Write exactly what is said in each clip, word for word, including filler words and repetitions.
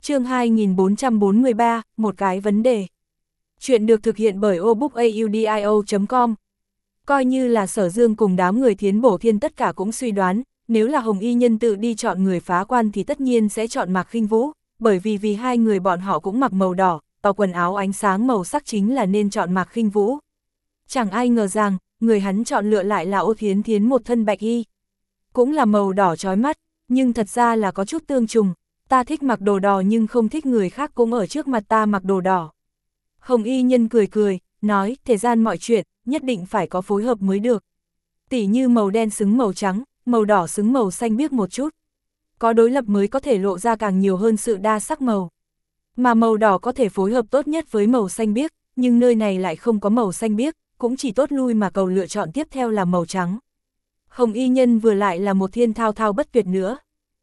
Chương hai nghìn bốn trăm bốn mươi ba, một cái vấn đề. Chuyện được thực hiện bởi obookaudio chấm com. Coi như là Sở Dương cùng đám người Thiến Bổ Thiên tất cả cũng suy đoán, nếu là Hồng Y Nhân tự đi chọn người phá quan thì tất nhiên sẽ chọn Mạc Khinh Vũ, bởi vì vì hai người bọn họ cũng mặc màu đỏ, và quần áo ánh sáng màu sắc chính là nên chọn Mạc Khinh Vũ. Chẳng ai ngờ rằng, người hắn chọn lựa lại là Ô Thiến Thiến một thân bạch y. Cũng là màu đỏ chói mắt, nhưng thật ra là có chút tương trùng. Ta thích mặc đồ đỏ nhưng không thích người khác cũng ở trước mặt ta mặc đồ đỏ. Hồng Y Nhân cười cười, nói, thế gian mọi chuyện, nhất định phải có phối hợp mới được. Tỉ như màu đen xứng màu trắng, màu đỏ xứng màu xanh biếc một chút. Có đối lập mới có thể lộ ra càng nhiều hơn sự đa sắc màu. Mà màu đỏ có thể phối hợp tốt nhất với màu xanh biếc, nhưng nơi này lại không có màu xanh biếc, cũng chỉ tốt lui mà cầu lựa chọn tiếp theo là màu trắng. Hồng Y Nhân vừa lại là một thiên thao thao bất tuyệt nữa.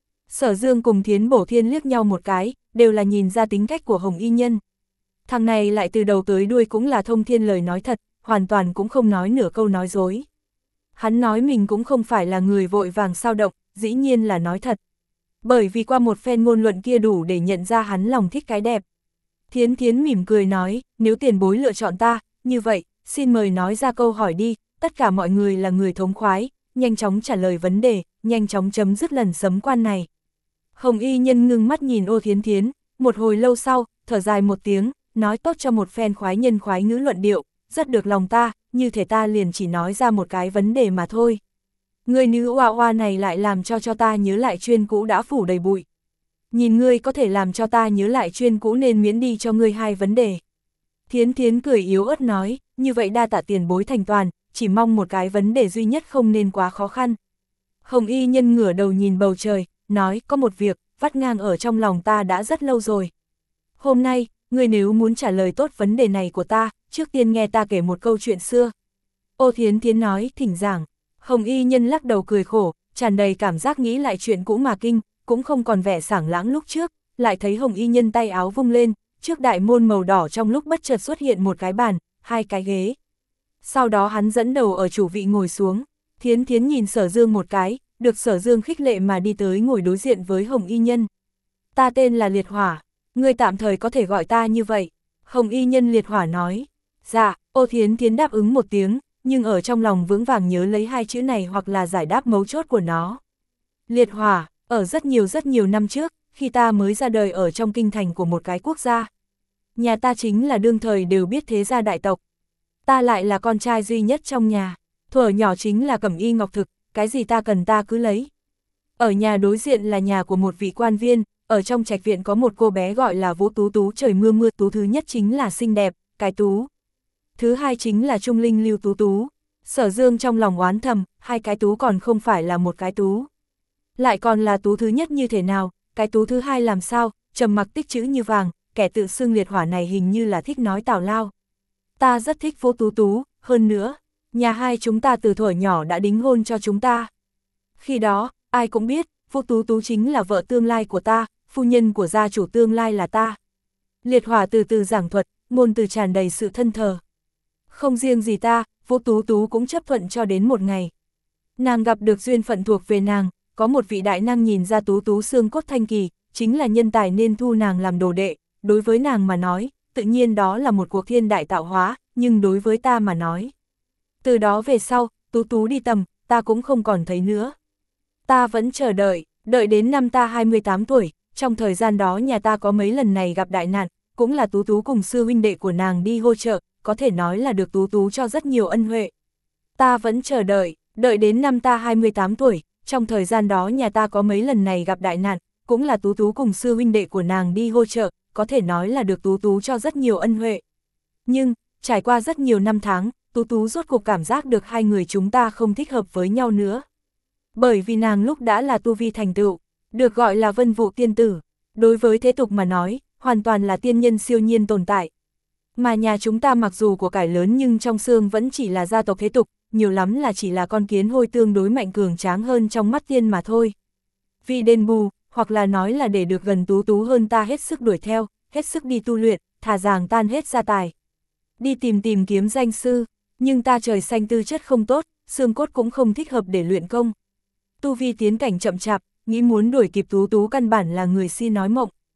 Sở Dương cùng Thiến Bổ Thiên liếc nhau một cái, đều là nhìn ra tính cách của Hồng Y Nhân. Thằng này lại từ đầu tới đuôi cũng là thông thiên lời nói thật, hoàn toàn cũng không nói nửa câu nói dối. Hắn nói mình cũng không phải là người vội vàng sao động, dĩ nhiên là nói thật. Bởi vì qua một phen ngôn luận kia đủ để nhận ra hắn lòng thích cái đẹp. Thiến Thiến mỉm cười nói, nếu tiền bối lựa chọn ta, như vậy, xin mời nói ra câu hỏi đi, tất cả mọi người là người thống khoái, nhanh chóng trả lời vấn đề, nhanh chóng chấm dứt lần sấm quan này. Hồng Y Nhân ngưng mắt nhìn Ô Thiến Thiến, một hồi lâu sau, thở dài một tiếng, nói tốt cho một phen khoái nhân khoái ngữ luận điệu, rất được lòng ta, như thể ta liền chỉ nói ra một cái vấn đề mà thôi. Người nữ oa oa này lại làm cho cho ta nhớ lại chuyên cũ đã phủ đầy bụi. Nhìn ngươi có thể làm cho ta nhớ lại chuyên cũ nên miễn đi cho ngươi hai vấn đề. Thiến Thiến cười yếu ớt nói, như vậy đa tạ tiền bối thành toàn, chỉ mong một cái vấn đề duy nhất không nên quá khó khăn. Hồng Y Nhân ngửa đầu nhìn bầu trời, nói, có một việc, vắt ngang ở trong lòng ta đã rất lâu rồi. Hôm nay, ngươi nếu muốn trả lời tốt vấn đề này của ta, trước tiên nghe ta kể một câu chuyện xưa. Ô Thiến Thiến nói, thỉnh giảng. Hồng Y Nhân lắc đầu cười khổ, tràn đầy cảm giác nghĩ lại chuyện cũ mà kinh, cũng không còn vẻ sảng lãng lúc trước, lại thấy Hồng Y Nhân tay áo vung lên, trước đại môn màu đỏ trong lúc bất chợt xuất hiện một cái bàn, hai cái ghế. Sau đó hắn dẫn đầu ở chủ vị ngồi xuống, Thiến Thiến nhìn Sở Dương một cái, được Sở Dương khích lệ mà đi tới ngồi đối diện với Hồng Y Nhân. Ta tên là Liệt Hỏa, ngươi tạm thời có thể gọi ta như vậy. Hồng Y Nhân Liệt Hỏa nói. Dạ, Ô Thiến Thiến đáp ứng một tiếng, nhưng ở trong lòng vững vàng nhớ lấy hai chữ này hoặc là giải đáp mấu chốt của nó. Liệt Hỏa, ở rất nhiều rất nhiều năm trước, khi ta mới ra đời ở trong kinh thành của một cái quốc gia. Nhà ta chính là đương thời đều biết thế gia đại tộc. Ta lại là con trai duy nhất trong nhà, thuở nhỏ chính là cẩm y ngọc thực, cái gì ta cần ta cứ lấy. Ở nhà đối diện là nhà của một vị quan viên, ở trong trạch viện có một cô bé gọi là Vũ Tú Tú. Trời mưa mưa Tú thứ nhất chính là xinh đẹp, cái Tú. Thứ hai chính là Trung Linh Lưu Tú Tú. Sở Dương trong lòng oán thầm, hai cái Tú còn không phải là một cái Tú. Lại còn là Tú thứ nhất như thế nào, cái Tú thứ hai làm sao, trầm mặc tích chữ như vàng, kẻ tự xưng Liệt Hỏa này hình như là thích nói tào lao. Ta rất thích Vũ Tú Tú, hơn nữa, nhà hai chúng ta từ thuở nhỏ đã đính hôn cho chúng ta. Khi đó, ai cũng biết, Vũ Tú Tú chính là vợ tương lai của ta, phu nhân của gia chủ tương lai là ta. Liệt Hỏa từ từ giảng thuật, ngôn từ tràn đầy sự thân thờ. Không riêng gì ta, Vũ Tú Tú cũng chấp thuận cho đến một ngày. Nàng gặp được duyên phận thuộc về nàng, có một vị đại năng nhìn ra Tú Tú xương cốt thanh kỳ, chính là nhân tài nên thu nàng làm đồ đệ, đối với nàng mà nói, tự nhiên đó là một cuộc thiên đại tạo hóa, nhưng đối với ta mà nói. Từ đó về sau, Tú Tú đi tầm, ta cũng không còn thấy nữa. Ta vẫn chờ đợi, đợi đến năm ta hai mươi tám tuổi, trong thời gian đó nhà ta có mấy lần này gặp đại nạn, cũng là Tú Tú cùng sư huynh đệ của nàng đi hỗ trợ, có thể nói là được Tú Tú cho rất nhiều ân huệ. Ta vẫn chờ đợi, đợi đến năm ta hai mươi tám tuổi, trong thời gian đó nhà ta có mấy lần này gặp đại nạn, cũng là Tú Tú cùng sư huynh đệ của nàng đi hỗ trợ, có thể nói là được Tú Tú cho rất nhiều ân huệ. Nhưng, trải qua rất nhiều năm tháng, Tú Tú rốt cuộc cảm giác được hai người chúng ta không thích hợp với nhau nữa. Bởi vì nàng lúc đã là tu vi thành tựu, được gọi là vân vụ tiên tử, đối với thế tục mà nói, hoàn toàn là tiên nhân siêu nhiên tồn tại. Mà nhà chúng ta mặc dù của cải lớn nhưng trong xương vẫn chỉ là gia tộc thế tục, nhiều lắm là chỉ là con kiến hôi tương đối mạnh cường tráng hơn trong mắt tiên mà thôi. Vì đền bù, hoặc là nói là để được gần Tú Tú hơn ta hết sức đuổi theo, hết sức đi tu luyện, thà rằng tan hết gia tài. Đi tìm tìm kiếm danh sư, nhưng ta trời xanh tư chất không tốt, xương cốt cũng không thích hợp để luyện công. Tu vi tiến cảnh chậm chạp, nghĩ muốn đuổi kịp Tú Tú căn bản là người si nói mộng.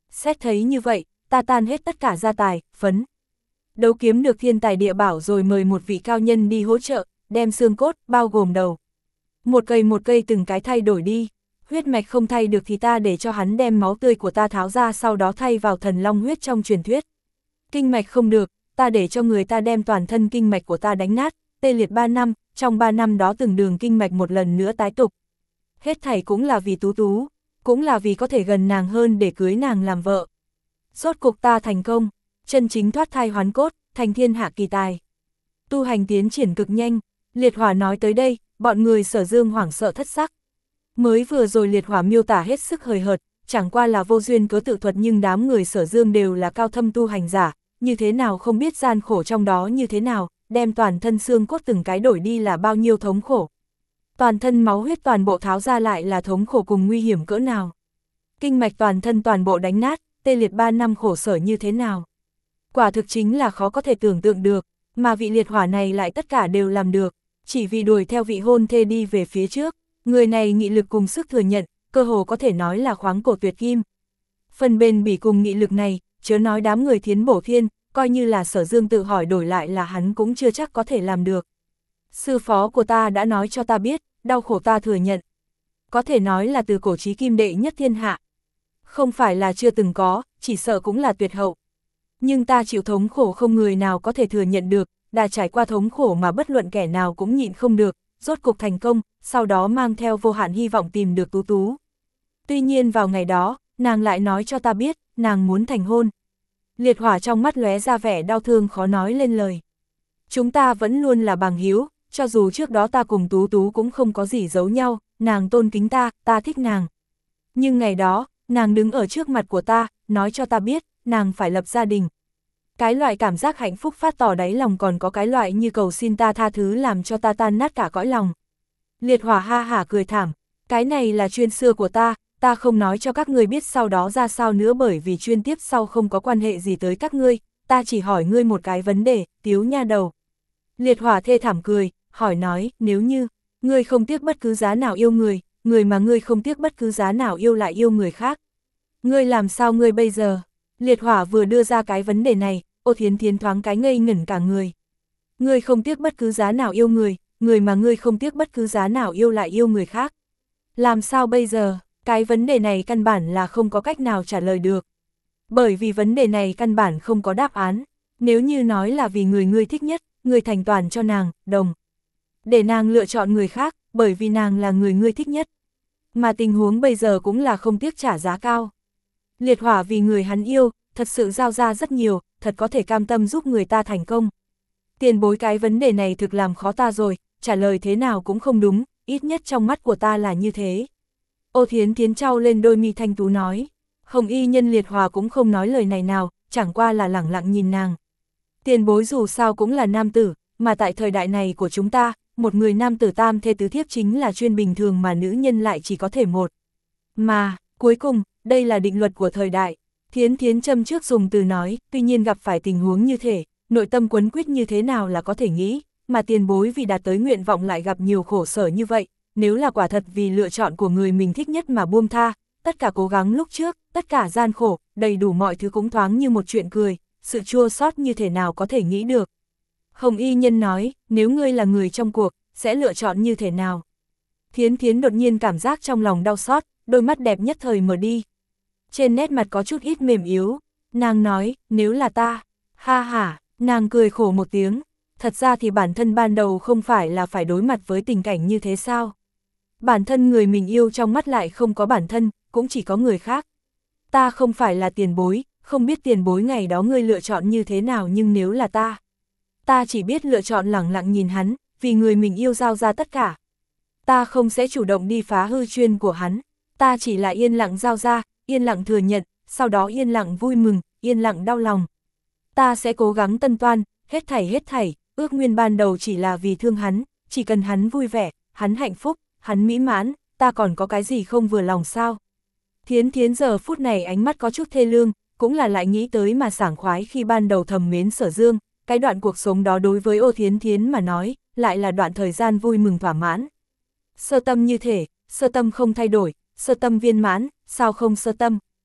Xét thấy như vậy, ta tan hết tất cả gia tài, phấn. Đấu kiếm được thiên tài địa bảo rồi mời một vị cao nhân đi hỗ trợ, đem xương cốt, bao gồm đầu. Một cây một cây từng cái thay đổi đi, huyết mạch không thay được thì ta để cho hắn đem máu tươi của ta tháo ra sau đó thay vào thần long huyết trong truyền thuyết. Kinh mạch không được, ta để cho người ta đem toàn thân kinh mạch của ta đánh nát, tê liệt ba năm, trong ba năm đó từng đường kinh mạch một lần nữa tái tục. Hết thảy cũng là vì Tú Tú, cũng là vì có thể gần nàng hơn để cưới nàng làm vợ. Rốt cuộc ta thành công, chân chính thoát thai hoán cốt, thành thiên hạ kỳ tài. Tu hành tiến triển cực nhanh, Liệt Hỏa nói tới đây, bọn người Sở Dương hoảng sợ thất sắc. Mới vừa rồi Liệt Hỏa miêu tả hết sức hời hợt, chẳng qua là vô duyên cớ tự thuật nhưng đám người Sở Dương đều là cao thâm tu hành giả, như thế nào không biết gian khổ trong đó như thế nào, đem toàn thân xương cốt từng cái đổi đi là bao nhiêu thống khổ. Toàn thân máu huyết toàn bộ tháo ra lại là thống khổ cùng nguy hiểm cỡ nào. Kinh mạch toàn thân toàn bộ đánh nát, tê liệt ba năm khổ sở như thế nào. Quả thực chính là khó có thể tưởng tượng được, mà vị Liệt Hỏa này lại tất cả đều làm được, chỉ vì đuổi theo vị hôn thê đi về phía trước, người này nghị lực cùng sức thừa nhận, cơ hồ có thể nói là khoáng cổ tuyệt kim. Phần bền bỉ cùng nghị lực này, chớ nói đám người Thiến Bổ Thiên, coi như là Sở Dương tự hỏi đổi lại là hắn cũng chưa chắc có thể làm được. Sư phó của ta đã nói cho ta biết, đau khổ ta thừa nhận. Có thể nói là từ cổ chí kim đệ nhất thiên hạ. Không phải là chưa từng có, chỉ sợ cũng là tuyệt hậu. Nhưng ta chịu thống khổ không người nào có thể thừa nhận được, đã trải qua thống khổ mà bất luận kẻ nào cũng nhịn không được, rốt cục thành công, sau đó mang theo vô hạn hy vọng tìm được Tú Tú. Tuy nhiên vào ngày đó, nàng lại nói cho ta biết, nàng muốn thành hôn. Liệt Hỏa trong mắt lóe ra vẻ đau thương khó nói lên lời. Chúng ta vẫn luôn là bằng hữu, cho dù trước đó ta cùng Tú Tú cũng không có gì giấu nhau, nàng tôn kính ta, ta thích nàng. Nhưng ngày đó, nàng đứng ở trước mặt của ta, nói cho ta biết, nàng phải lập gia đình. Cái loại cảm giác hạnh phúc phát tỏ đáy lòng còn có cái loại như cầu xin ta tha thứ làm cho ta tan nát cả cõi lòng. Liệt Hỏa ha hả cười thảm, cái này là chuyên xưa của ta, ta không nói cho các ngươi biết sau đó ra sao nữa bởi vì chuyên tiếp sau không có quan hệ gì tới các ngươi, ta chỉ hỏi ngươi một cái vấn đề, Tiếu nha đầu. Liệt Hỏa thê thảm cười, hỏi nói, nếu như, ngươi không tiếc bất cứ giá nào yêu người, người mà ngươi không tiếc bất cứ giá nào yêu lại yêu người khác. Ngươi làm sao ngươi bây giờ? Liệt Hỏa vừa đưa ra cái vấn đề này, Ô Thiến Thiến thoáng cái ngây ngẩn cả người. Ngươi không tiếc bất cứ giá nào yêu người, người mà ngươi không tiếc bất cứ giá nào yêu lại yêu người khác. Làm sao bây giờ? Cái vấn đề này căn bản là không có cách nào trả lời được. Bởi vì vấn đề này căn bản không có đáp án. Nếu như nói là vì người ngươi thích nhất, ngươi thành toàn cho nàng, đồng. Để nàng lựa chọn người khác, bởi vì nàng là người ngươi thích nhất. Mà tình huống bây giờ cũng là không tiếc trả giá cao. Liệt Hỏa vì người hắn yêu, thật sự giao ra rất nhiều, thật có thể cam tâm giúp người ta thành công. Tiền bối cái vấn đề này thực làm khó ta rồi, trả lời thế nào cũng không đúng, ít nhất trong mắt của ta là như thế. Ô Thiến Thiến trao lên đôi mi thanh tú nói, Hồng Y Nhân Liệt Hỏa cũng không nói lời này nào, chẳng qua là lẳng lặng nhìn nàng. Tiền bối dù sao cũng là nam tử, mà tại thời đại này của chúng ta, một người nam tử tam thê tứ thiếp chính là chuyên bình thường mà nữ nhân lại chỉ có thể một. Mà, cuối cùng, đây là định luật của thời đại. Thiến Thiến châm trước dùng từ nói, tuy nhiên gặp phải tình huống như thế, nội tâm quấn quýt như thế nào là có thể nghĩ, mà tiền bối vì đạt tới nguyện vọng lại gặp nhiều khổ sở như vậy, nếu là quả thật vì lựa chọn của người mình thích nhất mà buông tha, tất cả cố gắng lúc trước, tất cả gian khổ, đầy đủ mọi thứ cũng thoáng như một chuyện cười, sự chua xót như thế nào có thể nghĩ được. Hồng Y Nhân nói, nếu ngươi là người trong cuộc, sẽ lựa chọn như thế nào? Thiến Thiến đột nhiên cảm giác trong lòng đau xót, đôi mắt đẹp nhất thời mở đi. Trên nét mặt có chút ít mềm yếu, nàng nói, nếu là ta, ha ha, nàng cười khổ một tiếng, thật ra thì bản thân ban đầu không phải là phải đối mặt với tình cảnh như thế sao? Bản thân người mình yêu trong mắt lại không có bản thân, cũng chỉ có người khác. Ta không phải là tiền bối, không biết tiền bối ngày đó ngươi lựa chọn như thế nào nhưng nếu là ta, ta chỉ biết lựa chọn lẳng lặng nhìn hắn, vì người mình yêu giao ra tất cả. Ta không sẽ chủ động đi phá hư chuyên của hắn, ta chỉ là yên lặng giao ra, yên lặng thừa nhận, sau đó yên lặng vui mừng, yên lặng đau lòng. Ta sẽ cố gắng tân toan, hết thảy hết thảy, ước nguyên ban đầu chỉ là vì thương hắn, chỉ cần hắn vui vẻ, hắn hạnh phúc, hắn mỹ mãn, ta còn có cái gì không vừa lòng sao? Thiến Thiến giờ phút này ánh mắt có chút thê lương, cũng là lại nghĩ tới mà sảng khoái khi ban đầu thầm mến Sở Dương, cái đoạn cuộc sống đó đối với Ô Thiến Thiến mà nói, lại là đoạn thời gian vui mừng thỏa mãn. Sơ tâm như thể, sơ tâm không thay đổi, sơ tâm viên mãn, sao không sơ tâm?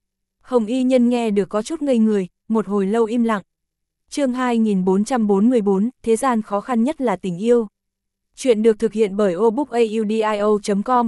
Hồng y nhân nghe được có chút ngây người, một hồi lâu im lặng. Chương hai nghìn bốn trăm bốn mươi bốn, thế gian khó khăn nhất là tình yêu. Chuyện được thực hiện bởi obookaudio chấm com.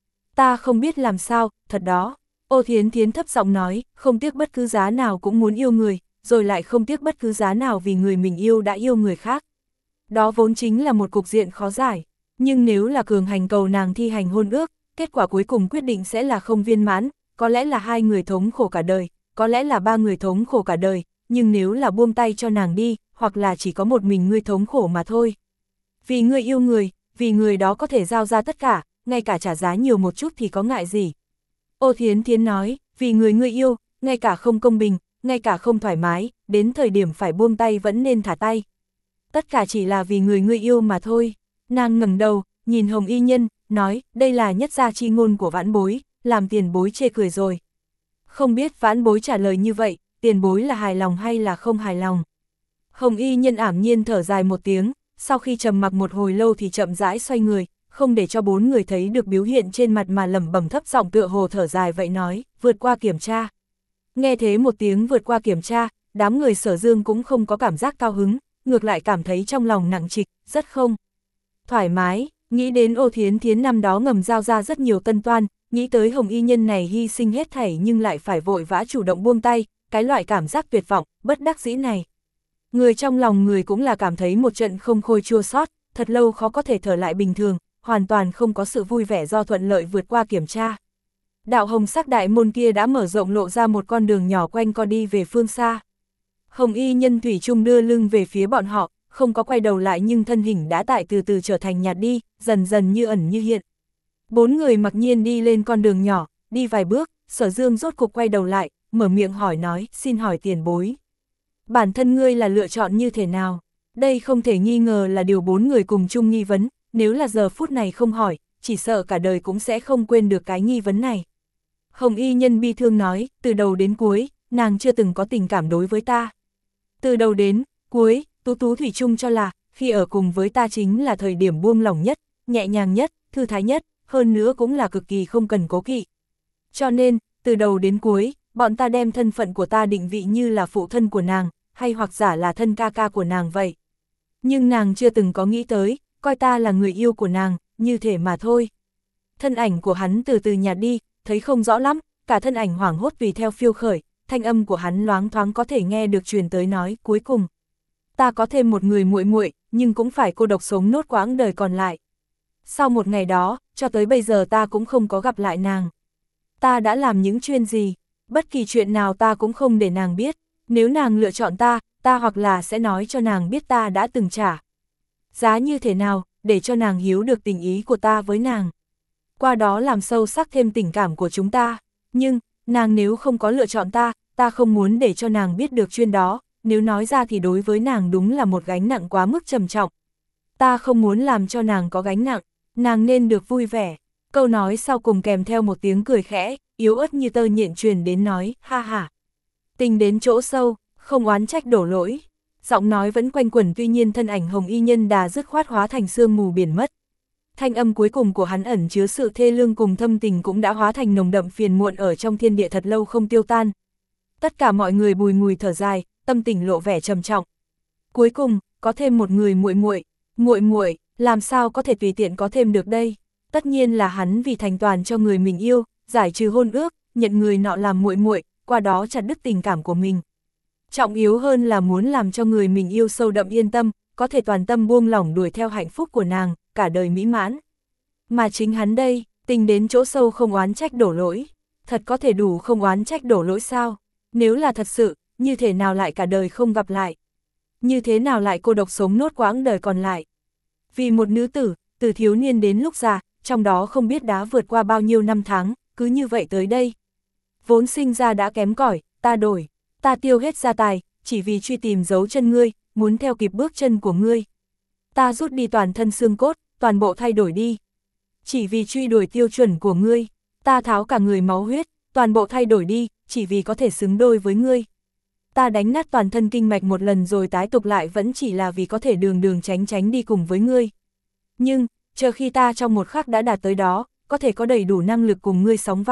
Ta không biết làm sao, thật đó. Ô Thiến Thiến thấp giọng nói, không tiếc bất cứ giá nào cũng muốn yêu người, rồi lại không tiếc bất cứ giá nào vì người mình yêu đã yêu người khác. Đó vốn chính là một cục diện khó giải, nhưng nếu là Cường Hành cầu nàng thi hành hôn ước, kết quả cuối cùng quyết định sẽ là không viên mãn, có lẽ là hai người thống khổ cả đời, có lẽ là ba người thống khổ cả đời, nhưng nếu là buông tay cho nàng đi, hoặc là chỉ có một mình ngươi thống khổ mà thôi. Vì ngươi yêu người, vì người đó có thể giao ra tất cả, ngay cả trả giá nhiều một chút thì có ngại gì. Ô Thiến Thiến nói, vì người ngươi yêu, ngay cả không công bình, ngay cả không thoải mái, đến thời điểm phải buông tay vẫn nên thả tay. Tất cả chỉ là vì người ngươi yêu mà thôi. Nàng ngẩng đầu, nhìn Hồng y nhân, nói, đây là nhất gia chi ngôn của vãn bối, làm tiền bối chê cười rồi. Không biết vãn bối trả lời như vậy, tiền bối là hài lòng hay là không hài lòng. Hồng y nhân ảm nhiên thở dài một tiếng, sau khi trầm mặc một hồi lâu thì chậm rãi xoay người, không để cho bốn người thấy được biểu hiện trên mặt mà lẩm bẩm thấp giọng tựa hồ thở dài vậy nói, vượt qua kiểm tra. Nghe thế một tiếng vượt qua kiểm tra, đám người Sở Dương cũng không có cảm giác cao hứng, ngược lại cảm thấy trong lòng nặng trịch, rất không thoải mái, nghĩ đến Ô Thiến Thiến năm đó ngầm giao ra rất nhiều tân toan, nghĩ tới Hồng y nhân này hy sinh hết thảy nhưng lại phải vội vã chủ động buông tay, cái loại cảm giác tuyệt vọng, bất đắc dĩ này. Người trong lòng người cũng là cảm thấy một trận không khôi chua xót, thật lâu khó có thể thở lại bình thường, hoàn toàn không có sự vui vẻ do thuận lợi vượt qua kiểm tra. Đạo hồng sắc đại môn kia đã mở rộng lộ ra một con đường nhỏ quanh co đi về phương xa. Hồng y nhân thủy chung đưa lưng về phía bọn họ, không có quay đầu lại nhưng thân hình đã tại từ từ trở thành nhạt đi, dần dần như ẩn như hiện. Bốn người mặc nhiên đi lên con đường nhỏ, đi vài bước, Sở Dương rốt cục quay đầu lại, mở miệng hỏi nói, xin hỏi tiền bối. Bản thân ngươi là lựa chọn như thế nào? Đây không thể nghi ngờ là điều bốn người cùng chung nghi vấn, nếu là giờ phút này không hỏi, chỉ sợ cả đời cũng sẽ không quên được cái nghi vấn này. Hồng y nhân bi thương nói, từ đầu đến cuối, nàng chưa từng có tình cảm đối với ta. Từ đầu đến cuối, Tú Tú thủy chung cho là, khi ở cùng với ta chính là thời điểm buông lỏng nhất, nhẹ nhàng nhất, thư thái nhất, hơn nữa cũng là cực kỳ không cần cố kỵ. Cho nên, từ đầu đến cuối, bọn ta đem thân phận của ta định vị như là phụ thân của nàng, hay hoặc giả là thân ca ca của nàng vậy. Nhưng nàng chưa từng có nghĩ tới, coi ta là người yêu của nàng, như thể mà thôi. Thân ảnh của hắn từ từ nhạt đi, thấy không rõ lắm, cả thân ảnh hoảng hốt tùy theo phiêu khởi, thanh âm của hắn loáng thoáng có thể nghe được truyền tới nói, cuối cùng. Ta có thêm một người muội muội, nhưng cũng phải cô độc sống nốt quãng đời còn lại. Sau một ngày đó, cho tới bây giờ ta cũng không có gặp lại nàng. Ta đã làm những chuyện gì, bất kỳ chuyện nào ta cũng không để nàng biết. Nếu nàng lựa chọn ta, ta hoặc là sẽ nói cho nàng biết ta đã từng trả giá như thế nào, để cho nàng hiểu được tình ý của ta với nàng. Qua đó làm sâu sắc thêm tình cảm của chúng ta. Nhưng, nàng nếu không có lựa chọn ta, ta không muốn để cho nàng biết được chuyện đó, nếu nói ra thì đối với nàng đúng là một gánh nặng quá mức trầm trọng. Ta không muốn làm cho nàng có gánh nặng, nàng nên được vui vẻ. Câu nói sau cùng kèm theo một tiếng cười khẽ, yếu ớt như tơ nhện truyền đến nói, ha ha. Tình đến chỗ sâu, không oán trách đổ lỗi. Giọng nói vẫn quanh quẩn tuy nhiên thân ảnh Hồng y nhân đà dứt khoát hóa thành sương mù biển mất. Thanh âm cuối cùng của hắn ẩn chứa sự thê lương cùng thâm tình cũng đã hóa thành nồng đậm phiền muộn ở trong thiên địa thật lâu không tiêu tan. Tất cả mọi người bùi ngùi thở dài, tâm tình lộ vẻ trầm trọng. Cuối cùng, có thêm một người muội muội, muội muội, làm sao có thể tùy tiện có thêm được đây? Tất nhiên là hắn vì thành toàn cho người mình yêu, giải trừ hôn ước, nhận người nọ làm muội muội, qua đó chặt đứt tình cảm của mình. Trọng yếu hơn là muốn làm cho người mình yêu sâu đậm yên tâm, có thể toàn tâm buông lỏng đuổi theo hạnh phúc của nàng, cả đời mỹ mãn. Mà chính hắn đây, tình đến chỗ sâu không oán trách đổ lỗi. Thật có thể đủ không oán trách đổ lỗi sao? Nếu là thật sự, như thế nào lại cả đời không gặp lại? Như thế nào lại cô độc sống nốt quãng đời còn lại? Vì một nữ tử, từ thiếu niên đến lúc già, trong đó không biết đã vượt qua bao nhiêu năm tháng, cứ như vậy tới đây. Vốn sinh ra đã kém cỏi, ta đổi, ta tiêu hết gia tài, chỉ vì truy tìm dấu chân ngươi, muốn theo kịp bước chân của ngươi. Ta rút đi toàn thân xương cốt, toàn bộ thay đổi đi. Chỉ vì truy đuổi tiêu chuẩn của ngươi, ta tháo cả người máu huyết, toàn bộ thay đổi đi, chỉ vì có thể xứng đôi với ngươi. Ta đánh nát toàn thân kinh mạch một lần rồi tái tục lại vẫn chỉ là vì có thể đường đường tránh tránh đi cùng với ngươi. Nhưng, chờ khi ta trong một khắc đã đạt tới đó, có thể có đầy đủ năng lực cùng ngươi sóng vai,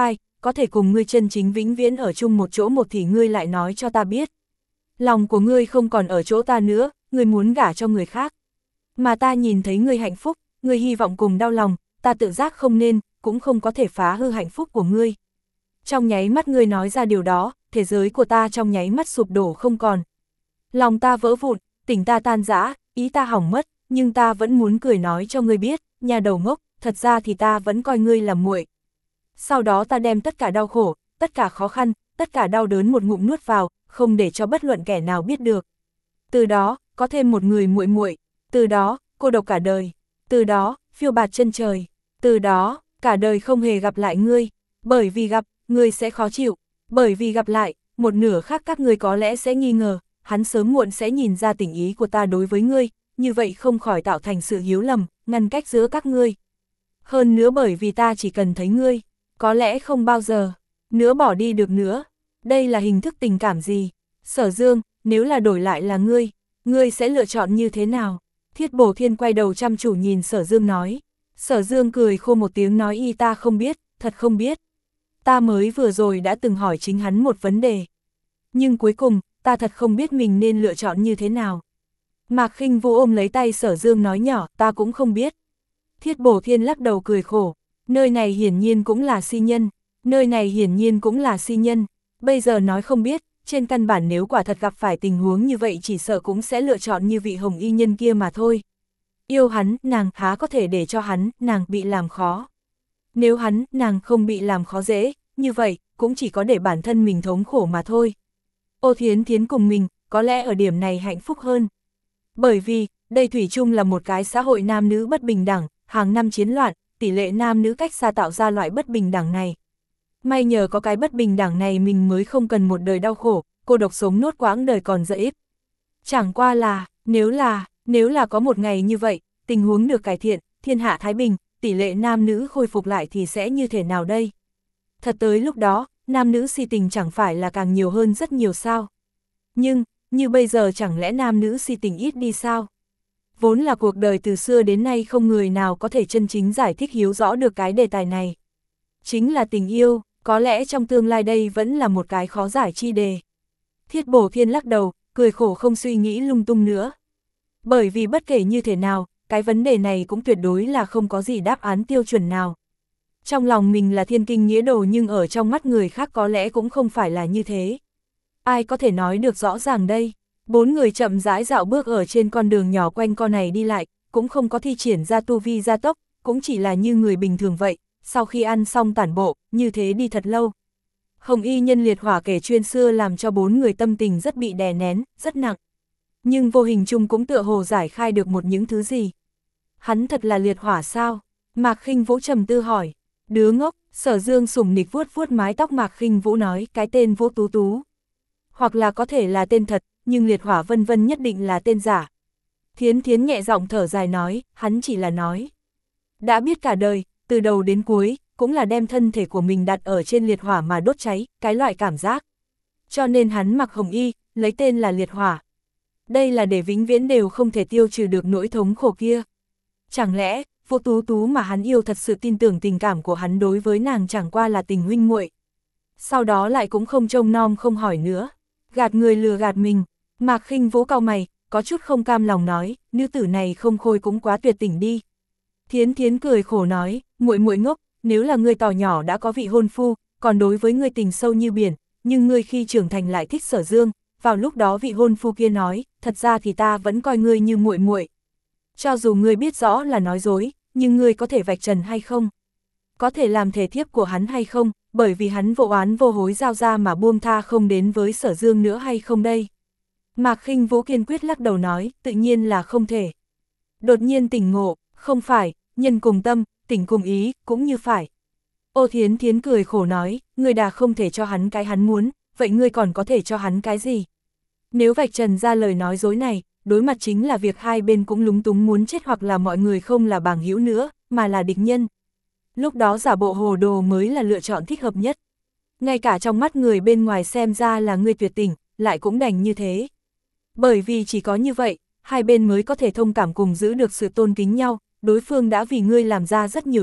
có thể cùng ngươi chân chính vĩnh viễn ở chung một chỗ một thì ngươi lại nói cho ta biết. Lòng của ngươi không còn ở chỗ ta nữa, ngươi muốn gả cho người khác. Mà ta nhìn thấy ngươi hạnh phúc, ngươi hy vọng cùng đau lòng, ta tự giác không nên, cũng không có thể phá hư hạnh phúc của ngươi. Trong nháy mắt ngươi nói ra điều đó, thế giới của ta trong nháy mắt sụp đổ không còn. Lòng ta vỡ vụn, tỉnh ta tan rã, ý ta hỏng mất, nhưng ta vẫn muốn cười nói cho ngươi biết, nhà đầu ngốc, thật ra thì ta vẫn coi ngươi là muội. Sau đó ta đem tất cả đau khổ, tất cả khó khăn, tất cả đau đớn một ngụm nuốt vào, không để cho bất luận kẻ nào biết được. Từ đó, có thêm một người muội muội, từ đó, cô độc cả đời, từ đó, phiêu bạt chân trời, từ đó, cả đời không hề gặp lại ngươi, bởi vì gặp, ngươi sẽ khó chịu, bởi vì gặp lại, một nửa khác các ngươi có lẽ sẽ nghi ngờ, hắn sớm muộn sẽ nhìn ra tình ý của ta đối với ngươi, như vậy không khỏi tạo thành sự hiếu lầm, ngăn cách giữa các ngươi. Hơn nữa bởi vì ta chỉ cần thấy ngươi, có lẽ không bao giờ nữa bỏ đi được nữa. Đây là hình thức tình cảm gì? Sở Dương, nếu là đổi lại là ngươi, ngươi sẽ lựa chọn như thế nào? Thiết Bổ Thiên quay đầu chăm chủ nhìn Sở Dương nói. Sở Dương cười khô một tiếng nói y ta không biết, thật không biết. Ta mới vừa rồi đã từng hỏi chính hắn một vấn đề. Nhưng cuối cùng, ta thật không biết mình nên lựa chọn như thế nào. Mạc Khinh Vũ ôm lấy tay Sở Dương nói nhỏ, ta cũng không biết. Thiết Bổ Thiên lắc đầu cười khổ, nơi này hiển nhiên cũng là si nhân, nơi này hiển nhiên cũng là si nhân, bây giờ nói không biết, trên căn bản nếu quả thật gặp phải tình huống như vậy chỉ sợ cũng sẽ lựa chọn như vị hồng y nhân kia mà thôi. Yêu hắn, nàng há có thể để cho hắn, nàng bị làm khó. Nếu hắn, nàng không bị làm khó dễ, như vậy, cũng chỉ có để bản thân mình thống khổ mà thôi. Ô Thiến Thiến cùng mình, có lẽ ở điểm này hạnh phúc hơn. Bởi vì, đây thủy chung là một cái xã hội nam nữ bất bình đẳng, hàng năm chiến loạn, tỷ lệ nam nữ cách xa tạo ra loại bất bình đẳng này. May nhờ có cái bất bình đẳng này mình mới không cần một đời đau khổ, cô độc sống nốt quãng đời còn dễ ít. Chẳng qua là, nếu là, nếu là có một ngày như vậy, tình huống được cải thiện, thiên hạ thái bình, tỷ lệ nam nữ khôi phục lại thì sẽ như thế nào đây? Thật tới lúc đó, nam nữ si tình chẳng phải là càng nhiều hơn rất nhiều sao? Nhưng, như bây giờ chẳng lẽ nam nữ si tình ít đi sao? Vốn là cuộc đời từ xưa đến nay không người nào có thể chân chính giải thích hiếu rõ được cái đề tài này. Chính là tình yêu, có lẽ trong tương lai đây vẫn là một cái khó giải chi đề. Thiết Bổ Thiên lắc đầu, cười khổ không suy nghĩ lung tung nữa. Bởi vì bất kể như thế nào, cái vấn đề này cũng tuyệt đối là không có gì đáp án tiêu chuẩn nào. Trong lòng mình là thiên kinh nghĩa đồ nhưng ở trong mắt người khác có lẽ cũng không phải là như thế. Ai có thể nói được rõ ràng đây? Bốn người chậm rãi dạo bước ở trên con đường nhỏ quanh co này đi lại, cũng không có thi triển ra tu vi gia tốc, cũng chỉ là như người bình thường vậy, sau khi ăn xong tản bộ, như thế đi thật lâu. Hồng y nhân liệt hỏa kể chuyên xưa làm cho bốn người tâm tình rất bị đè nén, rất nặng. Nhưng vô hình chung cũng tựa hồ giải khai được một những thứ gì. Hắn thật là liệt hỏa sao? Mạc Khinh Vũ trầm tư hỏi. Đứa ngốc, Sở Dương sủng nịch vuốt vuốt mái tóc Mạc Khinh Vũ nói cái tên Vũ Tú Tú. Hoặc là có thể là tên thật, nhưng liệt hỏa vân vân nhất định là tên giả. Thiến Thiến nhẹ giọng thở dài nói, hắn chỉ là nói. Đã biết cả đời, từ đầu đến cuối, cũng là đem thân thể của mình đặt ở trên liệt hỏa mà đốt cháy, cái loại cảm giác. Cho nên hắn mặc hồng y, lấy tên là liệt hỏa. Đây là để vĩnh viễn đều không thể tiêu trừ được nỗi thống khổ kia. Chẳng lẽ, Vũ Tú Tú mà hắn yêu thật sự tin tưởng tình cảm của hắn đối với nàng chẳng qua là tình huynh muội. Sau đó lại cũng không trông nom không hỏi nữa. Gạt người lừa gạt mình. Mạc Khinh Vũ cau mày, có chút không cam lòng nói, nữ tử này không khôi cũng quá tuyệt tình đi. Thiến Thiến cười khổ nói, muội muội ngốc, nếu là ngươi tỏ nhỏ đã có vị hôn phu, còn đối với ngươi tình sâu như biển, nhưng ngươi khi trưởng thành lại thích Sở Dương, vào lúc đó vị hôn phu kia nói, thật ra thì ta vẫn coi ngươi như muội muội. Cho dù ngươi biết rõ là nói dối, nhưng ngươi có thể vạch trần hay không? Có thể làm thể thiếp của hắn hay không, bởi vì hắn vô oán vô hối giao ra mà buông tha không đến với Sở Dương nữa hay không đây? Mạc Khinh Vũ kiên quyết lắc đầu nói, tự nhiên là không thể. Đột nhiên tỉnh ngộ, không phải, nhân cùng tâm, tỉnh cùng ý, cũng như phải. Ô Thiến Thiến cười khổ nói, ngươi đã không thể cho hắn cái hắn muốn, vậy ngươi còn có thể cho hắn cái gì? Nếu vạch trần ra lời nói dối này, đối mặt chính là việc hai bên cũng lúng túng muốn chết hoặc là mọi người không là bằng hữu nữa, mà là địch nhân. Lúc đó giả bộ hồ đồ mới là lựa chọn thích hợp nhất. Ngay cả trong mắt người bên ngoài xem ra là ngươi tuyệt tình, lại cũng đành như thế. Bởi vì chỉ có như vậy, hai bên mới có thể thông cảm cùng giữ được sự tôn kính nhau, đối phương đã vì ngươi làm ra rất nhiều chuyện,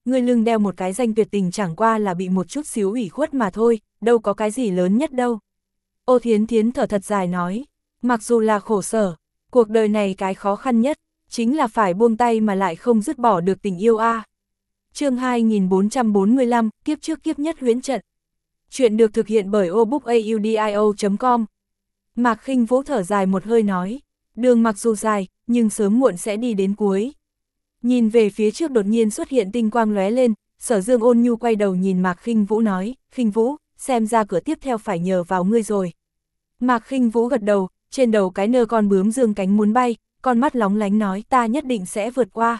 ngươi lưng đeo một cái danh tuyệt tình chẳng qua là bị một chút xíu ủy khuất mà thôi, đâu có cái gì lớn nhất đâu. Ô Thiến Thiến thở thật dài nói, mặc dù là khổ sở, cuộc đời này cái khó khăn nhất, chính là phải buông tay mà lại không dứt bỏ được tình yêu a. À. Chương hai nghìn bốn trăm bốn mươi lăm, kiếp trước kiếp nhất huyễn trận. Chuyện được thực hiện bởi obookaudio chấm com. Mạc Khinh Vũ thở dài một hơi nói, đường mặc dù dài, nhưng sớm muộn sẽ đi đến cuối. Nhìn về phía trước đột nhiên xuất hiện tinh quang lóe lên, Sở Dương ôn nhu quay đầu nhìn Mạc Khinh Vũ nói, Khinh Vũ, xem ra cửa tiếp theo phải nhờ vào ngươi rồi. Mạc Khinh Vũ gật đầu, trên đầu cái nơ con bướm dương cánh muốn bay, con mắt lóng lánh nói ta nhất định sẽ vượt qua.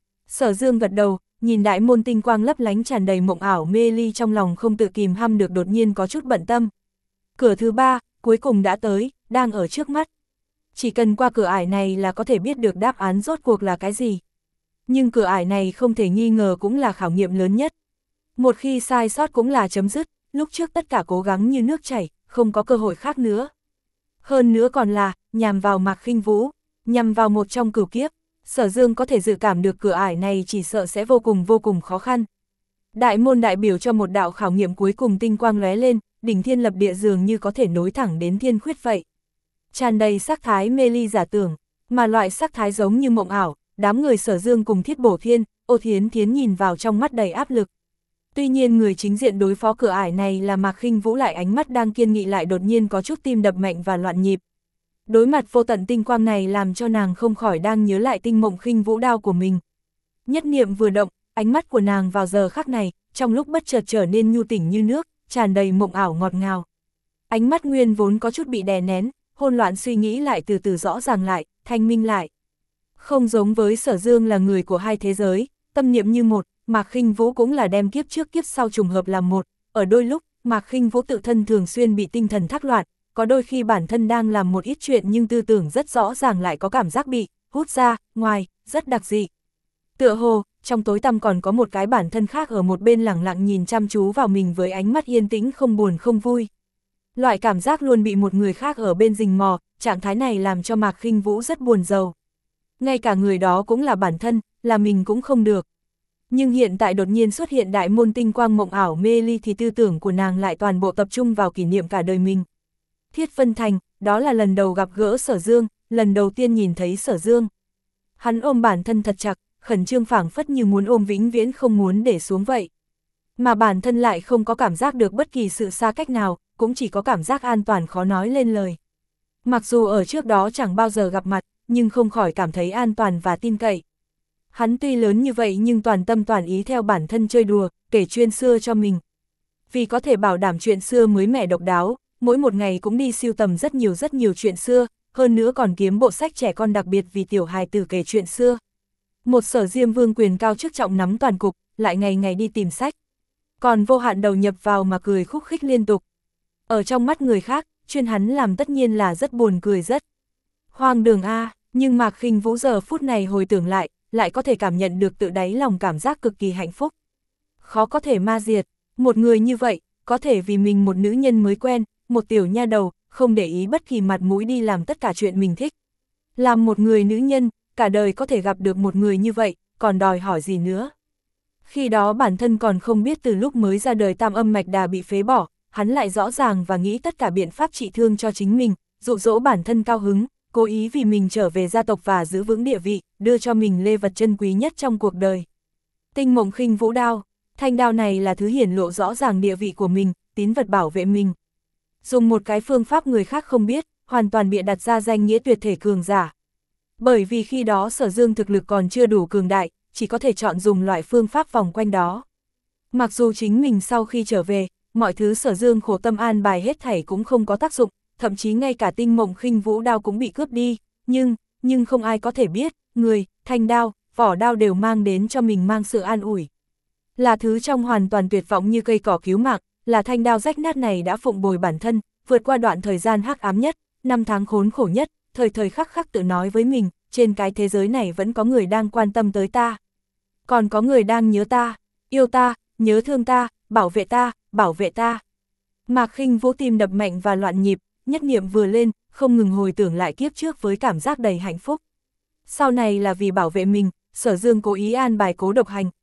Sở Dương gật đầu, nhìn đại môn tinh quang lấp lánh tràn đầy mộng ảo mê ly trong lòng không tự kìm hăm được đột nhiên có chút bận tâm. Cửa thứ ba, cuối cùng đã tới, đang ở trước mắt. Chỉ cần qua cửa ải này là có thể biết được đáp án rốt cuộc là cái gì. Nhưng cửa ải này không thể nghi ngờ cũng là khảo nghiệm lớn nhất. Một khi sai sót cũng là chấm dứt, lúc trước tất cả cố gắng như nước chảy, không có cơ hội khác nữa. Hơn nữa còn là, nhằm vào Mạc Khinh Vũ, nhằm vào một trong cửu kiếp, Sở Dương có thể dự cảm được cửa ải này chỉ sợ sẽ vô cùng vô cùng khó khăn. Đại môn đại biểu cho một đạo khảo nghiệm cuối cùng tinh quang lóe lên, đỉnh thiên lập địa dường như có thể nối thẳng đến thiên khuyết vậy. Tràn đầy sắc thái mê ly giả tưởng, mà loại sắc thái giống như mộng ảo, đám người Sở Dương cùng Thiết Bổ Thiên, Ô Thiến Thiến nhìn vào trong mắt đầy áp lực. Tuy nhiên người chính diện đối phó cửa ải này là Mạc Khinh Vũ lại ánh mắt đang kiên nghị lại đột nhiên có chút tim đập mạnh và loạn nhịp. Đối mặt vô tận tinh quang này làm cho nàng không khỏi đang nhớ lại tinh mộng Khinh Vũ đao của mình. Nhất niệm vừa động, ánh mắt của nàng vào giờ khắc này, trong lúc bất chợt trở nên nhu tỉnh như nước, tràn đầy mộng ảo ngọt ngào. Ánh mắt nguyên vốn có chút bị đè nén, hỗn loạn suy nghĩ lại từ từ rõ ràng lại, thanh minh lại. Không giống với Sở Dương là người của hai thế giới, tâm niệm như một, Mạc Khinh Vũ cũng là đem kiếp trước kiếp sau trùng hợp làm một, ở đôi lúc, Mạc Khinh Vũ tự thân thường xuyên bị tinh thần thác loạn, có đôi khi bản thân đang làm một ít chuyện nhưng tư tưởng rất rõ ràng lại có cảm giác bị hút ra, ngoài, rất đặc dị. Tựa hồ, trong tối tăm còn có một cái bản thân khác ở một bên lẳng lặng nhìn chăm chú vào mình với ánh mắt yên tĩnh không buồn không vui. Loại cảm giác luôn bị một người khác ở bên rình mò, trạng thái này làm cho Mạc Khinh Vũ rất buồn rầu. Ngay cả người đó cũng là bản thân, là mình cũng không được. Nhưng hiện tại đột nhiên xuất hiện đại môn tinh quang mộng ảo mê ly thì tư tưởng của nàng lại toàn bộ tập trung vào kỷ niệm cả đời mình. Thiết Vân Thành, đó là lần đầu gặp gỡ Sở Dương, lần đầu tiên nhìn thấy Sở Dương. Hắn ôm bản thân thật chặt, khẩn trương phảng phất như muốn ôm vĩnh viễn không muốn để xuống vậy. Mà bản thân lại không có cảm giác được bất kỳ sự xa cách nào, cũng chỉ có cảm giác an toàn khó nói lên lời. Mặc dù ở trước đó chẳng bao giờ gặp mặt, nhưng không khỏi cảm thấy an toàn và tin cậy. Hắn tuy lớn như vậy nhưng toàn tâm toàn ý theo bản thân chơi đùa, kể chuyện xưa cho mình. Vì có thể bảo đảm chuyện xưa mới mẻ độc đáo, mỗi một ngày cũng đi sưu tầm rất nhiều rất nhiều chuyện xưa, hơn nữa còn kiếm bộ sách trẻ con đặc biệt vì tiểu hài tử kể chuyện xưa. Một Sở Diêm Vương quyền cao chức trọng nắm toàn cục, lại ngày ngày đi tìm sách. Còn vô hạn đầu nhập vào mà cười khúc khích liên tục. Ở trong mắt người khác, chuyên hắn làm tất nhiên là rất buồn cười rất hoang đường a, nhưng Mạc Khinh Vũ giờ phút này hồi tưởng lại, lại có thể cảm nhận được tự đáy lòng cảm giác cực kỳ hạnh phúc. Khó có thể ma diệt, một người như vậy, có thể vì mình một nữ nhân mới quen, một tiểu nha đầu, không để ý bất kỳ mặt mũi đi làm tất cả chuyện mình thích. Làm một người nữ nhân, cả đời có thể gặp được một người như vậy, còn đòi hỏi gì nữa. Khi đó bản thân còn không biết từ lúc mới ra đời tam âm mạch đà bị phế bỏ, hắn lại rõ ràng và nghĩ tất cả biện pháp trị thương cho chính mình, dụ dỗ bản thân cao hứng, cố ý vì mình trở về gia tộc và giữ vững địa vị, đưa cho mình lê vật chân quý nhất trong cuộc đời. Tinh mộng Khinh Vũ đao, thanh đao này là thứ hiển lộ rõ ràng địa vị của mình, tín vật bảo vệ mình. Dùng một cái phương pháp người khác không biết, hoàn toàn bịa đặt ra danh nghĩa tuyệt thể cường giả. Bởi vì khi đó Sở Dương thực lực còn chưa đủ cường đại, chỉ có thể chọn dùng loại phương pháp vòng quanh đó. Mặc dù chính mình sau khi trở về, mọi thứ Sở Dương khổ tâm an bài hết thảy cũng không có tác dụng, thậm chí ngay cả tinh mộng Khinh Vũ đao cũng bị cướp đi, nhưng, nhưng không ai có thể biết, người, thanh đao, vỏ đao đều mang đến cho mình mang sự an ủi. Là thứ trong hoàn toàn tuyệt vọng như cây cỏ cứu mạng, là thanh đao rách nát này đã phụng bồi bản thân, vượt qua đoạn thời gian hắc ám nhất, năm tháng khốn khổ nhất, thời thời khắc khắc tự nói với mình, trên cái thế giới này vẫn có người đang quan tâm tới ta. Còn có người đang nhớ ta, yêu ta, nhớ thương ta, bảo vệ ta, bảo vệ ta. Mạc Khinh Vũ tim đập mạnh và loạn nhịp, nhất niệm vừa lên, không ngừng hồi tưởng lại kiếp trước với cảm giác đầy hạnh phúc. Sau này là vì bảo vệ mình, Sở Dương cố ý an bài Cố Độc Hành,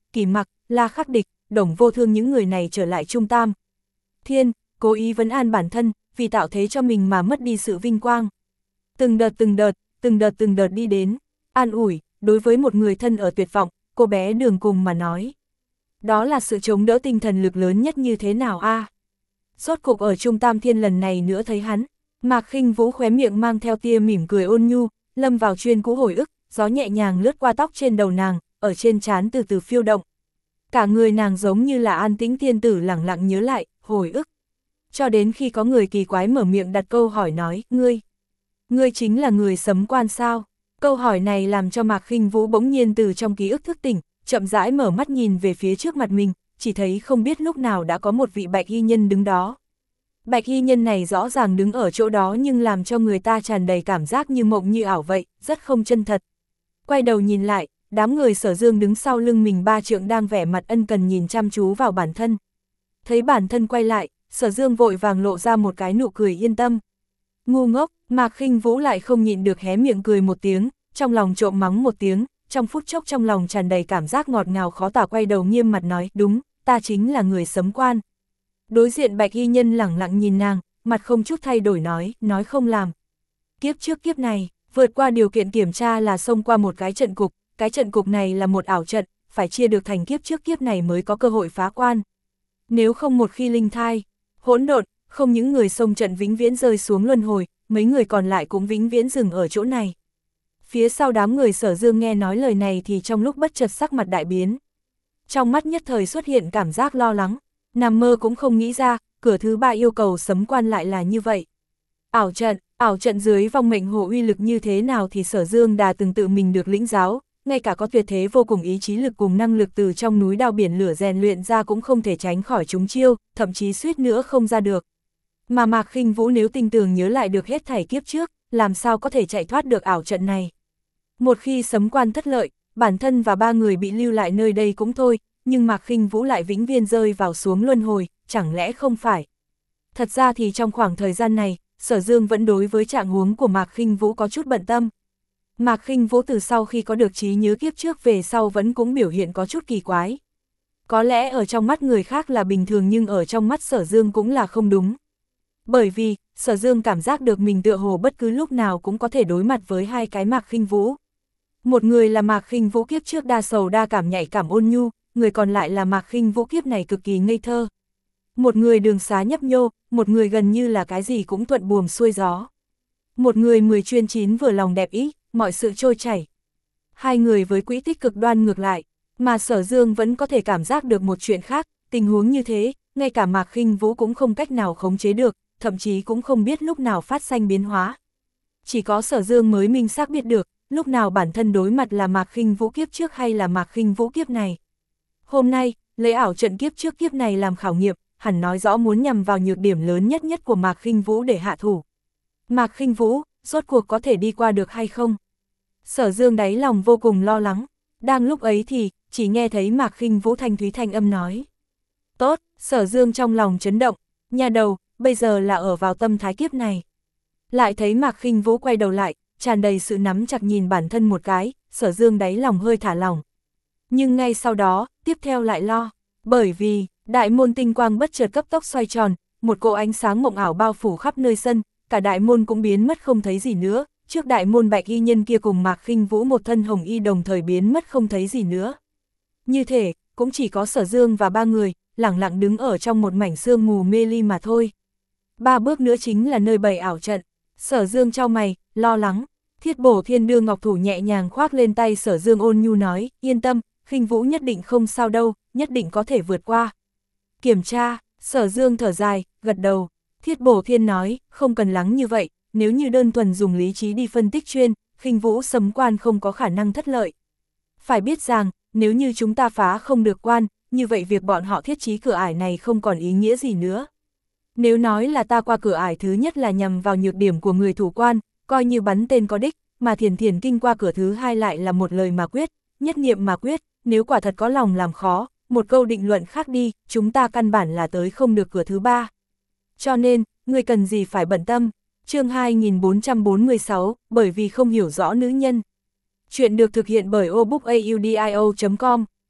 Kỳ Mặc, La Khắc Địch, Đồng Vô Thương những người này trở lại Trung Tam Thiên, cố ý vấn an bản thân, vì tạo thế cho mình mà mất đi sự vinh quang. Từng đợt từng đợt, từng đợt từng đợt đi đến, an ủi, đối với một người thân ở tuyệt vọng, cô bé Đường Cùng mà nói. Đó là sự chống đỡ tinh thần lực lớn nhất như thế nào a? À? Rốt cục ở Trung Tam Thiên lần này nữa thấy hắn, Mạc Khinh Vũ khóe miệng mang theo tia mỉm cười ôn nhu, lâm vào chuyên cũ hồi ức, gió nhẹ nhàng lướt qua tóc trên đầu nàng, ở trên trán từ từ phiêu động. Cả người nàng giống như là an tĩnh tiên tử lẳng lặng nhớ lại, hồi ức. Cho đến khi có người kỳ quái mở miệng đặt câu hỏi nói, ngươi, ngươi chính là người Sấm Quan sao? Câu hỏi này làm cho Mạc Khinh Vũ bỗng nhiên từ trong ký ức thức tỉnh, chậm rãi mở mắt nhìn về phía trước mặt mình, chỉ thấy không biết lúc nào đã có một vị bạch y nhân đứng đó. Bạch y nhân này rõ ràng đứng ở chỗ đó nhưng làm cho người ta tràn đầy cảm giác như mộng như ảo vậy, rất không chân thật. Quay đầu nhìn lại, đám người Sở Dương đứng sau lưng mình ba trượng đang vẻ mặt ân cần nhìn chăm chú vào bản thân. Thấy bản thân quay lại, Sở Dương vội vàng lộ ra một cái nụ cười yên tâm. Ngu ngốc, Mạc Khinh Vũ lại không nhịn được hé miệng cười một tiếng, trong lòng trộm mắng một tiếng, trong phút chốc trong lòng tràn đầy cảm giác ngọt ngào khó tả, quay đầu nghiêm mặt nói, đúng, ta chính là người Sấm Quan. Đối diện bạch y nhân lẳng lặng nhìn nàng, mặt không chút thay đổi nói, nói không làm. Kiếp trước kiếp này, vượt qua điều kiện kiểm tra là xông qua một cái trận cục, cái trận cục này là một ảo trận, phải chia được thành kiếp trước kiếp này mới có cơ hội phá quan. Nếu không một khi linh thai, hỗn độn, không những người xông trận vĩnh viễn rơi xuống luân hồi, mấy người còn lại cũng vĩnh viễn dừng ở chỗ này. Phía sau đám người Sở Dương nghe nói lời này thì trong lúc bất chợt sắc mặt đại biến. Trong mắt nhất thời xuất hiện cảm giác lo lắng, nằm mơ cũng không nghĩ ra, cửa thứ ba yêu cầu Sấm Quan lại là như vậy. Ảo trận, ảo trận dưới vong mệnh hồ uy lực như thế nào thì Sở Dương đã từng tự mình được lĩnh giáo, ngay cả có tuyệt thế vô cùng ý chí lực cùng năng lực từ trong núi đao biển lửa rèn luyện ra cũng không thể tránh khỏi chúng chiêu, thậm chí suýt nữa không ra được. Mà Mạc Khinh Vũ nếu tinh tường nhớ lại được hết thảy kiếp trước, làm sao có thể chạy thoát được ảo trận này. Một khi Sấm Quan thất lợi, bản thân và ba người bị lưu lại nơi đây cũng thôi, nhưng Mạc Khinh Vũ lại vĩnh viễn rơi vào xuống luân hồi, chẳng lẽ không phải. Thật ra thì trong khoảng thời gian này, Sở Dương vẫn đối với trạng huống của Mạc Khinh Vũ có chút bận tâm. Mạc Khinh Vũ từ sau khi có được trí nhớ kiếp trước về sau vẫn cũng biểu hiện có chút kỳ quái. Có lẽ ở trong mắt người khác là bình thường nhưng ở trong mắt Sở Dương cũng là không đúng. Bởi vì, Sở Dương cảm giác được mình tựa hồ bất cứ lúc nào cũng có thể đối mặt với hai cái Mạc Khinh Vũ. Một người là Mạc Khinh Vũ kiếp trước đa sầu đa cảm nhạy cảm ôn nhu, người còn lại là Mạc Khinh Vũ kiếp này cực kỳ ngây thơ. Một người đường xá nhấp nhô, một người gần như là cái gì cũng thuận buồm xuôi gió. Một người mười chuyên chín vừa lòng đẹp ý, mọi sự trôi chảy. Hai người với quỹ tích cực đoan ngược lại, mà Sở Dương vẫn có thể cảm giác được một chuyện khác, tình huống như thế, ngay cả Mạc Khinh Vũ cũng không cách nào khống chế được, thậm chí cũng không biết lúc nào phát sinh biến hóa. Chỉ có Sở Dương mới minh xác biết được, lúc nào bản thân đối mặt là Mạc Khinh Vũ kiếp trước hay là Mạc Khinh Vũ kiếp này. Hôm nay, lấy ảo trận kiếp trước kiếp này làm khảo nghiệm, hẳn nói rõ muốn nhằm vào nhược điểm lớn nhất nhất của Mạc Khinh Vũ để hạ thủ. Mạc Khinh Vũ, rốt cuộc có thể đi qua được hay không? Sở Dương đáy lòng vô cùng lo lắng, đang lúc ấy thì, chỉ nghe thấy Mạc Khinh Vũ thanh thúy thanh âm nói. Tốt, Sở Dương trong lòng chấn động, nhà đầu, bây giờ là ở vào tâm thái kiếp này. Lại thấy Mạc Khinh Vũ quay đầu lại, tràn đầy sự nắm chặt nhìn bản thân một cái, Sở Dương đáy lòng hơi thả lỏng. Nhưng ngay sau đó, tiếp theo lại lo, bởi vì, đại môn tinh quang bất chợt cấp tốc xoay tròn, một cỗ ánh sáng mộng ảo bao phủ khắp nơi sân, cả đại môn cũng biến mất không thấy gì nữa, trước đại môn bạch y nhân kia cùng Mạc Khinh Vũ một thân hồng y đồng thời biến mất không thấy gì nữa. Như thể, cũng chỉ có Sở Dương và ba người, lẳng lặng đứng ở trong một mảnh sương mù mê ly mà thôi. Ba bước nữa chính là nơi bày ảo trận. Sở Dương chau mày, lo lắng. Thiết Bổ Thiên đưa ngọc thủ nhẹ nhàng khoác lên tay Sở Dương ôn nhu nói, yên tâm, Khinh Vũ nhất định không sao đâu, nhất định có thể vượt qua. Kiểm tra, Sở Dương thở dài, gật đầu. Thiết Bổ Thiên nói, không cần lắng như vậy, nếu như đơn thuần dùng lý trí đi phân tích chuyên, Khinh Vũ Sấm Quan không có khả năng thất lợi. Phải biết rằng, nếu như chúng ta phá không được quan, như vậy việc bọn họ thiết trí cửa ải này không còn ý nghĩa gì nữa. Nếu nói là ta qua cửa ải thứ nhất là nhằm vào nhược điểm của người thủ quan, coi như bắn tên có đích, mà Thiền Thiền Kinh qua cửa thứ hai lại là một lời mà quyết, nhất niệm mà quyết, nếu quả thật có lòng làm khó, một câu định luận khác đi, chúng ta căn bản là tới không được cửa thứ ba. Cho nên, người cần gì phải bận tâm. Chương hai nghìn bốn trăm bốn mươi sáu, bởi vì không hiểu rõ nữ nhân. Chuyện được thực hiện bởi obookaudio chấm com.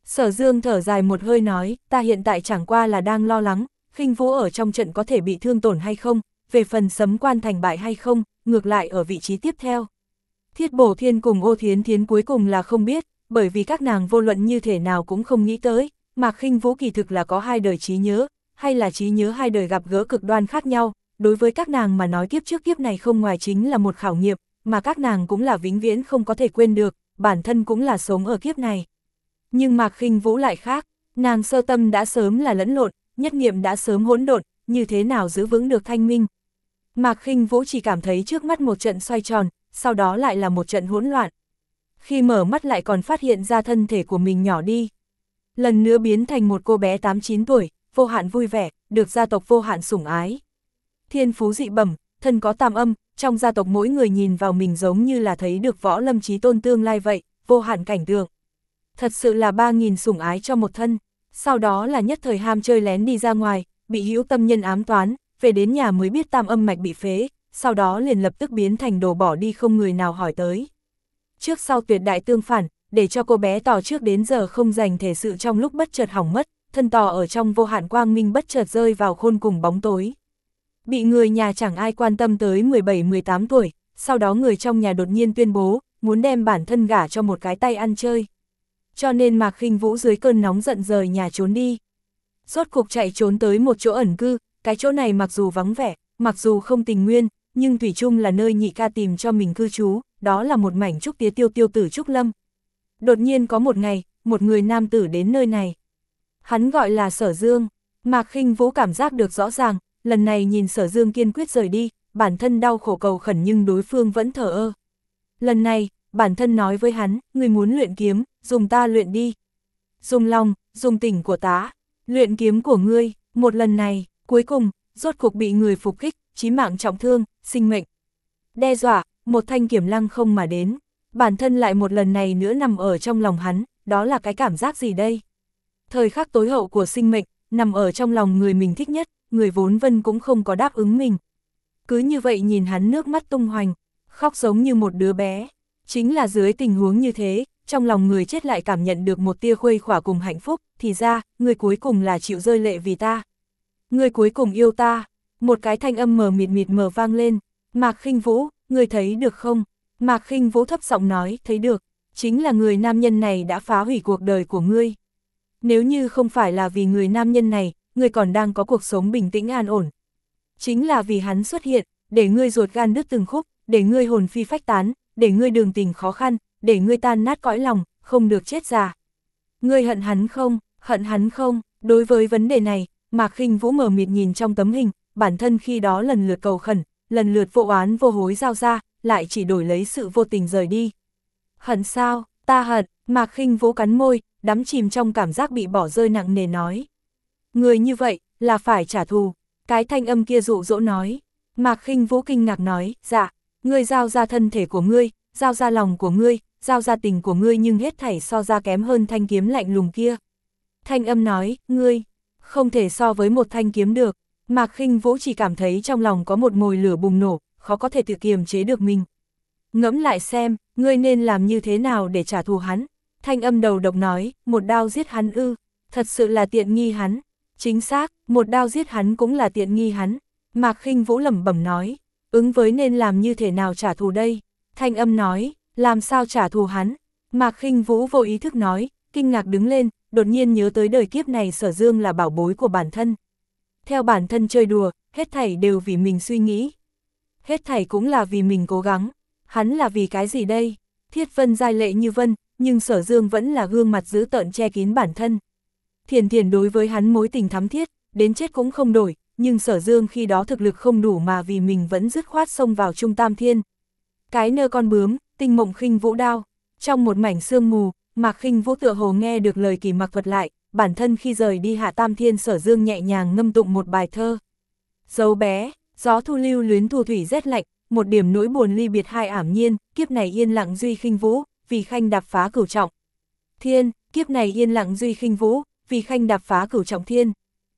Sở Dương thở dài một hơi nói, ta hiện tại chẳng qua là đang lo lắng, Khinh Vũ ở trong trận có thể bị thương tổn hay không, về phần Sấm Quan thành bại hay không, ngược lại ở vị trí tiếp theo. Thiết Bổ Thiên cùng Ô Thiến Thiến cuối cùng là không biết, bởi vì các nàng vô luận như thể nào cũng không nghĩ tới, Mạc Khinh Vũ kỳ thực là có hai đời trí nhớ, hay là trí nhớ hai đời gặp gỡ cực đoan khác nhau, đối với các nàng mà nói kiếp trước kiếp này không ngoài chính là một khảo nghiệm, mà các nàng cũng là vĩnh viễn không có thể quên được, bản thân cũng là sống ở kiếp này. Nhưng Mạc Khinh Vũ lại khác, nàng sơ tâm đã sớm là lẫn lộn, nhất niệm đã sớm hỗn độn, như thế nào giữ vững được thanh minh. Mạc Khinh Vũ chỉ cảm thấy trước mắt một trận xoay tròn, sau đó lại là một trận hỗn loạn. Khi mở mắt lại còn phát hiện ra thân thể của mình nhỏ đi. Lần nữa biến thành một cô bé tám chín tuổi, vô hạn vui vẻ, được gia tộc vô hạn sủng ái. Thiên phú dị bẩm, thân có tam âm, trong gia tộc mỗi người nhìn vào mình giống như là thấy được võ lâm chí tôn tương lai vậy, vô hạn cảnh tượng. Thật sự là ba nghìn sủng ái cho một thân, sau đó là nhất thời ham chơi lén đi ra ngoài, bị hữu tâm nhân ám toán, về đến nhà mới biết tam âm mạch bị phế, sau đó liền lập tức biến thành đồ bỏ đi không người nào hỏi tới. Trước sau tuyệt đại tương phản, để cho cô bé tỏ trước đến giờ không dành thể sự trong lúc bất chợt hỏng mất, thân tỏ ở trong vô hạn quang minh bất chợt rơi vào khôn cùng bóng tối. Bị người nhà chẳng ai quan tâm tới mười bảy mười tám tuổi, sau đó người trong nhà đột nhiên tuyên bố, muốn đem bản thân gả cho một cái tay ăn chơi. Cho nên Mạc Khinh Vũ dưới cơn nóng giận rời nhà trốn đi. Rốt cuộc chạy trốn tới một chỗ ẩn cư, cái chỗ này mặc dù vắng vẻ, mặc dù không tình nguyên, nhưng thủy chung là nơi nhị ca tìm cho mình cư trú, đó là một mảnh trúc tía tiêu tiêu tử trúc lâm. Đột nhiên có một ngày, một người nam tử đến nơi này. Hắn gọi là Sở Dương. Mạc Khinh Vũ cảm giác được rõ ràng, lần này nhìn Sở Dương kiên quyết rời đi, bản thân đau khổ cầu khẩn nhưng đối phương vẫn thờ ơ. Lần này, bản thân nói với hắn, người muốn luyện kiếm, dùng ta luyện đi. Dùng lòng, dùng tình của ta, luyện kiếm của ngươi, một lần này, cuối cùng, rốt cuộc bị người phục kích, chí mạng trọng thương, sinh mệnh. Đe dọa, một thanh kiếm lăng không mà đến, bản thân lại một lần này nữa nằm ở trong lòng hắn, đó là cái cảm giác gì đây? Thời khắc tối hậu của sinh mệnh, nằm ở trong lòng người mình thích nhất, người vốn vân cũng không có đáp ứng mình. Cứ như vậy nhìn hắn nước mắt tung hoành, khóc giống như một đứa bé. Chính là dưới tình huống như thế, trong lòng người chết lại cảm nhận được một tia khuây khỏa cùng hạnh phúc, thì ra, người cuối cùng là chịu rơi lệ vì ta. Người cuối cùng yêu ta. Một cái thanh âm mờ mịt mịt mờ vang lên. Mạc Khinh Vũ, người thấy được không? Mạc Khinh Vũ thấp giọng nói, thấy được. Chính là người nam nhân này đã phá hủy cuộc đời của ngươi. Nếu như không phải là vì người nam nhân này, ngươi còn đang có cuộc sống bình tĩnh an ổn. Chính là vì hắn xuất hiện, để ngươi ruột gan đứt từng khúc, để ngươi hồn phi phách tán, để ngươi đường tình khó khăn, để ngươi tan nát cõi lòng, không được chết già. Ngươi hận hắn không, hận hắn không? Đối với vấn đề này, Mạc Khinh Vũ mờ mịt nhìn trong tấm hình, bản thân khi đó lần lượt cầu khẩn, lần lượt vô oán vô hối giao ra, lại chỉ đổi lấy sự vô tình rời đi. Hận sao? Ta hận. Mạc Khinh Vũ cắn môi, đắm chìm trong cảm giác bị bỏ rơi nặng nề nói. Người như vậy, là phải trả thù. Cái thanh âm kia dụ dỗ nói. Mạc Khinh Vũ kinh ngạc nói, dạ, ngươi giao ra thân thể của ngươi, giao ra lòng của ngươi, giao ra tình của ngươi nhưng hết thảy so ra kém hơn thanh kiếm lạnh lùng kia. Thanh âm nói, ngươi, không thể so với một thanh kiếm được. Mạc Khinh Vũ chỉ cảm thấy trong lòng có một mồi lửa bùng nổ, khó có thể tự kiềm chế được mình. Ngẫm lại xem, ngươi nên làm như thế nào để trả thù hắn. Thanh âm đầu độc nói, một đao giết hắn ư, thật sự là tiện nghi hắn. Chính xác, một đao giết hắn cũng là tiện nghi hắn. Mạc Khinh Vũ lẩm bẩm nói, ứng với nên làm như thế nào trả thù đây. Thanh âm nói, làm sao trả thù hắn. Mạc Khinh Vũ vô ý thức nói, kinh ngạc đứng lên, đột nhiên nhớ tới đời kiếp này Sở Dương là bảo bối của bản thân. Theo bản thân chơi đùa, hết thảy đều vì mình suy nghĩ. Hết thảy cũng là vì mình cố gắng. Hắn là vì cái gì đây? Thiết Vân giai lệ như vân, nhưng Sở Dương vẫn là gương mặt dữ tợn che kín bản thân. Thiền Thiền đối với hắn mối tình thắm thiết, đến chết cũng không đổi, nhưng Sở Dương khi đó thực lực không đủ mà vì mình vẫn dứt khoát xông vào Trung Tam Thiên. Cái nơ con bướm, tinh mộng Khinh Vũ đao. Trong một mảnh sương mù, Mạc Khinh Vũ tựa hồ nghe được lời Kỳ Mặc thuật lại, bản thân khi rời đi Hạ Tam Thiên Sở Dương nhẹ nhàng ngâm tụng một bài thơ. Dấu bé, gió thu lưu luyến thu thủy rét lạnh, một điểm nỗi buồn ly biệt hai ảm nhiên, kiếp này yên lặng duy Khinh Vũ, vì khanh đạp phá cửu trọng. Thiên, kiếp này yên lặng duy Khinh Vũ, vì khanh đạp phá cửu trọng thiên.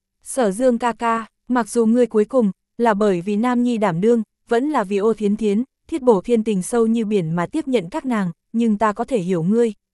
Sở Dương ca ca, mặc dù ngươi cuối cùng, là bởi vì Nam Nhi đảm đương, vẫn là vì Ô Thiến Thiến, Thiết Bổ Thiên tình sâu như biển mà tiếp nhận các nàng, nhưng ta có thể hiểu ngươi.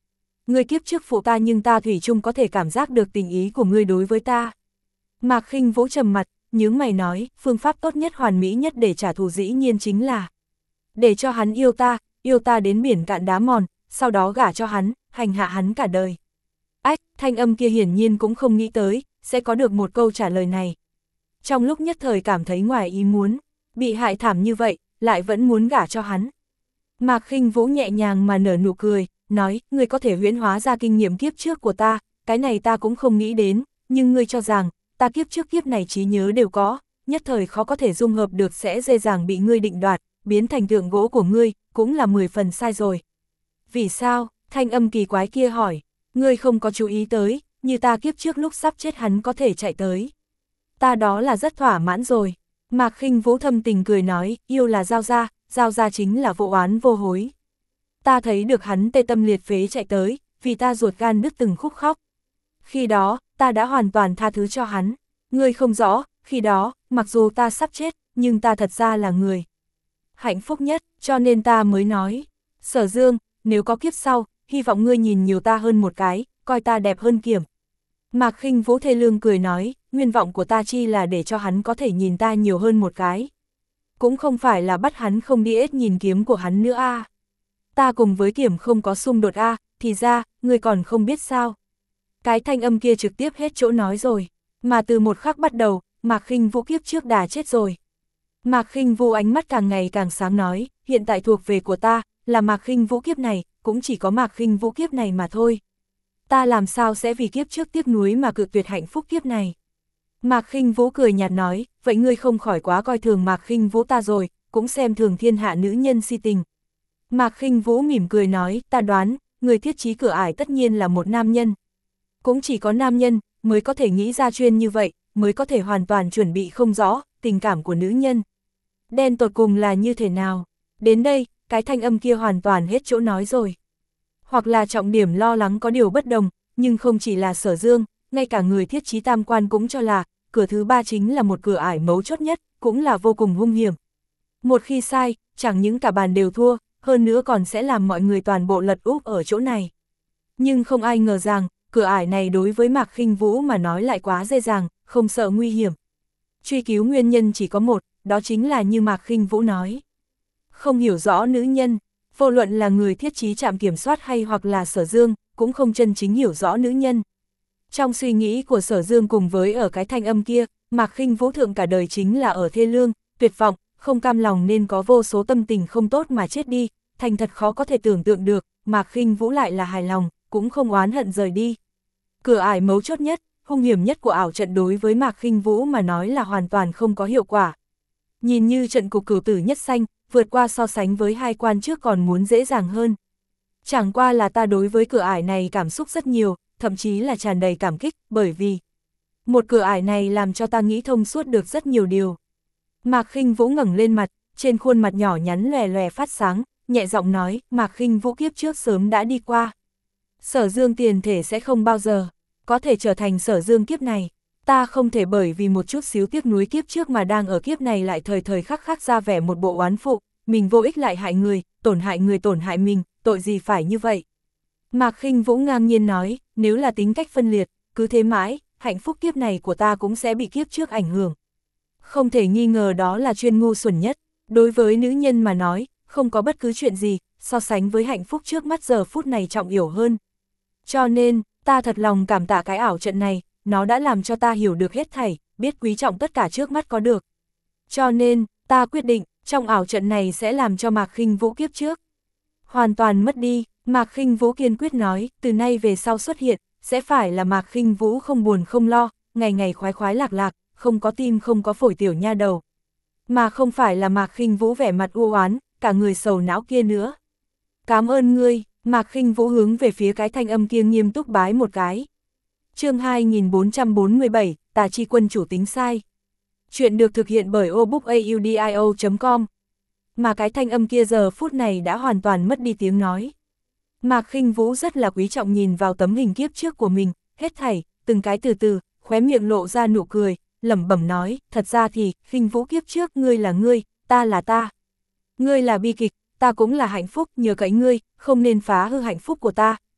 ngươi kiếp trước phụ ta nhưng ta thủy chung có thể cảm giác được tình ý của ngươi đối với ta. Mạc Khinh Vũ trầm mặt, nhướng mày nói, phương pháp tốt nhất hoàn mỹ nhất để trả thù dĩ nhiên chính là để cho hắn yêu ta, yêu ta đến biển cạn đá mòn, sau đó gả cho hắn, hành hạ hắn cả đời. Ách, thanh âm kia hiển nhiên cũng không nghĩ tới, sẽ có được một câu trả lời này. Trong lúc nhất thời cảm thấy ngoài ý muốn, bị hại thảm như vậy, lại vẫn muốn gả cho hắn. Mạc Khinh Vũ nhẹ nhàng mà nở nụ cười, nói, ngươi có thể huyễn hóa ra kinh nghiệm kiếp trước của ta, cái này ta cũng không nghĩ đến, nhưng ngươi cho rằng, ta kiếp trước kiếp này trí nhớ đều có, nhất thời khó có thể dung hợp được sẽ dễ dàng bị ngươi định đoạt, biến thành tượng gỗ của ngươi, cũng là mười phần sai rồi. Vì sao? Thanh âm kỳ quái kia hỏi, ngươi không có chú ý tới, như ta kiếp trước lúc sắp chết hắn có thể chạy tới. Ta đó là rất thỏa mãn rồi. Mạc Khinh Vũ thâm tình cười nói, yêu là giao ra, giao ra chính là vô oán vô hối. Ta thấy được hắn tê tâm liệt phế chạy tới, vì ta ruột gan đứt từng khúc khóc. Khi đó, ta đã hoàn toàn tha thứ cho hắn. Ngươi không rõ, khi đó, mặc dù ta sắp chết, nhưng ta thật ra là người hạnh phúc nhất, cho nên ta mới nói. Sở Dương, nếu có kiếp sau, hy vọng ngươi nhìn nhiều ta hơn một cái, coi ta đẹp hơn Kiểm. Mạc Khinh Vũ thê lương cười nói, nguyên vọng của ta chi là để cho hắn có thể nhìn ta nhiều hơn một cái. Cũng không phải là bắt hắn không đi ết nhìn kiếm của hắn nữa a. À. Ta cùng với Kiểm không có xung đột a, à, thì ra, ngươi còn không biết sao. Cái thanh âm kia trực tiếp hết chỗ nói rồi, mà từ một khắc bắt đầu, Mạc Khinh Vũ kiếp trước đã chết rồi. Mạc Khinh Vũ ánh mắt càng ngày càng sáng nói, hiện tại thuộc về của ta, là Mạc Khinh Vũ kiếp này, cũng chỉ có Mạc Khinh Vũ kiếp này mà thôi. Ta làm sao sẽ vì kiếp trước tiếc nuối mà cự tuyệt hạnh phúc kiếp này. Mạc Khinh Vũ cười nhạt nói, vậy ngươi không khỏi quá coi thường Mạc Khinh Vũ ta rồi, cũng xem thường thiên hạ nữ nhân si tình. Mạc Khinh Vũ mỉm cười nói, ta đoán, người thiết trí cửa ải tất nhiên là một nam nhân. Cũng chỉ có nam nhân, mới có thể nghĩ ra chuyên như vậy, mới có thể hoàn toàn chuẩn bị không rõ, tình cảm của nữ nhân. Đen tột cùng là như thế nào? Đến đây, cái thanh âm kia hoàn toàn hết chỗ nói rồi. Hoặc là trọng điểm lo lắng có điều bất đồng, nhưng không chỉ là Sở Dương, ngay cả người thiết trí tam quan cũng cho là, cửa thứ ba chính là một cửa ải mấu chốt nhất, cũng là vô cùng hung hiểm. Một khi sai, chẳng những cả bàn đều thua, hơn nữa còn sẽ làm mọi người toàn bộ lật úp ở chỗ này. Nhưng không ai ngờ rằng, cửa ải này đối với Mạc Khinh Vũ mà nói lại quá dễ dàng, không sợ nguy hiểm. Truy cứu nguyên nhân chỉ có một, đó chính là như Mạc Khinh Vũ nói. Không hiểu rõ nữ nhân, vô luận là người thiết trí trạm kiểm soát hay hoặc là Sở Dương, cũng không chân chính hiểu rõ nữ nhân. Trong suy nghĩ của Sở Dương cùng với ở cái thanh âm kia, Mạc Khinh Vũ thượng cả đời chính là ở thê lương, tuyệt vọng, không cam lòng nên có vô số tâm tình không tốt mà chết đi, thành thật khó có thể tưởng tượng được, Mạc Khinh Vũ lại là hài lòng, cũng không oán hận rời đi. Cửa ải mấu chốt nhất, hung hiểm nhất của ảo trận đối với Mạc Khinh Vũ mà nói là hoàn toàn không có hiệu quả. Nhìn như trận cục cửu tử nhất sanh, vượt qua so sánh với hai quan trước còn muốn dễ dàng hơn. Chẳng qua là ta đối với cửa ải này cảm xúc rất nhiều, thậm chí là tràn đầy cảm kích, bởi vì một cửa ải này làm cho ta nghĩ thông suốt được rất nhiều điều. Mạc Khinh Vũ ngẩng lên mặt, trên khuôn mặt nhỏ nhắn lòe lòe phát sáng, nhẹ giọng nói, Mạc Khinh Vũ kiếp trước sớm đã đi qua. Sở Dương tiền thể sẽ không bao giờ có thể trở thành Sở Dương kiếp này. Ta không thể bởi vì một chút xíu tiếc nuối kiếp trước mà đang ở kiếp này lại thời thời khắc khắc ra vẻ một bộ oán phụ, mình vô ích lại hại người, tổn hại người tổn hại mình, tội gì phải như vậy. Mạc Khinh Vũ ngang nhiên nói, nếu là tính cách phân liệt, cứ thế mãi, hạnh phúc kiếp này của ta cũng sẽ bị kiếp trước ảnh hưởng. Không thể nghi ngờ đó là chuyên ngu xuẩn nhất, đối với nữ nhân mà nói, không có bất cứ chuyện gì, so sánh với hạnh phúc trước mắt giờ phút này trọng yếu hơn. Cho nên, ta thật lòng cảm tạ cái ảo trận này, nó đã làm cho ta hiểu được hết thảy, biết quý trọng tất cả trước mắt có được. Cho nên, ta quyết định, trong ảo trận này sẽ làm cho Mạc Khinh Vũ kiếp trước hoàn toàn mất đi. Mạc Khinh Vũ kiên quyết nói, từ nay về sau xuất hiện, sẽ phải là Mạc Khinh Vũ không buồn không lo, ngày ngày khoái khoái lạc lạc, không có tim không có phổi tiểu nha đầu. Mà không phải là Mạc Khinh Vũ vẻ mặt u oán, cả người sầu não kia nữa. Cảm ơn ngươi. Mạc Khinh Vũ hướng về phía cái thanh âm kia nghiêm túc bái một cái. Chương hai nghìn bốn trăm bốn mươi bảy, Tà Chi Quân chủ tính sai. Chuyện được thực hiện bởi obookaudio chấm com. Mà cái thanh âm kia giờ phút này đã hoàn toàn mất đi tiếng nói. Mạc Khinh Vũ rất là quý trọng nhìn vào tấm hình kiếp trước của mình, hết thảy, từng cái từ từ, khóe miệng lộ ra nụ cười, lẩm bẩm nói, thật ra thì, Khinh Vũ kiếp trước ngươi là ngươi, ta là ta. Ngươi là bi kịch, ta cũng là hạnh phúc, nhờ cậy ngươi, không nên phá hư hạnh phúc của ta,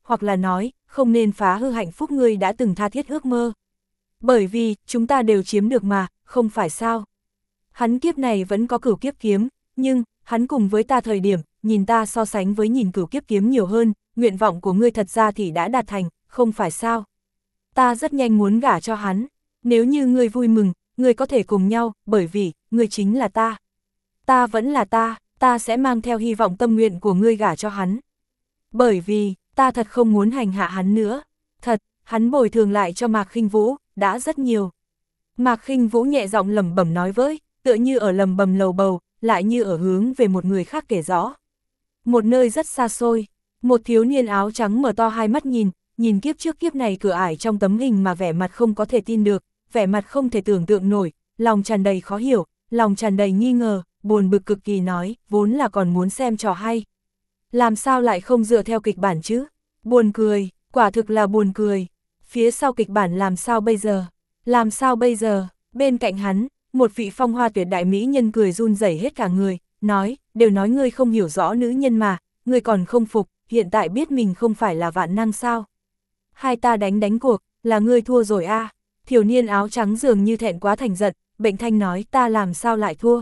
hoặc là nói, không nên phá hư hạnh phúc ngươi đã từng tha thiết ước mơ. Bởi vì, chúng ta đều chiếm được mà, không phải sao. Hắn kiếp này vẫn có cửu kiếp kiếm, nhưng, hắn cùng với ta thời điểm, nhìn ta so sánh với nhìn cửu kiếp kiếm nhiều hơn, nguyện vọng của ngươi thật ra thì đã đạt thành, không phải sao. Ta rất nhanh muốn gả cho hắn, nếu như ngươi vui mừng, ngươi có thể cùng nhau, bởi vì, ngươi chính là ta. Ta vẫn là ta, ta sẽ mang theo hy vọng tâm nguyện của ngươi gả cho hắn. Bởi vì, ta thật không muốn hành hạ hắn nữa. Thật, hắn bồi thường lại cho Mạc Khinh Vũ, đã rất nhiều. Mạc Khinh Vũ nhẹ giọng lẩm bẩm nói với, tựa như ở lầm bầm lầu bầu, lại như ở hướng về một người khác kể rõ. Một nơi rất xa xôi, một thiếu niên áo trắng mở to hai mắt nhìn, nhìn kiếp trước kiếp này cửa ải trong tấm hình mà vẻ mặt không có thể tin được, vẻ mặt không thể tưởng tượng nổi, lòng tràn đầy khó hiểu, lòng tràn đầy nghi ngờ, buồn bực cực kỳ nói, vốn là còn muốn xem trò hay. Làm sao lại không dựa theo kịch bản chứ? Buồn cười, quả thực là buồn cười. Phía sau kịch bản làm sao bây giờ? Làm sao bây giờ? Bên cạnh hắn, một vị phong hoa tuyệt đại mỹ nhân cười run rẩy hết cả người, nói, đều nói ngươi không hiểu rõ nữ nhân mà, ngươi còn không phục, hiện tại biết mình không phải là vạn năng sao. Hai ta đánh đánh cuộc, là ngươi thua rồi a. À. Thiếu niên áo trắng dường như thẹn quá thành giận, bệnh thanh nói ta làm sao lại thua.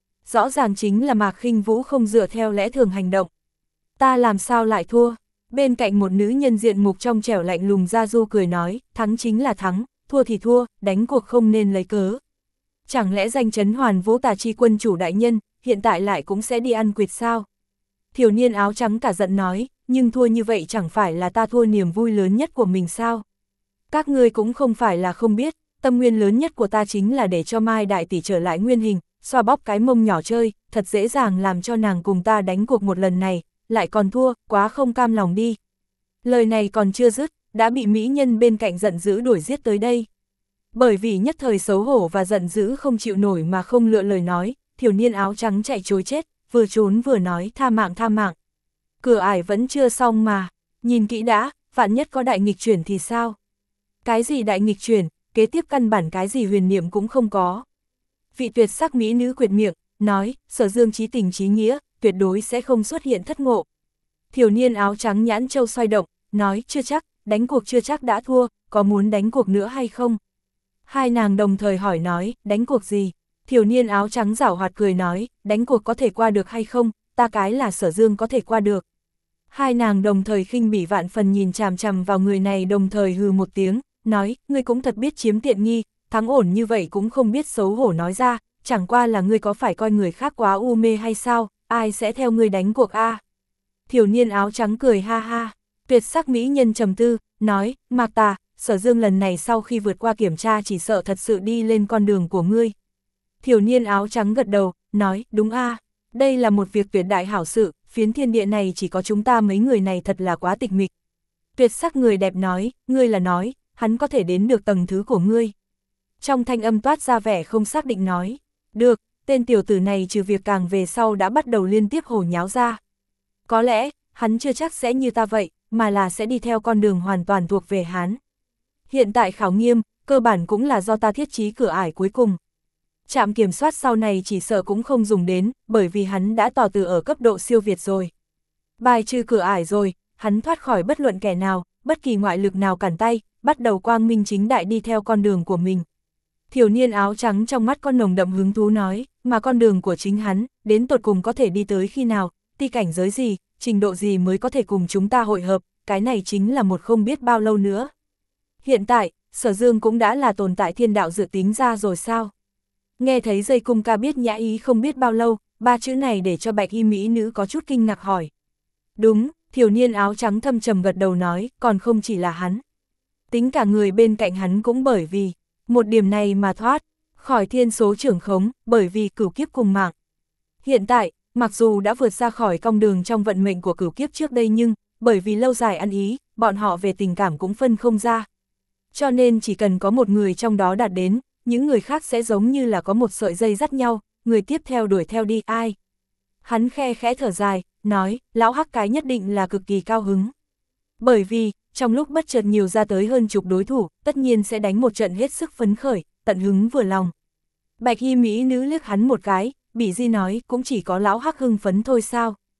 Rõ ràng chính là Mạc Khinh Vũ không dựa theo lẽ thường hành động. Ta làm sao lại thua? Bên cạnh một nữ nhân diện mục trong trẻo lạnh lùng ra du cười nói, thắng chính là thắng, thua thì thua, đánh cuộc không nên lấy cớ. Chẳng lẽ danh chấn Hoàn Vũ Tà Chi quân chủ đại nhân, hiện tại lại cũng sẽ đi ăn quỵt sao? Thiếu niên áo trắng cả giận nói, nhưng thua như vậy chẳng phải là ta thua niềm vui lớn nhất của mình sao? Các ngươi cũng không phải là không biết, tâm nguyên lớn nhất của ta chính là để cho Mai đại tỷ trở lại nguyên hình, xoa bóp cái mông nhỏ chơi, thật dễ dàng làm cho nàng cùng ta đánh cuộc một lần này, lại còn thua, quá không cam lòng đi. Lời này còn chưa dứt, đã bị mỹ nhân bên cạnh giận dữ đuổi giết tới đây. Bởi vì nhất thời xấu hổ và giận dữ không chịu nổi mà không lựa lời nói, thiếu niên áo trắng chạy trối chết, vừa trốn vừa nói tha mạng tha mạng. Cửa ải vẫn chưa xong mà, nhìn kỹ đã, vạn nhất có đại nghịch chuyển thì sao? Cái gì đại nghịch chuyển, kế tiếp căn bản cái gì huyền niệm cũng không có. Vị tuyệt sắc mỹ nữ quyệt miệng, nói, Sở Dương chí tình chí nghĩa, tuyệt đối sẽ không xuất hiện thất ngộ. Thiếu niên áo trắng nhãn châu xoay động, nói, chưa chắc, đánh cuộc chưa chắc đã thua, có muốn đánh cuộc nữa hay không? Hai nàng đồng thời hỏi nói, đánh cuộc gì? Thiếu niên áo trắng giảo hoạt cười nói, đánh cuộc có thể qua được hay không, ta cái là Sở Dương có thể qua được. Hai nàng đồng thời khinh bỉ vạn phần nhìn chằm chằm vào người này đồng thời hừ một tiếng, nói, ngươi cũng thật biết chiếm tiện nghi, thắng ổn như vậy cũng không biết xấu hổ nói ra, chẳng qua là ngươi có phải coi người khác quá u mê hay sao, ai sẽ theo ngươi đánh cuộc a? À? Thiếu niên áo trắng cười ha ha, tuyệt sắc mỹ nhân trầm tư, nói, Mạc Tà, Sở Dương lần này sau khi vượt qua kiểm tra chỉ sợ thật sự đi lên con đường của ngươi. Thiếu niên áo trắng gật đầu, nói, đúng a, à, đây là một việc tuyệt đại hảo sự, phiến thiên địa này chỉ có chúng ta mấy người này thật là quá tịch mịch. Tuyệt sắc người đẹp nói, ngươi là nói, hắn có thể đến được tầng thứ của ngươi. Trong thanh âm toát ra vẻ không xác định nói, được, tên tiểu tử này trừ việc càng về sau đã bắt đầu liên tiếp hồ nháo ra. Có lẽ, hắn chưa chắc sẽ như ta vậy, mà là sẽ đi theo con đường hoàn toàn thuộc về hắn. Hiện tại khảo nghiêm, cơ bản cũng là do ta thiết trí cửa ải cuối cùng. Trạm kiểm soát sau này chỉ sợ cũng không dùng đến, bởi vì hắn đã tỏ từ ở cấp độ siêu việt rồi. Bài trừ cửa ải rồi, hắn thoát khỏi bất luận kẻ nào, bất kỳ ngoại lực nào cản tay, bắt đầu quang minh chính đại đi theo con đường của mình. Thiếu niên áo trắng trong mắt con nồng đậm hứng thú nói, mà con đường của chính hắn, đến tột cùng có thể đi tới khi nào, ti cảnh giới gì, trình độ gì mới có thể cùng chúng ta hội hợp, cái này chính là một không biết bao lâu nữa. Hiện tại, Sở Dương cũng đã là tồn tại thiên đạo dự tính ra rồi sao? Nghe thấy dây cung ca biết nhã ý không biết bao lâu, ba chữ này để cho bạch y mỹ nữ có chút kinh ngạc hỏi. Đúng, thiếu niên áo trắng thâm trầm gật đầu nói, còn không chỉ là hắn. Tính cả người bên cạnh hắn cũng bởi vì, một điểm này mà thoát, khỏi thiên số trưởng khống, bởi vì cửu kiếp cùng mạng. Hiện tại, mặc dù đã vượt ra khỏi con đường trong vận mệnh của cửu kiếp trước đây nhưng, bởi vì lâu dài ăn ý, bọn họ về tình cảm cũng phân không ra. Cho nên chỉ cần có một người trong đó đạt đến, những người khác sẽ giống như là có một sợi dây dắt nhau, người tiếp theo đuổi theo đi ai. Hắn khe khẽ thở dài, nói, lão hắc cái nhất định là cực kỳ cao hứng. Bởi vì, trong lúc bất chợt nhiều ra tới hơn chục đối thủ, tất nhiên sẽ đánh một trận hết sức phấn khởi, tận hứng vừa lòng. Bạch y mỹ nữ liếc hắn một cái, bị di nói, cũng chỉ có lão hắc hưng phấn thôi sao.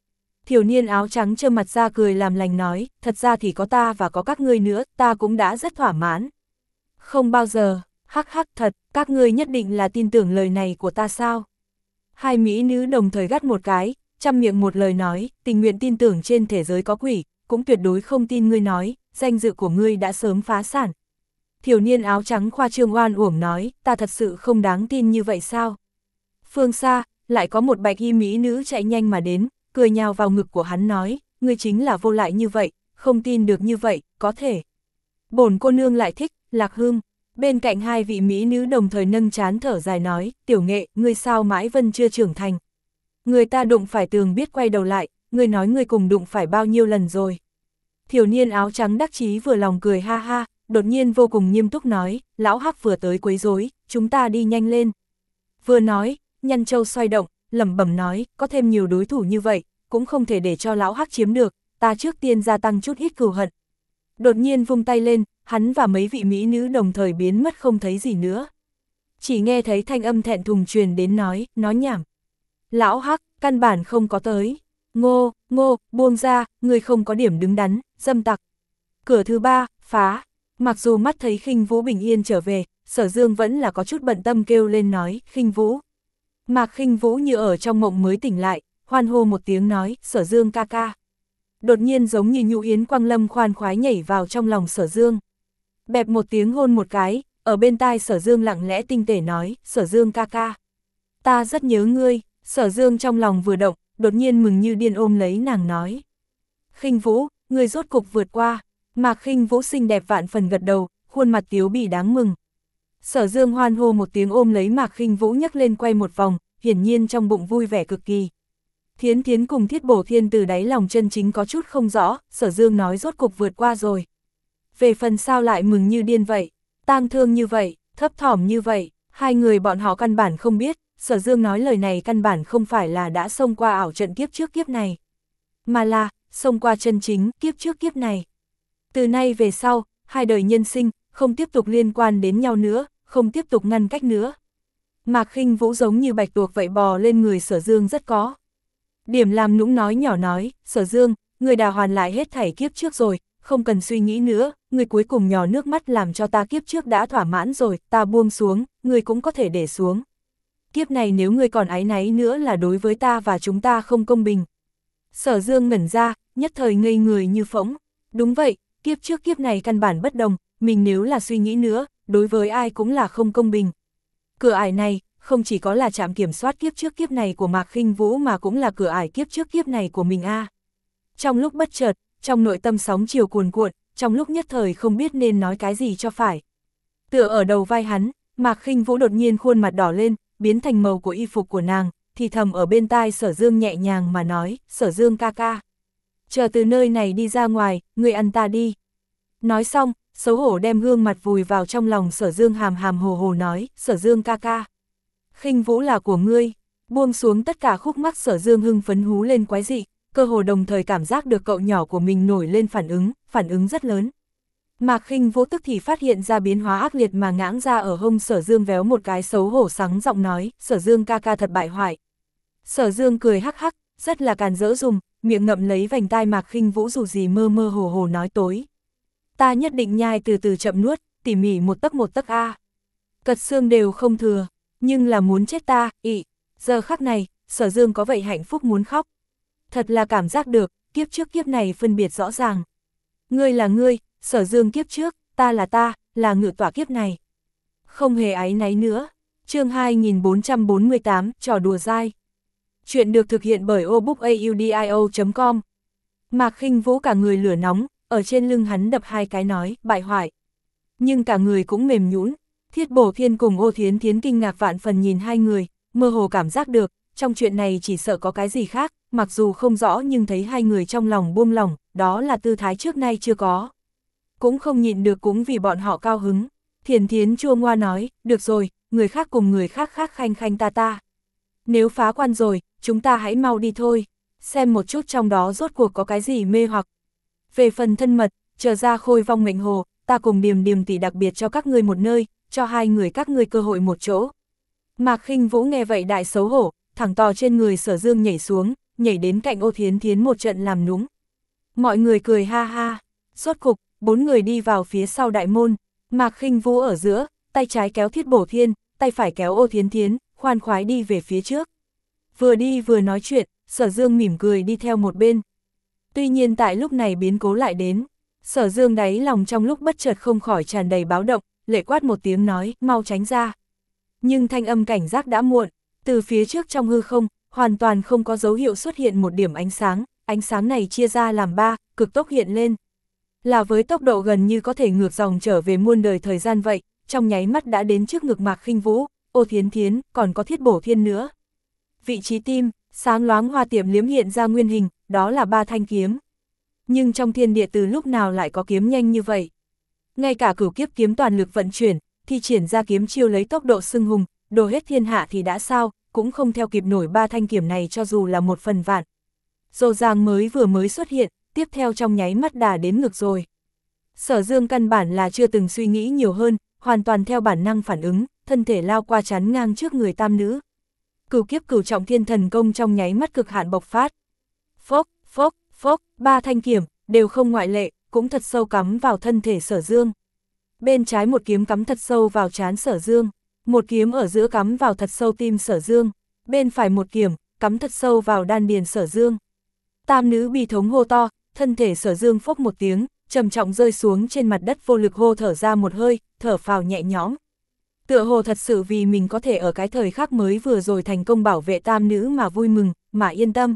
Thiểu niên áo trắng trơ mặt ra cười làm lành nói, thật ra thì có ta và có các ngươi nữa, ta cũng đã rất thỏa mãn. Không bao giờ, hắc hắc thật, các ngươi nhất định là tin tưởng lời này của ta sao? Hai mỹ nữ đồng thời gắt một cái, chăm miệng một lời nói, tình nguyện tin tưởng trên thế giới có quỷ, cũng tuyệt đối không tin ngươi nói, danh dự của ngươi đã sớm phá sản. Thiểu niên áo trắng khoa trương oan uổng nói, ta thật sự không đáng tin như vậy sao? Phương xa, lại có một bạch y mỹ nữ chạy nhanh mà đến, cười nhào vào ngực của hắn nói, ngươi chính là vô lại như vậy, không tin được như vậy, có thể. Bổn cô nương lại thích, Lạc Hương. Bên cạnh hai vị mỹ nữ đồng thời nâng trán thở dài nói, tiểu nghệ, ngươi sao mãi vẫn chưa trưởng thành. Người ta đụng phải tường biết quay đầu lại, ngươi nói ngươi cùng đụng phải bao nhiêu lần rồi. Thiểu niên áo trắng đắc chí vừa lòng cười ha ha, đột nhiên vô cùng nghiêm túc nói, lão hắc vừa tới quấy rối, chúng ta đi nhanh lên. Vừa nói, nhăn châu xoay động, lẩm bẩm nói, có thêm nhiều đối thủ như vậy, cũng không thể để cho lão hắc chiếm được, ta trước tiên gia tăng chút ít cừu hận. Đột nhiên vung tay lên, hắn và mấy vị mỹ nữ đồng thời biến mất không thấy gì nữa. Chỉ nghe thấy thanh âm thẹn thùng truyền đến nói, nói nhảm. Lão hắc, căn bản không có tới. Ngô, ngô, buông ra, người không có điểm đứng đắn, dâm tặc. Cửa thứ ba, phá. Mặc dù mắt thấy Khinh Vũ bình yên trở về, Sở Dương vẫn là có chút bận tâm kêu lên nói, Khinh Vũ. Mạc Khinh Vũ như ở trong mộng mới tỉnh lại, hoan hô một tiếng nói, Sở Dương ca ca. Đột nhiên giống như nhũ yến quang lâm khoan khoái nhảy vào trong lòng Sở Dương. Bẹp một tiếng hôn một cái, ở bên tai Sở Dương lặng lẽ tinh tể nói, Sở Dương ca ca. Ta rất nhớ ngươi, Sở Dương trong lòng vừa động, đột nhiên mừng như điên ôm lấy nàng nói. Khinh Vũ, ngươi rốt cục vượt qua. Mạc Khinh Vũ xinh đẹp vạn phần gật đầu, khuôn mặt tiếu bỉ đáng mừng. Sở Dương hoan hô một tiếng ôm lấy Mạc Khinh Vũ nhấc lên quay một vòng, hiển nhiên trong bụng vui vẻ cực kỳ. Thiến Thiến cùng Thiết Bổ Thiên từ đáy lòng chân chính có chút không rõ, Sở Dương nói rốt cục vượt qua rồi. Về phần sao lại mừng như điên vậy, tang thương như vậy, thấp thỏm như vậy, hai người bọn họ căn bản không biết, Sở Dương nói lời này căn bản không phải là đã xông qua ảo trận kiếp trước kiếp này, mà là xông qua chân chính kiếp trước kiếp này. Từ nay về sau, hai đời nhân sinh, không tiếp tục liên quan đến nhau nữa, không tiếp tục ngăn cách nữa. Mạc Khinh Vũ giống như bạch tuộc vậy bò lên người Sở Dương rất có. Điểm làm nũng nói nhỏ nói, Sở Dương, người đã hoàn lại hết thảy kiếp trước rồi, không cần suy nghĩ nữa, người cuối cùng nhỏ nước mắt làm cho ta kiếp trước đã thỏa mãn rồi, ta buông xuống, người cũng có thể để xuống. Kiếp này nếu người còn áy náy nữa là đối với ta và chúng ta không công bình. Sở Dương ngẩn ra, nhất thời ngây người như phỗng. Đúng vậy, kiếp trước kiếp này căn bản bất đồng, mình nếu là suy nghĩ nữa, đối với ai cũng là không công bình. Cửa ải này, không chỉ có là trạm kiểm soát kiếp trước kiếp này của Mạc Khinh Vũ mà cũng là cửa ải kiếp trước kiếp này của mình a. À. Trong lúc bất chợt, trong nội tâm sóng chiều cuồn cuộn, trong lúc nhất thời không biết nên nói cái gì cho phải. Tựa ở đầu vai hắn, Mạc Khinh Vũ đột nhiên khuôn mặt đỏ lên, biến thành màu của y phục của nàng, thì thầm ở bên tai Sở Dương nhẹ nhàng mà nói, Sở Dương ca ca. Chờ từ nơi này đi ra ngoài, ngươi ăn ta đi. Nói xong, xấu hổ đem gương mặt vùi vào trong lòng Sở Dương hàm hàm hồ hồ nói, Sở Dương ca ca. Khinh Vũ là của ngươi. Buông xuống tất cả khúc mắc, Sở Dương hưng phấn hú lên quái dị, cơ hồ đồng thời cảm giác được cậu nhỏ của mình nổi lên phản ứng, phản ứng rất lớn. Mạc Khinh Vũ tức thì phát hiện ra biến hóa ác liệt mà ngãng ra ở hông Sở Dương, véo một cái xấu hổ sắng giọng nói, Sở Dương ca ca thật bại hoại. Sở Dương cười hắc hắc, rất là càn rỡ dùng, miệng ngậm lấy vành tai Mạc Khinh Vũ dù gì mơ mơ hồ hồ nói tối. Ta nhất định nhai từ từ chậm nuốt, tỉ mỉ một tấc một tấc a. Cật xương đều không thừa, nhưng là muốn chết ta, ị. Giờ khắc này, Sở Dương có vậy hạnh phúc muốn khóc. Thật là cảm giác được, kiếp trước kiếp này phân biệt rõ ràng. Ngươi là ngươi, Sở Dương kiếp trước, ta là ta, là ngự tỏa kiếp này. Không hề áy náy nữa. Chương hai nghìn bốn trăm bốn mươi tám, trò đùa dai. Chuyện được thực hiện bởi obookaudio chấm com. Mạc Khinh Vũ cả người lửa nóng, ở trên lưng hắn đập hai cái nói, bại hoại. Nhưng cả người cũng mềm nhũn. Thiết Bổ Thiên cùng Ô Thiến Thiến kinh ngạc vạn phần nhìn hai người, mơ hồ cảm giác được, trong chuyện này chỉ sợ có cái gì khác, mặc dù không rõ nhưng thấy hai người trong lòng buông lỏng, đó là tư thái trước nay chưa có. Cũng không nhịn được cũng vì bọn họ cao hứng. Thiền Thiến chua ngoa nói, được rồi, người khác cùng người khác khác khanh khanh ta ta. Nếu phá quan rồi, chúng ta hãy mau đi thôi, xem một chút trong đó rốt cuộc có cái gì mê hoặc. Về phần thân mật, chờ ra Khôi Vong Mệnh Hồ, ta cùng Điềm Điềm tỷ đặc biệt cho các ngươi một nơi, cho hai người các ngươi cơ hội một chỗ. Mạc Khinh Vũ nghe vậy đại xấu hổ, thẳng tò trên người Sở Dương nhảy xuống, nhảy đến cạnh Ô Thiến Thiến một trận làm núng. Mọi người cười ha ha, rốt cục, bốn người đi vào phía sau đại môn, Mạc Khinh Vũ ở giữa, tay trái kéo Thiết Bổ Thiên, tay phải kéo Ô Thiến Thiến, khoan khoái đi về phía trước. Vừa đi vừa nói chuyện, Sở Dương mỉm cười đi theo một bên. Tuy nhiên tại lúc này biến cố lại đến, Sở Dương đáy lòng trong lúc bất chợt không khỏi tràn đầy báo động, lệ quát một tiếng nói, mau tránh ra. Nhưng thanh âm cảnh giác đã muộn, từ phía trước trong hư không, hoàn toàn không có dấu hiệu xuất hiện một điểm ánh sáng, ánh sáng này chia ra làm ba, cực tốc hiện lên. Là với tốc độ gần như có thể ngược dòng trở về muôn đời thời gian vậy, trong nháy mắt đã đến trước ngực Mạc Khinh Vũ, Ô Thiến Thiến, còn có Thiết Bổ Thiên nữa. Vị trí tim, sáng loáng hoa tiệm liếm hiện ra nguyên hình, đó là ba thanh kiếm. Nhưng trong thiên địa từ lúc nào lại có kiếm nhanh như vậy? Ngay cả Cửu Kiếp kiếm toàn lực vận chuyển, thi triển ra kiếm chiêu lấy tốc độ xưng hùng, đồ hết thiên hạ thì đã sao, cũng không theo kịp nổi ba thanh kiếm này cho dù là một phần vạn. Dồ dàng mới vừa mới xuất hiện, tiếp theo trong nháy mắt đà đến ngực rồi. Sở Dương căn bản là chưa từng suy nghĩ nhiều hơn, hoàn toàn theo bản năng phản ứng, thân thể lao qua chắn ngang trước người tam nữ. Cửu Kiếp Cửu Trọng Thiên Thần Công trong nháy mắt cực hạn bộc phát. Phốc, phốc, phốc, ba thanh kiếm, đều không ngoại lệ, cũng thật sâu cắm vào thân thể Sở Dương. Bên trái một kiếm cắm thật sâu vào trán Sở Dương, một kiếm ở giữa cắm vào thật sâu tim Sở Dương, bên phải một kiếm, cắm thật sâu vào đan điền Sở Dương. Tam nữ bi thống hô to, thân thể Sở Dương phốc một tiếng, trầm trọng rơi xuống trên mặt đất vô lực hô thở ra một hơi, thở phào nhẹ nhõm. Tựa hồ thật sự vì mình có thể ở cái thời khắc mới vừa rồi thành công bảo vệ tam nữ mà vui mừng, mà yên tâm.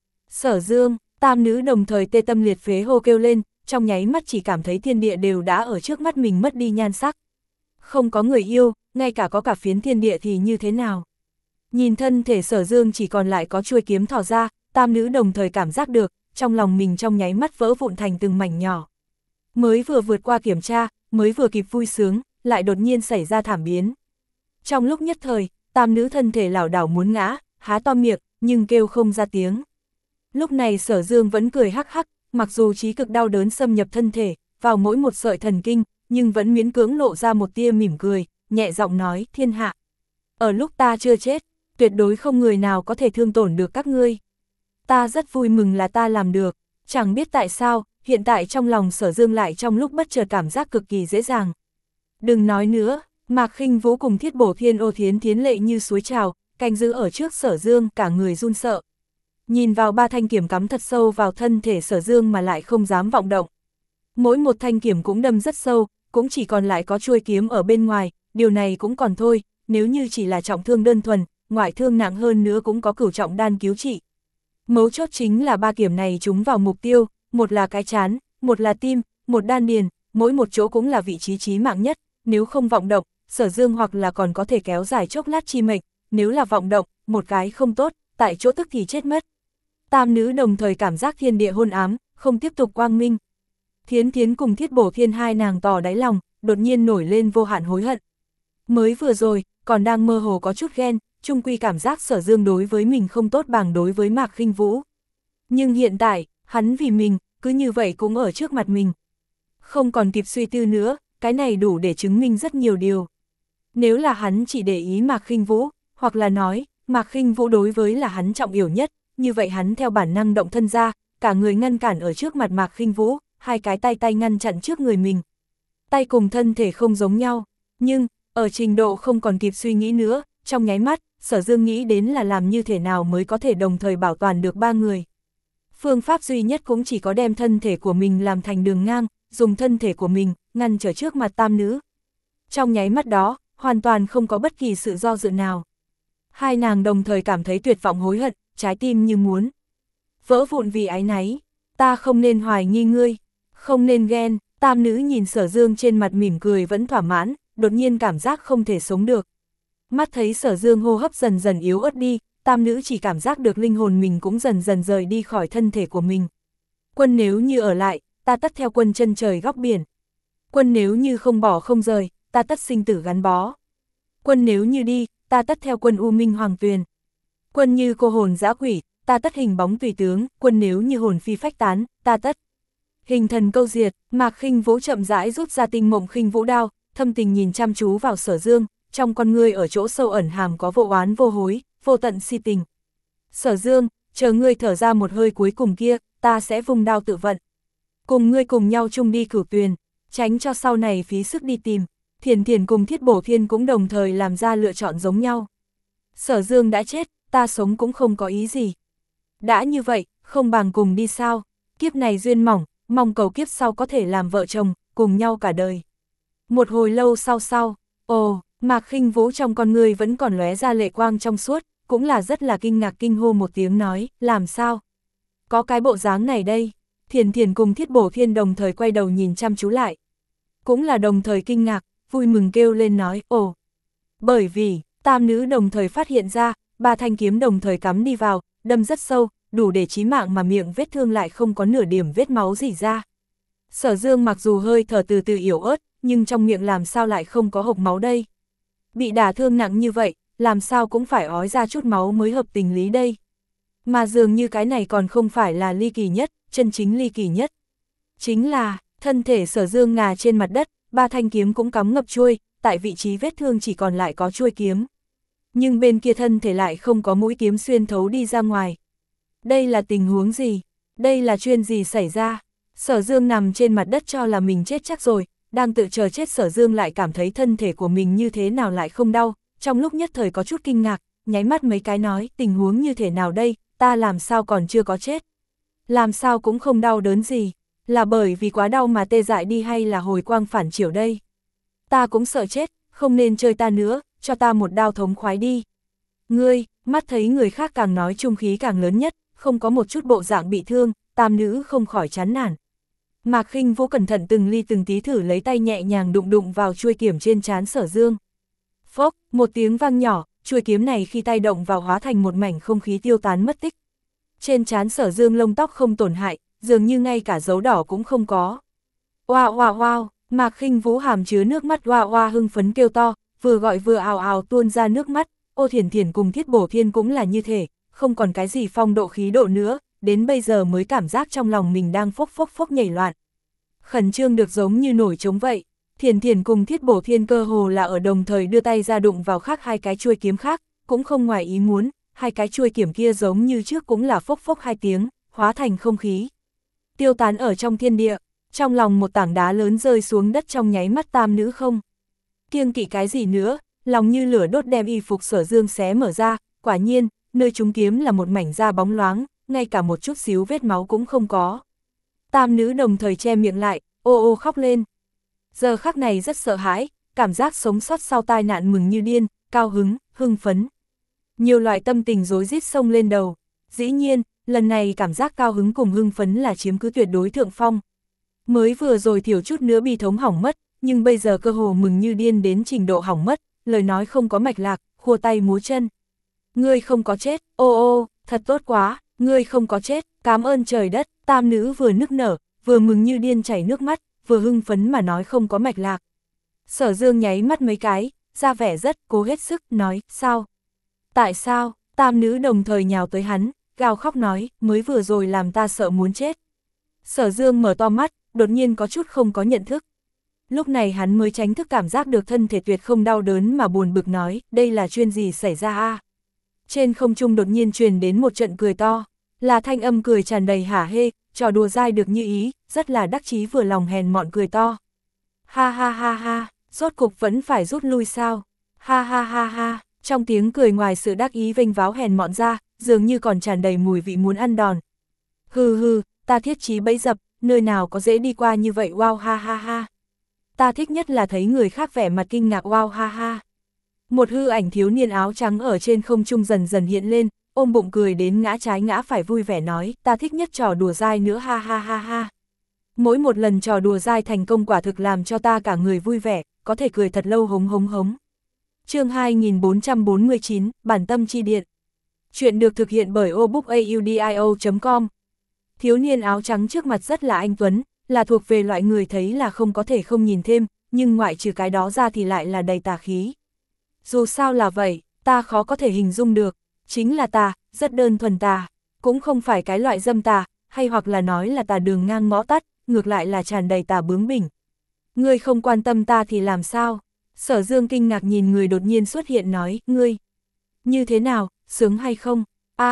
Sở Dương, tam nữ đồng thời tê tâm liệt phế hô kêu lên, trong nháy mắt chỉ cảm thấy thiên địa đều đã ở trước mắt mình mất đi nhan sắc. Không có người yêu, ngay cả có cả phiến thiên địa thì như thế nào? Nhìn thân thể Sở Dương chỉ còn lại có chuôi kiếm thò ra, tam nữ đồng thời cảm giác được, trong lòng mình trong nháy mắt vỡ vụn thành từng mảnh nhỏ. Mới vừa vượt qua kiểm tra, mới vừa kịp vui sướng, lại đột nhiên xảy ra thảm biến. Trong lúc nhất thời, tam nữ thân thể lảo đảo muốn ngã, há to miệng, nhưng kêu không ra tiếng. Lúc này Sở Dương vẫn cười hắc hắc, mặc dù trí cực đau đớn xâm nhập thân thể, vào mỗi một sợi thần kinh, nhưng vẫn miễn cưỡng lộ ra một tia mỉm cười, nhẹ giọng nói, thiên hạ. Ở lúc ta chưa chết, tuyệt đối không người nào có thể thương tổn được các ngươi. Ta rất vui mừng là ta làm được, chẳng biết tại sao, hiện tại trong lòng Sở Dương lại trong lúc bất chợt cảm giác cực kỳ dễ dàng. Đừng nói nữa, Mạc Khinh Vũ cùng Thiết Bổ Thiên Ô Thiến Thiến lệ như suối trào, canh giữ ở trước Sở Dương, cả người run sợ. Nhìn vào ba thanh kiếm cắm thật sâu vào thân thể Sở Dương mà lại không dám vọng động. Mỗi một thanh kiếm cũng đâm rất sâu, cũng chỉ còn lại có chuôi kiếm ở bên ngoài, điều này cũng còn thôi, nếu như chỉ là trọng thương đơn thuần, ngoại thương nặng hơn nữa cũng có cửu trọng đan cứu trị. Mấu chốt chính là ba kiếm này trúng vào mục tiêu, một là cái trán, một là tim, một đan điền, mỗi một chỗ cũng là vị trí chí mạng nhất, nếu không vọng động, Sở Dương hoặc là còn có thể kéo dài chốc lát chi mệnh, nếu là vọng động, một cái không tốt, tại chỗ tức thì chết mất. Tam nữ đồng thời cảm giác thiên địa hôn ám, không tiếp tục quang minh. Thiến Thiến cùng Thiết Bổ Thiên hai nàng tỏ đáy lòng, đột nhiên nổi lên vô hạn hối hận. Mới vừa rồi, còn đang mơ hồ có chút ghen, chung quy cảm giác Sở Dương đối với mình không tốt bằng đối với Mạc Khinh Vũ. Nhưng hiện tại, hắn vì mình, cứ như vậy cũng ở trước mặt mình. Không còn kịp suy tư nữa, cái này đủ để chứng minh rất nhiều điều. Nếu là hắn chỉ để ý Mạc Khinh Vũ, hoặc là nói, Mạc Khinh Vũ đối với là hắn trọng yếu nhất, như vậy hắn theo bản năng động thân ra, cả người ngăn cản ở trước mặt Mạc Khinh Vũ, hai cái tay tay ngăn chặn trước người mình. Tay cùng thân thể không giống nhau, nhưng, ở trình độ không còn kịp suy nghĩ nữa, trong nháy mắt, Sở Dương nghĩ đến là làm như thế nào mới có thể đồng thời bảo toàn được ba người. Phương pháp duy nhất cũng chỉ có đem thân thể của mình làm thành đường ngang, dùng thân thể của mình, ngăn trở trước mặt tam nữ. Trong nháy mắt đó, hoàn toàn không có bất kỳ sự do dự nào. Hai nàng đồng thời cảm thấy tuyệt vọng hối hận, trái tim như muốn vỡ vụn vì áy náy. Ta không nên hoài nghi ngươi, không nên ghen. Tam nữ nhìn Sở Dương trên mặt mỉm cười vẫn thỏa mãn, đột nhiên cảm giác không thể sống được. Mắt thấy Sở Dương hô hấp dần dần yếu ớt đi, tam nữ chỉ cảm giác được linh hồn mình cũng dần dần rời đi khỏi thân thể của mình. Quân nếu như ở lại, ta tất theo quân chân trời góc biển. Quân nếu như không bỏ không rời, ta tất sinh tử gắn bó. Quân nếu như đi, ta tất theo quân u minh hoàng tuyền. Quân như cô hồn dã quỷ, ta tất hình bóng tùy tướng. Quân nếu như hồn phi phách tán, ta tất hình thần câu diệt. Mạc Khinh Vũ chậm rãi rút ra tinh mộng khinh vũ đao, thâm tình nhìn chăm chú vào Sở Dương, trong con ngươi ở chỗ sâu ẩn hàm có vô oán vô hối, vô tận si tình. Sở Dương, chờ ngươi thở ra một hơi cuối cùng kia, ta sẽ vung đao tự vận. Cùng ngươi cùng nhau chung đi cửu tuyền, tránh cho sau này phí sức đi tìm. Thiền Thiền cùng Thiết Bổ Thiên cũng đồng thời làm ra lựa chọn giống nhau. Sở Dương đã chết, ta sống cũng không có ý gì. Đã như vậy, không bằng cùng đi sao, kiếp này duyên mỏng, mong cầu kiếp sau có thể làm vợ chồng, cùng nhau cả đời. Một hồi lâu sau sau, ồ, Mạc Khinh Vũ trong con người vẫn còn lóe ra lệ quang trong suốt, cũng là rất là kinh ngạc kinh hô một tiếng nói, làm sao? Có cái bộ dáng này đây, Thiền Thiền cùng Thiết Bổ Thiên đồng thời quay đầu nhìn chăm chú lại. Cũng là đồng thời kinh ngạc, vui mừng kêu lên nói, ồ. Bởi vì, tam nữ đồng thời phát hiện ra, ba thanh kiếm đồng thời cắm đi vào, đâm rất sâu, đủ để chí mạng mà miệng vết thương lại không có nửa điểm vết máu gì ra. Sở Dương mặc dù hơi thở từ từ yếu ớt, nhưng trong miệng làm sao lại không có hộc máu đây. Bị đả thương nặng như vậy, làm sao cũng phải ói ra chút máu mới hợp tình lý đây. Mà dường như cái này còn không phải là ly kỳ nhất, chân chính ly kỳ nhất. Chính là, thân thể Sở Dương ngà trên mặt đất, ba thanh kiếm cũng cắm ngập chuôi, tại vị trí vết thương chỉ còn lại có chuôi kiếm. Nhưng bên kia thân thể lại không có mũi kiếm xuyên thấu đi ra ngoài. Đây là tình huống gì? Đây là chuyện gì xảy ra? Sở Dương nằm trên mặt đất cho là mình chết chắc rồi, đang tự chờ chết Sở Dương lại cảm thấy thân thể của mình như thế nào lại không đau, trong lúc nhất thời có chút kinh ngạc, nháy mắt mấy cái nói, tình huống như thế nào đây, ta làm sao còn chưa có chết? Làm sao cũng không đau đớn gì, là bởi vì quá đau mà tê dại đi hay là hồi quang phản chiếu đây? Ta cũng sợ chết, không nên chơi ta nữa, cho ta một đao thống khoái đi. Ngươi, mắt thấy người khác càng nói trung khí càng lớn nhất, không có một chút bộ dạng bị thương, tam nữ không khỏi chán nản. Mạc Khinh Vũ cẩn thận từng ly từng tí thử lấy tay nhẹ nhàng đụng đụng vào chuôi kiếm trên trán Sở Dương. Phốc, một tiếng vang nhỏ, chuôi kiếm này khi tay động vào hóa thành một mảnh không khí tiêu tán mất tích. Trên trán Sở Dương lông tóc không tổn hại, dường như ngay cả dấu đỏ cũng không có. Wow wow wow, Mạc Khinh Vũ hàm chứa nước mắt wow wow hưng phấn kêu to, vừa gọi vừa ào ào tuôn ra nước mắt. Ô Thiền Thiền cùng Thiết Bổ Thiên cũng là như thế, không còn cái gì phong độ khí độ nữa, đến bây giờ mới cảm giác trong lòng mình đang phốc phốc phốc nhảy loạn. Khẩn trương được giống như nổi trống vậy, Thiền Thiền cùng Thiết Bổ Thiên cơ hồ là ở đồng thời đưa tay ra đụng vào khác hai cái chuôi kiếm khác, cũng không ngoài ý muốn, hai cái chuôi kiếm kia giống như trước cũng là phốc phốc hai tiếng, hóa thành không khí. Tiêu tán ở trong thiên địa, trong lòng một tảng đá lớn rơi xuống đất trong nháy mắt tam nữ không. Kiêng kỵ cái gì nữa, lòng như lửa đốt đem y phục Sở Dương xé mở ra, quả nhiên, nơi chúng kiếm là một mảnh da bóng loáng, ngay cả một chút xíu vết máu cũng không có. Tam nữ đồng thời che miệng lại, ô ô khóc lên. Giờ khắc này rất sợ hãi, cảm giác sống sót sau tai nạn mừng như điên, cao hứng, hưng phấn. Nhiều loại tâm tình rối rít xông lên đầu. Dĩ nhiên, lần này cảm giác cao hứng cùng hưng phấn là chiếm cứ tuyệt đối thượng phong. Mới vừa rồi thiểu chút nữa bi thống hỏng mất, nhưng bây giờ cơ hồ mừng như điên đến trình độ hỏng mất, lời nói không có mạch lạc, khua tay múa chân. Ngươi không có chết, ô ô, thật tốt quá, ngươi không có chết, cảm ơn trời đất, tam nữ vừa nức nở, vừa mừng như điên chảy nước mắt, vừa hưng phấn mà nói không có mạch lạc. Sở Dương nháy mắt mấy cái, ra vẻ rất cố hết sức, nói, sao? Tại sao? Tam nữ đồng thời nhào tới hắn, gào khóc nói, mới vừa rồi làm ta sợ muốn chết. Sở Dương mở to mắt, đột nhiên có chút không có nhận thức. Lúc này hắn mới tránh thức cảm giác được thân thể tuyệt không đau đớn mà buồn bực nói, đây là chuyện gì xảy ra a? Trên không trung đột nhiên truyền đến một trận cười to, là thanh âm cười tràn đầy hả hê, trò đùa dai được như ý, rất là đắc chí vừa lòng hèn mọn cười to. Ha ha ha ha, rốt cục vẫn phải rút lui sao? Ha ha ha ha, trong tiếng cười ngoài sự đắc ý vênh váo hèn mọn ra, dường như còn tràn đầy mùi vị muốn ăn đòn. Hừ hừ, ta thiết chí bẫy dập, nơi nào có dễ đi qua như vậy, wow ha ha ha. Ta thích nhất là thấy người khác vẻ mặt kinh ngạc, wow ha ha. Một hư ảnh thiếu niên áo trắng ở trên không trung dần dần hiện lên, ôm bụng cười đến ngã trái ngã phải vui vẻ nói, ta thích nhất trò đùa dai nữa, ha ha ha ha. Mỗi một lần trò đùa dai thành công quả thực làm cho ta cả người vui vẻ, có thể cười thật lâu hống hống hống. Chương hai nghìn bốn trăm bốn mươi chín, Bản tâm chi điện. Chuyện được thực hiện bởi obookaudio chấm com. Thiếu niên áo trắng trước mặt rất là anh tuấn, là thuộc về loại người thấy là không có thể không nhìn thêm, nhưng ngoại trừ cái đó ra thì lại là đầy tà khí. Dù sao là vậy, ta khó có thể hình dung được, chính là tà, rất đơn thuần tà, cũng không phải cái loại dâm tà, hay hoặc là nói là tà đường ngang ngõ tắt, ngược lại là tràn đầy tà bướng bỉnh. Ngươi không quan tâm ta thì làm sao? Sở Dương kinh ngạc nhìn người đột nhiên xuất hiện nói, ngươi, như thế nào, sướng hay không? A,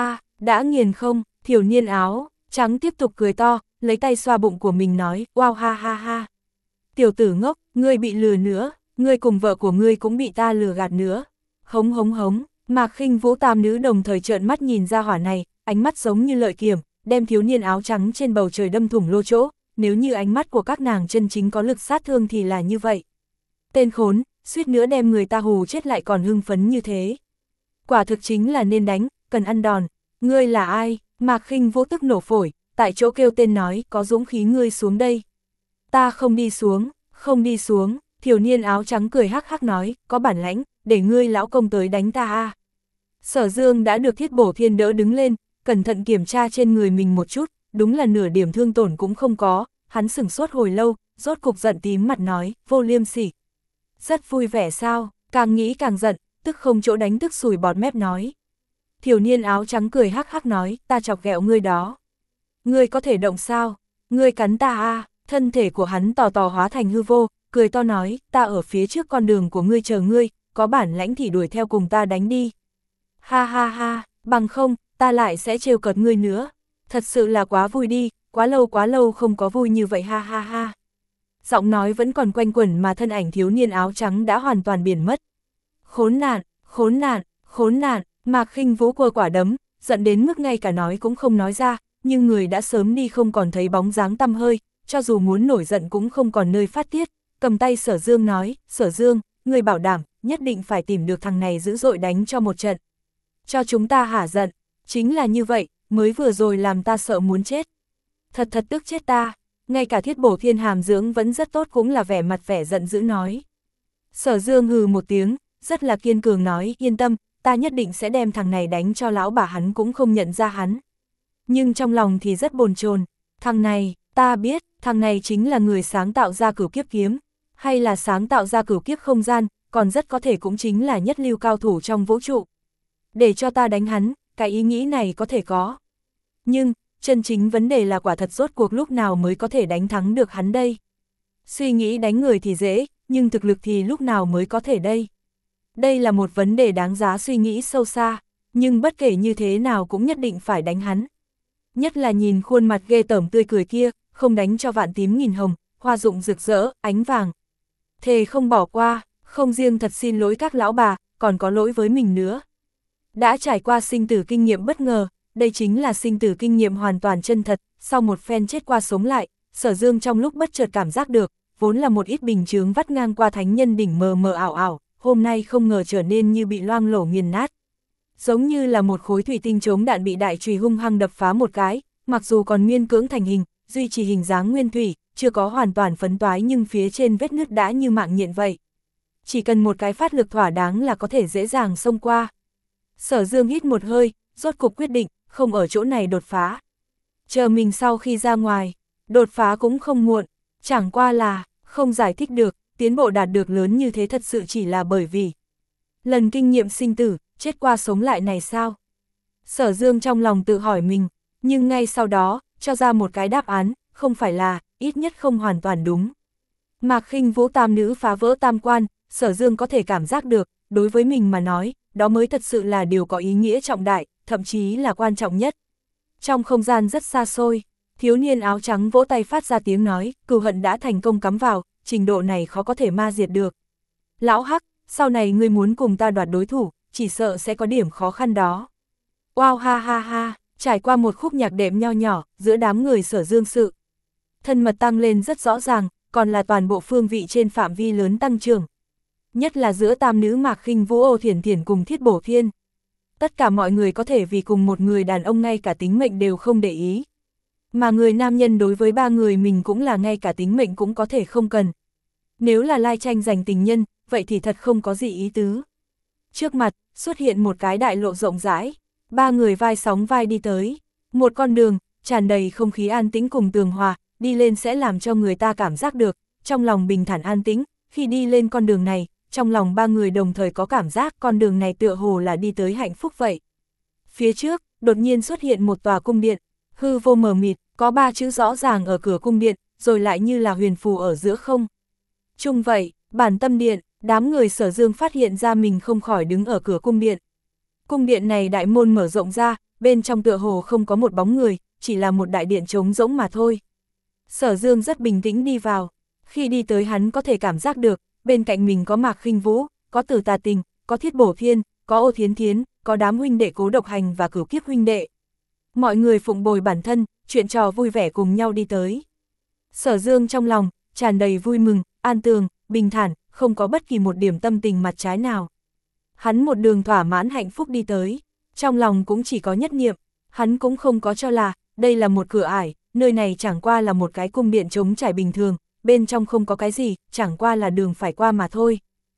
Đã nghiền không, thiểu niên áo trắng tiếp tục cười to, lấy tay xoa bụng của mình nói, wow ha ha ha. Tiểu tử ngốc, ngươi bị lừa nữa, ngươi cùng vợ của ngươi cũng bị ta lừa gạt nữa. Hống hống hống, Mạc Khinh Vũ tam nữ đồng thời trợn mắt nhìn ra hỏa này, ánh mắt giống như lợi kiếm, đem thiếu niên áo trắng trên bầu trời đâm thủng lỗ chỗ, nếu như ánh mắt của các nàng chân chính có lực sát thương thì là như vậy. Tên khốn, suýt nữa đem người ta hù chết lại còn hưng phấn như thế. Quả thực chính là nên đánh, cần ăn đòn. Ngươi là ai? Mạc Khinh Vũ tức nổ phổi, tại chỗ kêu tên nói, có dũng khí ngươi xuống đây. Ta không đi xuống, không đi xuống, thiếu niên áo trắng cười hắc hắc nói, có bản lãnh, để ngươi lão công tới đánh ta a. Sở Dương đã được Thiết Bổ Thiên đỡ đứng lên, cẩn thận kiểm tra trên người mình một chút, đúng là nửa điểm thương tổn cũng không có, hắn sửng sốt hồi lâu, rốt cục giận tím mặt nói, vô liêm sỉ. Rất vui vẻ sao, càng nghĩ càng giận, tức không chỗ đánh tức sùi bọt mép nói. Thiếu niên áo trắng cười hắc hắc nói, ta chọc ghẹo ngươi đó. Ngươi có thể động sao, ngươi cắn ta a. Thân thể của hắn tò tò hóa thành hư vô, cười to nói, ta ở phía trước con đường của ngươi chờ ngươi, có bản lãnh thì đuổi theo cùng ta đánh đi. Ha ha ha, bằng không, ta lại sẽ trêu cợt ngươi nữa. Thật sự là quá vui đi, quá lâu quá lâu không có vui như vậy ha ha ha. Giọng nói vẫn còn quanh quẩn mà thân ảnh thiếu niên áo trắng đã hoàn toàn biến mất. Khốn nạn, khốn nạn, khốn nạn, Mạc Khinh Vũ quơ quả đấm, giận đến mức ngay cả nói cũng không nói ra, nhưng người đã sớm đi không còn thấy bóng dáng tăm hơi, cho dù muốn nổi giận cũng không còn nơi phát tiết, cầm tay Sở Dương nói, Sở Dương, người bảo đảm, nhất định phải tìm được thằng này dữ dội đánh cho một trận. Cho chúng ta hả giận, chính là như vậy, mới vừa rồi làm ta sợ muốn chết. Thật thật tức chết ta, ngay cả Thiết Bổ Thiên hàm dưỡng vẫn rất tốt cũng là vẻ mặt vẻ giận dữ nói. Sở Dương hừ một tiếng, rất là kiên cường nói, yên tâm, ta nhất định sẽ đem thằng này đánh cho lão bà hắn cũng không nhận ra hắn. Nhưng trong lòng thì rất bồn chồn, thằng này, ta biết, thằng này chính là người sáng tạo ra cửu kiếp kiếm, hay là sáng tạo ra cửu kiếp không gian, còn rất có thể cũng chính là nhất lưu cao thủ trong vũ trụ. Để cho ta đánh hắn, cái ý nghĩ này có thể có. Nhưng, chân chính vấn đề là quả thật rốt cuộc lúc nào mới có thể đánh thắng được hắn đây. Suy nghĩ đánh người thì dễ, nhưng thực lực thì lúc nào mới có thể đây. Đây là một vấn đề đáng giá suy nghĩ sâu xa, nhưng bất kể như thế nào cũng nhất định phải đánh hắn. Nhất là nhìn khuôn mặt ghê tởm tươi cười kia, không đánh cho vạn tím nghìn hồng, hoa rụng rực rỡ, ánh vàng. Thề không bỏ qua, không riêng thật xin lỗi các lão bà, còn có lỗi với mình nữa. Đã trải qua sinh tử kinh nghiệm bất ngờ, đây chính là sinh tử kinh nghiệm hoàn toàn chân thật, sau một phen chết qua sống lại, Sở Dương trong lúc bất chợt cảm giác được, vốn là một ít bình chướng vắt ngang qua thánh nhân đỉnh mờ mờ ảo ảo, hôm nay không ngờ trở nên như bị loang lổ nghiền nát. Giống như là một khối thủy tinh chống đạn bị đại chùy hung hăng đập phá một cái, mặc dù còn miên cưỡng thành hình, duy trì hình dáng nguyên thủy, chưa có hoàn toàn phấn toái nhưng phía trên vết nứt đã như mạng nhện vậy. Chỉ cần một cái phát lực thỏa đáng là có thể dễ dàng xông qua. Sở Dương hít một hơi, rốt cục quyết định, không ở chỗ này đột phá. Chờ mình sau khi ra ngoài, đột phá cũng không muộn, chẳng qua là, không giải thích được, tiến bộ đạt được lớn như thế thật sự chỉ là bởi vì lần kinh nghiệm sinh tử, chết qua sống lại này sao? Sở Dương trong lòng tự hỏi mình, nhưng ngay sau đó, cho ra một cái đáp án, không phải là, ít nhất không hoàn toàn đúng. Mạc Khinh Vũ tam nữ phá vỡ tam quan, Sở Dương có thể cảm giác được, đối với mình mà nói, đó mới thật sự là điều có ý nghĩa trọng đại, thậm chí là quan trọng nhất. Trong không gian rất xa xôi, thiếu niên áo trắng vỗ tay phát ra tiếng nói, cừu hận đã thành công cắm vào, trình độ này khó có thể ma diệt được. Lão Hắc, sau này ngươi muốn cùng ta đoạt đối thủ, chỉ sợ sẽ có điểm khó khăn đó. Wow ha ha ha, trải qua một khúc nhạc đệm nho nhỏ, giữa đám người Sở Dương sự. Thân mật tăng lên rất rõ ràng, còn là toàn bộ phương vị trên phạm vi lớn tăng trưởng. Nhất là giữa tam nữ Mạc Khinh Vũ Ô Thiển Thiển cùng Thiết Bổ Thiên. Tất cả mọi người có thể vì cùng một người đàn ông ngay cả tính mệnh đều không để ý. Mà người nam nhân đối với ba người mình cũng là ngay cả tính mệnh cũng có thể không cần. Nếu là lai tranh giành tình nhân, vậy thì thật không có gì ý tứ. Trước mặt, xuất hiện một cái đại lộ rộng rãi, ba người vai sóng vai đi tới. Một con đường, tràn đầy không khí an tĩnh cùng tường hòa, đi lên sẽ làm cho người ta cảm giác được, trong lòng bình thản an tĩnh, khi đi lên con đường này, trong lòng ba người đồng thời có cảm giác con đường này tựa hồ là đi tới hạnh phúc vậy. Phía trước, đột nhiên xuất hiện một tòa cung điện, hư vô mờ mịt, có ba chữ rõ ràng ở cửa cung điện, rồi lại như là huyền phù ở giữa không. Chung vậy, bản tâm điện, đám người Sở Dương phát hiện ra mình không khỏi đứng ở cửa cung điện. Cung điện này đại môn mở rộng ra, bên trong tựa hồ không có một bóng người, chỉ là một đại điện trống rỗng mà thôi. Sở Dương rất bình tĩnh đi vào, khi đi tới hắn có thể cảm giác được, bên cạnh mình có Mạc Khinh Vũ, có Tử Tà Tình, có Thiết Bổ Thiên, có Ô Thiến Thiến, có đám huynh đệ Cố Độc Hành và Cửu Kiếp huynh đệ. Mọi người phụng bồi bản thân, chuyện trò vui vẻ cùng nhau đi tới. Sở Dương trong lòng, tràn đầy vui mừng, an tường, bình thản, không có bất kỳ một điểm tâm tình mặt trái nào. Hắn một đường thỏa mãn hạnh phúc đi tới, trong lòng cũng chỉ có nhất niệm, hắn cũng không có cho là, đây là một cửa ải, nơi này chẳng qua là một cái cung điện trống trải bình thường, bên trong không có cái gì, chẳng qua là đường phải qua mà thôi.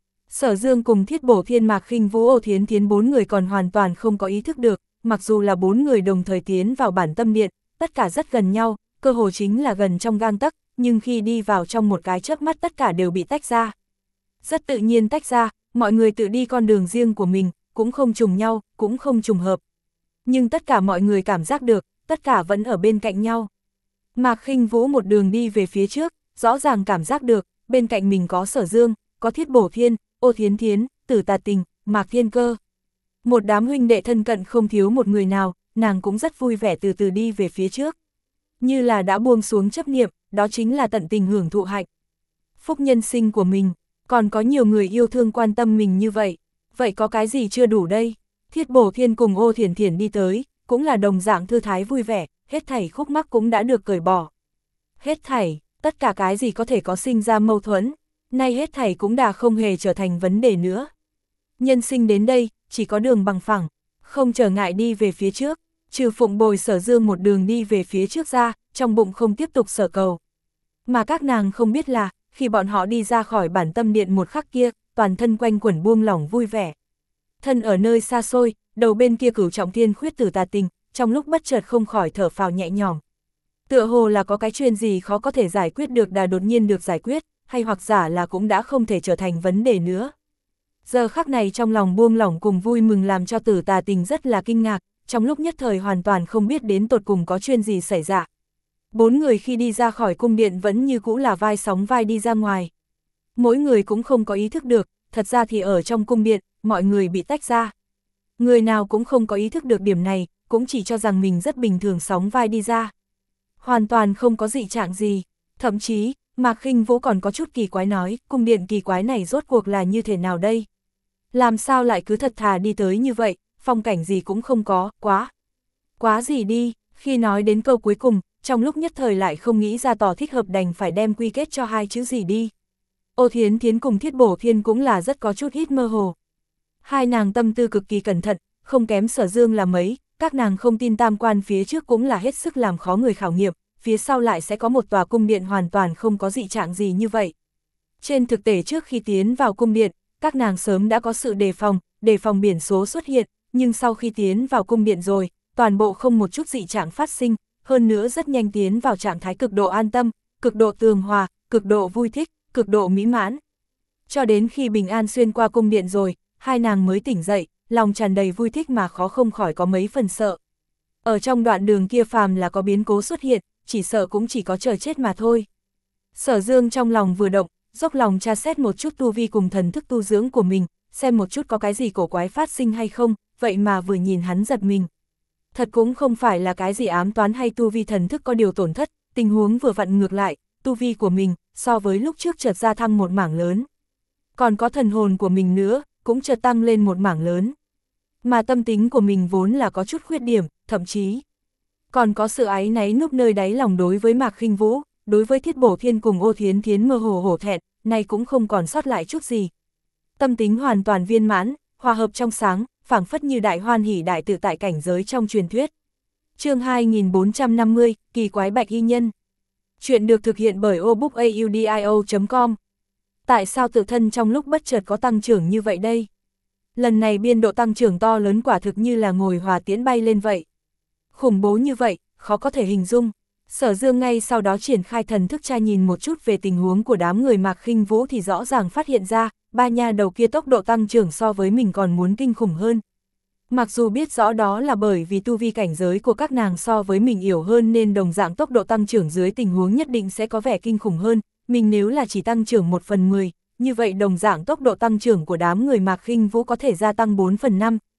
Sở Dương cùng Thiết Bổ Thiên, Mạc Khinh Vũ, Ô Thiến Thiến bốn người còn hoàn toàn không có ý thức được, mặc dù là bốn người đồng thời tiến vào bản tâm điện, tất cả rất gần nhau, cơ hồ chính là gần trong gang tấc, nhưng khi đi vào trong một cái chớp mắt tất cả đều bị tách ra. Rất tự nhiên tách ra, mọi người tự đi con đường riêng của mình, cũng không trùng nhau, cũng không trùng hợp. Nhưng tất cả mọi người cảm giác được, tất cả vẫn ở bên cạnh nhau. Mạc Khinh Vũ một đường đi về phía trước, rõ ràng cảm giác được, bên cạnh mình có Sở Dương, có Thiết Bổ Thiên, Ô Thiến Thiến, Tử Tà Tình, Mạc Thiên Cơ. Một đám huynh đệ thân cận không thiếu một người nào, nàng cũng rất vui vẻ từ từ đi về phía trước. Như là đã buông xuống chấp niệm, đó chính là tận tình hưởng thụ hạnh phúc nhân sinh của mình, còn có nhiều người yêu thương quan tâm mình như vậy, vậy có cái gì chưa đủ đây? Thiết Bổ Thiên cùng Ô Thiển Thiển đi tới, cũng là đồng dạng thư thái vui vẻ, hết thảy khúc mắc cũng đã được cởi bỏ. Hết thảy, tất cả cái gì có thể có sinh ra mâu thuẫn, nay hết thảy cũng đã không hề trở thành vấn đề nữa. Nhân sinh đến đây, chỉ có đường bằng phẳng, không trở ngại đi về phía trước, trừ phụng bồi Sở Dương một đường đi về phía trước ra, trong bụng không tiếp tục sở cầu. Mà các nàng không biết là, khi bọn họ đi ra khỏi bản tâm điện một khắc kia, toàn thân quanh quẩn buông lỏng vui vẻ. Thân ở nơi xa xôi, đầu bên kia Cửu Trọng Thiên Khuyết Tử Tà Tình, trong lúc bất chợt không khỏi thở phào nhẹ nhõm. Tựa hồ là có cái chuyện gì khó có thể giải quyết được đã đột nhiên được giải quyết, hay hoặc giả là cũng đã không thể trở thành vấn đề nữa. Giờ khắc này trong lòng buông lỏng cùng vui mừng làm cho Tử Tà Tình rất là kinh ngạc, trong lúc nhất thời hoàn toàn không biết đến tột cùng có chuyện gì xảy ra. Bốn người khi đi ra khỏi cung điện vẫn như cũ là vai sóng vai đi ra ngoài. Mỗi người cũng không có ý thức được, thật ra thì ở trong cung điện, mọi người bị tách ra. Người nào cũng không có ý thức được điểm này, cũng chỉ cho rằng mình rất bình thường sóng vai đi ra. Hoàn toàn không có dị trạng gì, thậm chí, Mạc Khinh Vũ còn có chút kỳ quái nói, cung điện kỳ quái này rốt cuộc là như thế nào đây? Làm sao lại cứ thật thà đi tới như vậy, phong cảnh gì cũng không có, quá. Quá gì đi, khi nói đến câu cuối cùng, trong lúc nhất thời lại không nghĩ ra tỏ thích hợp đành phải đem quy kết cho hai chữ gì đi. Ô Thiến Thiến cùng Thiết Bổ Thiên cũng là rất có chút ít mơ hồ. Hai nàng tâm tư cực kỳ cẩn thận, không kém Sở Dương là mấy, các nàng không tin tam quan phía trước cũng là hết sức làm khó người khảo nghiệm, phía sau lại sẽ có một tòa cung điện hoàn toàn không có dị trạng gì như vậy. Trên thực tế trước khi tiến vào cung điện, các nàng sớm đã có sự đề phòng, đề phòng biển số xuất hiện, nhưng sau khi tiến vào cung điện rồi, toàn bộ không một chút dị trạng phát sinh, hơn nữa rất nhanh tiến vào trạng thái cực độ an tâm, cực độ tường hòa, cực độ vui thích, cực độ mỹ mãn. Cho đến khi bình an xuyên qua cung điện rồi, hai nàng mới tỉnh dậy, lòng tràn đầy vui thích mà khó không khỏi có mấy phần sợ. Ở trong đoạn đường kia phàm là có biến cố xuất hiện, chỉ sợ cũng chỉ có chờ chết mà thôi. Sở Dương trong lòng vừa động, dốc lòng tra xét một chút tu vi cùng thần thức tu dưỡng của mình, xem một chút có cái gì cổ quái phát sinh hay không, vậy mà vừa nhìn hắn giật mình. Thật cũng không phải là cái gì ám toán hay tu vi thần thức có điều tổn thất, tình huống vừa vặn ngược lại, tu vi của mình, so với lúc trước chợt gia tăng một mảng lớn. Còn có thần hồn của mình nữa, cũng chợt tăng lên một mảng lớn. Mà tâm tính của mình vốn là có chút khuyết điểm, thậm chí còn có sự áy náy núp nơi đáy lòng đối với Mạc Khinh Vũ, đối với Thiết Bổ Thiên cùng Ô Thiến Thiến mơ hồ hổ thẹn, nay cũng không còn sót lại chút gì. Tâm tính hoàn toàn viên mãn, hòa hợp trong sáng, phảng phất như đại hoan hỷ đại tự tại cảnh giới trong truyền thuyết. Chương hai nghìn bốn trăm năm mươi, kỳ quái bạch y nhân. Chuyện được thực hiện bởi obookaudio chấm com. Tại sao tự thân trong lúc bất chợt có tăng trưởng như vậy đây? Lần này biên độ tăng trưởng to lớn quả thực như là ngồi hỏa tiễn bay lên vậy. Khủng bố như vậy, khó có thể hình dung. Sở Dương ngay sau đó triển khai thần thức tra nhìn một chút về tình huống của đám người Mạc Khinh Vũ thì rõ ràng phát hiện ra, ba nha đầu kia tốc độ tăng trưởng so với mình còn muốn kinh khủng hơn. Mặc dù biết rõ đó là bởi vì tu vi cảnh giới của các nàng so với mình yếu hơn nên đồng dạng tốc độ tăng trưởng dưới tình huống nhất định sẽ có vẻ kinh khủng hơn, mình nếu là chỉ tăng trưởng một phần mười, như vậy đồng dạng tốc độ tăng trưởng của đám người Mạc Khinh Vũ có thể gia tăng bốn phần năm,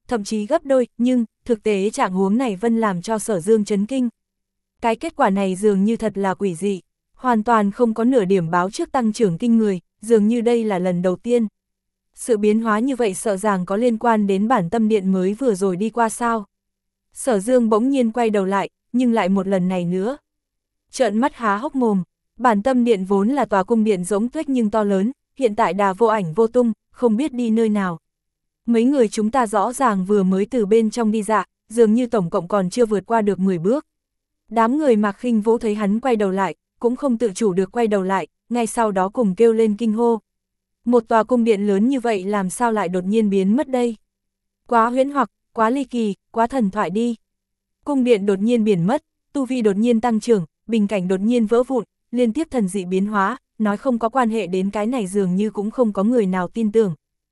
thậm chí gấp đôi, nhưng, thực tế trạng huống này Vân làm cho Sở Dương chấn kinh. Cái kết quả này dường như thật là quỷ dị, hoàn toàn không có nửa điểm báo trước tăng trưởng kinh người, dường như đây là lần đầu tiên. Sự biến hóa như vậy sợ rằng có liên quan đến bản tâm điện mới vừa rồi đi qua sao. Sở Dương bỗng nhiên quay đầu lại, nhưng lại một lần này nữa. Trợn mắt há hốc mồm, bản tâm điện vốn là tòa cung điện giống tuếch nhưng to lớn, hiện tại đã vô ảnh vô tung, không biết đi nơi nào. Mấy người chúng ta rõ ràng vừa mới từ bên trong đi ra, dường như tổng cộng còn chưa vượt qua được mười bước. Đám người Mạc Khinh Vũ thấy hắn quay đầu lại, cũng không tự chủ được quay đầu lại, ngay sau đó cùng kêu lên kinh hô. Một tòa cung điện lớn như vậy làm sao lại đột nhiên biến mất đây? Quá huyễn hoặc, quá ly kỳ, quá thần thoại đi. Cung điện đột nhiên biến mất, tu vi đột nhiên tăng trưởng, bình cảnh đột nhiên vỡ vụn, liên tiếp thần dị biến hóa, nói không có quan hệ đến cái này dường như cũng không có người nào tin tưởng.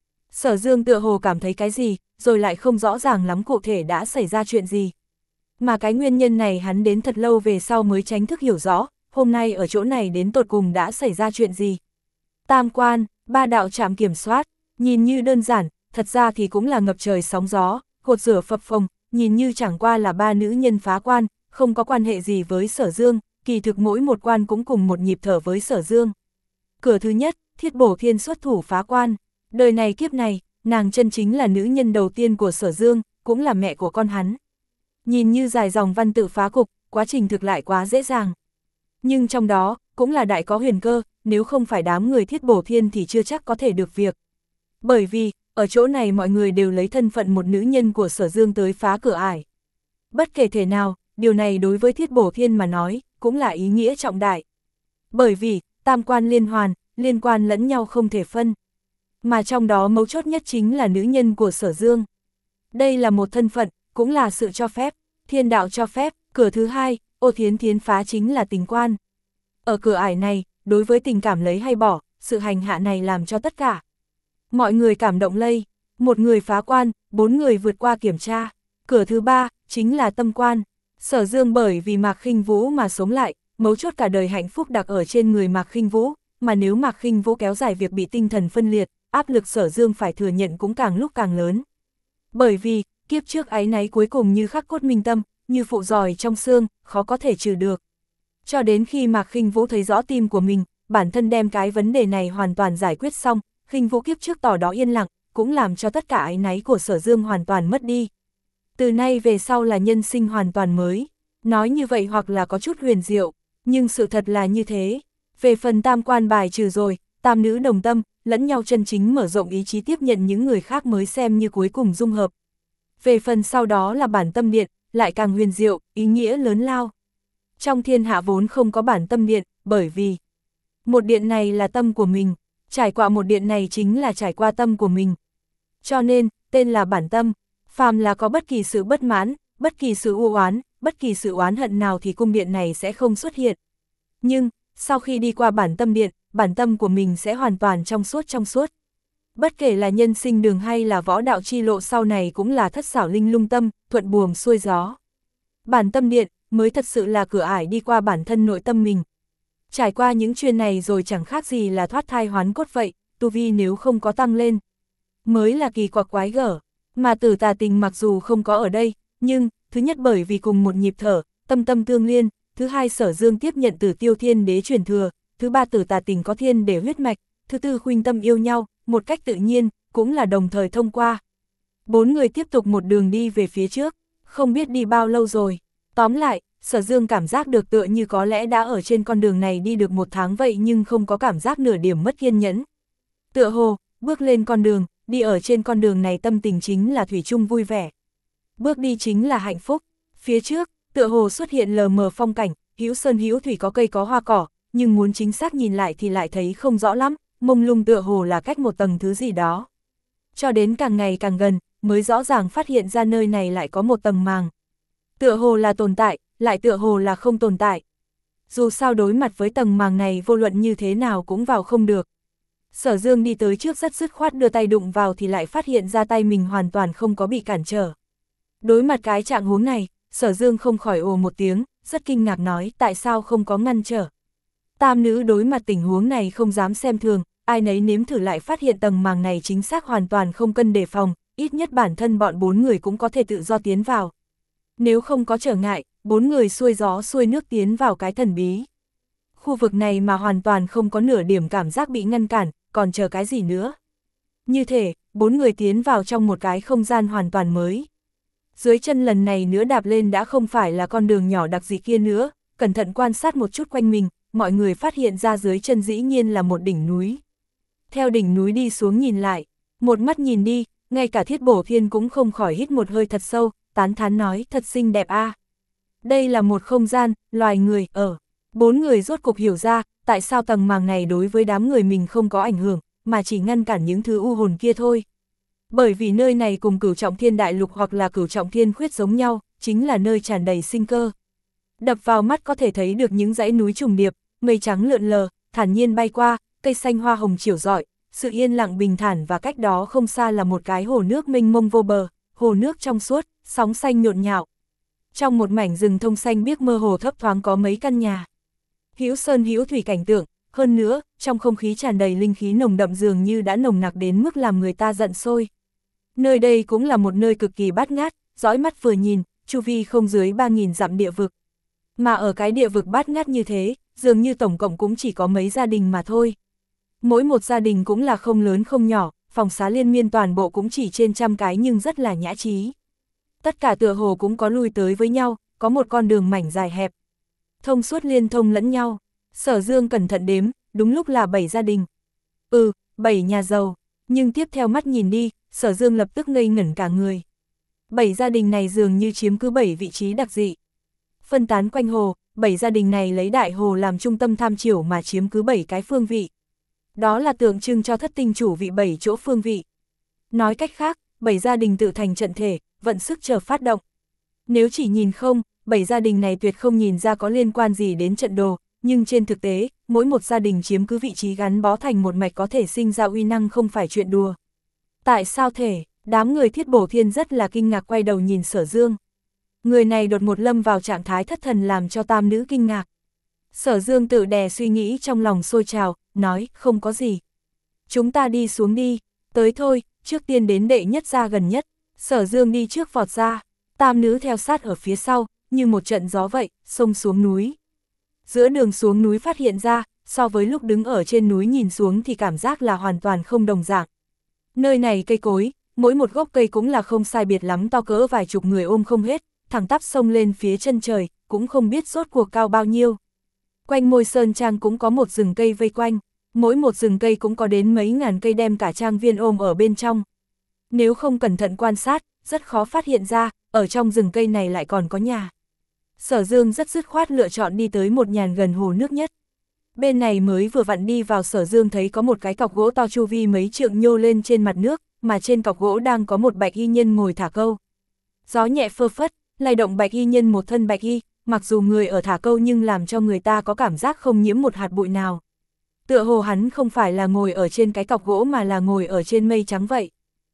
Sở Dương tựa hồ cảm thấy cái gì, rồi lại không rõ ràng lắm cụ thể đã xảy ra chuyện gì. Mà cái nguyên nhân này hắn đến thật lâu về sau mới tránh thức hiểu rõ, hôm nay ở chỗ này đến tột cùng đã xảy ra chuyện gì. Tam quan, ba đạo trạm kiểm soát, nhìn như đơn giản, thật ra thì cũng là ngập trời sóng gió, cột rửa phập phồng, nhìn như chẳng qua là ba nữ nhân phá quan, không có quan hệ gì với Sở Dương, kỳ thực mỗi một quan cũng cùng một nhịp thở với Sở Dương. Cửa thứ nhất, Thiết Bổ Thiên xuất thủ phá quan, đời này kiếp này, nàng chân chính là nữ nhân đầu tiên của Sở Dương, cũng là mẹ của con hắn. Nhìn như dài dòng văn tự phá cục, quá trình thực lại quá dễ dàng. Nhưng trong đó, cũng là đại có huyền cơ, nếu không phải đám người Thiết Bổ Thiên thì chưa chắc có thể được việc. Bởi vì, ở chỗ này mọi người đều lấy thân phận một nữ nhân của Sở Dương tới phá cửa ải. Bất kể thể nào, điều này đối với Thiết Bổ Thiên mà nói, cũng là ý nghĩa trọng đại. Bởi vì, tam quan liên hoàn, liên quan lẫn nhau không thể phân. Mà trong đó mấu chốt nhất chính là nữ nhân của Sở Dương. Đây là một thân phận, cũng là sự cho phép, thiên đạo cho phép. Cửa thứ hai, Ô Thiến Thiến phá chính là tình quan. Ở cửa ải này, đối với tình cảm lấy hay bỏ, sự hành hạ này làm cho tất cả mọi người cảm động lây, một người phá quan, bốn người vượt qua kiểm tra. Cửa thứ ba, chính là tâm quan. Sở Dương bởi vì Mạc Khinh Vũ mà sống lại, mấu chốt cả đời hạnh phúc đặt ở trên người Mạc Khinh Vũ, mà nếu Mạc Khinh Vũ kéo dài việc bị tinh thần phân liệt, áp lực Sở Dương phải thừa nhận cũng càng lúc càng lớn. Bởi vì, kiếp trước áy náy cuối cùng như khắc cốt minh tâm, như phụ giỏi trong xương, khó có thể trừ được. Cho đến khi Mạc Khinh Vũ thấy rõ tim của mình, bản thân đem cái vấn đề này hoàn toàn giải quyết xong, Khinh Vũ kiếp trước tỏ đó yên lặng, cũng làm cho tất cả áy náy của Sở Dương hoàn toàn mất đi. Từ nay về sau là nhân sinh hoàn toàn mới. Nói như vậy hoặc là có chút huyền diệu, nhưng sự thật là như thế. Về phần tam quan bài trừ rồi, tam nữ đồng tâm, lẫn nhau chân chính mở rộng ý chí tiếp nhận những người khác mới xem như cuối cùng dung hợp. Về phần sau đó là bản tâm điện, lại càng huyền diệu, ý nghĩa lớn lao. Trong thiên hạ vốn không có bản tâm điện, bởi vì một điện này là tâm của mình, trải qua một điện này chính là trải qua tâm của mình. Cho nên, tên là bản tâm, phàm là có bất kỳ sự bất mãn, bất kỳ sự u oán, bất kỳ sự oán hận nào thì cung điện này sẽ không xuất hiện. Nhưng, sau khi đi qua bản tâm điện, bản tâm của mình sẽ hoàn toàn trong suốt trong suốt. Bất kể là nhân sinh đường hay là võ đạo chi lộ sau này cũng là thất xảo linh lung tâm, thuận buồm xuôi gió. Bản tâm điện mới thật sự là cửa ải đi qua bản thân nội tâm mình. Trải qua những chuyện này rồi chẳng khác gì là thoát thai hoán cốt vậy, tu vi nếu không có tăng lên, mới là kỳ quặc quái gở. Mà Tử Tà Tình mặc dù không có ở đây, nhưng, thứ nhất bởi vì cùng một nhịp thở, tâm tâm tương liên, thứ hai Sở Dương tiếp nhận từ Tiêu Thiên Đế truyền thừa, thứ ba Tử Tà Tình có thiên để huyết mạch, thứ tư khuynh tâm yêu nhau, một cách tự nhiên, cũng là đồng thời thông qua. Bốn người tiếp tục một đường đi về phía trước, không biết đi bao lâu rồi. Tóm lại, Sở Dương cảm giác được tựa như có lẽ đã ở trên con đường này đi được một tháng vậy nhưng không có cảm giác nửa điểm mất kiên nhẫn. Tựa hồ, bước lên con đường, đi ở trên con đường này tâm tình chính là thủy chung vui vẻ. Bước đi chính là hạnh phúc. Phía trước, tựa hồ xuất hiện lờ mờ phong cảnh, hữu sơn hữu thủy có cây có hoa cỏ, nhưng muốn chính xác nhìn lại thì lại thấy không rõ lắm, mông lung tựa hồ là cách một tầng thứ gì đó. Cho đến càng ngày càng gần, mới rõ ràng phát hiện ra nơi này lại có một tầng màng. Tựa hồ là tồn tại, lại tựa hồ là không tồn tại. Dù sao đối mặt với tầng màng này vô luận như thế nào cũng vào không được. Sở Dương đi tới trước rất dứt khoát đưa tay đụng vào thì lại phát hiện ra tay mình hoàn toàn không có bị cản trở. Đối mặt cái trạng huống này, Sở Dương không khỏi ồ một tiếng, rất kinh ngạc nói tại sao không có ngăn trở. Tam nữ đối mặt tình huống này không dám xem thường, ai nấy nếm thử lại phát hiện tầng màng này chính xác hoàn toàn không cần đề phòng, ít nhất bản thân bọn bốn người cũng có thể tự do tiến vào. Nếu không có trở ngại, bốn người xuôi gió xuôi nước tiến vào cái thần bí. Khu vực này mà hoàn toàn không có nửa điểm cảm giác bị ngăn cản, còn chờ cái gì nữa. Như thế, bốn người tiến vào trong một cái không gian hoàn toàn mới. Dưới chân lần này nữa đạp lên đã không phải là con đường nhỏ đặc dị kia nữa, cẩn thận quan sát một chút quanh mình, mọi người phát hiện ra dưới chân dĩ nhiên là một đỉnh núi. Theo đỉnh núi đi xuống nhìn lại, một mắt nhìn đi, ngay cả Thiết Bổ Thiên cũng không khỏi hít một hơi thật sâu, tán thán nói thật xinh đẹp a. Đây là một không gian, loài người, ở. Bốn người rốt cục hiểu ra, tại sao tầng màng này đối với đám người mình không có ảnh hưởng, mà chỉ ngăn cản những thứ u hồn kia thôi. Bởi vì nơi này cùng Cửu Trọng Thiên Đại Lục hoặc là Cửu Trọng Thiên Khuyết giống nhau, chính là nơi tràn đầy sinh cơ. Đập vào mắt có thể thấy được những dãy núi trùng điệp, mây trắng lượn lờ, thản nhiên bay qua, cây xanh hoa hồng chiều rọi, sự yên lặng bình thản và cách đó không xa là một cái hồ nước mênh mông vô bờ, hồ nước trong suốt, sóng xanh nhộn nhạo. Trong một mảnh rừng thông xanh biếc mơ hồ thấp thoáng có mấy căn nhà. Hữu sơn hữu thủy cảnh tượng, hơn nữa, trong không khí tràn đầy linh khí nồng đậm dường như đã nồng nặc đến mức làm người ta giận sôi. Nơi đây cũng là một nơi cực kỳ bát ngát, dõi mắt vừa nhìn, chu vi không dưới ba nghìn dặm địa vực. Mà ở cái địa vực bát ngát như thế, dường như tổng cộng cũng chỉ có mấy gia đình mà thôi. Mỗi một gia đình cũng là không lớn không nhỏ, phòng xá liên miên toàn bộ cũng chỉ trên trăm cái nhưng rất là nhã trí. Tất cả tựa hồ cũng có lui tới với nhau, có một con đường mảnh dài hẹp. Thông suốt liên thông lẫn nhau, Sở Dương cẩn thận đếm, đúng lúc là bảy gia đình. Ừ, bảy nhà giàu, nhưng tiếp theo mắt nhìn đi, Sở Dương lập tức ngây ngẩn cả người. Bảy gia đình này dường như chiếm cứ bảy vị trí đặc dị. Phân tán quanh hồ, bảy gia đình này lấy đại hồ làm trung tâm tham chiểu mà chiếm cứ bảy cái phương vị. Đó là tượng trưng cho thất tinh chủ vị bảy chỗ phương vị. Nói cách khác, bảy gia đình tự thành trận thể, vận sức chờ phát động. Nếu chỉ nhìn không, bảy gia đình này tuyệt không nhìn ra có liên quan gì đến trận đồ, nhưng trên thực tế, mỗi một gia đình chiếm cứ vị trí gắn bó thành một mạch có thể sinh ra uy năng không phải chuyện đùa. Tại sao thể, đám người Thiết Bổ Thiên rất là kinh ngạc quay đầu nhìn Sở Dương. Người này đột ngột lâm vào trạng thái thất thần làm cho tam nữ kinh ngạc. Sở Dương tự đè suy nghĩ trong lòng sôi trào, nói, không có gì. Chúng ta đi xuống đi, tới thôi, trước tiên đến đệ nhất gia gần nhất. Sở Dương đi trước vọt ra, tam nữ theo sát ở phía sau, như một trận gió vậy, xông xuống núi. Giữa đường xuống núi phát hiện ra, so với lúc đứng ở trên núi nhìn xuống thì cảm giác là hoàn toàn không đồng dạng. Nơi này cây cối, mỗi một gốc cây cũng là không sai biệt lắm to cỡ vài chục người ôm không hết, thẳng tắp sông lên phía chân trời, cũng không biết rốt cuộc cao bao nhiêu. Quanh môi sơn trang cũng có một rừng cây vây quanh, mỗi một rừng cây cũng có đến mấy ngàn cây đem cả trang viên ôm ở bên trong. Nếu không cẩn thận quan sát, rất khó phát hiện ra, ở trong rừng cây này lại còn có nhà. Sở Dương rất dứt khoát lựa chọn đi tới một nhàn gần hồ nước nhất. Bên này mới vừa vặn đi vào Sở Dương thấy có một cái cọc gỗ to chu vi mấy trượng nhô lên trên mặt nước, mà trên cọc gỗ đang có một bạch y nhân ngồi thả câu. Gió nhẹ phơ phất, lay động bạch y nhân một thân bạch y, mặc dù người ở thả câu nhưng làm cho người ta có cảm giác không nhiễm một hạt bụi nào. Tựa hồ hắn không phải là ngồi ở trên cái cọc gỗ mà là ngồi ở trên mây trắng vậy.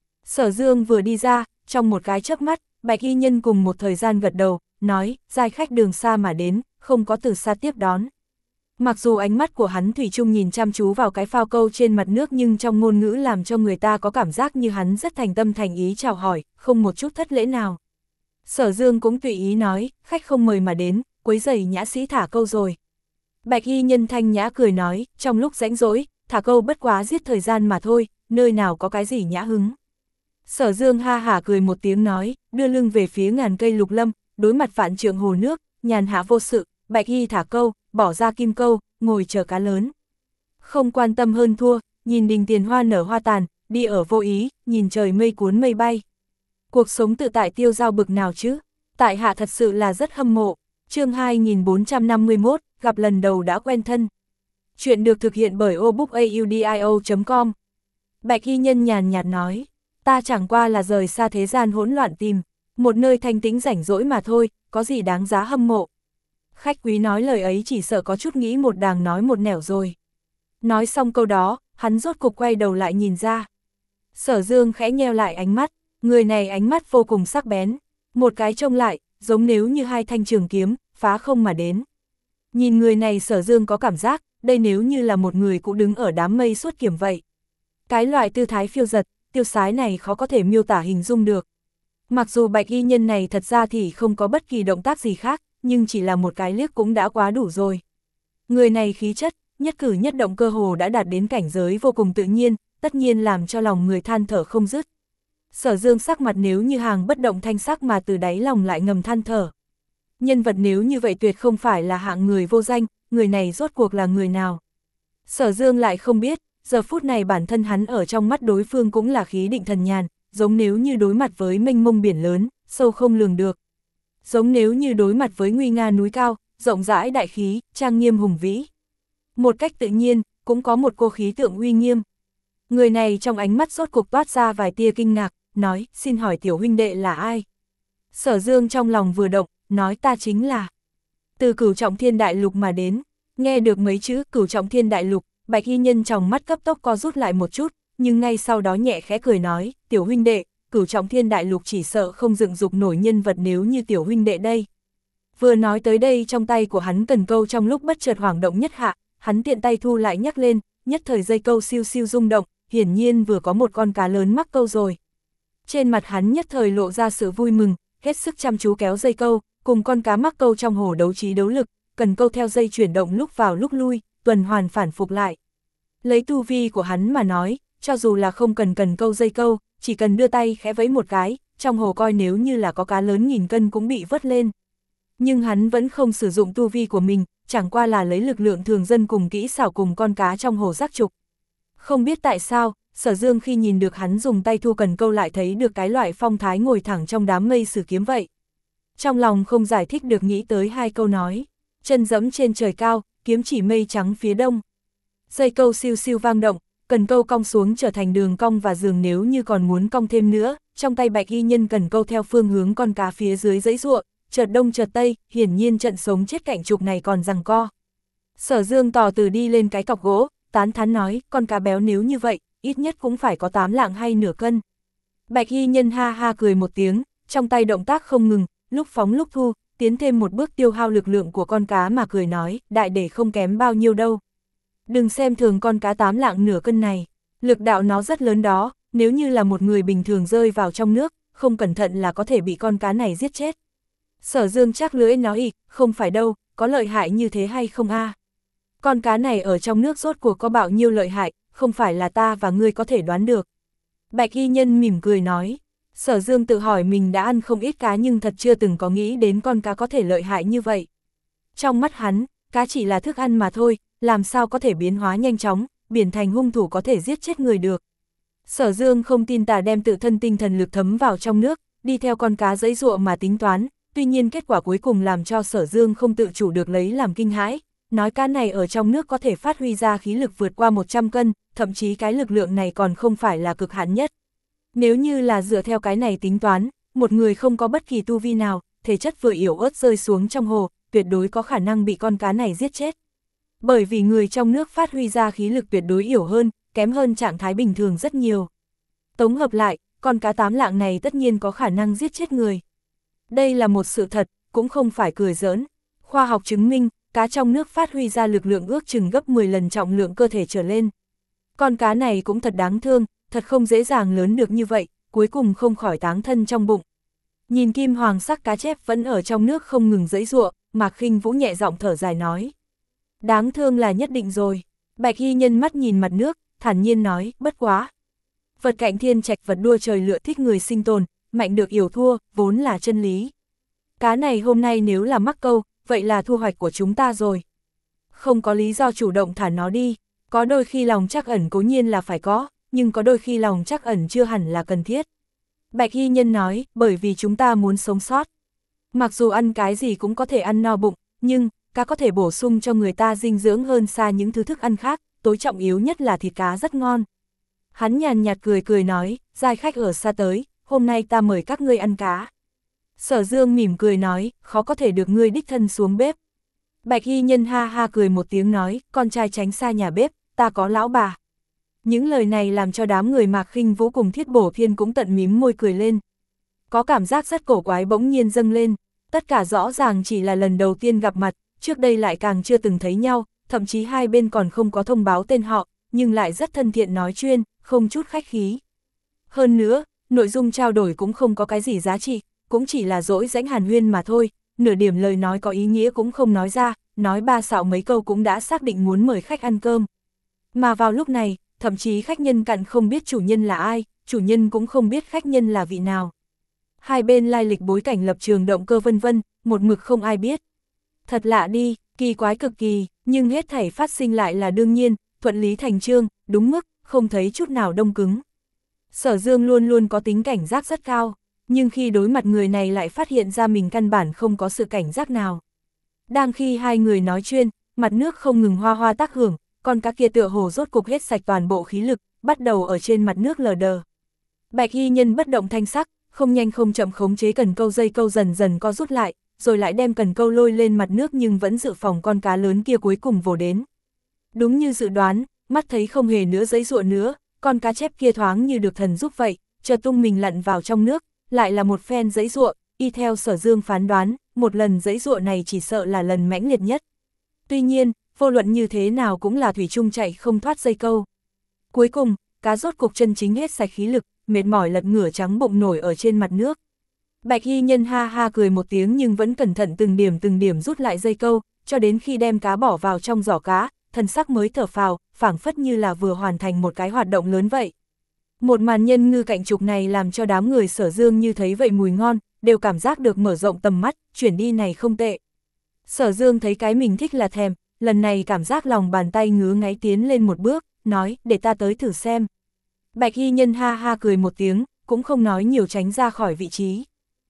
Sở Dương vừa đi ra, trong một cái chớp mắt, bạch y nhân cùng một thời gian gật đầu, nói, giai khách đường xa mà đến, không có từ xa tiếp đón. Mặc dù ánh mắt của hắn thủy chung nhìn chăm chú vào cái phao câu trên mặt nước nhưng trong ngôn ngữ làm cho người ta có cảm giác như hắn rất thành tâm thành ý chào hỏi, không một chút thất lễ nào. Sở Dương cũng tùy ý nói, khách không mời mà đến, quấy rầy nhã sĩ thả câu rồi. Bạch y nhân thanh nhã cười nói, trong lúc rãnh rỗi, thả câu bất quá giết thời gian mà thôi, nơi nào có cái gì nhã hứng. Sở Dương ha hả cười một tiếng nói, đưa lưng về phía ngàn cây lục lâm, đối mặt vạn trượng hồ nước, nhàn hạ vô sự, bạch y thả câu, bỏ ra kim câu, ngồi chờ cá lớn. Không quan tâm hơn thua, nhìn đình tiền hoa nở hoa tàn, đi ở vô ý, nhìn trời mây cuốn mây bay. Cuộc sống tự tại tiêu dao bực nào chứ, tại hạ thật sự là rất hâm mộ. Chương hai nghìn bốn trăm năm mươi mốt, gặp lần đầu đã quen thân. Chuyện được thực hiện bởi obookaudio chấm com. Bạch y nhân nhàn nhạt nói, ta chẳng qua là rời xa thế gian hỗn loạn tìm, một nơi thanh tĩnh rảnh rỗi mà thôi, có gì đáng giá hâm mộ. Khách quý nói lời ấy chỉ sợ có chút nghĩ một đàng nói một nẻo rồi. Nói xong câu đó, hắn rốt cục quay đầu lại nhìn ra. Sở Dương khẽ nheo lại ánh mắt, người này ánh mắt vô cùng sắc bén, một cái trông lại, giống nếu như hai thanh trường kiếm, phá không mà đến. Nhìn người này Sở Dương có cảm giác, đây nếu như là một người cũng đứng ở đám mây suốt kiểm vậy. Cái loại tư thái phiêu giật, tiêu sái này khó có thể miêu tả hình dung được. Mặc dù bạch y nhân này thật ra thì không có bất kỳ động tác gì khác, nhưng chỉ là một cái liếc cũng đã quá đủ rồi. Người này khí chất, nhất cử nhất động cơ hồ đã đạt đến cảnh giới vô cùng tự nhiên, tất nhiên làm cho lòng người than thở không dứt. Sở Dương sắc mặt nếu như hàng bất động thanh sắc mà từ đáy lòng lại ngầm than thở. Nhân vật nếu như vậy tuyệt không phải là hạng người vô danh, người này rốt cuộc là người nào. Sở Dương lại không biết, giờ phút này bản thân hắn ở trong mắt đối phương cũng là khí định thần nhàn, giống nếu như đối mặt với mênh mông biển lớn, sâu không lường được. Giống nếu như đối mặt với nguy nga núi cao, rộng rãi đại khí, trang nghiêm hùng vĩ. Một cách tự nhiên, cũng có một cô khí tượng uy nghiêm. Người này trong ánh mắt rốt cuộc toát ra vài tia kinh ngạc, nói, xin hỏi tiểu huynh đệ là ai? Sở Dương trong lòng vừa động, nói ta chính là từ Cửu Trọng Thiên Đại Lục mà đến. Nghe được mấy chữ Cửu Trọng Thiên Đại Lục, bạch y nhân trong mắt cấp tốc co rút lại một chút, nhưng ngay sau đó nhẹ khẽ cười nói, tiểu huynh đệ, Cửu Trọng Thiên Đại Lục chỉ sợ không dựng dục nổi nhân vật nếu như tiểu huynh đệ đây. Vừa nói tới đây trong tay của hắn cần câu trong lúc bất chợt hoảng động nhất hạ, hắn tiện tay thu lại nhắc lên, nhất thời dây câu siêu siêu rung động, hiển nhiên vừa có một con cá lớn mắc câu rồi. Trên mặt hắn nhất thời lộ ra sự vui mừng, hết sức chăm chú kéo dây câu, cùng con cá mắc câu trong hồ đấu trí đấu lực, cần câu theo dây chuyển động lúc vào lúc lui, tuần hoàn phản phục lại. Lấy tu vi của hắn mà nói, cho dù là không cần cần câu dây câu, chỉ cần đưa tay khẽ vẫy một cái, trong hồ coi nếu như là có cá lớn nghìn cân cũng bị vớt lên. Nhưng hắn vẫn không sử dụng tu vi của mình, chẳng qua là lấy lực lượng thường dân cùng kỹ xảo cùng con cá trong hồ giác trục. Không biết tại sao, Sở Dương khi nhìn được hắn dùng tay thu cần câu lại thấy được cái loại phong thái ngồi thẳng trong đám mây sử kiếm vậy. Trong lòng không giải thích được nghĩ tới hai câu nói, chân dẫm trên trời cao, kiếm chỉ mây trắng phía đông. Dây câu siêu siêu vang động, cần câu cong xuống trở thành đường cong và dường nếu như còn muốn cong thêm nữa, trong tay bạch y nhân cần câu theo phương hướng con cá phía dưới dãy ruộng, chợt đông chợt tây, hiển nhiên trận sống chết cạnh trục này còn giằng co. Sở Dương tò từ đi lên cái cọc gỗ, tán thán nói, con cá béo nếu như vậy, ít nhất cũng phải có tám lạng hay nửa cân. Bạch y nhân ha ha cười một tiếng, trong tay động tác không ngừng, lúc phóng lúc thu, tiến thêm một bước tiêu hao lực lượng của con cá mà cười nói, đại để không kém bao nhiêu đâu. Đừng xem thường con cá tám lạng nửa cân này, lực đạo nó rất lớn đó, nếu như là một người bình thường rơi vào trong nước, không cẩn thận là có thể bị con cá này giết chết. Sở Dương chắc lưỡi nói ị, không phải đâu, có lợi hại như thế hay không a? Con cá này ở trong nước rốt cuộc có bao nhiêu lợi hại, không phải là ta và ngươi có thể đoán được. Bạch y nhân mỉm cười nói, Sở Dương tự hỏi mình đã ăn không ít cá nhưng thật chưa từng có nghĩ đến con cá có thể lợi hại như vậy. Trong mắt hắn, cá chỉ là thức ăn mà thôi, làm sao có thể biến hóa nhanh chóng, biến thành hung thủ có thể giết chết người được. Sở Dương không tin tà đem tự thân tinh thần lực thấm vào trong nước, đi theo con cá dãy ruộng mà tính toán, tuy nhiên kết quả cuối cùng làm cho Sở Dương không tự chủ được lấy làm kinh hãi. Nói cá này ở trong nước có thể phát huy ra khí lực vượt qua một trăm cân, thậm chí cái lực lượng này còn không phải là cực hạn nhất. Nếu như là dựa theo cái này tính toán, một người không có bất kỳ tu vi nào, thể chất vừa yếu ớt rơi xuống trong hồ, tuyệt đối có khả năng bị con cá này giết chết. Bởi vì người trong nước phát huy ra khí lực tuyệt đối yếu hơn, kém hơn trạng thái bình thường rất nhiều. Tổng hợp lại, con cá tám lạng này tất nhiên có khả năng giết chết người. Đây là một sự thật, cũng không phải cười giỡn. Khoa học chứng minh, cá trong nước phát huy ra lực lượng ước chừng gấp mười lần trọng lượng cơ thể trở lên. Con cá này cũng thật đáng thương, thật không dễ dàng lớn được như vậy, cuối cùng không khỏi táng thân trong bụng. Nhìn kim hoàng sắc cá chép vẫn ở trong nước không ngừng giãy giụa, Mạc Khinh Vũ nhẹ giọng thở dài nói. Đáng thương là nhất định rồi. Bạch y nhân mắt nhìn mặt nước, thản nhiên nói, bất quá. Vật cạnh thiên trạch vật đua trời lựa thích người sinh tồn, mạnh được yểu thua, vốn là chân lý. Cá này hôm nay nếu là mắc câu, vậy là thu hoạch của chúng ta rồi. Không có lý do chủ động thả nó đi, có đôi khi lòng trắc ẩn cố nhiên là phải có, nhưng có đôi khi lòng trắc ẩn chưa hẳn là cần thiết. Bạch y nhân nói, bởi vì chúng ta muốn sống sót. Mặc dù ăn cái gì cũng có thể ăn no bụng, nhưng cá có thể bổ sung cho người ta dinh dưỡng hơn xa những thứ thức ăn khác, tối trọng yếu nhất là thịt cá rất ngon. Hắn nhàn nhạt cười cười nói, giai khách ở xa tới, hôm nay ta mời các ngươi ăn cá. Sở Dương mỉm cười nói, khó có thể được ngươi đích thân xuống bếp. Bạch y nhân ha ha cười một tiếng nói, con trai tránh xa nhà bếp, ta có lão bà. Những lời này làm cho đám người Mạc Khinh Vũ cùng Thiết Bổ Thiên cũng tận mím môi cười lên. Có cảm giác rất cổ quái bỗng nhiên dâng lên, tất cả rõ ràng chỉ là lần đầu tiên gặp mặt, trước đây lại càng chưa từng thấy nhau, thậm chí hai bên còn không có thông báo tên họ, nhưng lại rất thân thiện nói chuyên, không chút khách khí. Hơn nữa, nội dung trao đổi cũng không có cái gì giá trị, cũng chỉ là dỗi dãnh hàn huyên mà thôi, nửa điểm lời nói có ý nghĩa cũng không nói ra, nói ba xạo mấy câu cũng đã xác định muốn mời khách ăn cơm. Mà vào lúc này, thậm chí khách nhân cặn không biết chủ nhân là ai, chủ nhân cũng không biết khách nhân là vị nào. Hai bên lai lịch bối cảnh lập trường động cơ vân vân, một mực không ai biết. Thật lạ đi, kỳ quái cực kỳ, nhưng hết thảy phát sinh lại là đương nhiên, thuận lý thành chương, đúng mức, không thấy chút nào đông cứng. Sở Dương luôn luôn có tính cảnh giác rất cao, nhưng khi đối mặt người này lại phát hiện ra mình căn bản không có sự cảnh giác nào. Đang khi hai người nói chuyện, mặt nước không ngừng hoa hoa tác hưởng, con cá kia tựa hồ rốt cục hết sạch toàn bộ khí lực, bắt đầu ở trên mặt nước lờ đờ. Bạch y nhân bất động thanh sắc, không nhanh không chậm khống chế cần câu dây câu dần dần co rút lại, rồi lại đem cần câu lôi lên mặt nước nhưng vẫn dự phòng con cá lớn kia cuối cùng vồ đến. Đúng như dự đoán, mắt thấy không hề nữa giãy giụa nữa, con cá chép kia thoáng như được thần giúp vậy, chợt tung mình lặn vào trong nước, lại là một phen giãy giụa, y theo Sở Dương phán đoán, một lần giãy giụa này chỉ sợ là lần mãnh liệt nhất. Tuy nhiên, vô luận như thế nào cũng là thủy chung chạy không thoát dây câu. Cuối cùng, cá rốt cục chân chính hết sạch khí lực, mệt mỏi lật ngửa trắng bụng nổi ở trên mặt nước. Bạch y nhân ha ha cười một tiếng nhưng vẫn cẩn thận từng điểm từng điểm rút lại dây câu, cho đến khi đem cá bỏ vào trong giỏ cá, thân sắc mới thở phào, phảng phất như là vừa hoàn thành một cái hoạt động lớn vậy. Một màn nhân ngư cạnh trục này làm cho đám người Sở Dương như thấy vậy mùi ngon, đều cảm giác được mở rộng tầm mắt, chuyển đi này không tệ. Sở Dương thấy cái mình thích là thèm, lần này cảm giác lòng bàn tay ngứa ngáy tiến lên một bước, nói, để ta tới thử xem. Bạch y nhân ha ha cười một tiếng, cũng không nói nhiều tránh ra khỏi vị trí.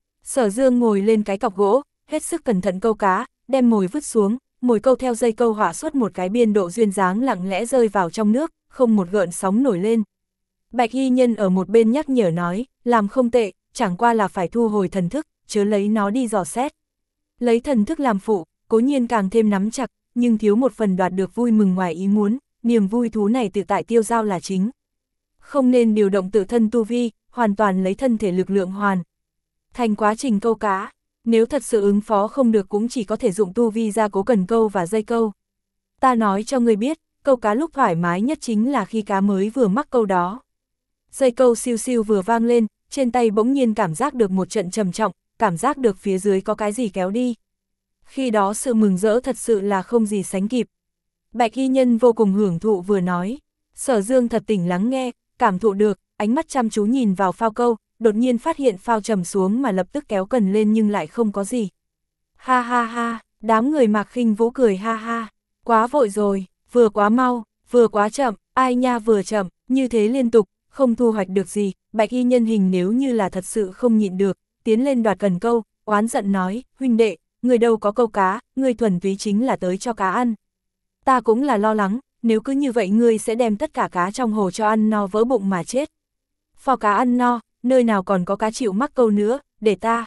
Sở Dương ngồi lên cái cọc gỗ, hết sức cẩn thận câu cá, đem mồi vứt xuống, mồi câu theo dây câu họa xuất một cái biên độ duyên dáng lặng lẽ rơi vào trong nước, không một gợn sóng nổi lên. Bạch y nhân ở một bên nhắc nhở nói, làm không tệ, chẳng qua là phải thu hồi thần thức, chớ lấy nó đi dò xét. Lấy thần thức làm phụ, cố nhiên càng thêm nắm chặt, nhưng thiếu một phần đoạt được vui mừng ngoài ý muốn, niềm vui thú này tự tại tiêu dao là chính. Không nên điều động tự thân tu vi, hoàn toàn lấy thân thể lực lượng hoàn thành quá trình câu cá, nếu thật sự ứng phó không được cũng chỉ có thể dụng tu vi ra cố cần câu và dây câu. Ta nói cho ngươi biết, câu cá lúc thoải mái nhất chính là khi cá mới vừa mắc câu đó. Dây câu siêu siêu vừa vang lên, trên tay bỗng nhiên cảm giác được một trận trầm trọng, cảm giác được phía dưới có cái gì kéo đi. Khi đó sự mừng rỡ thật sự là không gì sánh kịp. Bạch y nhân vô cùng hưởng thụ vừa nói, Sở Dương thật tỉnh lắng nghe, cảm thụ được, ánh mắt chăm chú nhìn vào phao câu, đột nhiên phát hiện phao trầm xuống mà lập tức kéo cần lên nhưng lại không có gì. Ha ha ha, đám người Mạc Khinh Vũ cười ha ha, quá vội rồi, vừa quá mau, vừa quá chậm, ai nha vừa chậm, như thế liên tục, không thu hoạch được gì. Bạch y nhân hình nếu như là thật sự không nhịn được, tiến lên đoạt cần câu, oán giận nói, huynh đệ, người đâu có câu cá, người thuần túy chính là tới cho cá ăn. Ta cũng là lo lắng, nếu cứ như vậy ngươi sẽ đem tất cả cá trong hồ cho ăn no vỡ bụng mà chết. Phò cá ăn no, nơi nào còn có cá chịu mắc câu nữa, để ta.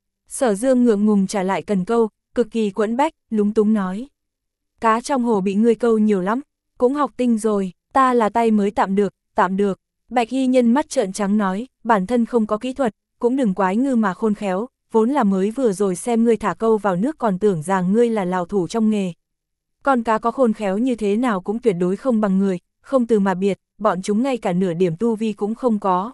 Sở Dương ngượng ngùng trả lại cần câu, cực kỳ quẫn bách, lúng túng nói. Cá trong hồ bị ngươi câu nhiều lắm, cũng học tinh rồi, ta là tay mới tạm được, tạm được. Bạch y nhân mắt trợn trắng nói, bản thân không có kỹ thuật, cũng đừng quái ngư mà khôn khéo, vốn là mới vừa rồi xem ngươi thả câu vào nước còn tưởng rằng ngươi là lào thủ trong nghề. Con cá có khôn khéo như thế nào cũng tuyệt đối không bằng người, không từ mà biệt, bọn chúng ngay cả nửa điểm tu vi cũng không có.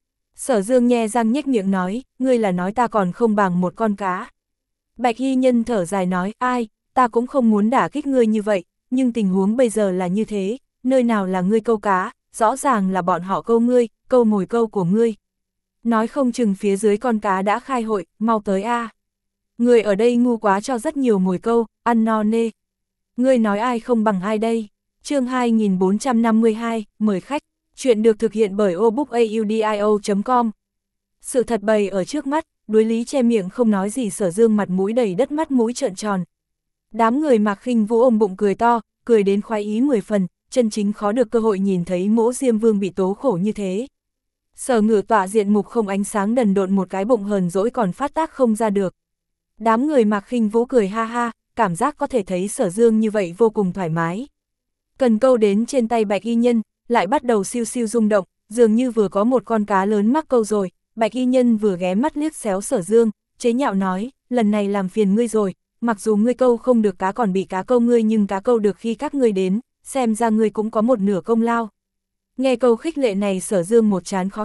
Sở Dương nhe răng nhếch miệng nói, ngươi là nói ta còn không bằng một con cá. Bạch y nhân thở dài nói, ai, ta cũng không muốn đả kích ngươi như vậy, nhưng tình huống bây giờ là như thế, nơi nào là ngươi câu cá, rõ ràng là bọn họ câu ngươi, câu mồi câu của ngươi. Nói không chừng phía dưới con cá đã khai hội, mau tới a. Người ở đây ngu quá cho rất nhiều mồi câu, ăn no nê. Ngươi nói ai không bằng ai đây? Chương hai nghìn bốn trăm năm mươi hai, mời khách. Chuyện được thực hiện bởi obookaudio chấm com. Sự thật bày ở trước mắt, đối lý che miệng không nói gì. Sở Dương mặt mũi đầy đất, mắt mũi trợn tròn. Đám người Mạc Khinh Vũ ôm bụng cười to, cười đến khoái ý mười phần, chân chính khó được cơ hội nhìn thấy Mỗ Diêm Vương bị tố khổ như thế. Sở Ngự tọa diện mục không ánh sáng đần độn một cái bụng hờn dỗi còn phát tác không ra được. Đám người Mạc Khinh Vũ cười ha ha, cảm giác có thể thấy Sở Dương như vậy vô cùng thoải mái. Cần câu đến trên tay Bạch y nhân, lại bắt đầu siêu siêu rung động, dường như vừa có một con cá lớn mắc câu rồi. Bạch y nhân vừa ghé mắt liếc xéo Sở Dương, chế nhạo nói, lần này làm phiền ngươi rồi, mặc dù ngươi câu không được cá còn bị cá câu ngươi nhưng cá câu được khi các ngươi đến, xem ra ngươi cũng có một nửa công lao. Nghe câu khích lệ này Sở Dương một chán khó hiểu,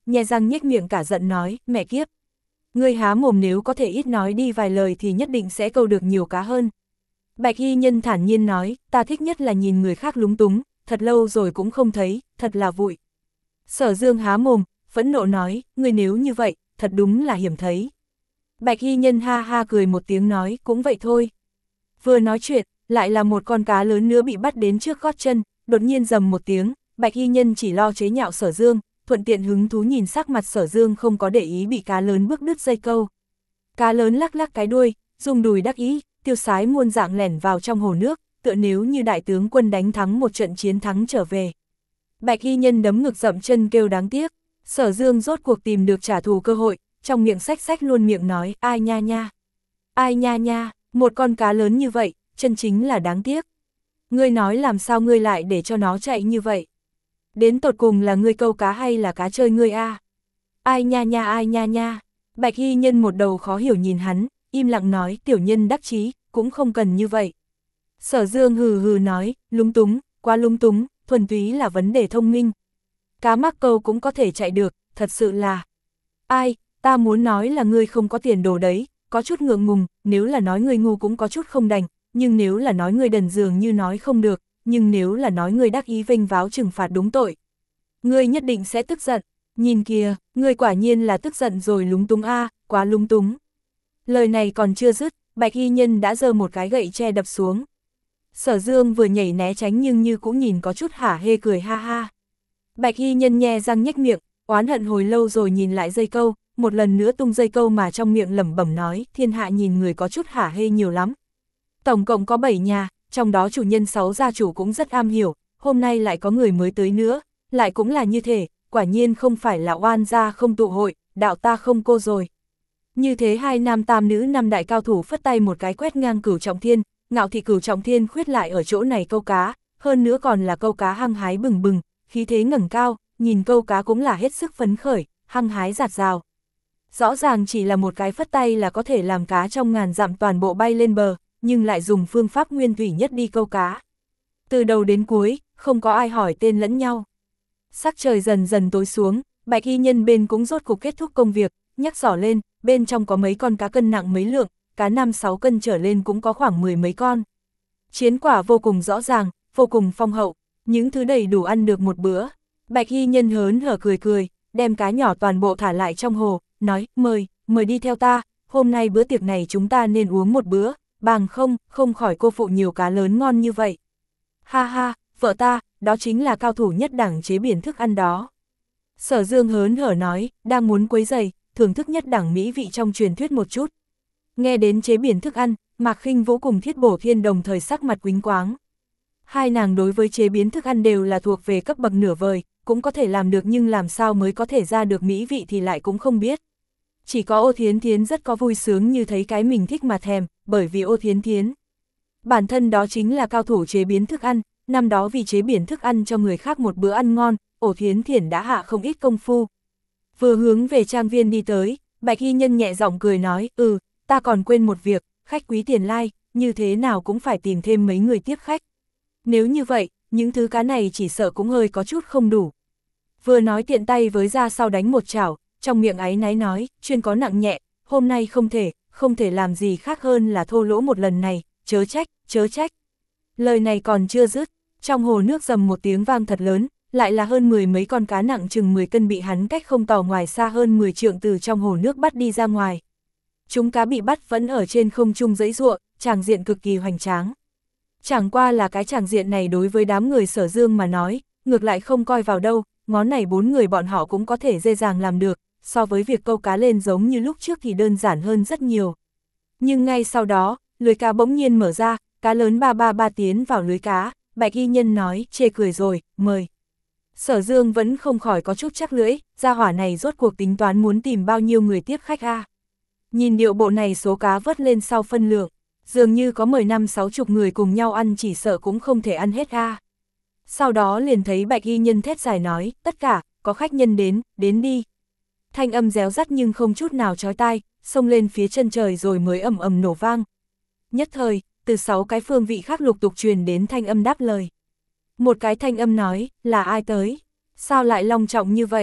nhe răng nhếch miệng cả giận nói, mẹ kiếp. Ngươi há mồm nếu có thể ít nói đi vài lời thì nhất định sẽ câu được nhiều cá hơn. Bạch y nhân thản nhiên nói, ta thích nhất là nhìn người khác lúng túng, thật lâu rồi cũng không thấy, thật là vụi. Sở Dương há mồm, phẫn nộ nói, ngươi nếu như vậy, thật đúng là hiểm thấy. Bạch y nhân ha ha cười một tiếng nói, cũng vậy thôi. Vừa nói chuyện, lại là một con cá lớn nữa bị bắt đến trước gót chân, đột nhiên rầm một tiếng, Bạch y nhân chỉ lo chế nhạo Sở Dương, thuận tiện hứng thú nhìn sắc mặt Sở Dương không có để ý bị cá lớn bước đứt dây câu. Cá lớn lắc lắc cái đuôi, dùng đùi đắc ý, tiêu sái muôn dạng lẻn vào trong hồ nước, tựa nếu như đại tướng quân đánh thắng một trận chiến thắng trở về. Bạch y nhân đấm ngực dậm chân kêu đáng tiếc, Sở Dương rốt cuộc tìm được trả thù cơ hội, trong miệng xách xách luôn miệng nói, ai nha nha, ai nha nha, một con cá lớn như vậy, chân chính là đáng tiếc. Ngươi nói làm sao ngươi lại để cho nó chạy như vậy? Đến tột cùng là ngươi câu cá hay là cá chơi ngươi a? À? Ai nha nha ai nha nha, Bạch y nhân một đầu khó hiểu nhìn hắn, im lặng nói, tiểu nhân đắc chí, cũng không cần như vậy. Sở Dương hừ hừ nói, lúng túng, quá lúng túng, thuần túy là vấn đề thông minh. Cá mắc câu cũng có thể chạy được, thật sự là... Ai, ta muốn nói là ngươi không có tiền đồ đấy, có chút ngượng ngùng, nếu là nói ngươi ngu cũng có chút không đành, nhưng nếu là nói ngươi đần dường như nói không được, nhưng nếu là nói ngươi đắc ý vênh váo trừng phạt đúng tội. Ngươi nhất định sẽ tức giận, nhìn kìa, ngươi quả nhiên là tức giận rồi lúng túng a, quá lúng túng. Lời này còn chưa dứt, Bạch y nhân đã giơ một cái gậy tre đập xuống. Sở Dương vừa nhảy né tránh nhưng như cũng nhìn có chút hả hê cười ha ha. Bạch y nhân nhe răng nhếch miệng, oán hận hồi lâu rồi nhìn lại dây câu, một lần nữa tung dây câu mà trong miệng lẩm bẩm nói, thiên hạ nhìn người có chút hả hê nhiều lắm. Tổng cộng có bảy nhà, trong đó chủ nhân sáu gia chủ cũng rất am hiểu, hôm nay lại có người mới tới nữa, lại cũng là như thế, quả nhiên không phải là oan gia không tụ hội, đạo ta không cô rồi. Như thế hai nam tam nữ năm đại cao thủ phất tay một cái quét ngang Cửu Trọng Thiên, Ngạo Thị Cửu Trọng Thiên khuyết lại ở chỗ này câu cá, hơn nữa còn là câu cá hăng hái bừng bừng, khí thế ngẩng cao, nhìn câu cá cũng là hết sức phấn khởi, hăng hái dạt dào. Rõ ràng chỉ là một cái phất tay là có thể làm cá trong ngàn dặm toàn bộ bay lên bờ, nhưng lại dùng phương pháp nguyên thủy nhất đi câu cá. Từ đầu đến cuối, không có ai hỏi tên lẫn nhau. Sắc trời dần dần tối xuống, Bạch y nhân bên cũng rốt cuộc kết thúc công việc, nhắc giỏ lên, bên trong có mấy con cá cân nặng mấy lượng, cá năm sáu cân trở lên cũng có khoảng mười mấy con. Chiến quả vô cùng rõ ràng, vô cùng phong hậu, những thứ đầy đủ ăn được một bữa. Bạch y nhân hớn hở cười cười, đem cá nhỏ toàn bộ thả lại trong hồ, nói, mời, mời đi theo ta, hôm nay bữa tiệc này chúng ta nên uống một bữa, bằng không, không khỏi cô phụ nhiều cá lớn ngon như vậy. Ha ha, vợ ta, đó chính là cao thủ nhất đẳng chế biển thức ăn đó. Sở Dương hớn hở nói, đang muốn quấy rầy, thưởng thức nhất đẳng mỹ vị trong truyền thuyết một chút. Nghe đến chế biển thức ăn, Mạc Khinh Vũ cùng Thiết Bổ Thiên đồng thời sắc mặt quýnh quáng. Hai nàng đối với chế biến thức ăn đều là thuộc về cấp bậc nửa vời, cũng có thể làm được nhưng làm sao mới có thể ra được mỹ vị thì lại cũng không biết. Chỉ có Ô Thiến Thiến rất có vui sướng như thấy cái mình thích mà thèm, bởi vì Ô Thiến Thiến bản thân đó chính là cao thủ chế biến thức ăn, năm đó vì chế biến thức ăn cho người khác một bữa ăn ngon, Ô Thiến Thiến đã hạ không ít công phu. Vừa hướng về trang viên đi tới, Bạch y nhân nhẹ giọng cười nói, ừ, ta còn quên một việc, khách quý tiền lai, như thế nào cũng phải tìm thêm mấy người tiếp khách. Nếu như vậy, những thứ cá này chỉ sợ cũng hơi có chút không đủ. Vừa nói tiện tay với ra sau đánh một chảo, trong miệng áy náy nói, chuyên có nặng nhẹ, hôm nay không thể, không thể làm gì khác hơn là thô lỗ một lần này, chớ trách, chớ trách. Lời này còn chưa dứt, trong hồ nước rầm một tiếng vang thật lớn, lại là hơn mười mấy con cá nặng chừng mười cân bị hắn cách không tỏ ngoài xa hơn mười trượng từ trong hồ nước bắt đi ra ngoài. Chúng cá bị bắt vẫn ở trên không trung dãy ruộng, tràng diện cực kỳ hoành tráng. Chẳng qua là cái tràng diện này đối với đám người Sở Dương mà nói, ngược lại không coi vào đâu, ngón này bốn người bọn họ cũng có thể dễ dàng làm được, so với việc câu cá lên giống như lúc trước thì đơn giản hơn rất nhiều. Nhưng ngay sau đó, lưới cá bỗng nhiên mở ra, cá lớn ba ba ba tiến vào lưới cá, Bạch y nhân nói, chê cười rồi, mời. Sở Dương vẫn không khỏi có chút chắc lưỡi, gia hỏa này rốt cuộc tính toán muốn tìm bao nhiêu người tiếp khách a. Nhìn điệu bộ này số cá vớt lên sau phân lượng, dường như có mười năm sáu chục người cùng nhau ăn chỉ sợ cũng không thể ăn hết a. Sau đó liền thấy Bạch y nhân thét dài nói, tất cả, có khách nhân đến, đến đi. Thanh âm réo rắt nhưng không chút nào chói tai, xông lên phía chân trời rồi mới ầm ầm nổ vang. Nhất thời, từ sáu cái phương vị khác lục tục truyền đến thanh âm đáp lời. Một cái thanh âm nói, là ai tới? Sao lại long trọng như vậy?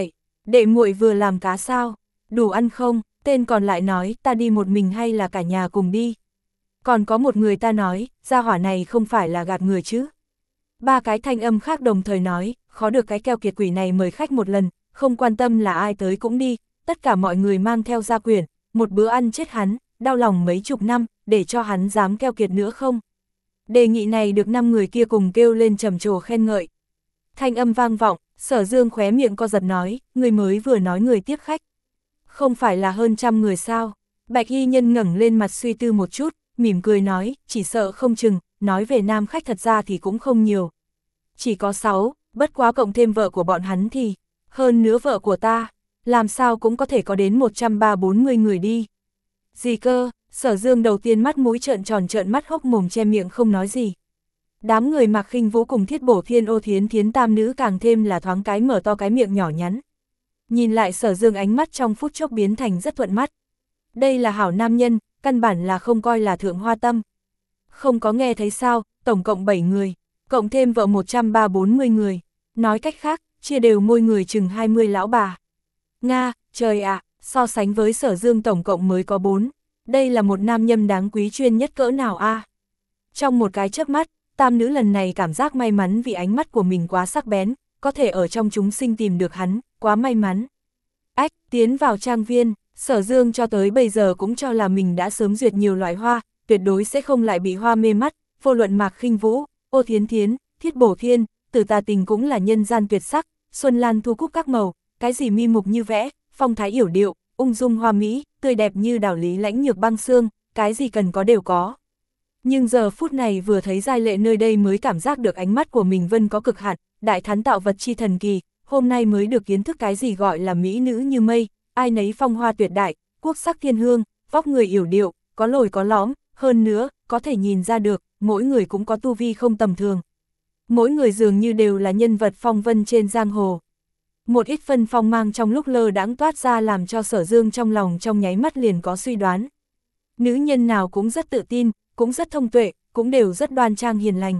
Đệ muội vừa làm cá sao? Đủ ăn không? Tên còn lại nói, ta đi một mình hay là cả nhà cùng đi? Còn có một người ta nói, gia hỏa này không phải là gạt người chứ? Ba cái thanh âm khác đồng thời nói, khó được cái keo kiệt quỷ này mời khách một lần, không quan tâm là ai tới cũng đi, tất cả mọi người mang theo gia quyển, một bữa ăn chết hắn, đau lòng mấy chục năm, để cho hắn dám keo kiệt nữa không? Đề nghị này được năm người kia cùng kêu lên trầm trồ khen ngợi. Thanh âm vang vọng, Sở Dương khóe miệng co giật nói, người mới vừa nói người tiếp khách. Không phải là hơn trăm người sao? Bạch y nhân ngẩng lên mặt suy tư một chút, mỉm cười nói, chỉ sợ không chừng, nói về nam khách thật ra thì cũng không nhiều. Chỉ có sáu, bất quá cộng thêm vợ của bọn hắn thì, hơn nữa vợ của ta, làm sao cũng có thể có đến một trăm ba bốn mươi người đi. Gì cơ? Sở Dương đầu tiên mắt mũi trợn tròn trợn mắt hốc mồm che miệng không nói gì. Đám người Mạc Khinh Vũ cùng Thiết Bổ Thiên Ô Thiến Thiến tam nữ càng thêm là thoáng cái mở to cái miệng nhỏ nhắn. Nhìn lại Sở Dương ánh mắt trong phút chốc biến thành rất thuận mắt. Đây là hảo nam nhân, căn bản là không coi là thượng hoa tâm. Không có nghe thấy sao, tổng cộng bảy người, cộng thêm vợ một trăm ba bốn mươi người. Nói cách khác, chia đều môi người chừng hai mươi lão bà. Nga, trời ạ, so sánh với Sở Dương tổng cộng mới có bốn. Đây là một nam nhân đáng quý chuyên nhất cỡ nào a? À? Trong một cái chớp mắt, tam nữ lần này cảm giác may mắn vì ánh mắt của mình quá sắc bén, có thể ở trong chúng sinh tìm được hắn, quá may mắn. Ách, tiến vào trang viên, Sở Dương cho tới bây giờ cũng cho là mình đã sớm duyệt nhiều loại hoa, tuyệt đối sẽ không lại bị hoa mê mắt, vô luận Mạc Khinh Vũ, Ô Thiến Thiến, Thiết Bổ Thiên, Tử Tà Tình cũng là nhân gian tuyệt sắc, xuân lan thu cúc các màu, cái gì mi mục như vẽ, phong thái yểu điệu, ung dung hoa mỹ, tươi đẹp như đảo lý lãnh nhược băng xương, cái gì cần có đều có. Nhưng giờ phút này vừa thấy giai lệ nơi đây mới cảm giác được ánh mắt của mình vân có cực hạn, đại thán tạo vật chi thần kỳ, hôm nay mới được kiến thức cái gì gọi là mỹ nữ như mây, ai nấy phong hoa tuyệt đại, quốc sắc thiên hương, vóc người yểu điệu, có lồi có lõm, hơn nữa, có thể nhìn ra được, mỗi người cũng có tu vi không tầm thường. Mỗi người dường như đều là nhân vật phong vân trên giang hồ. Một ít phân phong mang trong lúc lơ đãng toát ra làm cho Sở Dương trong lòng trong nháy mắt liền có suy đoán. Nữ nhân nào cũng rất tự tin, cũng rất thông tuệ, cũng đều rất đoan trang hiền lành.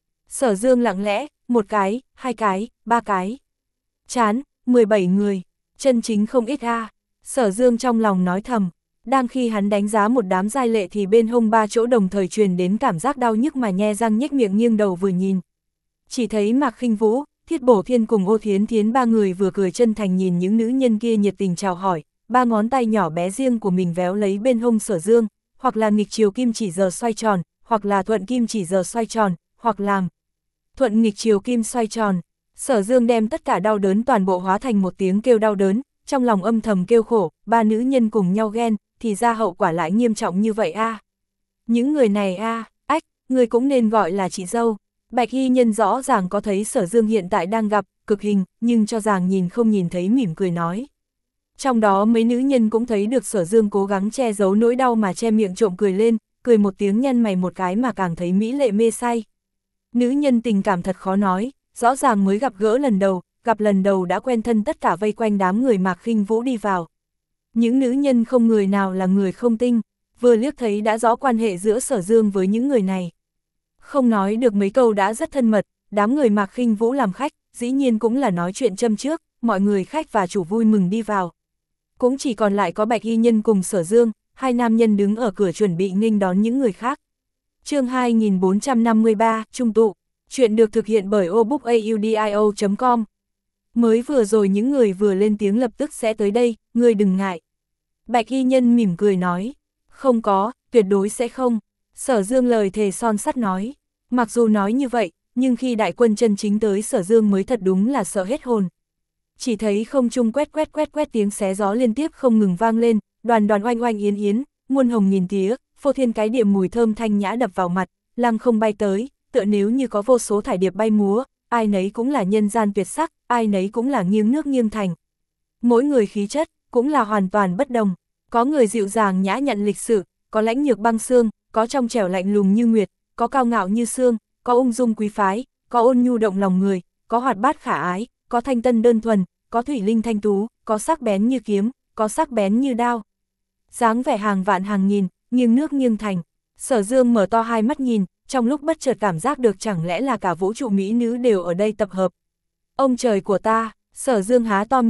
Sở Dương lặng lẽ, một cái, hai cái, ba cái. Chán, mười bảy người, chân chính không ít a. Sở Dương trong lòng nói thầm, đang khi hắn đánh giá một đám giai lệ thì bên hông ba chỗ đồng thời truyền đến cảm giác đau nhức mà nhe răng nhếch miệng nghiêng đầu vừa nhìn. Chỉ thấy Mạc Khinh Vũ, Thiết Bổ Thiên cùng Ô Thiến Thiến ba người vừa cười chân thành nhìn những nữ nhân kia nhiệt tình chào hỏi, ba ngón tay nhỏ bé riêng của mình véo lấy bên hông Sở Dương, hoặc là nghịch chiều kim chỉ giờ xoay tròn, hoặc là thuận kim chỉ giờ xoay tròn, hoặc làm thuận nghịch chiều kim xoay tròn. Sở Dương đem tất cả đau đớn toàn bộ hóa thành một tiếng kêu đau đớn, trong lòng âm thầm kêu khổ, ba nữ nhân cùng nhau ghen, thì ra hậu quả lại nghiêm trọng như vậy a. À. Những người này a, à, ách, người cũng nên gọi là chị dâu. Bạch y nhân rõ ràng có thấy Sở Dương hiện tại đang gặp cực hình, nhưng cho rằng nhìn không nhìn thấy mỉm cười nói. Trong đó mấy nữ nhân cũng thấy được Sở Dương cố gắng che giấu nỗi đau mà che miệng trộm cười lên, cười một tiếng nhăn mày một cái mà càng thấy mỹ lệ mê say. Nữ nhân tình cảm thật khó nói, rõ ràng mới gặp gỡ lần đầu, gặp lần đầu đã quen thân tất cả vây quanh đám người Mạc Khinh Vũ đi vào. Những nữ nhân không người nào là người không tinh, vừa liếc thấy đã rõ quan hệ giữa Sở Dương với những người này. Không nói được mấy câu đã rất thân mật, đám người Mạc Khinh Vũ làm khách, dĩ nhiên cũng là nói chuyện châm trước, mọi người khách và chủ vui mừng đi vào. Cũng chỉ còn lại có Bạch y nhân cùng Sở Dương, hai nam nhân đứng ở cửa chuẩn bị nghênh đón những người khác. Chương hai nghìn bốn trăm năm mươi ba, Trung tụ. Chuyện được thực hiện bởi obookaudio chấm com. Mới vừa rồi những người vừa lên tiếng lập tức sẽ tới đây, người đừng ngại. Bạch y nhân mỉm cười nói. Không có, tuyệt đối sẽ không. Sở Dương lời thề son sắt nói. Mặc dù nói như vậy, nhưng khi đại quân chân chính tới Sở Dương mới thật đúng là sợ hết hồn. Chỉ thấy không trung quét quét quét quét tiếng xé gió liên tiếp không ngừng vang lên, đoàn đoàn oanh oanh yến yến, muôn hồng nghìn tía, phô thiên cái địa mùi thơm thanh nhã đập vào mặt, lăng không bay tới, tựa nếu như có vô số thải điệp bay múa, ai nấy cũng là nhân gian tuyệt sắc, ai nấy cũng là nghiêng nước nghiêng thành. Mỗi người khí chất, cũng là hoàn toàn bất đồng, có người dịu dàng nhã nhặn lịch sự, có lãnh nhược băng xương, có trong trẻo lạnh lùng như nguyệt, có cao ngạo như sương, có ung dung quý phái, có ôn nhu động lòng người, có hoạt bát khả ái, có thanh tân đơn thuần, có thủy linh thanh tú, có sắc bén như kiếm, có sắc bén như đao. Dáng vẻ hàng vạn hàng nghìn, nghiêng nước nghiêng thành. Sở Dương mở to hai mắt nhìn, trong lúc bất chợt cảm giác được chẳng lẽ là cả vũ trụ mỹ nữ đều ở đây tập hợp. Ông trời của ta, Sở Dương há to miệng,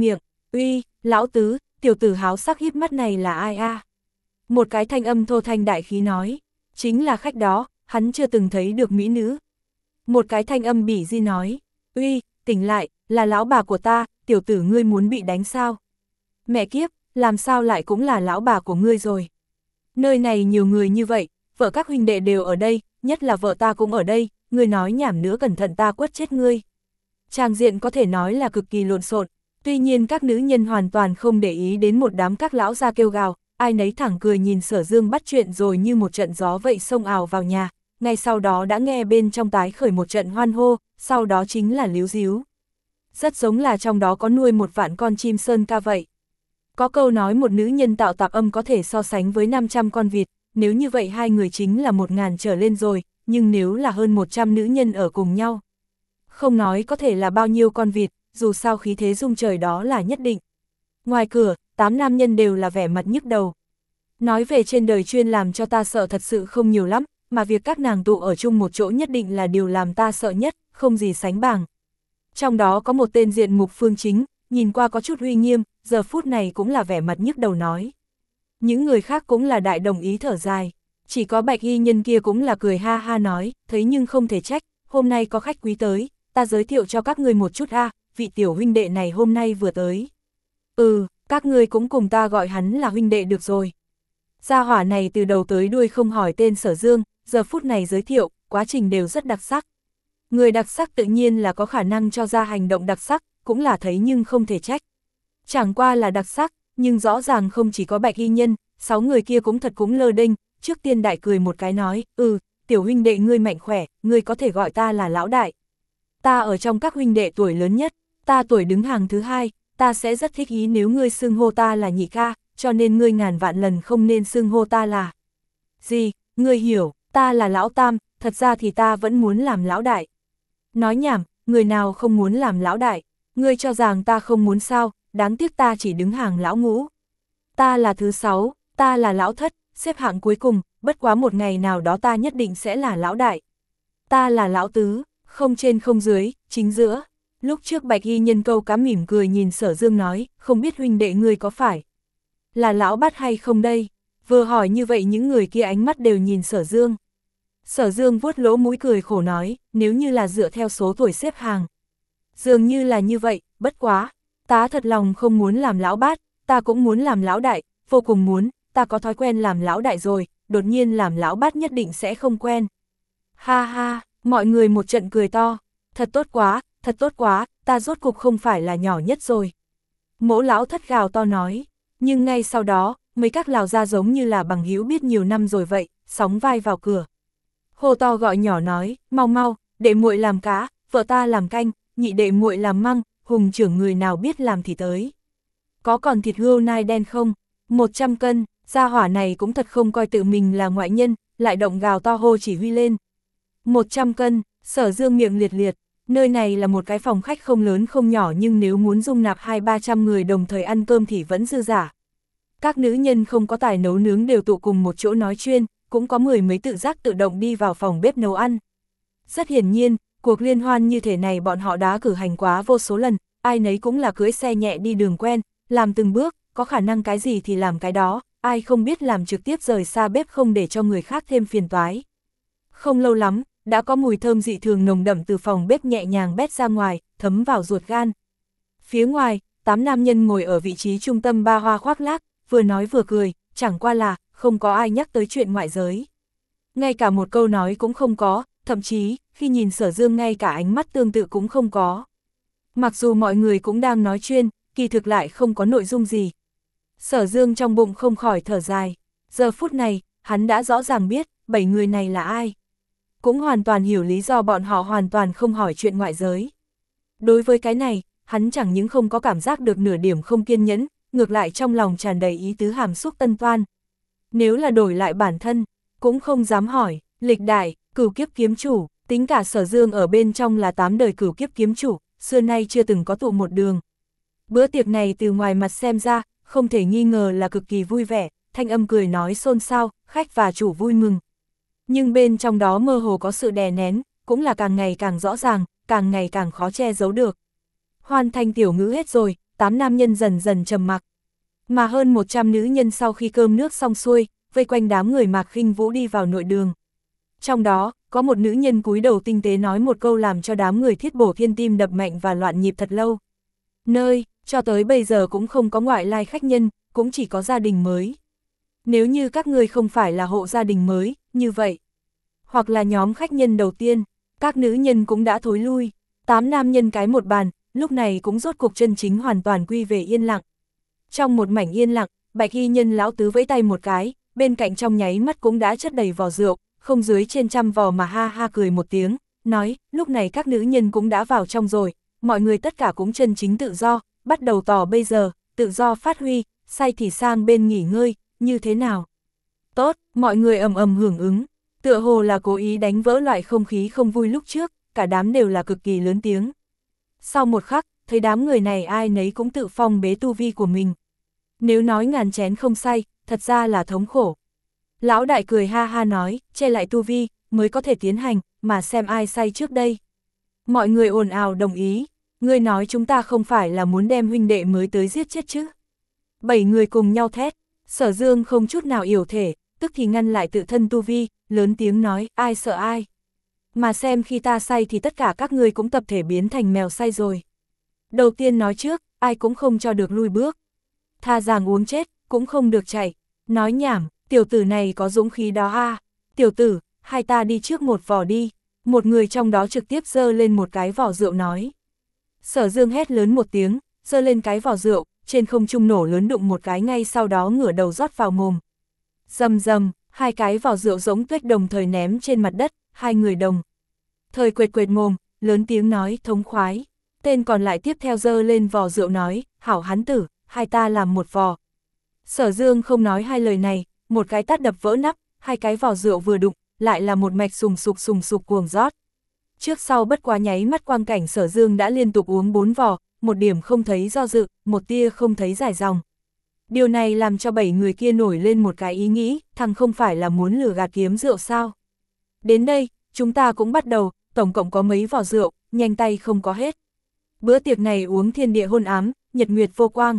Uy, lão tứ, tiểu tử háo sắc híp mắt này là ai a? À? Một cái thanh âm thô thanh đại khí nói, chính là khách đó, hắn chưa từng thấy được mỹ nữ. Một cái thanh âm bỉ di nói, uy, tỉnh lại, là lão bà của ta, tiểu tử ngươi muốn bị đánh sao? Mẹ kiếp, làm sao lại cũng là lão bà của ngươi rồi? Nơi này nhiều người như vậy, vợ các huynh đệ đều ở đây, nhất là vợ ta cũng ở đây, ngươi nói nhảm nữa cẩn thận ta quất chết ngươi. Tràng diện có thể nói là cực kỳ lộn xộn, tuy nhiên các nữ nhân hoàn toàn không để ý đến một đám các lão ra kêu gào, ai nấy thẳng cười nhìn Sở Dương bắt chuyện rồi như một trận gió vậy xông ào vào nhà, ngay sau đó đã nghe bên trong tái khởi một trận hoan hô, sau đó chính là líu díu. Rất giống là trong đó có nuôi một vạn con chim sơn ca vậy. Có câu nói một nữ nhân tạo tạp âm có thể so sánh với năm trăm con vịt, nếu như vậy hai người chính là một ngàn trở lên rồi, nhưng nếu là hơn một trăm nữ nhân ở cùng nhau. Không nói có thể là bao nhiêu con vịt, dù sao khí thế rung trời đó là nhất định. Ngoài cửa, tám nam nhân đều là vẻ mặt nhức đầu. Nói về trên đời chuyên làm cho ta sợ thật sự không nhiều lắm, mà việc các nàng tụ ở chung một chỗ nhất định là điều làm ta sợ nhất, không gì sánh bằng. Trong đó có một tên diện mục Phương Chính, nhìn qua có chút uy nghiêm, giờ phút này cũng là vẻ mặt nhức đầu nói. Những người khác cũng là đại đồng ý thở dài, chỉ có bạch y nhân kia cũng là cười ha ha nói, thấy nhưng không thể trách, hôm nay có khách quý tới, ta giới thiệu cho các ngươi một chút a, vị tiểu huynh đệ này hôm nay vừa tới. Ừ, các ngươi cũng cùng ta gọi hắn là huynh đệ được rồi. Gia hỏa này từ đầu tới đuôi không hỏi tên Sở Dương, giờ phút này giới thiệu, quá trình đều rất đặc sắc. Người đặc sắc tự nhiên là có khả năng cho ra hành động đặc sắc, cũng là thấy nhưng không thể trách. Chẳng qua là đặc sắc, nhưng rõ ràng không chỉ có bạch y nhân, sáu người kia cũng thật cũng lơ đênh, trước tiên đại cười một cái nói, ừ, tiểu huynh đệ ngươi mạnh khỏe, ngươi có thể gọi ta là lão đại. Ta ở trong các huynh đệ tuổi lớn nhất, ta tuổi đứng hàng thứ hai, ta sẽ rất thích ý nếu ngươi xưng hô ta là nhị ca, cho nên ngươi ngàn vạn lần không nên xưng hô ta là. Gì, ngươi hiểu, ta là lão tam, thật ra thì ta vẫn muốn làm lão đại. Nói nhảm, người nào không muốn làm lão đại, ngươi cho rằng ta không muốn sao, đáng tiếc ta chỉ đứng hàng lão ngũ. Ta là thứ sáu, ta là lão thất, xếp hạng cuối cùng, bất quá một ngày nào đó ta nhất định sẽ là lão đại. Ta là lão tứ, không trên không dưới, chính giữa. Lúc trước bạch y nhân câu cá mỉm cười nhìn Sở Dương nói, không biết huynh đệ ngươi có phải là lão bát hay không đây? Vừa hỏi như vậy những người kia ánh mắt đều nhìn Sở Dương. Sở Dương vuốt lỗ mũi cười khổ nói, nếu như là dựa theo số tuổi xếp hàng. Dường như là như vậy, bất quá, ta thật lòng không muốn làm lão bát, ta cũng muốn làm lão đại, vô cùng muốn, ta có thói quen làm lão đại rồi, đột nhiên làm lão bát nhất định sẽ không quen. Ha ha, mọi người một trận cười to, thật tốt quá, thật tốt quá, ta rốt cục không phải là nhỏ nhất rồi. Mỗ lão thất gào to nói, nhưng ngay sau đó, mấy các lào ra giống như là bằng hữu biết nhiều năm rồi vậy, sóng vai vào cửa. Hồ to gọi nhỏ nói, mau mau, đệ muội làm cá, vợ ta làm canh, nhị đệ muội làm măng, hùng trưởng người nào biết làm thì tới. Có còn thịt hươu nai đen không? một trăm cân, gia hỏa này cũng thật không coi tự mình là ngoại nhân, lại động gào to hô chỉ huy lên. một trăm cân, Sở Dương miệng liệt liệt, nơi này là một cái phòng khách không lớn không nhỏ nhưng nếu muốn dung nạp hai ba trăm người đồng thời ăn cơm thì vẫn dư dả. Các nữ nhân không có tài nấu nướng đều tụ cùng một chỗ nói chuyên, cũng có mười mấy tự giác tự động đi vào phòng bếp nấu ăn. Rất hiển nhiên, cuộc liên hoan như thế này bọn họ đã cử hành quá vô số lần, ai nấy cũng là cưỡi xe nhẹ đi đường quen, làm từng bước, có khả năng cái gì thì làm cái đó, ai không biết làm trực tiếp rời xa bếp không để cho người khác thêm phiền toái. Không lâu lắm, đã có mùi thơm dị thường nồng đậm từ phòng bếp nhẹ nhàng bét ra ngoài, thấm vào ruột gan. Phía ngoài, tám nam nhân ngồi ở vị trí trung tâm ba hoa khoác lác, vừa nói vừa cười, chẳng qua là, không có ai nhắc tới chuyện ngoại giới. Ngay cả một câu nói cũng không có, thậm chí, khi nhìn Sở Dương ngay cả ánh mắt tương tự cũng không có. Mặc dù mọi người cũng đang nói chuyên, kỳ thực lại không có nội dung gì. Sở Dương trong bụng không khỏi thở dài, giờ phút này, hắn đã rõ ràng biết, bảy người này là ai. Cũng hoàn toàn hiểu lý do bọn họ hoàn toàn không hỏi chuyện ngoại giới. Đối với cái này, hắn chẳng những không có cảm giác được nửa điểm không kiên nhẫn, ngược lại trong lòng tràn đầy ý tứ hàm xúc tân toan. Nếu là đổi lại bản thân, cũng không dám hỏi, lịch đại, cửu kiếp kiếm chủ, tính cả Sở Dương ở bên trong là tám đời cửu kiếp kiếm chủ, xưa nay chưa từng có tụ một đường. Bữa tiệc này từ ngoài mặt xem ra, không thể nghi ngờ là cực kỳ vui vẻ, thanh âm cười nói xôn xao, khách và chủ vui mừng. Nhưng bên trong đó mơ hồ có sự đè nén, cũng là càng ngày càng rõ ràng, càng ngày càng khó che giấu được. Hoàn thành tiểu ngữ hết rồi, tám nam nhân dần dần trầm mặc. Mà hơn một trăm nữ nhân sau khi cơm nước xong xuôi, vây quanh đám người Mạc Khinh Vũ đi vào nội đường. Trong đó, có một nữ nhân cúi đầu tinh tế nói một câu làm cho đám người Thiết Bổ Thiên tim đập mạnh và loạn nhịp thật lâu. Nơi, cho tới bây giờ cũng không có ngoại lai khách nhân, cũng chỉ có gia đình mới. Nếu như các ngươi không phải là hộ gia đình mới, như vậy, hoặc là nhóm khách nhân đầu tiên, các nữ nhân cũng đã thối lui. Tám nam nhân cái một bàn, lúc này cũng rốt cuộc chân chính hoàn toàn quy về yên lặng. Trong một mảnh yên lặng, Bạch Y Nhân lão tứ vẫy tay một cái, bên cạnh trong nháy mắt cũng đã chất đầy vò rượu, không dưới trên trăm vò mà ha ha cười một tiếng, nói, lúc này các nữ nhân cũng đã vào trong rồi, mọi người tất cả cũng chân chính tự do, bắt đầu tỏ bây giờ, tự do phát huy, say thì sang bên nghỉ ngơi, như thế nào? Tốt, mọi người ầm ầm hưởng ứng, tựa hồ là cố ý đánh vỡ loại không khí không vui lúc trước, cả đám đều là cực kỳ lớn tiếng. Sau một khắc, thấy đám người này ai nấy cũng tự phong bế tu vi của mình. Nếu nói ngàn chén không say, thật ra là thống khổ. Lão đại cười ha ha nói, che lại tu vi, mới có thể tiến hành, mà xem ai say trước đây. Mọi người ồn ào đồng ý, ngươi nói chúng ta không phải là muốn đem huynh đệ mới tới giết chết chứ. Bảy người cùng nhau thét, Sở Dương không chút nào yểu thể, tức thì ngăn lại tự thân tu vi, lớn tiếng nói, ai sợ ai. Mà xem khi ta say thì tất cả các ngươi cũng tập thể biến thành mèo say rồi. Đầu tiên nói trước, ai cũng không cho được lui bước. Tha rằng uống chết, cũng không được chạy. Nói nhảm, tiểu tử này có dũng khí đó à. Tiểu tử, hai ta đi trước một vò đi. Một người trong đó trực tiếp giơ lên một cái vò rượu nói. Sở Dương hét lớn một tiếng, giơ lên cái vò rượu, trên không trung nổ lớn đụng một cái ngay sau đó ngửa đầu rót vào mồm. Rầm rầm, hai cái vò rượu giống tuyết đồng thời ném trên mặt đất, hai người đồng. Thời quệt quệt mồm, lớn tiếng nói thống khoái. Tên còn lại tiếp theo giơ lên vò rượu nói, hảo hán tử, hai ta làm một vò. Sở Dương không nói hai lời này, một cái tát đập vỡ nắp, hai cái vò rượu vừa đụng, lại là một mạch sùng sục sùng sục cuồng rót. Trước sau bất quá nháy mắt quang cảnh Sở Dương đã liên tục uống bốn vò, một điểm không thấy do dự, một tia không thấy dài dòng. Điều này làm cho bảy người kia nổi lên một cái ý nghĩ, thằng không phải là muốn lừa gạt kiếm rượu sao. Đến đây, chúng ta cũng bắt đầu, tổng cộng có mấy vò rượu, nhanh tay không có hết. Bữa tiệc này uống thiên địa hôn ám, nhật nguyệt vô quang.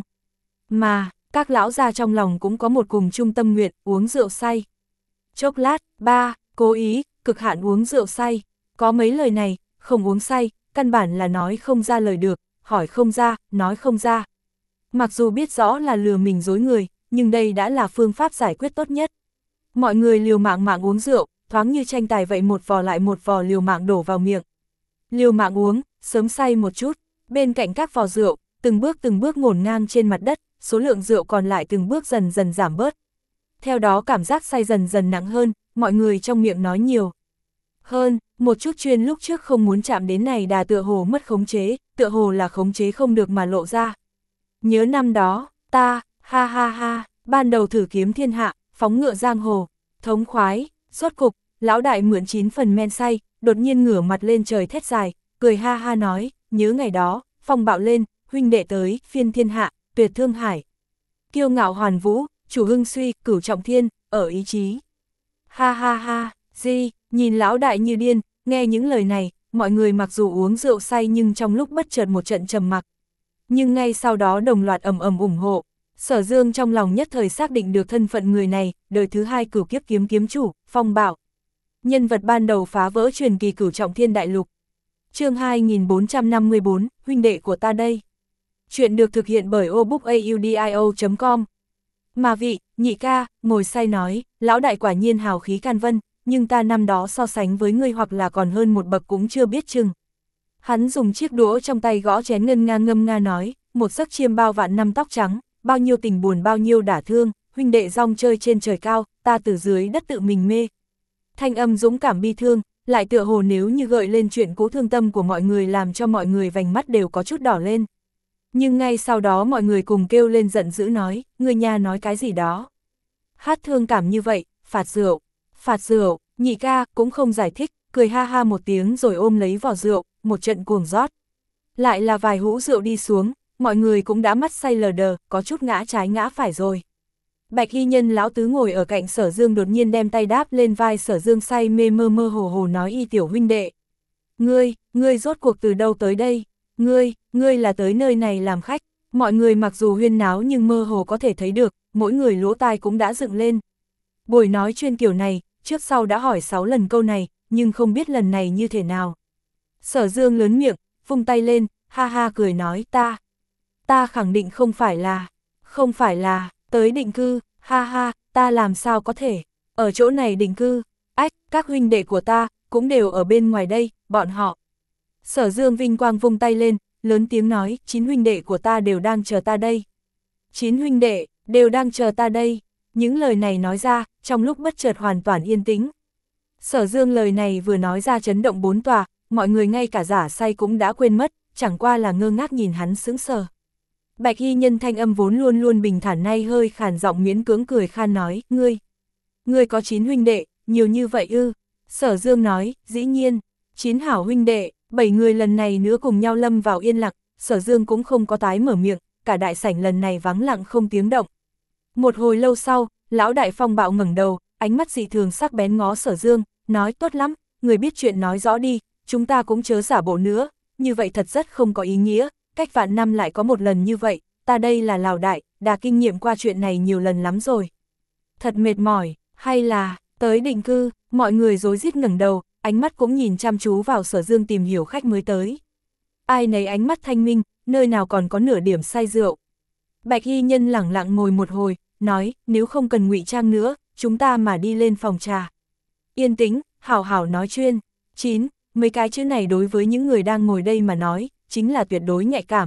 Mà, các lão già trong lòng cũng có một cùng chung tâm nguyện, uống rượu say. Chốc lát, ba, cố ý, cực hạn uống rượu say. Có mấy lời này, không uống say, căn bản là nói không ra lời được, hỏi không ra, nói không ra. Mặc dù biết rõ là lừa mình dối người, nhưng đây đã là phương pháp giải quyết tốt nhất. Mọi người liều mạng mạng uống rượu, thoáng như tranh tài vậy, một vò lại một vò liều mạng đổ vào miệng. Liều mạng uống, sớm say một chút, bên cạnh các vò rượu, từng bước từng bước ngổn ngang trên mặt đất, số lượng rượu còn lại từng bước dần dần giảm bớt. Theo đó cảm giác say dần dần nặng hơn, mọi người trong miệng nói nhiều hơn, một chút chuyên lúc trước không muốn chạm đến này đà tựa hồ mất khống chế, tựa hồ là khống chế không được mà lộ ra. Nhớ năm đó, ta, ha ha ha, ban đầu thử kiếm thiên hạ, phóng ngựa giang hồ, thống khoái, rốt cục, lão đại mượn chín phần men say, đột nhiên ngửa mặt lên trời thét dài, cười ha ha nói, nhớ ngày đó, phong bạo lên, huynh đệ tới, phiên thiên hạ, tuyệt thương hải. Kiêu ngạo hoàn vũ, chủ hưng suy, cửu trọng thiên, ở ý chí. Ha ha ha, di, nhìn lão đại như điên, nghe những lời này, mọi người mặc dù uống rượu say nhưng trong lúc bất chợt một trận trầm mặc. Nhưng ngay sau đó đồng loạt ầm ầm ủng hộ. Sở Dương trong lòng nhất thời xác định được thân phận người này, đời thứ hai cửu kiếp kiếm kiếm chủ, Phong Bảo. Nhân vật ban đầu phá vỡ truyền kỳ cửu trọng thiên đại lục. Chương hai nghìn bốn trăm năm mươi tư, huynh đệ của ta đây. Chuyện được thực hiện bởi obookaudio chấm com. Mà vị, nhị ca, ngồi say nói, lão đại quả nhiên hào khí can vân, nhưng ta năm đó so sánh với ngươi hoặc là còn hơn một bậc cũng chưa biết chừng. Hắn dùng chiếc đũa trong tay gõ chén ngân nga ngâm nga nói, một giấc chiêm bao vạn năm tóc trắng, bao nhiêu tình buồn bao nhiêu đả thương, huynh đệ rong chơi trên trời cao, ta từ dưới đất tự mình mê. Thanh âm dũng cảm bi thương, lại tựa hồ nếu như gợi lên chuyện cũ thương tâm của mọi người làm cho mọi người vành mắt đều có chút đỏ lên. Nhưng ngay sau đó mọi người cùng kêu lên giận dữ nói, người nhà nói cái gì đó. Hát thương cảm như vậy, phạt rượu, phạt rượu, nhị ca cũng không giải thích, cười ha ha một tiếng rồi ôm lấy vỏ rượu, một trận cuồng rót. Lại là vài hũ rượu đi xuống, mọi người cũng đã mắt say lờ đờ, có chút ngã trái ngã phải rồi. Bạch Y Nhân lão tứ ngồi ở cạnh Sở Dương đột nhiên đem tay đáp lên vai Sở Dương, say mê mơ mơ hồ hồ nói, y tiểu huynh đệ. Ngươi, ngươi rốt cuộc từ đâu tới đây? Ngươi, ngươi là tới nơi này làm khách, Mọi người mặc dù huyên náo nhưng mơ hồ có thể thấy được, mỗi người lỗ tai cũng đã dựng lên. Buổi nói chuyên kiểu này, trước sau đã hỏi sáu lần câu này, nhưng không biết lần này như thế nào. Sở Dương lớn miệng, vung tay lên, ha ha cười nói ta. Ta khẳng định không phải là, không phải là, tới định cư, ha ha, ta làm sao có thể, ở chỗ này định cư, ách, các huynh đệ của ta, cũng đều ở bên ngoài đây, bọn họ. Sở Dương vinh quang vung tay lên, lớn tiếng nói, chín huynh đệ của ta đều đang chờ ta đây. Chín huynh đệ, đều đang chờ ta đây. Những lời này nói ra, trong lúc bất chợt hoàn toàn yên tĩnh. Sở Dương lời này vừa nói ra chấn động bốn tòa, mọi người ngay cả giả say cũng đã quên mất, chẳng qua là ngơ ngác nhìn hắn sững sờ. Bạch y nhân thanh âm vốn luôn luôn bình thản nay hơi khàn giọng miễn cưỡng cười khan nói, ngươi, ngươi có chín huynh đệ, nhiều như vậy ư? Sở Dương nói, dĩ nhiên, chín hảo huynh đệ, bảy người lần này nữa cùng nhau lâm vào yên lặng, Sở Dương cũng không có tái mở miệng, cả đại sảnh lần này vắng lặng không tiếng động. Một hồi lâu sau, lão đại Phong Bạo ngẩng đầu, ánh mắt dị thường sắc bén ngó Sở Dương, nói tốt lắm, người biết chuyện nói rõ đi, chúng ta cũng chớ giả bộ nữa, như vậy thật rất không có ý nghĩa, cách vạn năm lại có một lần như vậy, ta đây là lão đại, đã kinh nghiệm qua chuyện này nhiều lần lắm rồi. Thật mệt mỏi, hay là, tới định cư, mọi người rối rít ngẩng đầu, ánh mắt cũng nhìn chăm chú vào Sở Dương tìm hiểu khách mới tới. Ai nấy ánh mắt thanh minh, nơi nào còn có nửa điểm say rượu. Bạch y nhân lẳng lặng ngồi một hồi, nói, nếu không cần ngụy trang nữa, chúng ta mà đi lên phòng trà. Yên tĩnh, hảo hảo nói chuyên. Chín, mấy cái chữ này đối với những người đang ngồi đây mà nói, chính là tuyệt đối nhạy cảm.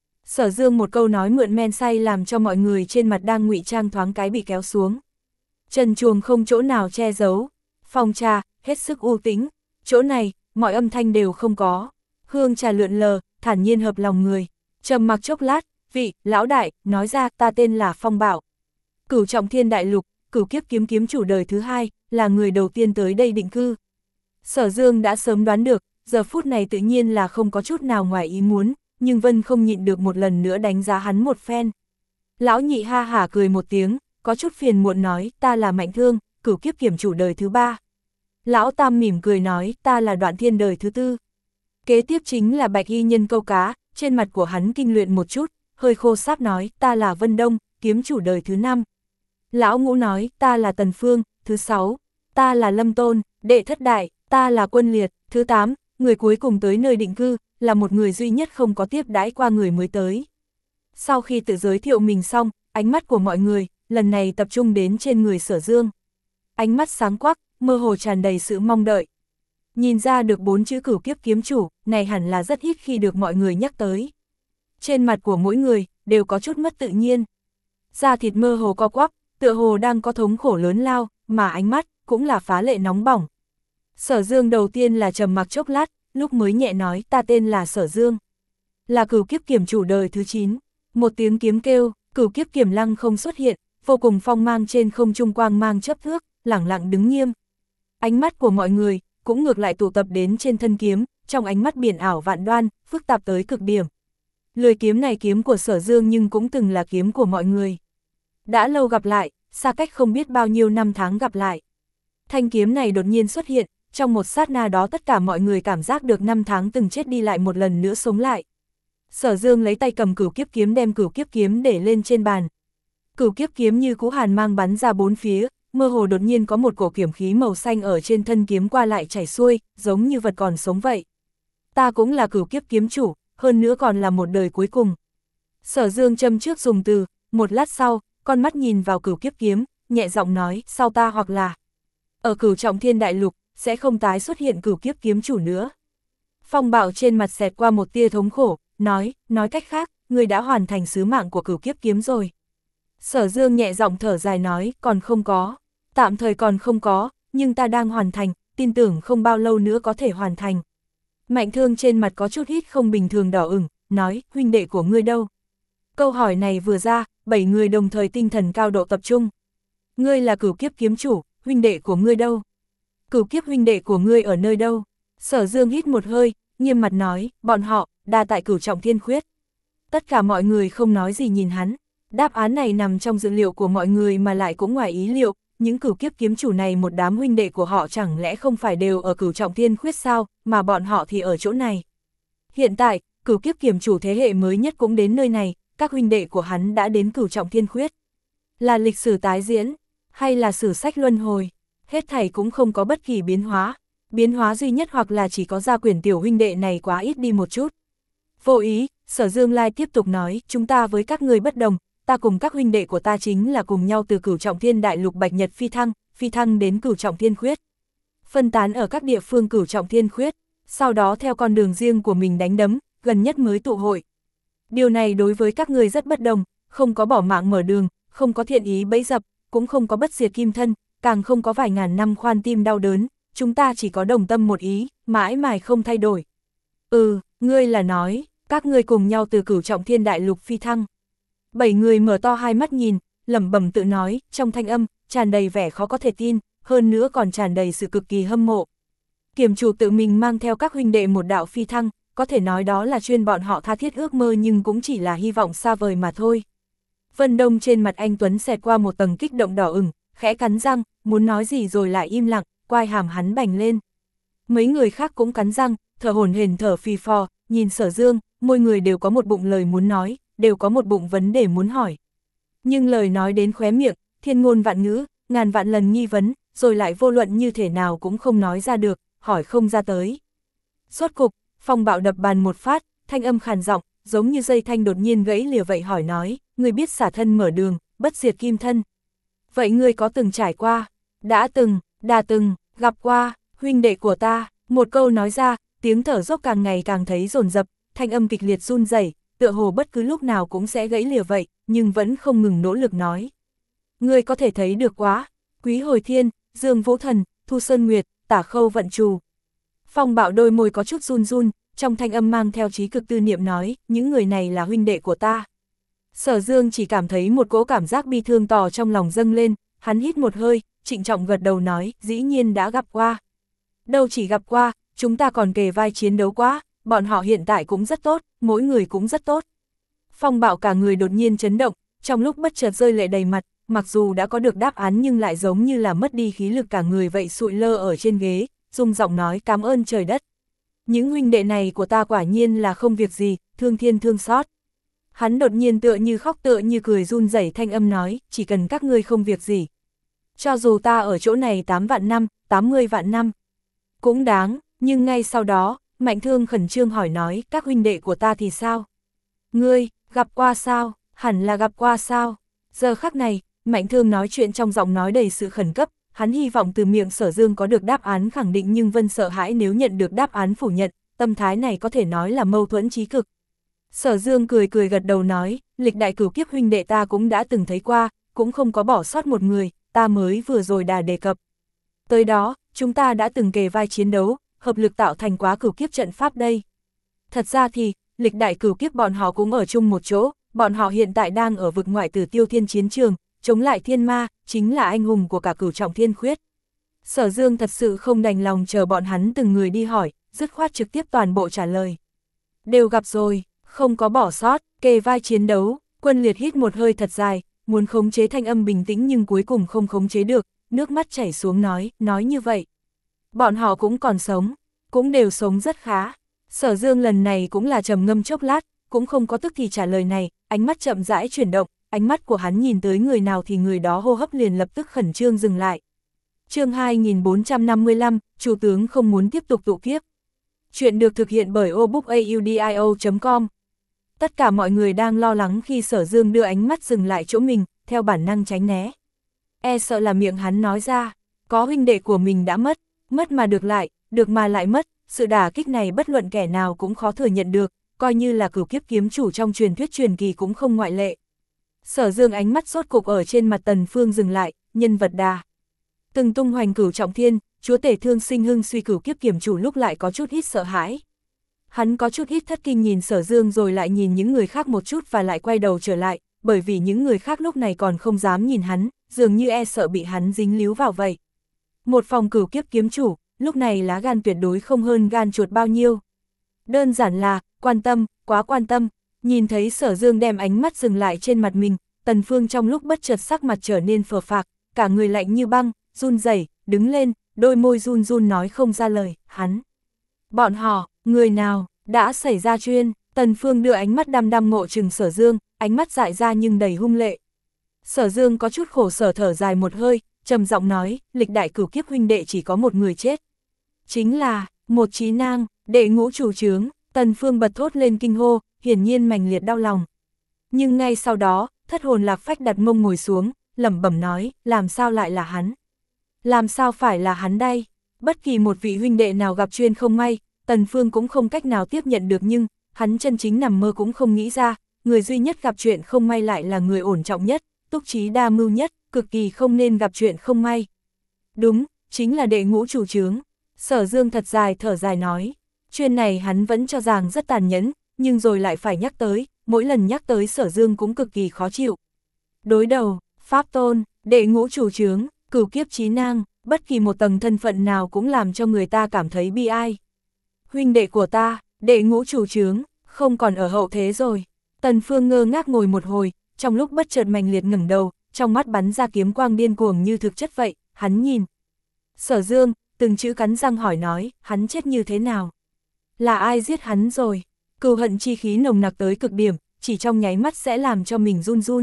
Sở Dương một câu nói mượn men say làm cho mọi người trên mặt đang ngụy trang thoáng cái bị kéo xuống. Trần truồng không chỗ nào che giấu. Phòng trà, hết sức u tĩnh. Chỗ này, mọi âm thanh đều không có. Hương trà lượn lờ, thản nhiên hợp lòng người. Trầm mặc chốc lát, vị, lão đại, nói ra ta tên là Phong Bạo. Cửu Trọng Thiên Đại Lục, Cửu Kiếp Kiếm kiếm chủ đời thứ hai, là người đầu tiên tới đây định cư. Sở Dương đã sớm đoán được, giờ phút này tự nhiên là không có chút nào ngoài ý muốn, nhưng Vân không nhịn được một lần nữa đánh giá hắn một phen. Lão nhị ha hả cười một tiếng, có chút phiền muộn nói, ta là Mạnh Thương, Cửu Kiếp Kiếm chủ đời thứ ba. Lão Tam mỉm cười nói, ta là Đoạn Thiên đời thứ tư. Kế tiếp chính là Bạch y nhân câu cá, trên mặt của hắn kinh luyện một chút, hơi khô sáp nói, ta là Vân Đông, kiếm chủ đời thứ năm. Lão Ngũ nói, ta là Tần Phương, thứ sáu. Ta là Lâm Tôn, đệ thất đại, ta là Quân Liệt, thứ tám. Người cuối cùng tới nơi định cư, là một người duy nhất không có tiếp đãi qua người mới tới. Sau khi tự giới thiệu mình xong, ánh mắt của mọi người, lần này tập trung đến trên người Sở Dương. Ánh mắt sáng quắc, mơ hồ tràn đầy sự mong đợi. Nhìn ra được bốn chữ Cửu Kiếp kiếm chủ, này hẳn là rất ít khi được mọi người nhắc tới. Trên mặt của mỗi người, đều có chút mất tự nhiên. Da thịt mơ hồ co quắp, tựa hồ đang có thống khổ lớn lao, mà ánh mắt, cũng là phá lệ nóng bỏng. Sở Dương đầu tiên là trầm mặc chốc lát, lúc mới nhẹ nói, ta tên là Sở Dương. Là Cửu Kiếp kiếm chủ đời thứ chín. Một tiếng kiếm kêu, Cửu Kiếp kiếm lăng không xuất hiện, vô cùng phong mang trên không trung quang mang chấp thước, lẳng lặng đứng nghiêm. Ánh mắt của mọi người, cũng ngược lại tụ tập đến trên thân kiếm, trong ánh mắt biển ảo vạn đoan, phức tạp tới cực điểm. Lưỡi kiếm này kiếm của Sở Dương nhưng cũng từng là kiếm của mọi người. Đã lâu gặp lại, xa cách không biết bao nhiêu năm tháng gặp lại. Thanh kiếm này đột nhiên xuất hiện, trong một sát na đó tất cả mọi người cảm giác được năm tháng từng chết đi lại một lần nữa sống lại. Sở Dương lấy tay cầm Cửu Kiếp kiếm đem Cửu Kiếp kiếm để lên trên bàn. Cửu Kiếp kiếm như cú hàn mang bắn ra bốn phía, mơ hồ đột nhiên có một cổ kiếm khí màu xanh ở trên thân kiếm qua lại chảy xuôi, giống như vật còn sống vậy. Ta cũng là Cửu Kiếp kiếm chủ, hơn nữa còn là một đời cuối cùng. Sở Dương châm trước dùng từ, một lát sau, con mắt nhìn vào Cửu Kiếp kiếm, nhẹ giọng nói, sau ta hoặc là ở Cửu Trọng Thiên Đại Lục, sẽ không tái xuất hiện Cửu Kiếp kiếm chủ nữa. Phong Bạo trên mặt xẹt qua một tia thống khổ, nói, nói cách khác, người đã hoàn thành sứ mạng của Cửu Kiếp kiếm rồi. Sở Dương nhẹ giọng thở dài nói, còn không có, tạm thời còn không có, nhưng ta đang hoàn thành, tin tưởng không bao lâu nữa có thể hoàn thành. Mạnh Thương trên mặt có chút hít không bình thường đỏ ửng, nói, huynh đệ của ngươi đâu? Câu hỏi này vừa ra, bảy người đồng thời tinh thần cao độ tập trung. Ngươi là Cửu Kiếp kiếm chủ, huynh đệ của ngươi đâu? Cửu Kiếp huynh đệ của ngươi ở nơi đâu? Sở Dương hít một hơi, nghiêm mặt nói, bọn họ, đa tại Cửu Trọng Thiên Khuyết. Tất cả mọi người không nói gì nhìn hắn. Đáp án này nằm trong dự liệu của mọi người mà lại cũng ngoài ý liệu, những Cửu Kiếp kiếm chủ này một đám huynh đệ của họ chẳng lẽ không phải đều ở Cửu Trọng Thiên Khuyết sao, mà bọn họ thì ở chỗ này. Hiện tại, Cửu Kiếp kiếm chủ thế hệ mới nhất cũng đến nơi này, các huynh đệ của hắn đã đến cửu trọng thiên khuyết. Là lịch sử tái diễn, hay là sử sách luân hồi, hết thảy cũng không có bất kỳ biến hóa. Biến hóa duy nhất hoặc là chỉ có Gia Quyển tiểu huynh đệ này quá ít đi một chút. Vô ý, Sở Dương Lai tiếp tục nói, chúng ta với các người bất đồng, ta cùng các huynh đệ của ta chính là cùng nhau từ cửu trọng thiên đại lục bạch nhật phi thăng, phi thăng đến cửu trọng thiên khuyết. Phân tán ở các địa phương cửu trọng thiên khuyết, sau đó theo con đường riêng của mình đánh đấm, gần nhất mới tụ hội. Điều này đối với các người rất bất đồng, không có bỏ mạng mở đường, không có thiện ý bẫy dập, cũng không có bất diệt kim thân, càng không có vài ngàn năm khoan tim đau đớn, chúng ta chỉ có đồng tâm một ý, mãi mãi không thay đổi. Ừ, ngươi là nói, các ngươi cùng nhau từ cửu trọng thiên đại lục phi thăng. Bảy người mở to hai mắt nhìn, lẩm bẩm tự nói, trong thanh âm, tràn đầy vẻ khó có thể tin, hơn nữa còn tràn đầy sự cực kỳ hâm mộ. Kiểm chủ tự mình mang theo các huynh đệ một đạo phi thăng, có thể nói đó là chuyên bọn họ tha thiết ước mơ nhưng cũng chỉ là hy vọng xa vời mà thôi. Vân Đông trên mặt anh Tuấn xẹt qua một tầng kích động đỏ ửng, khẽ cắn răng, muốn nói gì rồi lại im lặng, quai hàm hắn bành lên. Mấy người khác cũng cắn răng, thở hổn hển thở phì phò, nhìn Sở Dương, mỗi người đều có một bụng lời muốn nói, đều có một bụng vấn đề muốn hỏi. Nhưng lời nói đến khóe miệng, thiên ngôn vạn ngữ, ngàn vạn lần nghi vấn, rồi lại vô luận như thể nào cũng không nói ra được, hỏi không ra tới. Rốt cục, Phong Bạo đập bàn một phát, thanh âm khàn giọng, giống như dây thanh đột nhiên gãy lìa vậy hỏi nói, ngươi biết xả thân mở đường, bất diệt kim thân. Vậy ngươi có từng trải qua, đã từng, đã từng, gặp qua, huynh đệ của ta, một câu nói ra, tiếng thở dốc càng ngày càng thấy dồn dập, thanh âm kịch liệt run rẩy, tựa hồ bất cứ lúc nào cũng sẽ gãy lìa vậy, nhưng vẫn không ngừng nỗ lực nói. Ngươi có thể thấy được quá, Quý Hồi Thiên, Dương Vũ Thần, Thu Sơn Nguyệt, Tả Khâu Vận Trù. Phong Bạo đôi môi có chút run run, trong thanh âm mang theo trí cực tư niệm nói, những người này là huynh đệ của ta. Sở Dương chỉ cảm thấy một cỗ cảm giác bi thương tỏ trong lòng dâng lên, hắn hít một hơi, trịnh trọng gật đầu nói, dĩ nhiên đã gặp qua. Đâu chỉ gặp qua, chúng ta còn kề vai chiến đấu quá, bọn họ hiện tại cũng rất tốt, mỗi người cũng rất tốt. Phong Bạo cả người đột nhiên chấn động, trong lúc bất chợt rơi lệ đầy mặt, mặc dù đã có được đáp án nhưng lại giống như là mất đi khí lực cả người vậy sụi lơ ở trên ghế, rung giọng nói cảm ơn trời đất. Những huynh đệ này của ta quả nhiên là không việc gì, thương thiên thương xót. Hắn đột nhiên tựa như khóc tựa như cười run rẩy thanh âm nói, chỉ cần các ngươi không việc gì. Cho dù ta ở chỗ này tám vạn năm, tám mươi vạn năm, cũng đáng, nhưng ngay sau đó, Mạnh Thương khẩn trương hỏi nói, các huynh đệ của ta thì sao? Ngươi, gặp qua sao? Hẳn là gặp qua sao? Giờ khắc này, Mạnh Thương nói chuyện trong giọng nói đầy sự khẩn cấp, hắn hy vọng từ miệng Sở Dương có được đáp án khẳng định nhưng Vân sợ hãi nếu nhận được đáp án phủ nhận, tâm thái này có thể nói là mâu thuẫn chí cực. Sở Dương cười cười gật đầu nói, lịch đại cửu kiếp huynh đệ ta cũng đã từng thấy qua, cũng không có bỏ sót một người, ta mới vừa rồi đã đề cập. Tới đó, chúng ta đã từng kề vai chiến đấu, hợp lực tạo thành quá cửu kiếp trận pháp đây. Thật ra thì, lịch đại cửu kiếp bọn họ cũng ở chung một chỗ, bọn họ hiện tại đang ở vực ngoại Tử Tiêu Thiên chiến trường, chống lại thiên ma, chính là anh hùng của cả cửu trọng thiên khuyết. Sở Dương thật sự không đành lòng chờ bọn hắn từng người đi hỏi, dứt khoát trực tiếp toàn bộ trả lời. Đều gặp rồi, không có bỏ sót, kề vai chiến đấu, Quân Liệt hít một hơi thật dài, muốn khống chế thanh âm bình tĩnh nhưng cuối cùng không khống chế được, nước mắt chảy xuống nói, nói như vậy. Bọn họ cũng còn sống, cũng đều sống rất khá. Sở Dương lần này cũng là trầm ngâm chốc lát, cũng không có tức thì trả lời này, ánh mắt chậm rãi chuyển động, ánh mắt của hắn nhìn tới người nào thì người đó hô hấp liền lập tức khẩn trương dừng lại. Chương hai nghìn bốn trăm năm mươi lăm, Chủ tướng không muốn tiếp tục tụ kiếp. Chuyện được thực hiện bởi obookaudio chấm com. Tất cả mọi người đang lo lắng khi Sở Dương đưa ánh mắt dừng lại chỗ mình, theo bản năng tránh né. E sợ là miệng hắn nói ra, có huynh đệ của mình đã mất, mất mà được lại, được mà lại mất, sự đả kích này bất luận kẻ nào cũng khó thừa nhận được, coi như là cửu kiếp kiếm chủ trong truyền thuyết truyền kỳ cũng không ngoại lệ. Sở Dương ánh mắt rốt cục ở trên mặt Tần Phương dừng lại, nhân vật đà. Từng tung hoành cửu trọng thiên, chúa tể thương sinh hưng suy cửu kiếp kiếm chủ lúc lại có chút ít sợ hãi. Hắn có chút ít thất kinh nhìn Sở Dương rồi lại nhìn những người khác một chút và lại quay đầu trở lại, bởi vì những người khác lúc này còn không dám nhìn hắn, dường như e sợ bị hắn dính líu vào vậy. Một phòng cửu kiếp kiếm chủ, lúc này lá gan tuyệt đối không hơn gan chuột bao nhiêu. Đơn giản là, quan tâm, quá quan tâm, nhìn thấy Sở Dương đem ánh mắt dừng lại trên mặt mình, Tần Phương trong lúc bất chợt sắc mặt trở nên phờ phạc, cả người lạnh như băng, run rẩy, đứng lên, đôi môi run run nói không ra lời, hắn. Bọn họ, người nào, đã xảy ra chuyện, Tần Phương đưa ánh mắt đăm đăm ngộ chừng Sở Dương, ánh mắt dại ra nhưng đầy hung lệ. Sở Dương có chút khổ sở thở dài một hơi, trầm giọng nói, lịch đại cửu kiếp huynh đệ chỉ có một người chết. Chính là, một Chí Nang, đệ ngũ chủ chướng. Tần Phương bật thốt lên kinh hô, hiển nhiên mành liệt đau lòng. Nhưng ngay sau đó, thất hồn lạc phách đặt mông ngồi xuống, lẩm bẩm nói, làm sao lại là hắn? Làm sao phải là hắn đây? Bất kỳ một vị huynh đệ nào gặp chuyên không may, Tần Phương cũng không cách nào tiếp nhận được, nhưng hắn chân chính nằm mơ cũng không nghĩ ra, người duy nhất gặp chuyện không may lại là người ổn trọng nhất, túc trí đa mưu nhất, cực kỳ không nên gặp chuyện không may. Đúng, chính là đệ ngũ chủ chướng. Sở Dương thật dài thở dài nói, chuyện này hắn vẫn cho rằng rất tàn nhẫn, nhưng rồi lại phải nhắc tới, mỗi lần nhắc tới Sở Dương cũng cực kỳ khó chịu. Đối đầu, Pháp Tôn, đệ ngũ chủ chướng, cửu kiếp Chí Nang, bất kỳ một tầng thân phận nào cũng làm cho người ta cảm thấy bi ai. Huynh đệ của ta, đệ ngũ chủ chướng, không còn ở hậu thế rồi. Tần Phương ngơ ngác ngồi một hồi, trong lúc bất chợt mạnh liệt ngẩng đầu, trong mắt bắn ra kiếm quang điên cuồng như thực chất vậy, hắn nhìn. Sở Dương, từng chữ cắn răng hỏi nói, hắn chết như thế nào? Là ai giết hắn rồi? Cừu hận chi khí nồng nặc tới cực điểm, chỉ trong nháy mắt sẽ làm cho mình run run.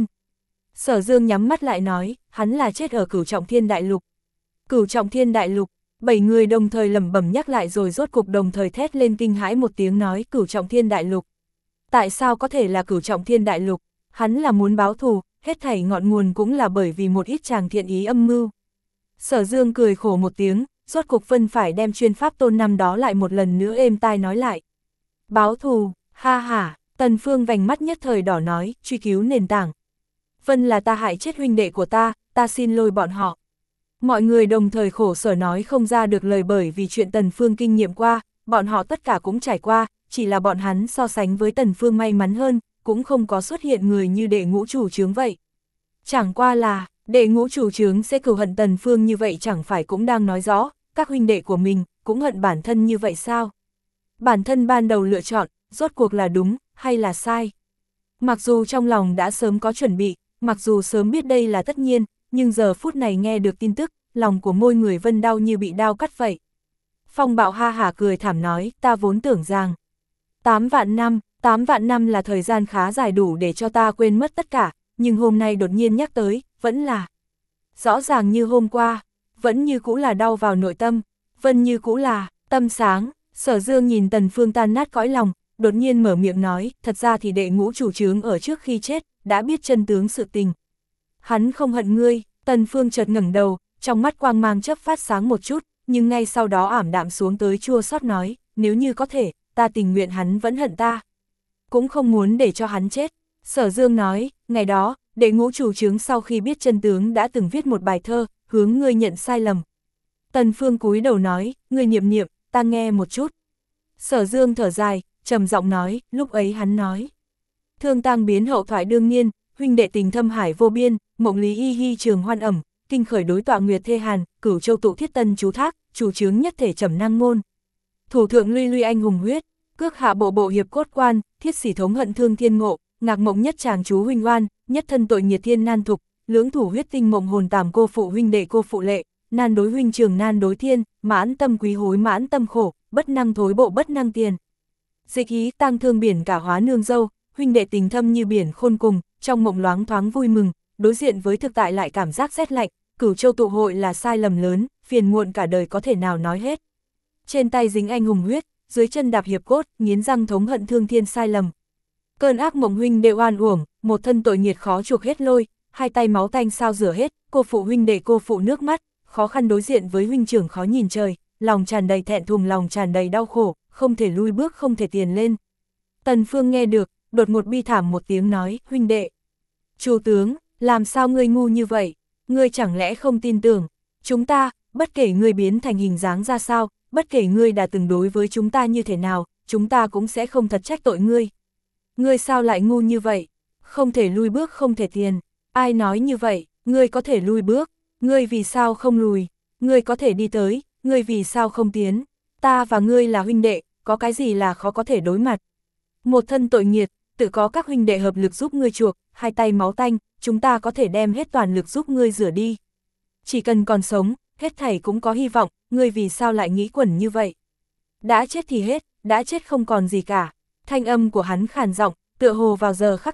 Sở Dương nhắm mắt lại nói, hắn là chết ở Cửu Trọng Thiên Đại Lục. Cửu Trọng Thiên Đại Lục, bảy người đồng thời lẩm bẩm nhắc lại rồi rốt cục đồng thời thét lên kinh hãi một tiếng nói Cửu Trọng Thiên Đại Lục. Tại sao có thể là Cửu Trọng Thiên Đại Lục? Hắn là muốn báo thù, hết thảy ngọn nguồn cũng là bởi vì một ít chàng thiện ý âm mưu. Sở Dương cười khổ một tiếng, rốt cục Vân phải đem chuyên pháp tôn năm đó lại một lần nữa êm tai nói lại. Báo thù, ha ha, Tần Phương vành mắt nhất thời đỏ nói, truy cứu nền tảng. Vân là ta hại chết huynh đệ của ta, ta xin lỗi bọn họ. Mọi người đồng thời khổ sở nói không ra được lời, bởi vì chuyện Tần Phương kinh nghiệm qua, bọn họ tất cả cũng trải qua, chỉ là bọn hắn so sánh với Tần Phương may mắn hơn, cũng không có xuất hiện người như đệ ngũ chủ chướng vậy. Chẳng qua là, đệ ngũ chủ chướng sẽ cừu hận Tần Phương như vậy chẳng phải cũng đang nói rõ, các huynh đệ của mình cũng hận bản thân như vậy sao? Bản thân ban đầu lựa chọn, rốt cuộc là đúng, hay là sai? Mặc dù trong lòng đã sớm có chuẩn bị, mặc dù sớm biết đây là tất nhiên, nhưng giờ phút này nghe được tin tức, lòng của môi người Vân đau như bị đao cắt vậy. Phong Bạo ha hả cười thảm nói, ta vốn tưởng rằng tám vạn năm, tám vạn năm là thời gian khá dài đủ để cho ta quên mất tất cả, nhưng hôm nay đột nhiên nhắc tới, vẫn là rõ ràng như hôm qua, vẫn như cũ là đau vào nội tâm, Vân như cũ là tâm sáng. Sở Dương nhìn Tần Phương tan nát cõi lòng, đột nhiên mở miệng nói, thật ra thì đệ ngũ chủ chướng ở trước khi chết, đã biết chân tướng sự tình. Hắn không hận ngươi. Tần Phương chợt ngẩng đầu, trong mắt quang mang chớp phát sáng một chút, nhưng ngay sau đó ảm đạm xuống tới chua xót nói, nếu như có thể, ta tình nguyện hắn vẫn hận ta. Cũng không muốn để cho hắn chết. Sở Dương nói, ngày đó, đệ ngũ chủ chướng sau khi biết chân tướng đã từng viết một bài thơ, hướng ngươi nhận sai lầm. Tần Phương cúi đầu nói, ngươi niệm niệm, ta nghe một chút. Sở Dương thở dài, trầm giọng nói, lúc ấy hắn nói. Thương tang biến hậu thoại đương nhiên, huynh đệ tình thâm hải vô biên, mộng lý y hy trường hoan ẩm, kinh khởi đối tọa nguyệt thê hàn, cửu châu tụ thiết tân chú thác, chủ chướng nhất thể trầm năng ngôn. Thủ thượng luy luy anh hùng huyết, cước hạ bộ bộ hiệp cốt quan, thiết sĩ thống hận thương thiên ngộ, ngạc mộng nhất chàng chú huynh oan, nhất thân tội nhiệt thiên nan thục, lưỡng thủ huyết tinh mộng hồn tàm cô phụ huynh đệ cô phụ lệ, nan đối huynh trường nan đối thiên, mãn tâm quý hối mãn tâm khổ, bất năng thối bộ bất năng tiền. Dịch ý tăng thương biển cả hóa nương dâu, huynh đệ tình thâm như biển khôn cùng, trong mộng loáng thoáng vui mừng, đối diện với thực tại lại cảm giác rét lạnh, cửu châu tụ hội là sai lầm lớn, phiền muộn cả đời có thể nào nói hết. Trên tay dính anh hùng huyết, dưới chân đạp hiệp cốt, nghiến răng thống hận thương thiên sai lầm. Cơn ác mộng huynh đệ oan uổng, một thân tội nghiệt khó chuộc hết lôi, hai tay máu tanh sao rửa hết, cô phụ huynh đệ cô phụ nước mắt, khó khăn đối diện với huynh trưởng khó nhìn trời, lòng tràn đầy thẹn thùng lòng tràn đầy đau khổ, không thể lui bước không thể tiền lên. Tần Phương nghe được, đột ngột bi thảm một tiếng nói, huynh đệ. Chủ tướng, làm sao ngươi ngu như vậy, ngươi chẳng lẽ không tin tưởng, chúng ta, bất kể ngươi biến thành hình dáng ra sao, bất kể ngươi đã từng đối với chúng ta như thế nào, chúng ta cũng sẽ không thật trách tội ngươi. Ngươi sao lại ngu như vậy, không thể lui bước không thể tiền, ai nói như vậy, ngươi có thể lui bước, ngươi vì sao không lùi, ngươi có thể đi tới, ngươi vì sao không tiến, ta và ngươi là huynh đệ, có cái gì là khó có thể đối mặt. Một thân tội nghiệt, tự có các huynh đệ hợp lực giúp ngươi chuộc, hai tay máu tanh, chúng ta có thể đem hết toàn lực giúp ngươi rửa đi. Chỉ cần còn sống, hết thảy cũng có hy vọng, ngươi vì sao lại nghĩ quẩn như vậy. Đã chết thì hết, đã chết không còn gì cả. Thanh âm của hắn khàn giọng, tựa hồ vào giờ khắc này,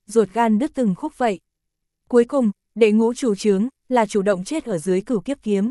ruột gan đứt từng khúc vậy. Cuối cùng, đệ ngũ chủ chướng, là chủ động chết ở dưới cửu kiếp kiếm.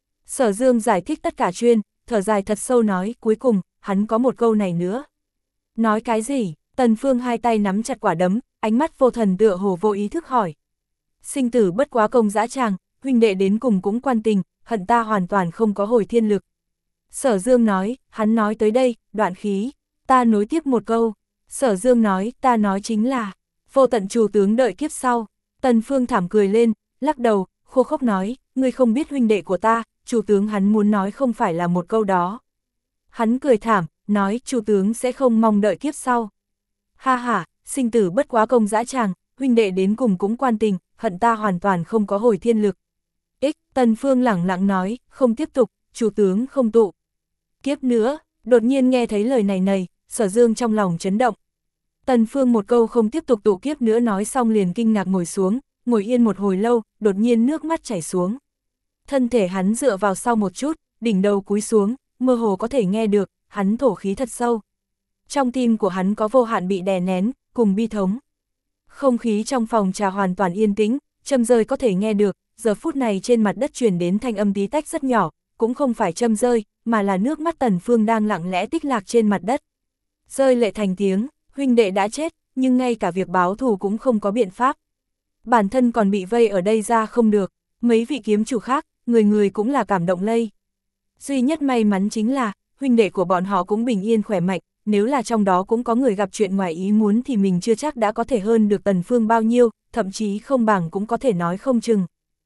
Sở Dương giải thích tất cả chuyên, thở dài thật sâu nói, cuối cùng, hắn có một câu này nữa. Nói cái gì? Tần Phương hai tay nắm chặt quả đấm, ánh mắt vô thần tựa hồ vô ý thức hỏi. Sinh tử bất quá công dã tràng, huynh đệ đến cùng cũng quan tình, hận ta hoàn toàn không có hồi thiên lực. Sở Dương nói, hắn nói tới đây, đoạn khí, ta nối tiếp một câu. Sở Dương nói, ta nói chính là, vô tận chủ tướng đợi kiếp sau. Tần Phương thảm cười lên, lắc đầu, khô khốc nói, ngươi không biết huynh đệ của ta, chủ tướng hắn muốn nói không phải là một câu đó. Hắn cười thảm, nói, chủ tướng sẽ không mong đợi kiếp sau. Ha ha, sinh tử bất quá công dã tràng, huynh đệ đến cùng cũng quan tình, hận ta hoàn toàn không có hồi thiên lực. Ích, Tần Phương lẳng lặng nói, không tiếp tục, chủ tướng không tụ. Kiếp nữa, đột nhiên nghe thấy lời này này, Sở Dương trong lòng chấn động. Tần Phương một câu không tiếp tục tụ kiếp nữa nói xong liền kinh ngạc ngồi xuống, ngồi yên một hồi lâu, đột nhiên nước mắt chảy xuống. Thân thể hắn dựa vào sau một chút, đỉnh đầu cúi xuống, mơ hồ có thể nghe được, hắn thổ khí thật sâu. Trong tim của hắn có vô hạn bị đè nén, cùng bi thống. Không khí trong phòng trà hoàn toàn yên tĩnh, châm rơi có thể nghe được, giờ phút này trên mặt đất truyền đến thanh âm tí tách rất nhỏ, cũng không phải châm rơi, mà là nước mắt Tần Phương đang lặng lẽ tích lạc trên mặt đất. Rơi lệ thành tiếng, huynh đệ đã chết, nhưng ngay cả việc báo thù cũng không có biện pháp. Bản thân còn bị vây ở đây ra không được, mấy vị kiếm chủ khác, người người cũng là cảm động lây. Duy nhất may mắn chính là, huynh đệ của bọn họ cũng bình yên khỏe mạnh, nếu là trong đó cũng có người gặp chuyện ngoài ý muốn thì mình chưa chắc đã có thể hơn được Tần Phương bao nhiêu, thậm chí không bằng cũng có thể nói không chừng.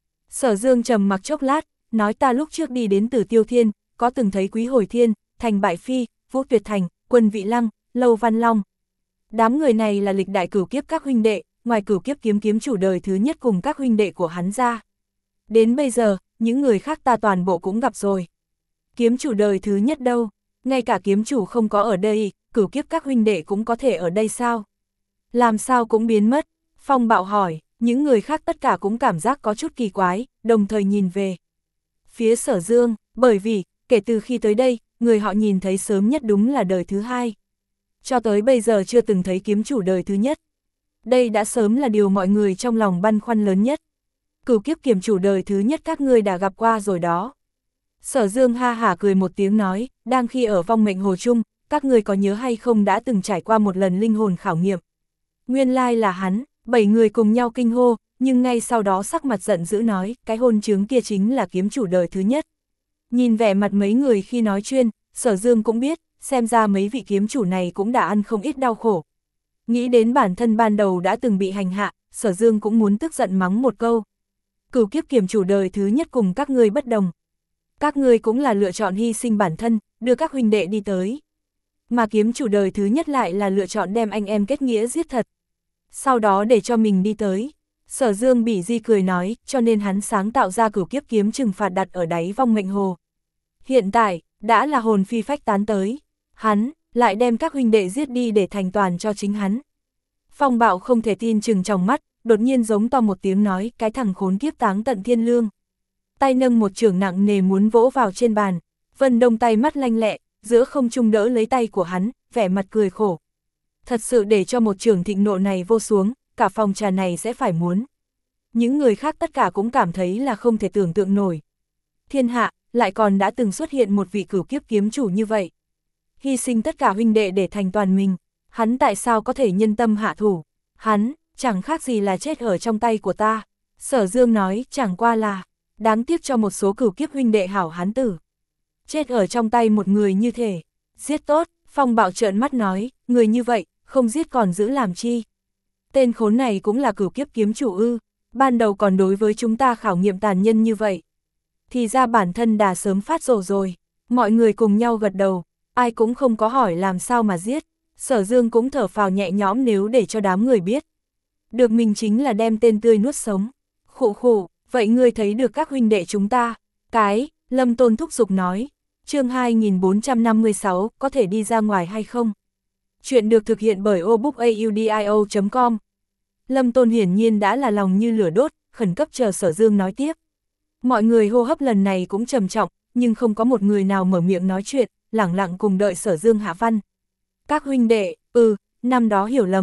Sở Dương trầm mặc chốc lát, nói ta lúc trước đi đến Tử Tiêu Thiên, có từng thấy Quý Hồi Thiên, Thành Bại Phi, Vũ Tuyệt Thành, Quân Vị Lăng, Lâu Văn Long. Đám người này là lịch đại cửu kiếp các huynh đệ, ngoài cửu kiếp kiếm kiếm chủ đời thứ nhất cùng các huynh đệ của hắn ra. Đến bây giờ, những người khác ta toàn bộ cũng gặp rồi. Kiếm chủ đời thứ nhất đâu? Ngay cả kiếm chủ không có ở đây, cửu kiếp các huynh đệ cũng có thể ở đây sao? Làm sao cũng biến mất? Phong Bạo hỏi, những người khác tất cả cũng cảm giác có chút kỳ quái, đồng thời nhìn về phía Sở Dương, bởi vì, kể từ khi tới đây, người họ nhìn thấy sớm nhất đúng là đời thứ hai. Cho tới bây giờ chưa từng thấy kiếm chủ đời thứ nhất. Đây đã sớm là điều mọi người trong lòng băn khoăn lớn nhất. Cửu kiếp kiếm chủ đời thứ nhất các ngươi đã gặp qua rồi đó. Sở Dương ha hả cười một tiếng nói, đang khi ở vong mệnh hồ chung, các ngươi có nhớ hay không đã từng trải qua một lần linh hồn khảo nghiệm. Nguyên lai là hắn, bảy người cùng nhau kinh hô, nhưng ngay sau đó sắc mặt giận dữ nói, cái hôn chứng kia chính là kiếm chủ đời thứ nhất. Nhìn vẻ mặt mấy người khi nói chuyên, Sở Dương cũng biết, xem ra mấy vị kiếm chủ này cũng đã ăn không ít đau khổ. Nghĩ đến bản thân ban đầu đã từng bị hành hạ, Sở Dương cũng muốn tức giận mắng một câu. Cửu kiếp kiếm chủ đời thứ nhất cùng các ngươi bất đồng. Các ngươi cũng là lựa chọn hy sinh bản thân, đưa các huynh đệ đi tới. Mà kiếm chủ đời thứ nhất lại là lựa chọn đem anh em kết nghĩa giết thật. Sau đó để cho mình đi tới. Sở Dương bỉ di cười nói, cho nên hắn sáng tạo ra cửu kiếp kiếm trừng phạt đặt ở đáy vong mệnh hồ. Hiện tại, đã là hồn phi phách tán tới. Hắn, lại đem các huynh đệ giết đi để thành toàn cho chính hắn. Phong Bạo không thể tin chừng trong mắt, đột nhiên giống to một tiếng nói, cái thằng khốn kiếp táng tận thiên lương. Tay nâng một chưởng nặng nề muốn vỗ vào trên bàn, Vân Đông tay mắt lanh lẹ, giữa không trung đỡ lấy tay của hắn, vẻ mặt cười khổ. Thật sự để cho một chưởng thịnh nộ này vô xuống, cả phòng trà này sẽ phải muốn. Những người khác tất cả cũng cảm thấy là không thể tưởng tượng nổi. Thiên hạ, lại còn đã từng xuất hiện một vị cửu kiếp kiếm chủ như vậy. Hy sinh tất cả huynh đệ để thành toàn mình, hắn tại sao có thể nhân tâm hạ thủ? Hắn, chẳng khác gì là chết ở trong tay của ta. Sở Dương nói, chẳng qua là, đáng tiếc cho một số cửu kiếp huynh đệ hảo hán tử. Chết ở trong tay một người như thể, giết tốt, Phong Bạo trợn mắt nói, người như vậy, không giết còn giữ làm chi. Tên khốn này cũng là cửu kiếp kiếm chủ ư, ban đầu còn đối với chúng ta khảo nghiệm tàn nhân như vậy. Thì ra bản thân đã sớm phát rồ rồi, mọi người cùng nhau gật đầu, ai cũng không có hỏi làm sao mà giết. Sở Dương cũng thở phào nhẹ nhõm nếu để cho đám người biết. Được mình chính là đem tên tươi nuốt sống. Khụ khụ, vậy ngươi thấy được các huynh đệ chúng ta. Cái, Lâm Tôn thúc giục nói. Chương hai nghìn bốn trăm năm mươi sáu, có thể đi ra ngoài hay không? Chuyện được thực hiện bởi obookaudio chấm com. Lâm Tôn hiển nhiên đã là lòng như lửa đốt, khẩn cấp chờ Sở Dương nói tiếp. Mọi người hô hấp lần này cũng trầm trọng, nhưng không có một người nào mở miệng nói chuyện, lẳng lặng cùng đợi Sở Dương hạ văn. Các huynh đệ, ừ, năm đó hiểu lầm,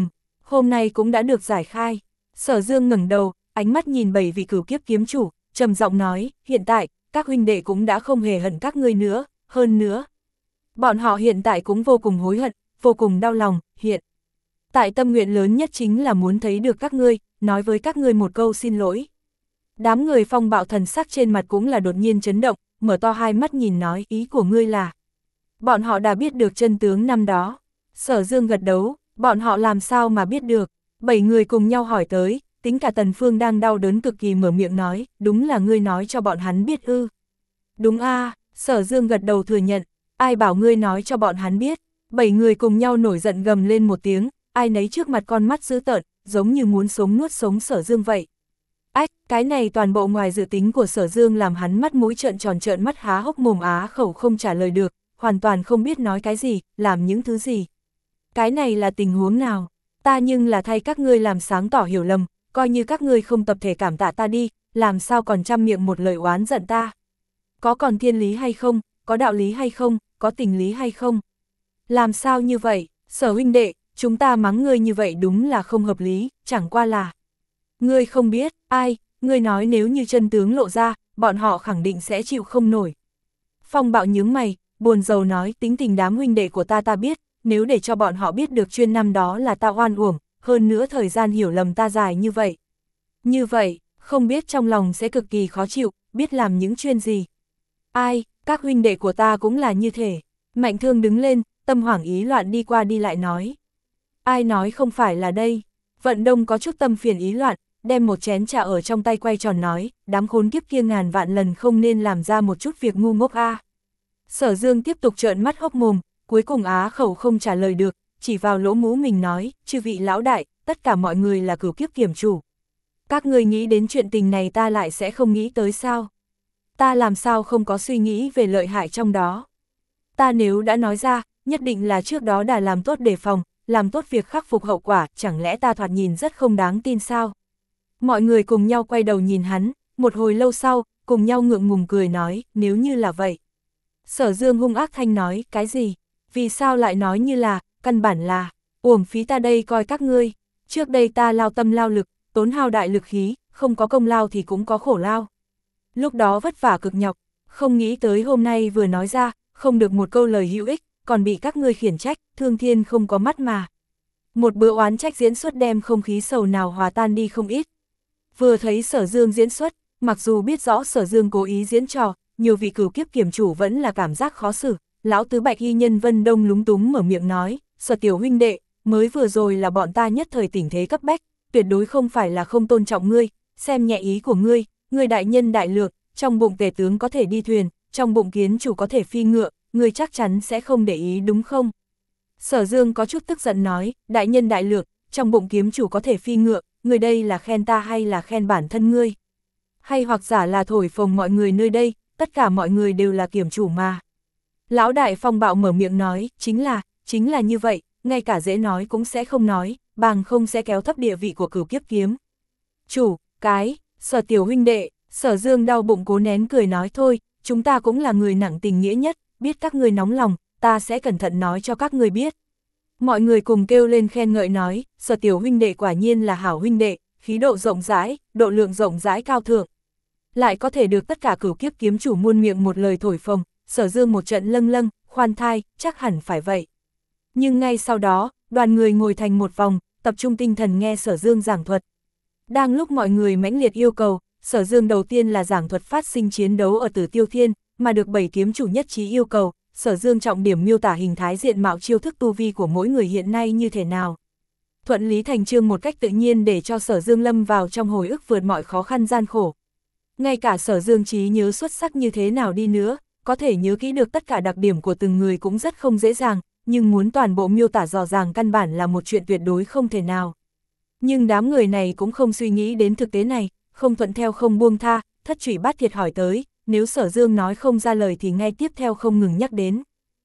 hôm nay cũng đã được giải khai. Sở Dương ngẩng đầu, ánh mắt nhìn bảy vị cửu kiếp kiếm chủ, trầm giọng nói, hiện tại, các huynh đệ cũng đã không hề hận các ngươi nữa, hơn nữa. Bọn họ hiện tại cũng vô cùng hối hận, vô cùng đau lòng, hiện. Tại tâm nguyện lớn nhất chính là muốn thấy được các ngươi, nói với các ngươi một câu xin lỗi. Đám người Phong Bạo thần sắc trên mặt cũng là đột nhiên chấn động, mở to hai mắt nhìn nói, ý của ngươi là. Bọn họ đã biết được chân tướng năm đó. Sở Dương gật đầu, bọn họ làm sao mà biết được. Bảy người cùng nhau hỏi tới, tính cả Tần Phương đang đau đớn cực kỳ mở miệng nói, đúng là ngươi nói cho bọn hắn biết ư. Đúng a, à, Sở Dương gật đầu thừa nhận, ai bảo ngươi nói cho bọn hắn biết. Bảy người cùng nhau nổi giận gầm lên một tiếng, ai nấy trước mặt con mắt dữ tợn, giống như muốn sống nuốt sống Sở Dương vậy. Ách, cái này toàn bộ ngoài dự tính của Sở Dương làm hắn mắt mũi trợn tròn trợn mắt há hốc mồm á khẩu không trả lời được, hoàn toàn không biết nói cái gì, làm những thứ gì. Cái này là tình huống nào? Ta nhưng là thay các ngươi làm sáng tỏ hiểu lầm, coi như các ngươi không tập thể cảm tạ ta đi, làm sao còn trăm miệng một lời oán giận ta? Có còn thiên lý hay không, có đạo lý hay không, có tình lý hay không? Làm sao như vậy, Sở huynh đệ, chúng ta mắng ngươi như vậy đúng là không hợp lý, chẳng qua là. Ngươi không biết, ai, ngươi nói nếu như chân tướng lộ ra, bọn họ khẳng định sẽ chịu không nổi. Phong Bạo nhướng mày, buồn rầu nói, tính tình đám huynh đệ của ta ta biết, nếu để cho bọn họ biết được chuyên năm đó là ta oan uổng, hơn nữa thời gian hiểu lầm ta dài như vậy. Như vậy, không biết trong lòng sẽ cực kỳ khó chịu, biết làm những chuyên gì. Ai, các huynh đệ của ta cũng là như thế. Mạnh Thương đứng lên, tâm hoảng ý loạn đi qua đi lại nói. Ai nói không phải là đây. Vận Đông có chút tâm phiền ý loạn, đem một chén trà ở trong tay quay tròn nói, đám khốn kiếp kia ngàn vạn lần không nên làm ra một chút việc ngu ngốc a. Sở Dương tiếp tục trợn mắt hốc mồm, cuối cùng á khẩu không trả lời được, chỉ vào lỗ mũi mình nói, chư vị lão đại, tất cả mọi người là cửu kiếp kiểm chủ. Các người nghĩ đến chuyện tình này ta lại sẽ không nghĩ tới sao? Ta làm sao không có suy nghĩ về lợi hại trong đó? Ta nếu đã nói ra, nhất định là trước đó đã làm tốt đề phòng, làm tốt việc khắc phục hậu quả, chẳng lẽ ta thoạt nhìn rất không đáng tin sao? Mọi người cùng nhau quay đầu nhìn hắn, một hồi lâu sau, cùng nhau ngượng ngùng cười nói, nếu như là vậy. Sở Dương hung ác thanh nói, cái gì? Vì sao lại nói như là, căn bản là, uổng phí ta đây coi các ngươi, trước đây ta lao tâm lao lực, tốn hao đại lực khí, không có công lao thì cũng có khổ lao. Lúc đó vất vả cực nhọc, không nghĩ tới hôm nay vừa nói ra, không được một câu lời hữu ích, còn bị các ngươi khiển trách, thương thiên không có mắt mà. Một bữa oán trách diễn xuất đem không khí sầu nào hòa tan đi không ít. Vừa thấy Sở Dương diễn xuất, mặc dù biết rõ Sở Dương cố ý diễn trò, nhiều vị cửu kiếp kiểm chủ vẫn là cảm giác khó xử. Lão tứ Bạch Y Nhân Vân Đông lúng túng mở miệng nói, Sở tiểu huynh đệ, mới vừa rồi là bọn ta nhất thời tình thế cấp bách, tuyệt đối không phải là không tôn trọng ngươi, xem nhẹ ý của ngươi, ngươi đại nhân đại lược, trong bụng tể tướng có thể đi thuyền, trong bụng kiến chủ có thể phi ngựa, ngươi chắc chắn sẽ không để ý đúng không? Sở Dương có chút tức giận nói, đại nhân đại lược, trong bụng kiếm chủ có thể phi ngựa, ngươi đây là khen ta hay là khen bản thân ngươi? Hay hoặc giả là thổi phồng mọi người nơi đây, tất cả mọi người đều là kiểm chủ mà. Lão đại Phong Bạo mở miệng nói, chính là, chính là như vậy, ngay cả dễ nói cũng sẽ không nói, bằng không sẽ kéo thấp địa vị của cửu kiếp kiếm. Chủ, cái, Sở tiểu huynh đệ, Sở Dương đau bụng cố nén cười nói thôi, chúng ta cũng là người nặng tình nghĩa nhất, biết các người nóng lòng, ta sẽ cẩn thận nói cho các người biết. Mọi người cùng kêu lên khen ngợi nói, Sở tiểu huynh đệ quả nhiên là hảo huynh đệ, khí độ rộng rãi, độ lượng rộng rãi cao thượng. Lại có thể được tất cả cửu kiếp kiếm chủ muôn miệng một lời thổi phồng, Sở Dương một trận lâng lâng, khoan thai, chắc hẳn phải vậy. Nhưng ngay sau đó, đoàn người ngồi thành một vòng, tập trung tinh thần nghe Sở Dương giảng thuật. Đang lúc mọi người mãnh liệt yêu cầu, Sở Dương đầu tiên là giảng thuật phát sinh chiến đấu ở Tử Tiêu Thiên, mà được bảy kiếm chủ nhất trí yêu cầu, Sở Dương trọng điểm miêu tả hình thái diện mạo chiêu thức tu vi của mỗi người hiện nay như thế nào. Thuận lý thành chương một cách tự nhiên để cho Sở Dương lâm vào trong hồi ức vượt mọi khó khăn gian khổ. Ngay cả Sở Dương trí nhớ xuất sắc như thế nào đi nữa, có thể nhớ kỹ được tất cả đặc điểm của từng người cũng rất không dễ dàng, nhưng muốn toàn bộ miêu tả rõ ràng căn bản là một chuyện tuyệt đối không thể nào. Nhưng đám người này cũng không suy nghĩ đến thực tế này, không thuận theo không buông tha, thất trụy bát thiệt hỏi tới, nếu Sở Dương nói không ra lời thì ngay tiếp theo không ngừng nhắc đến.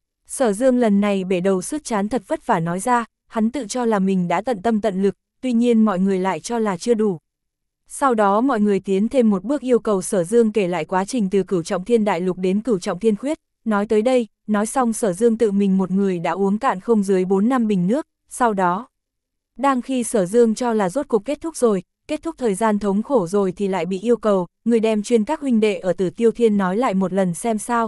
Sở Dương lần này bể đầu sứt chán thật vất vả nói ra, hắn tự cho là mình đã tận tâm tận lực, tuy nhiên mọi người lại cho là chưa đủ. Sau đó mọi người tiến thêm một bước yêu cầu Sở Dương kể lại quá trình từ Cửu Trọng Thiên Đại Lục đến Cửu Trọng Thiên Khuyết, nói tới đây, nói xong Sở Dương tự mình một người đã uống cạn không dưới bốn năm bình nước, sau đó Đang khi Sở Dương cho là rốt cục kết thúc rồi, kết thúc thời gian thống khổ rồi thì lại bị yêu cầu, người đem chuyên các huynh đệ ở Tử Tiêu Thiên nói lại một lần xem sao.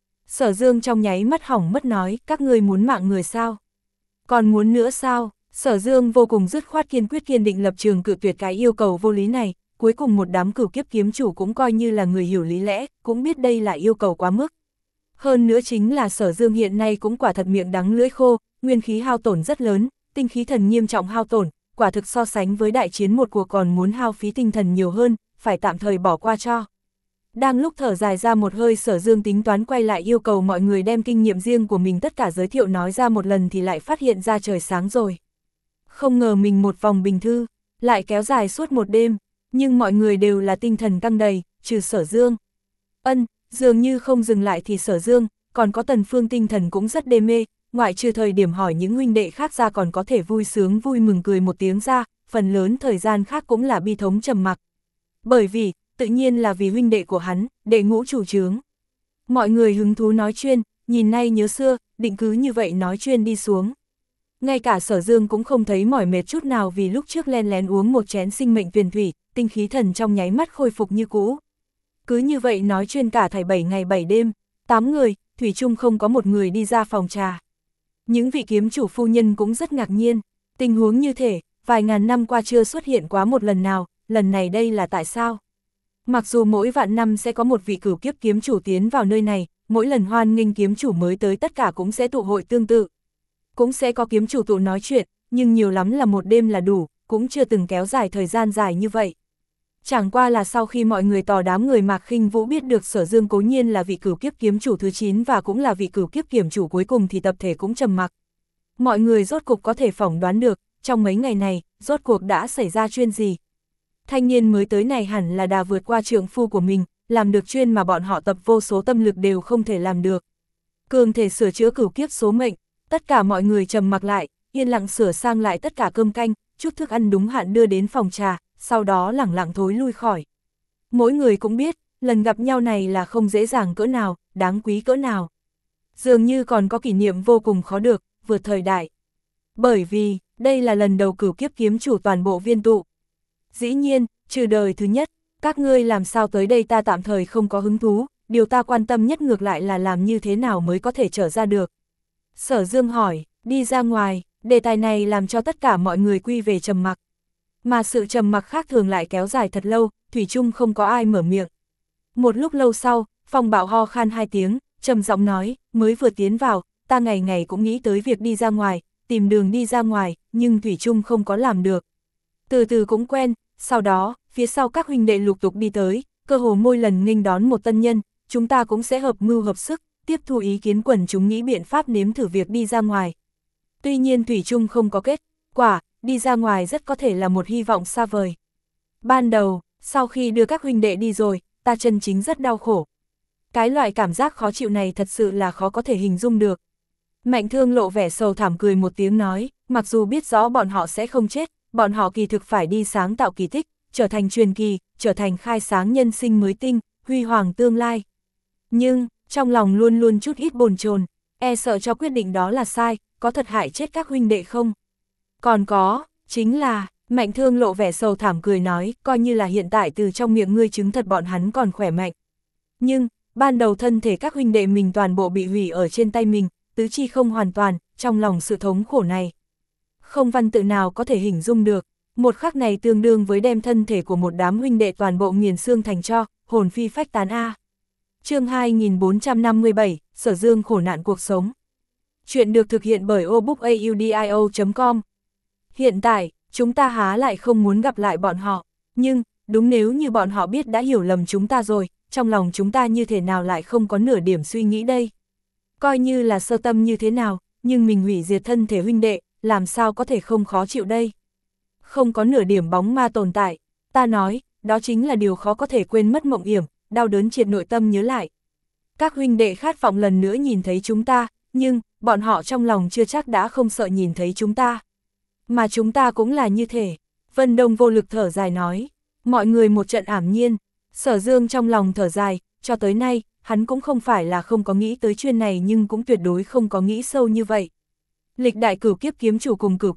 Sở Dương trong nháy mắt hỏng mất nói, các ngươi muốn mạng người sao? Còn muốn nữa sao? Sở Dương vô cùng dứt khoát kiên quyết kiên định lập trường cự tuyệt cái yêu cầu vô lý này, cuối cùng một đám cửu kiếp kiếm chủ cũng coi như là người hiểu lý lẽ, cũng biết đây là yêu cầu quá mức. Hơn nữa chính là Sở Dương hiện nay cũng quả thật miệng đắng lưỡi khô, nguyên khí hao tổn rất lớn, tinh khí thần nghiêm trọng hao tổn, quả thực so sánh với đại chiến một cuộc còn muốn hao phí tinh thần nhiều hơn, phải tạm thời bỏ qua cho. Đang lúc thở dài ra một hơi, Sở Dương tính toán quay lại yêu cầu mọi người đem kinh nghiệm riêng của mình tất cả giới thiệu nói ra một lần thì lại phát hiện ra trời sáng rồi. Không ngờ mình một vòng bình thư, lại kéo dài suốt một đêm, nhưng mọi người đều là tinh thần căng đầy, trừ Sở Dương. Ân, dường như không dừng lại thì Sở Dương, còn có Tần Phương tinh thần cũng rất đê mê, ngoại trừ thời điểm hỏi những huynh đệ khác ra còn có thể vui sướng vui mừng cười một tiếng ra, phần lớn thời gian khác cũng là bi thống trầm mặc. Bởi vì, tự nhiên là vì huynh đệ của hắn, đệ ngũ chủ chướng. Mọi người hứng thú nói chuyên, nhìn nay nhớ xưa, định cứ như vậy nói chuyên đi xuống. Ngay cả Sở Dương cũng không thấy mỏi mệt chút nào vì lúc trước len lén uống một chén sinh mệnh tuyền thủy, tinh khí thần trong nháy mắt khôi phục như cũ. Cứ như vậy nói chuyên cả thảy bảy ngày bảy đêm, tám người, thủy chung không có một người đi ra phòng trà. Những vị kiếm chủ phu nhân cũng rất ngạc nhiên, tình huống như thế, vài ngàn năm qua chưa xuất hiện quá một lần nào, lần này đây là tại sao? Mặc dù mỗi vạn năm sẽ có một vị cửu kiếp kiếm chủ tiến vào nơi này, mỗi lần hoan nghênh kiếm chủ mới tới tất cả cũng sẽ tụ hội tương tự. Cũng sẽ có kiếm chủ tụ nói chuyện, nhưng nhiều lắm là một đêm là đủ, cũng chưa từng kéo dài thời gian dài như vậy. Chẳng qua là sau khi mọi người tò đám người Mạc Khinh Vũ biết được Sở Dương cố nhiên là vị cửu kiếp kiếm chủ thứ chín và cũng là vị cửu kiếp kiểm chủ cuối cùng thì tập thể cũng trầm mặc. Mọi người rốt cuộc có thể phỏng đoán được, trong mấy ngày này, rốt cuộc đã xảy ra chuyện gì. Thanh niên mới tới này hẳn là đã vượt qua trượng phu của mình, làm được chuyên mà bọn họ tập vô số tâm lực đều không thể làm được. Cường thể sửa chữa cửu kiếp số mệnh, tất cả mọi người trầm mặc lại, yên lặng sửa sang lại tất cả cơm canh, chút thức ăn đúng hạn đưa đến phòng trà, sau đó lẳng lặng thối lui khỏi. Mỗi người cũng biết, lần gặp nhau này là không dễ dàng cỡ nào, đáng quý cỡ nào. Dường như còn có kỷ niệm vô cùng khó được, vượt thời đại. Bởi vì, đây là lần đầu cửu kiếp kiếm chủ toàn bộ viên tụ. Dĩ nhiên, trừ đời thứ nhất, các ngươi làm sao tới đây ta tạm thời không có hứng thú, điều ta quan tâm nhất ngược lại là làm như thế nào mới có thể trở ra được. Sở Dương hỏi, đi ra ngoài, đề tài này làm cho tất cả mọi người quy về trầm mặc. Mà sự trầm mặc khác thường lại kéo dài thật lâu, thủy chung không có ai mở miệng. Một lúc lâu sau, Phong Bảo ho khan hai tiếng, trầm giọng nói, mới vừa tiến vào, ta ngày ngày cũng nghĩ tới việc đi ra ngoài, tìm đường đi ra ngoài, nhưng thủy chung không có làm được. Từ từ cũng quen, sau đó, phía sau các huynh đệ lục tục đi tới, cơ hồ mỗi lần nghênh đón một tân nhân, chúng ta cũng sẽ hợp mưu hợp sức, tiếp thu ý kiến quần chúng nghĩ biện pháp nếm thử việc đi ra ngoài. Tuy nhiên thủy chung không có kết quả, đi ra ngoài rất có thể là một hy vọng xa vời. Ban đầu, sau khi đưa các huynh đệ đi rồi, ta chân chính rất đau khổ. Cái loại cảm giác khó chịu này thật sự là khó có thể hình dung được. Mạnh Thương lộ vẻ sầu thảm cười một tiếng nói, mặc dù biết rõ bọn họ sẽ không chết, bọn họ kỳ thực phải đi sáng tạo kỳ tích, trở thành truyền kỳ, trở thành khai sáng nhân sinh mới tinh, huy hoàng tương lai. Nhưng, trong lòng luôn luôn chút ít bồn chồn, e sợ cho quyết định đó là sai, có thật hại chết các huynh đệ không? Còn có, chính là, Mạnh Thương lộ vẻ sầu thảm cười nói, coi như là hiện tại từ trong miệng ngươi chứng thật bọn hắn còn khỏe mạnh. Nhưng, ban đầu thân thể các huynh đệ mình toàn bộ bị hủy ở trên tay mình, tứ chi không hoàn toàn, trong lòng sự thống khổ này. Không văn tự nào có thể hình dung được, một khắc này tương đương với đem thân thể của một đám huynh đệ toàn bộ nghiền xương thành tro, hồn phi phách tán a. Chương hai nghìn bốn trăm năm mươi bảy, Sở Dương khổ nạn cuộc sống. Chuyện được thực hiện bởi obookaudio chấm com. Hiện tại, chúng ta há lại không muốn gặp lại bọn họ, nhưng, đúng nếu như bọn họ biết đã hiểu lầm chúng ta rồi, trong lòng chúng ta như thế nào lại không có nửa điểm suy nghĩ đây. Coi như là sơ tâm như thế nào, nhưng mình hủy diệt thân thể huynh đệ, làm sao có thể không khó chịu đây. Không có nửa điểm bóng ma tồn tại, ta nói, đó chính là điều khó có thể quên mất mộng yểm, đau đớn triệt nội tâm nhớ lại. Các huynh đệ khát vọng lần nữa nhìn thấy chúng ta, nhưng, bọn họ trong lòng chưa chắc đã không sợ nhìn thấy chúng ta. Mà chúng ta cũng là như thế. Vân Đông vô lực thở dài nói, mọi người một trận ảm nhiên. Sở Dương trong lòng thở dài, cho tới nay, hắn cũng không phải là không có nghĩ tới chuyện này nhưng cũng tuyệt đối không có nghĩ sâu như vậy. Lịch đại cửu kiếp kiếm chủ cùng cửu kiếp,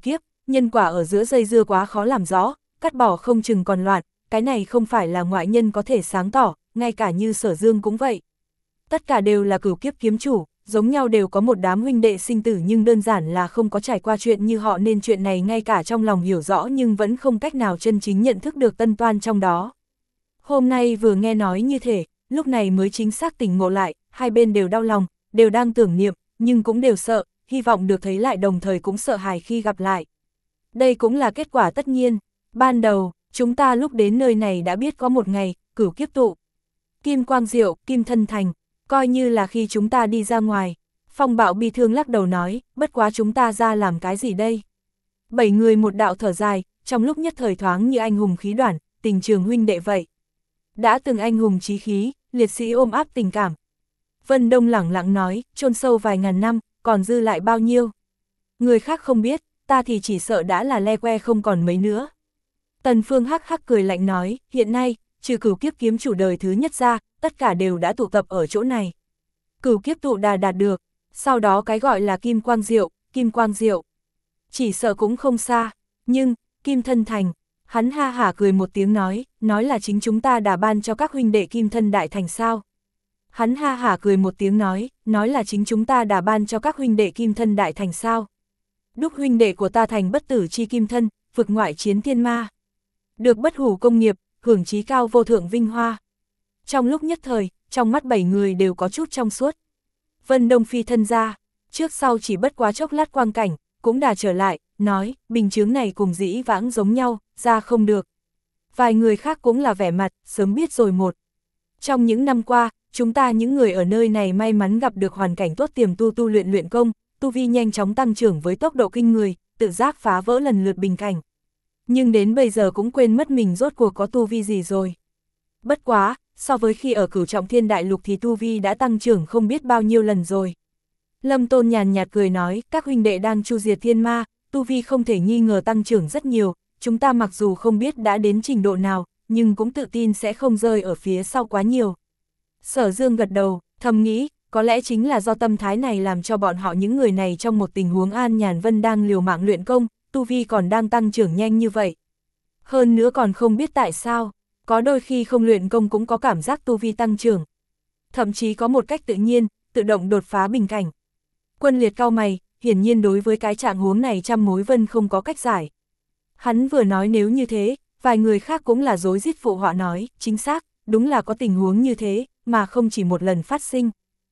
nhân quả ở giữa dây dưa quá khó làm rõ, cắt bỏ không chừng còn loạn, cái này không phải là ngoại nhân có thể sáng tỏ, ngay cả như Sở Dương cũng vậy. Tất cả đều là cửu kiếp kiếm chủ, giống nhau đều có một đám huynh đệ sinh tử nhưng đơn giản là không có trải qua chuyện như họ nên chuyện này ngay cả trong lòng hiểu rõ nhưng vẫn không cách nào chân chính nhận thức được tân toan trong đó. Hôm nay vừa nghe nói như thế, lúc này mới chính xác tỉnh ngộ lại, hai bên đều đau lòng, đều đang tưởng niệm, nhưng cũng đều sợ, hy vọng được thấy lại đồng thời cũng sợ hãi khi gặp lại. Đây cũng là kết quả tất nhiên, ban đầu, chúng ta lúc đến nơi này đã biết có một ngày, cửu kiếp tụ. Kim quang diệu, kim thân thành, coi như là khi chúng ta đi ra ngoài. Phong Bạo bi thương lắc đầu nói, bất quá chúng ta ra làm cái gì đây? Bảy người một đạo thở dài, trong lúc nhất thời thoáng như anh hùng khí đoản, tình trường huynh đệ vậy. Đã từng anh hùng chí khí, liệt sĩ ôm áp tình cảm. Vân Đông lẳng lặng nói, chôn sâu vài ngàn năm, còn dư lại bao nhiêu? Người khác không biết, ta thì chỉ sợ đã là le que không còn mấy nữa. Tần Phương hắc hắc cười lạnh nói, hiện nay, trừ cửu kiếp kiếm chủ đời thứ nhất ra, tất cả đều đã tụ tập ở chỗ này. Cửu kiếp tụ đà đạt được, sau đó cái gọi là kim quang diệu, kim quang diệu. Chỉ sợ cũng không xa, nhưng, kim thân thành, hắn ha hả cười một tiếng nói, nói là chính chúng ta đã ban cho các huynh đệ kim thân đại thành sao. Hắn ha hả cười một tiếng nói, nói là chính chúng ta đã ban cho các huynh đệ kim thân đại thành sao. Đúc huynh đệ của ta thành bất tử chi kim thân, vực ngoại chiến thiên ma. Được bất hủ công nghiệp, hưởng chí cao vô thượng vinh hoa. Trong lúc nhất thời, trong mắt bảy người đều có chút trong suốt. Vân Đông phi thân ra, trước sau chỉ bất quá chốc lát quang cảnh, cũng đã trở lại, nói, bình chướng này cùng dĩ vãng giống nhau, ra không được. Vài người khác cũng là vẻ mặt, sớm biết rồi một. Trong những năm qua, chúng ta những người ở nơi này may mắn gặp được hoàn cảnh tốt tiềm tu tu luyện luyện công, tu vi nhanh chóng tăng trưởng với tốc độ kinh người, tự giác phá vỡ lần lượt bình cảnh. Nhưng đến bây giờ cũng quên mất mình rốt cuộc có tu vi gì rồi. Bất quá, so với khi ở Cửu Trọng Thiên Đại Lục thì tu vi đã tăng trưởng không biết bao nhiêu lần rồi. Lâm Tôn nhàn nhạt cười nói, các huynh đệ đang chu diệt thiên ma, tu vi không thể nghi ngờ tăng trưởng rất nhiều, chúng ta mặc dù không biết đã đến trình độ nào, nhưng cũng tự tin sẽ không rơi ở phía sau quá nhiều. Sở Dương gật đầu, thầm nghĩ, có lẽ chính là do tâm thái này làm cho bọn họ những người này trong một tình huống an nhàn vân đang liều mạng luyện công, tu vi còn đang tăng trưởng nhanh như vậy. Hơn nữa còn không biết tại sao, có đôi khi không luyện công cũng có cảm giác tu vi tăng trưởng. Thậm chí có một cách tự nhiên, tự động đột phá bình cảnh. Quân Liệt cau mày, hiển nhiên đối với cái trạng huống này trăm mối vân không có cách giải. Hắn vừa nói nếu như thế, vài người khác cũng là rối rít phụ họa nói, chính xác, đúng là có tình huống như thế, mà không chỉ một lần phát sinh.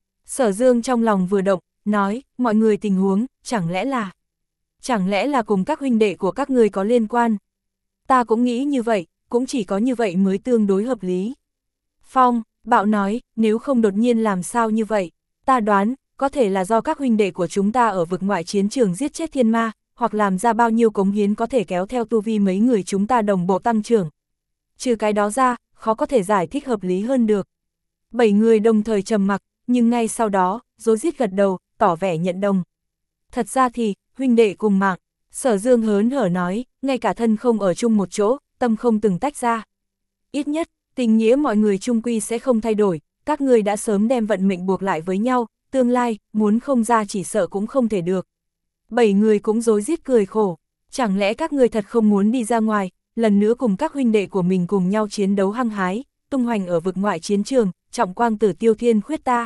Sở Dương trong lòng vừa động, nói, mọi người tình huống, chẳng lẽ là... Chẳng lẽ là cùng các huynh đệ của các người có liên quan? Ta cũng nghĩ như vậy, cũng chỉ có như vậy mới tương đối hợp lý. Phong, Bạo nói, nếu không đột nhiên làm sao như vậy? Ta đoán, có thể là do các huynh đệ của chúng ta ở vực ngoại chiến trường giết chết thiên ma, hoặc làm ra bao nhiêu cống hiến có thể kéo theo tu vi mấy người chúng ta đồng bộ tăng trưởng. Trừ cái đó ra, khó có thể giải thích hợp lý hơn được. Bảy người đồng thời trầm mặc, nhưng ngay sau đó, rối rít gật đầu, tỏ vẻ nhận đồng. Thật ra thì, huynh đệ cùng mạng, Sở Dương hớn hở nói, ngay cả thân không ở chung một chỗ, tâm không từng tách ra. Ít nhất, tình nghĩa mọi người chung quy sẽ không thay đổi, các người đã sớm đem vận mệnh buộc lại với nhau, tương lai, muốn không ra chỉ sợ cũng không thể được. Bảy người cũng rối rít cười khổ, chẳng lẽ các người thật không muốn đi ra ngoài, lần nữa cùng các huynh đệ của mình cùng nhau chiến đấu hăng hái, tung hoành ở vực ngoại chiến trường, trọng quang tử tiêu thiên khuyết ta.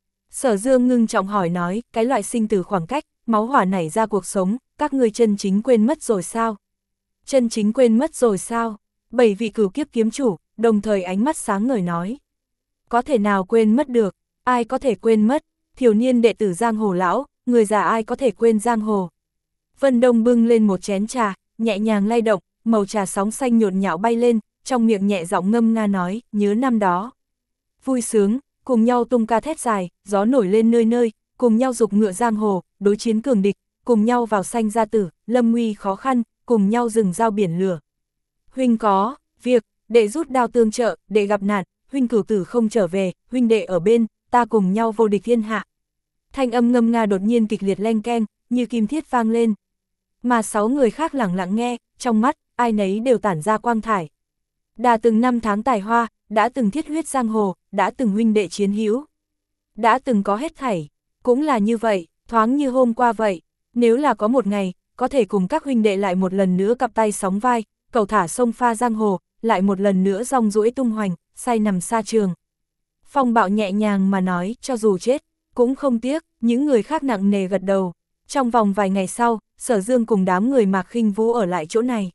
Sở Dương ngưng trọng hỏi nói, cái loại sinh tử khoảng cách, máu hỏa nảy ra cuộc sống, các người chân chính quên mất rồi sao? Chân chính quên mất rồi sao? Bảy vị cửu kiếp kiếm chủ, đồng thời ánh mắt sáng ngời nói. Có thể nào quên mất được, ai có thể quên mất, thiểu niên đệ tử giang hồ lão, người già ai có thể quên giang hồ. Vân Đông bưng lên một chén trà, nhẹ nhàng lay động, màu trà sóng xanh nhộn nhạo bay lên, trong miệng nhẹ giọng ngâm nga nói, nhớ năm đó. Vui sướng, cùng nhau tung ca thét dài, gió nổi lên nơi nơi, cùng nhau dục ngựa giang hồ, đối chiến cường địch, cùng nhau vào sanh gia tử, lâm nguy khó khăn, cùng nhau rừng giao biển lửa. Huynh có, việc, đệ rút đao tương trợ, đệ gặp nạn, huynh cửu tử không trở về, huynh đệ ở bên, ta cùng nhau vô địch thiên hạ. Thanh âm ngâm nga đột nhiên kịch liệt leng keng, như kim thiết vang lên. Mà sáu người khác lẳng lặng nghe, trong mắt, ai nấy đều tản ra quang thải. Đã từng năm tháng tài hoa, đã từng thiết huyết giang hồ, đã từng huynh đệ chiến hữu. Đã từng có hết thảy, cũng là như vậy, thoáng như hôm qua vậy. Nếu là có một ngày, có thể cùng các huynh đệ lại một lần nữa cặp tay sóng vai, cầu thả sông pha giang hồ, lại một lần nữa rong ruỗi tung hoành, say nằm xa trường. Phong Bạo nhẹ nhàng mà nói, cho dù chết, cũng không tiếc, những người khác nặng nề gật đầu. Trong vòng vài ngày sau, Sở Dương cùng đám người Mạc Khinh Vũ ở lại chỗ này.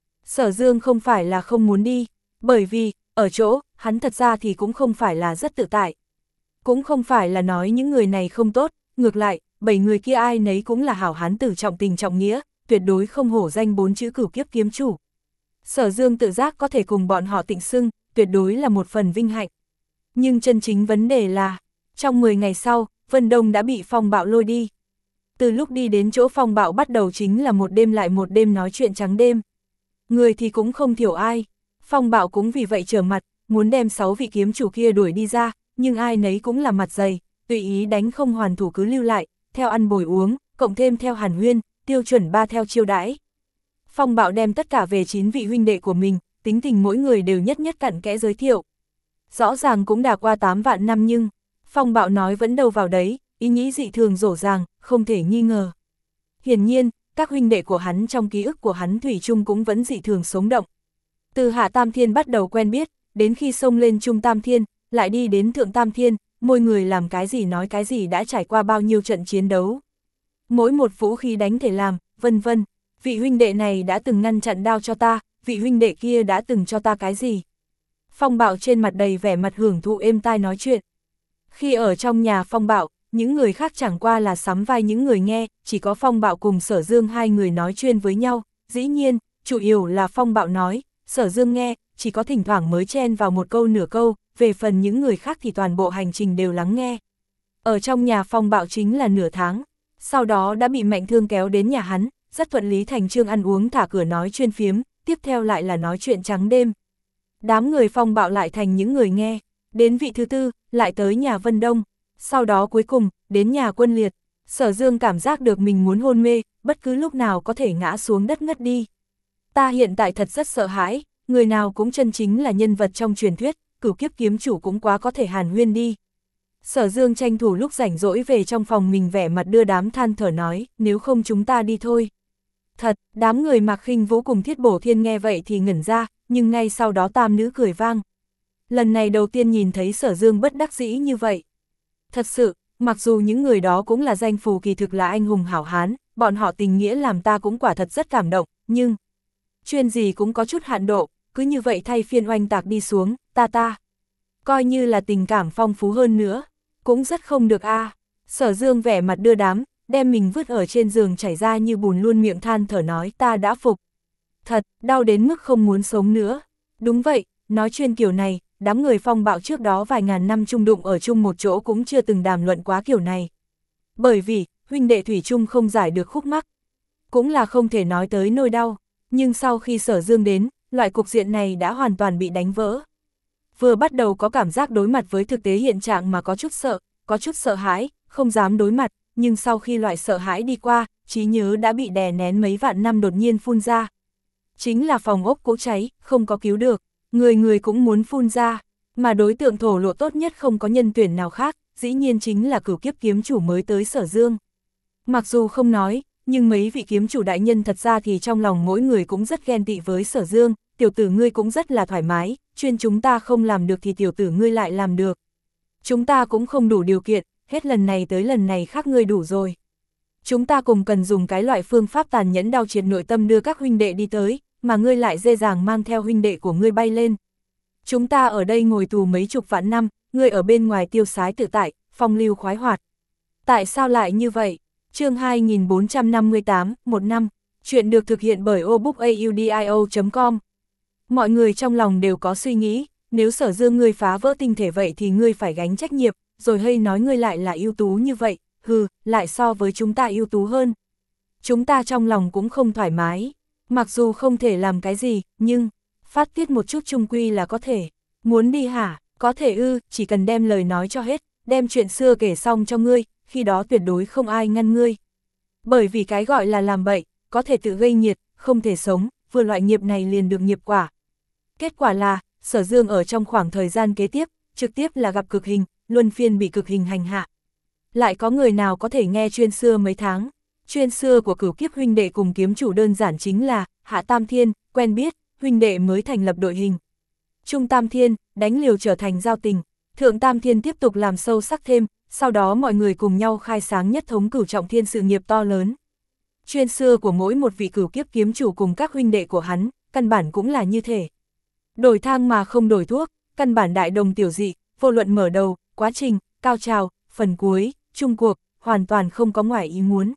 Sở Dương không phải là không muốn đi, bởi vì, ở chỗ, hắn thật ra thì cũng không phải là rất tự tại. Cũng không phải là nói những người này không tốt, ngược lại, bảy người kia ai nấy cũng là hảo hán tử trọng tình trọng nghĩa, tuyệt đối không hổ danh bốn chữ cửu kiếp kiếm chủ. Sở Dương tự giác có thể cùng bọn họ tịnh xưng, tuyệt đối là một phần vinh hạnh. Nhưng chân chính vấn đề là, trong mười ngày sau, Vân Đông đã bị Phong Bạo lôi đi. Từ lúc đi đến chỗ Phong Bạo bắt đầu chính là một đêm lại một đêm nói chuyện trắng đêm. Người thì cũng không thiểu ai. Phong Bạo cũng vì vậy trở mặt, muốn đem sáu vị kiếm chủ kia đuổi đi ra, nhưng ai nấy cũng là mặt dày, tùy ý đánh không hoàn thủ cứ lưu lại, theo ăn bồi uống, cộng thêm theo hàn huyên, tiêu chuẩn ba theo chiêu đãi. Phong Bạo đem tất cả về chín vị huynh đệ của mình, tính tình mỗi người đều nhất nhất cặn kẽ giới thiệu. Rõ ràng cũng đã qua tám vạn năm nhưng, Phong Bạo nói vẫn đâu vào đấy, ý nghĩ dị thường rổ ràng, không thể nghi ngờ. Hiển nhiên, các huynh đệ của hắn trong ký ức của hắn thủy chung cũng vẫn dị thường sống động. Từ Hạ Tam Thiên bắt đầu quen biết, đến khi xông lên Trung Tam Thiên, lại đi đến Thượng Tam Thiên, mỗi người làm cái gì nói cái gì đã trải qua bao nhiêu trận chiến đấu. Mỗi một vũ khí đánh thể làm, vân vân, vị huynh đệ này đã từng ngăn chặn đao cho ta, vị huynh đệ kia đã từng cho ta cái gì. Phong Bạo trên mặt đầy vẻ mặt hưởng thụ êm tai nói chuyện. Khi ở trong nhà Phong Bạo, những người khác chẳng qua là sắm vai những người nghe, chỉ có Phong Bạo cùng Sở Dương hai người nói chuyên với nhau, dĩ nhiên, chủ yếu là Phong Bạo nói, Sở Dương nghe, chỉ có thỉnh thoảng mới chen vào một câu nửa câu, về phần những người khác thì toàn bộ hành trình đều lắng nghe. Ở trong nhà Phong Bạo chính là nửa tháng, sau đó đã bị Mạnh Thương kéo đến nhà hắn, rất thuận lý thành chương ăn uống thả cửa nói chuyên phiếm, tiếp theo lại là nói chuyện trắng đêm. Đám người Phong Bạo lại thành những người nghe, đến vị thứ tư, lại tới nhà Vân Đông, sau đó cuối cùng, đến nhà Quân Liệt. Sở Dương cảm giác được mình muốn hôn mê, bất cứ lúc nào có thể ngã xuống đất ngất đi. Ta hiện tại thật rất sợ hãi, người nào cũng chân chính là nhân vật trong truyền thuyết, cửu kiếp kiếm chủ cũng quá có thể hàn huyên đi. Sở Dương tranh thủ lúc rảnh rỗi về trong phòng mình vẻ mặt đưa đám than thở nói, nếu không chúng ta đi thôi. Thật, đám người Mạc Khinh Vũ cùng Thiết Bổ Thiên nghe vậy thì ngẩn ra, nhưng ngay sau đó tam nữ cười vang. Lần này đầu tiên nhìn thấy Sở Dương bất đắc dĩ như vậy. Thật sự, mặc dù những người đó cũng là danh phù kỳ thực là anh hùng hảo hán, bọn họ tình nghĩa làm ta cũng quả thật rất cảm động, nhưng chuyên gì cũng có chút hạn độ, cứ như vậy thay phiên oanh tạc đi xuống, ta ta. Coi như là tình cảm phong phú hơn nữa, cũng rất không được a. À. Sở Dương vẻ mặt đưa đám, đem mình vứt ở trên giường chảy ra như bùn luôn miệng than thở nói ta đã phục. Thật, đau đến mức không muốn sống nữa. Đúng vậy, nói chuyên kiểu này, đám người Phong Bạo trước đó vài ngàn năm chung đụng ở chung một chỗ cũng chưa từng đàm luận quá kiểu này. Bởi vì, huynh đệ thủy chung không giải được khúc mắc. Cũng là không thể nói tới nỗi đau, nhưng sau khi Sở Dương đến, loại cục diện này đã hoàn toàn bị đánh vỡ. Vừa bắt đầu có cảm giác đối mặt với thực tế hiện trạng mà có chút sợ, có chút sợ hãi, không dám đối mặt, nhưng sau khi loại sợ hãi đi qua, trí nhớ đã bị đè nén mấy vạn năm đột nhiên phun ra. Chính là phòng ốc cỗ cháy, không có cứu được, người người cũng muốn phun ra, mà đối tượng thổ lộ tốt nhất không có nhân tuyển nào khác, dĩ nhiên chính là cửu kiếp kiếm chủ mới tới Sở Dương. Mặc dù không nói, nhưng mấy vị kiếm chủ đại nhân thật ra thì trong lòng mỗi người cũng rất ghen tị với Sở Dương, tiểu tử ngươi cũng rất là thoải mái, chuyên chúng ta không làm được thì tiểu tử ngươi lại làm được. Chúng ta cũng không đủ điều kiện, hết lần này tới lần này khác ngươi đủ rồi. Chúng ta cùng cần dùng cái loại phương pháp tàn nhẫn đau triệt nội tâm đưa các huynh đệ đi tới, mà ngươi lại dễ dàng mang theo huynh đệ của ngươi bay lên. Chúng ta ở đây ngồi tù mấy chục vạn năm, ngươi ở bên ngoài tiêu sái tự tại, phong lưu khoái hoạt. Tại sao lại như vậy? Chương hai nghìn bốn trăm năm mươi tám, một năm, chuyện được thực hiện bởi obookaudio chấm com. Mọi người trong lòng đều có suy nghĩ, nếu Sở Dương ngươi phá vỡ tinh thể vậy thì ngươi phải gánh trách nhiệm, rồi hay nói ngươi lại là ưu tú như vậy, hừ, lại so với chúng ta ưu tú hơn. Chúng ta trong lòng cũng không thoải mái, mặc dù không thể làm cái gì, nhưng phát tiết một chút chung quy là có thể. Muốn đi hả? Có thể ư, chỉ cần đem lời nói cho hết, đem chuyện xưa kể xong cho ngươi, khi đó tuyệt đối không ai ngăn ngươi. Bởi vì cái gọi là làm bậy, có thể tự gây nhiệt, không thể sống, vừa loại nghiệp này liền được nghiệp quả. Kết quả là, Sở Dương ở trong khoảng thời gian kế tiếp, trực tiếp là gặp cực hình, luân phiên bị cực hình hành hạ. Lại có người nào có thể nghe chuyên xưa mấy tháng, Chuyên xưa của cửu kiếp huynh đệ cùng kiếm chủ đơn giản chính là Hạ Tam Thiên, quen biết, huynh đệ mới thành lập đội hình. Trung Tam Thiên, đánh liều trở thành giao tình. Thượng Tam Thiên tiếp tục làm sâu sắc thêm, sau đó mọi người cùng nhau khai sáng nhất thống cửu trọng thiên sự nghiệp to lớn. Chuyên xưa của mỗi một vị cửu kiếp kiếm chủ cùng các huynh đệ của hắn, căn bản cũng là như thể. Đổi thang mà không đổi thuốc, căn bản đại đồng tiểu dị, vô luận mở đầu, quá trình, cao trào, phần cuối, chung cuộc, hoàn toàn không có ngoài ý muốn.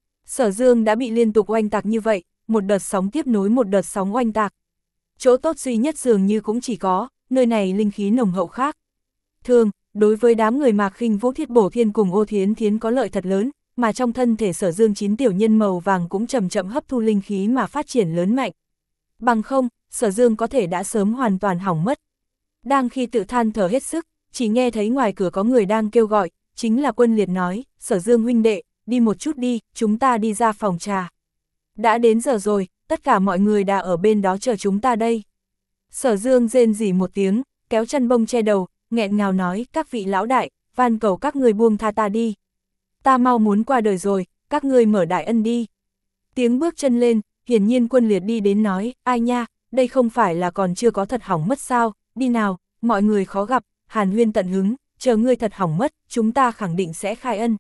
Sở Dương đã bị liên tục oanh tạc như vậy, một đợt sóng tiếp nối một đợt sóng oanh tạc. Chỗ tốt duy nhất dường như cũng chỉ có, nơi này linh khí nồng hậu khác. Thường, đối với đám người Mạc Khinh Vũ, Thiết Bổ Thiên cùng Ô Thiến Thiến có lợi thật lớn, mà trong thân thể Sở Dương chín tiểu nhân màu vàng cũng chậm chậm hấp thu linh khí mà phát triển lớn mạnh. Bằng không, Sở Dương có thể đã sớm hoàn toàn hỏng mất. Đang khi tự than thở hết sức, chỉ nghe thấy ngoài cửa có người đang kêu gọi, chính là Quân Liệt nói, Sở Dương huynh đệ, đi một chút đi, chúng ta đi ra phòng trà. Đã đến giờ rồi, tất cả mọi người đã ở bên đó chờ chúng ta đây. Sở Dương rên rỉ một tiếng, kéo chân bông che đầu, nghẹn ngào nói, các vị lão đại, van cầu các người buông tha ta đi. Ta mau muốn qua đời rồi, các ngươi mở đại ân đi. Tiếng bước chân lên, hiển nhiên Quân Liệt đi đến nói, ai nha, đây không phải là còn chưa có thật hỏng mất sao, đi nào, mọi người khó gặp, hàn huyên tận hứng, chờ ngươi thật hỏng mất, chúng ta khẳng định sẽ khai ân.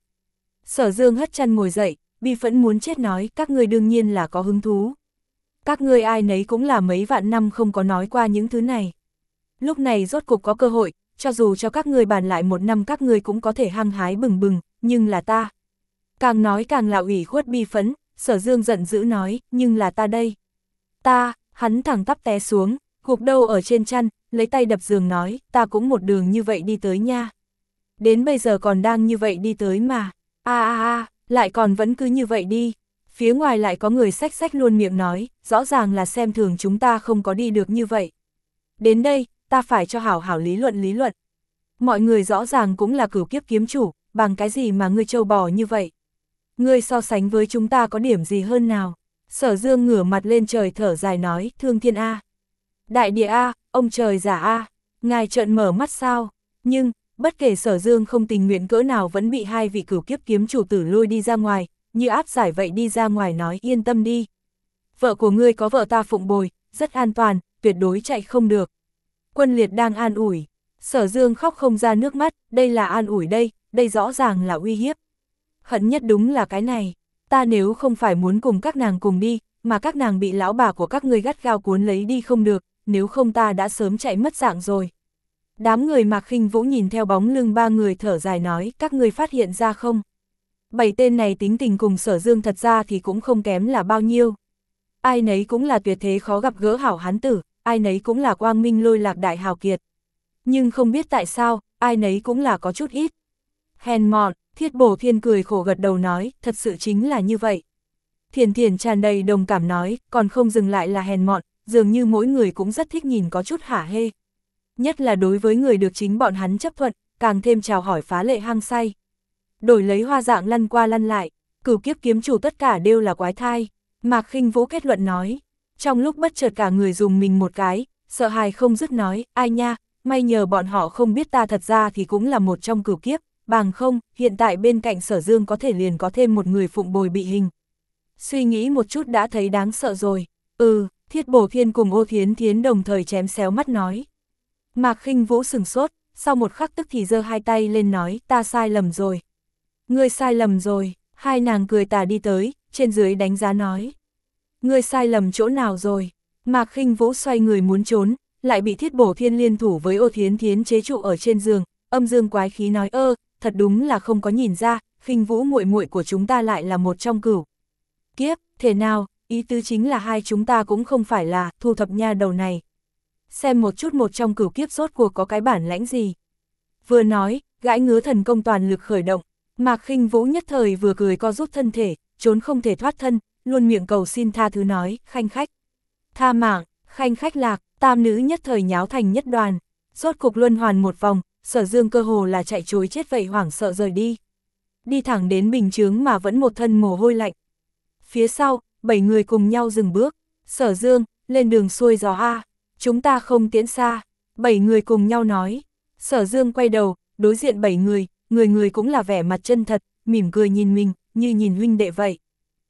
Sở Dương hất chân ngồi dậy, bi phẫn muốn chết nói, các ngươi đương nhiên là có hứng thú. Các ngươi ai nấy cũng là mấy vạn năm không có nói qua những thứ này. Lúc này rốt cục có cơ hội, cho dù cho các ngươi bàn lại một năm các ngươi cũng có thể hăng hái bừng bừng, nhưng là ta. Càng nói càng là ủy khuất bi phẫn, Sở Dương giận dữ nói, nhưng là ta đây. Ta, hắn thẳng tắp té xuống, gục đầu ở trên chăn, lấy tay đập giường nói, ta cũng một đường như vậy đi tới nha. Đến bây giờ còn đang như vậy đi tới mà, a a a, lại còn vẫn cứ như vậy đi. Phía ngoài lại có người xách xách luôn miệng nói, rõ ràng là xem thường chúng ta không có đi được như vậy. Đến đây, ta phải cho hảo hảo lý luận lý luận. Mọi người rõ ràng cũng là cửu kiếp kiếm chủ, bằng cái gì mà ngươi trâu bò như vậy? Ngươi so sánh với chúng ta có điểm gì hơn nào? Sở Dương ngửa mặt lên trời thở dài nói, thương thiên A. Đại địa A, ông trời giả A, ngài trợn mở mắt sao? Nhưng, bất kể Sở Dương không tình nguyện cỡ nào vẫn bị hai vị cửu kiếp kiếm chủ tử lôi đi ra ngoài, như áp giải vậy đi ra ngoài nói yên tâm đi. Vợ của ngươi có vợ ta phụng bồi, rất an toàn, tuyệt đối chạy không được. Quân Liệt đang an ủi, Sở Dương khóc không ra nước mắt, đây là an ủi đây, đây rõ ràng là uy hiếp. Hận nhất đúng là cái này, ta nếu không phải muốn cùng các nàng cùng đi, mà các nàng bị lão bà của các ngươi gắt gao cuốn lấy đi không được, nếu không ta đã sớm chạy mất dạng rồi. Đám người Mạc Khinh Vũ nhìn theo bóng lưng ba người thở dài nói, các ngươi phát hiện ra không? Bảy tên này tính tình cùng Sở Dương thật ra thì cũng không kém là bao nhiêu. Ai nấy cũng là tuyệt thế khó gặp gỡ hảo hán tử, ai nấy cũng là quang minh lôi lạc đại hào kiệt. Nhưng không biết tại sao, ai nấy cũng là có chút ít. Hèn mọn, Thiết Bổ Thiên cười khổ gật đầu nói, thật sự chính là như vậy. Thiền Thiền tràn đầy đồng cảm nói, còn không dừng lại là hèn mọn, dường như mỗi người cũng rất thích nhìn có chút hả hê. Nhất là đối với người được chính bọn hắn chấp thuận, càng thêm chào hỏi phá lệ hăng say. Đổi lấy hoa dạng lăn qua lăn lại, cửu kiếp kiếm chủ tất cả đều là quái thai. Mạc Khinh Vũ kết luận nói, trong lúc bất chợt cả người dùng mình một cái, sợ hãi không dứt nói, ai nha, may nhờ bọn họ không biết ta thật ra thì cũng là một trong cửu kiếp, bằng không, hiện tại bên cạnh Sở Dương có thể liền có thêm một người phụng bồi bị hình. Suy nghĩ một chút đã thấy đáng sợ rồi, ừ, Thiết Bổ Thiên cùng Ô Thiến Thiến đồng thời chém xéo mắt nói. Mạc Khinh Vũ sừng sốt, sau một khắc tức thì giơ hai tay lên nói, ta sai lầm rồi. Ngươi sai lầm rồi, hai nàng cười tà đi tới, trên dưới đánh giá nói. Ngươi sai lầm chỗ nào rồi? Mạc Khinh Vũ xoay người muốn trốn, lại bị Thiết Bổ Thiên liên thủ với Ô Thiến Thiến chế trụ ở trên giường, âm dương quái khí nói ơ, thật đúng là không có nhìn ra, Khinh Vũ muội muội của chúng ta lại là một trong cửu kiếp, thế nào, ý tứ chính là hai chúng ta cũng không phải là thu thập nha đầu này. Xem một chút một trong cửu kiếp rốt cuộc có cái bản lãnh gì. Vừa nói, gãi ngứa thần công toàn lực khởi động, Mạc Khinh Vũ nhất thời vừa cười co rút thân thể, trốn không thể thoát thân, luôn miệng cầu xin tha thứ nói, khanh khách. Tha mạng, khanh khách lạc, tam nữ nhất thời nháo thành nhất đoàn, rốt cục luân hoàn một vòng, Sở Dương cơ hồ là chạy trối chết vậy hoảng sợ rời đi. Đi thẳng đến bình chướng mà vẫn một thân mồ hôi lạnh. Phía sau, bảy người cùng nhau dừng bước, Sở Dương, lên đường xuôi gió A, chúng ta không tiến xa, bảy người cùng nhau nói. Sở Dương quay đầu, đối diện bảy người, người người cũng là vẻ mặt chân thật, mỉm cười nhìn mình, như nhìn huynh đệ vậy.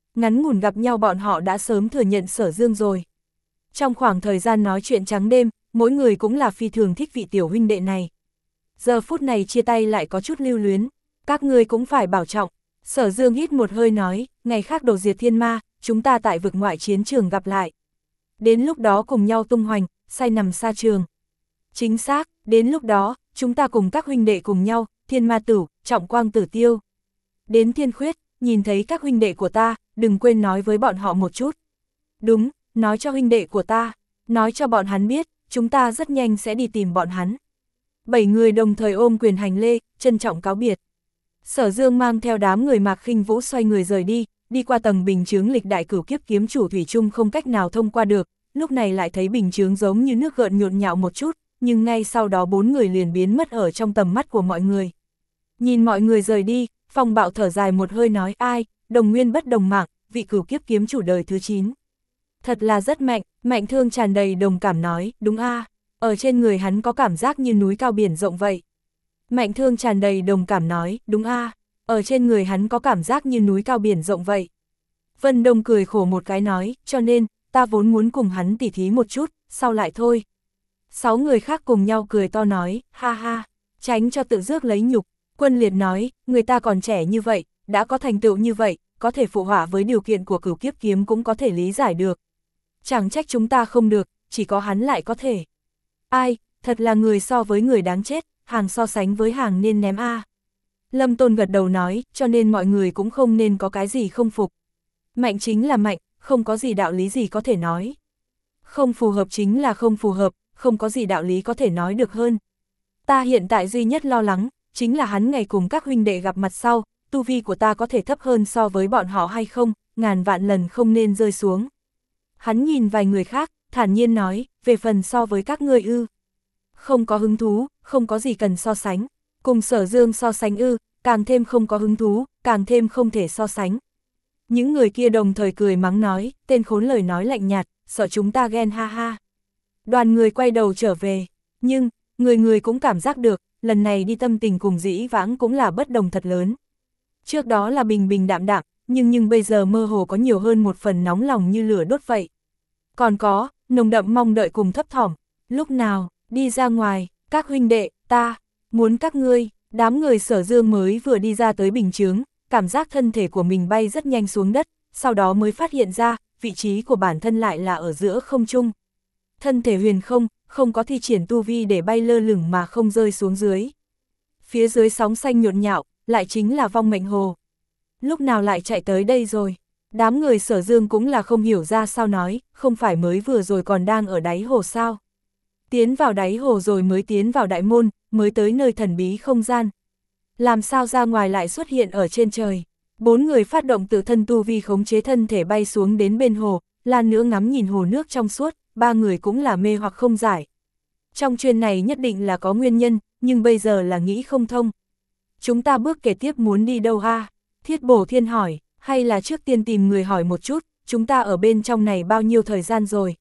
Ngắn ngủn gặp nhau bọn họ đã sớm thừa nhận Sở Dương rồi. Trong khoảng thời gian nói chuyện trắng đêm, mỗi người cũng là phi thường thích vị tiểu huynh đệ này. Giờ phút này chia tay lại có chút lưu luyến, các ngươi cũng phải bảo trọng. Sở Dương hít một hơi nói, ngày khác đồ diệt thiên ma, chúng ta tại vực ngoại chiến trường gặp lại. Đến lúc đó cùng nhau tung hoành, say nằm xa trường. Chính xác, đến lúc đó, chúng ta cùng các huynh đệ cùng nhau, thiên ma tử, trọng quang tử tiêu. Đến thiên khuyết, nhìn thấy các huynh đệ của ta, đừng quên nói với bọn họ một chút. Đúng, nói cho huynh đệ của ta, nói cho bọn hắn biết, chúng ta rất nhanh sẽ đi tìm bọn hắn. Bảy người đồng thời ôm quyền hành lễ, trân trọng cáo biệt. Sở Dương mang theo đám người Mạc Khinh Vũ xoay người rời đi, đi qua tầng bình chướng lịch đại cửu kiếp kiếm chủ thủy chung không cách nào thông qua được, lúc này lại thấy bình chướng giống như nước gợn nhộn nhạo một chút, nhưng ngay sau đó bốn người liền biến mất ở trong tầm mắt của mọi người. Nhìn mọi người rời đi, Phong Bạo thở dài một hơi nói ai, đồng nguyên bất đồng mạng, vị cửu kiếp kiếm chủ đời thứ chín. Thật là rất mạnh, Mạnh Thương tràn đầy đồng cảm nói, đúng a, ở trên người hắn có cảm giác như núi cao biển rộng vậy. Mạnh Thương tràn đầy đồng cảm nói, đúng a, ở trên người hắn có cảm giác như núi cao biển rộng vậy. Vân Đông cười khổ một cái nói, cho nên, ta vốn muốn cùng hắn tỉ thí một chút, sau lại thôi. Sáu người khác cùng nhau cười to nói, ha ha, tránh cho tự rước lấy nhục. Quân Liệt nói, người ta còn trẻ như vậy, đã có thành tựu như vậy, có thể phụ họa với điều kiện của cửu kiếp kiếm cũng có thể lý giải được. Chẳng trách chúng ta không được, chỉ có hắn lại có thể. Ai, thật là người so với người đáng chết, hàng so sánh với hàng nên ném a. Lâm Tôn gật đầu nói, cho nên mọi người cũng không nên có cái gì không phục. Mạnh chính là mạnh, không có gì đạo lý gì có thể nói. Không phù hợp chính là không phù hợp, không có gì đạo lý có thể nói được hơn. Ta hiện tại duy nhất lo lắng, chính là hắn ngày cùng các huynh đệ gặp mặt sau, tu vi của ta có thể thấp hơn so với bọn họ hay không, ngàn vạn lần không nên rơi xuống. Hắn nhìn vài người khác, thản nhiên nói, về phần so với các ngươi ư. Không có hứng thú, không có gì cần so sánh. Cùng Sở Dương so sánh ư, càng thêm không có hứng thú, càng thêm không thể so sánh. Những người kia đồng thời cười mắng nói, tên khốn lời nói lạnh nhạt, sợ chúng ta ghen ha ha. Đoàn người quay đầu trở về, nhưng, người người cũng cảm giác được, lần này đi tâm tình cùng dĩ vãng cũng là bất đồng thật lớn. Trước đó là bình bình đạm đạm, nhưng nhưng bây giờ mơ hồ có nhiều hơn một phần nóng lòng như lửa đốt vậy. Còn có, nồng đậm mong đợi cùng thấp thỏm, lúc nào, đi ra ngoài, các huynh đệ, ta, muốn các ngươi, đám người Sở Dương mới vừa đi ra tới bình chướng, cảm giác thân thể của mình bay rất nhanh xuống đất, sau đó mới phát hiện ra, vị trí của bản thân lại là ở giữa không trung. Thân thể huyền không, không có thi triển tu vi để bay lơ lửng mà không rơi xuống dưới. Phía dưới sóng xanh nhộn nhạo, lại chính là vong mệnh hồ. Lúc nào lại chạy tới đây rồi? Đám người Sở Dương cũng là không hiểu ra sao nói, không phải mới vừa rồi còn đang ở đáy hồ sao? Tiến vào đáy hồ rồi mới tiến vào đại môn, mới tới nơi thần bí không gian. Làm sao ra ngoài lại xuất hiện ở trên trời? Bốn người phát động tự thân tu vi khống chế thân thể bay xuống đến bên hồ, lan nữa ngắm nhìn hồ nước trong suốt, ba người cũng là mê hoặc không giải. Trong chuyện này nhất định là có nguyên nhân, nhưng bây giờ là nghĩ không thông. Chúng ta bước kế tiếp muốn đi đâu ha? Thiết Bổ Thiên hỏi, hay là trước tiên tìm người hỏi một chút, chúng ta ở bên trong này bao nhiêu thời gian rồi?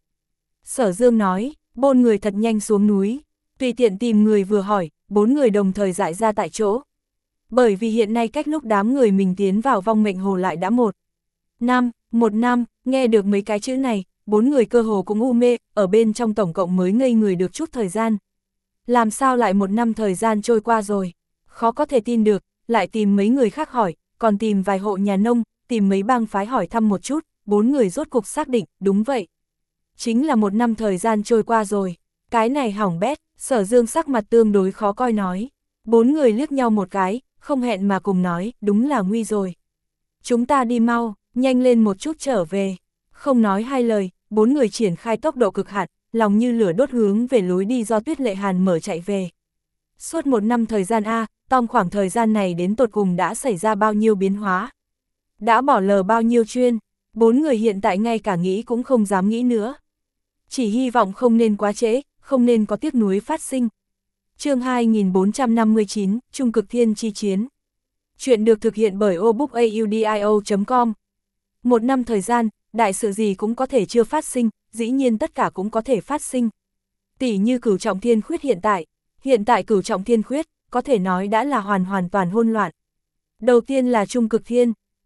Sở Dương nói, bốn người thật nhanh xuống núi, tùy tiện tìm người vừa hỏi, bốn người đồng thời dại ra tại chỗ. Bởi vì hiện nay cách lúc đám người mình tiến vào vong mệnh hồ lại đã một năm, một năm, nghe được mấy cái chữ này, bốn người cơ hồ cũng u mê, ở bên trong tổng cộng mới ngây người được chút thời gian. Làm sao lại một năm thời gian trôi qua rồi? Khó có thể tin được, lại tìm mấy người khác hỏi, còn tìm vài hộ nhà nông, tìm mấy bang phái hỏi thăm một chút, bốn người rốt cục xác định, đúng vậy. Chính là một năm thời gian trôi qua rồi, cái này hỏng bét, Sở Dương sắc mặt tương đối khó coi nói. Bốn người liếc nhau một cái, không hẹn mà cùng nói, đúng là nguy rồi. Chúng ta đi mau, nhanh lên một chút trở về. Không nói hai lời, bốn người triển khai tốc độ cực hạn, lòng như lửa đốt hướng về lối đi do Tuyết Lệ Hàn mở chạy về. Suốt một năm thời gian A, trong khoảng thời gian này đến tột cùng đã xảy ra bao nhiêu biến hóa. Đã bỏ lờ bao nhiêu chuyên, bốn người hiện tại ngay cả nghĩ cũng không dám nghĩ nữa. Chỉ hy vọng không nên quá trễ, không nên có tiếc nuối phát sinh. Chương hai nghìn bốn trăm năm mươi chín, Trung Cực Thiên Chi Chiến. Chuyện được thực hiện bởi obookaudio chấm com. Một năm thời gian, đại sự gì cũng có thể chưa phát sinh, dĩ nhiên tất cả cũng có thể phát sinh. Tỷ như Cửu Trọng Thiên Khuyết hiện tại, hiện tại Cửu Trọng Thiên Khuyết, có thể nói đã là hoàn hoàn toàn hỗn loạn. Đầu tiên là Trung Cực Thiên,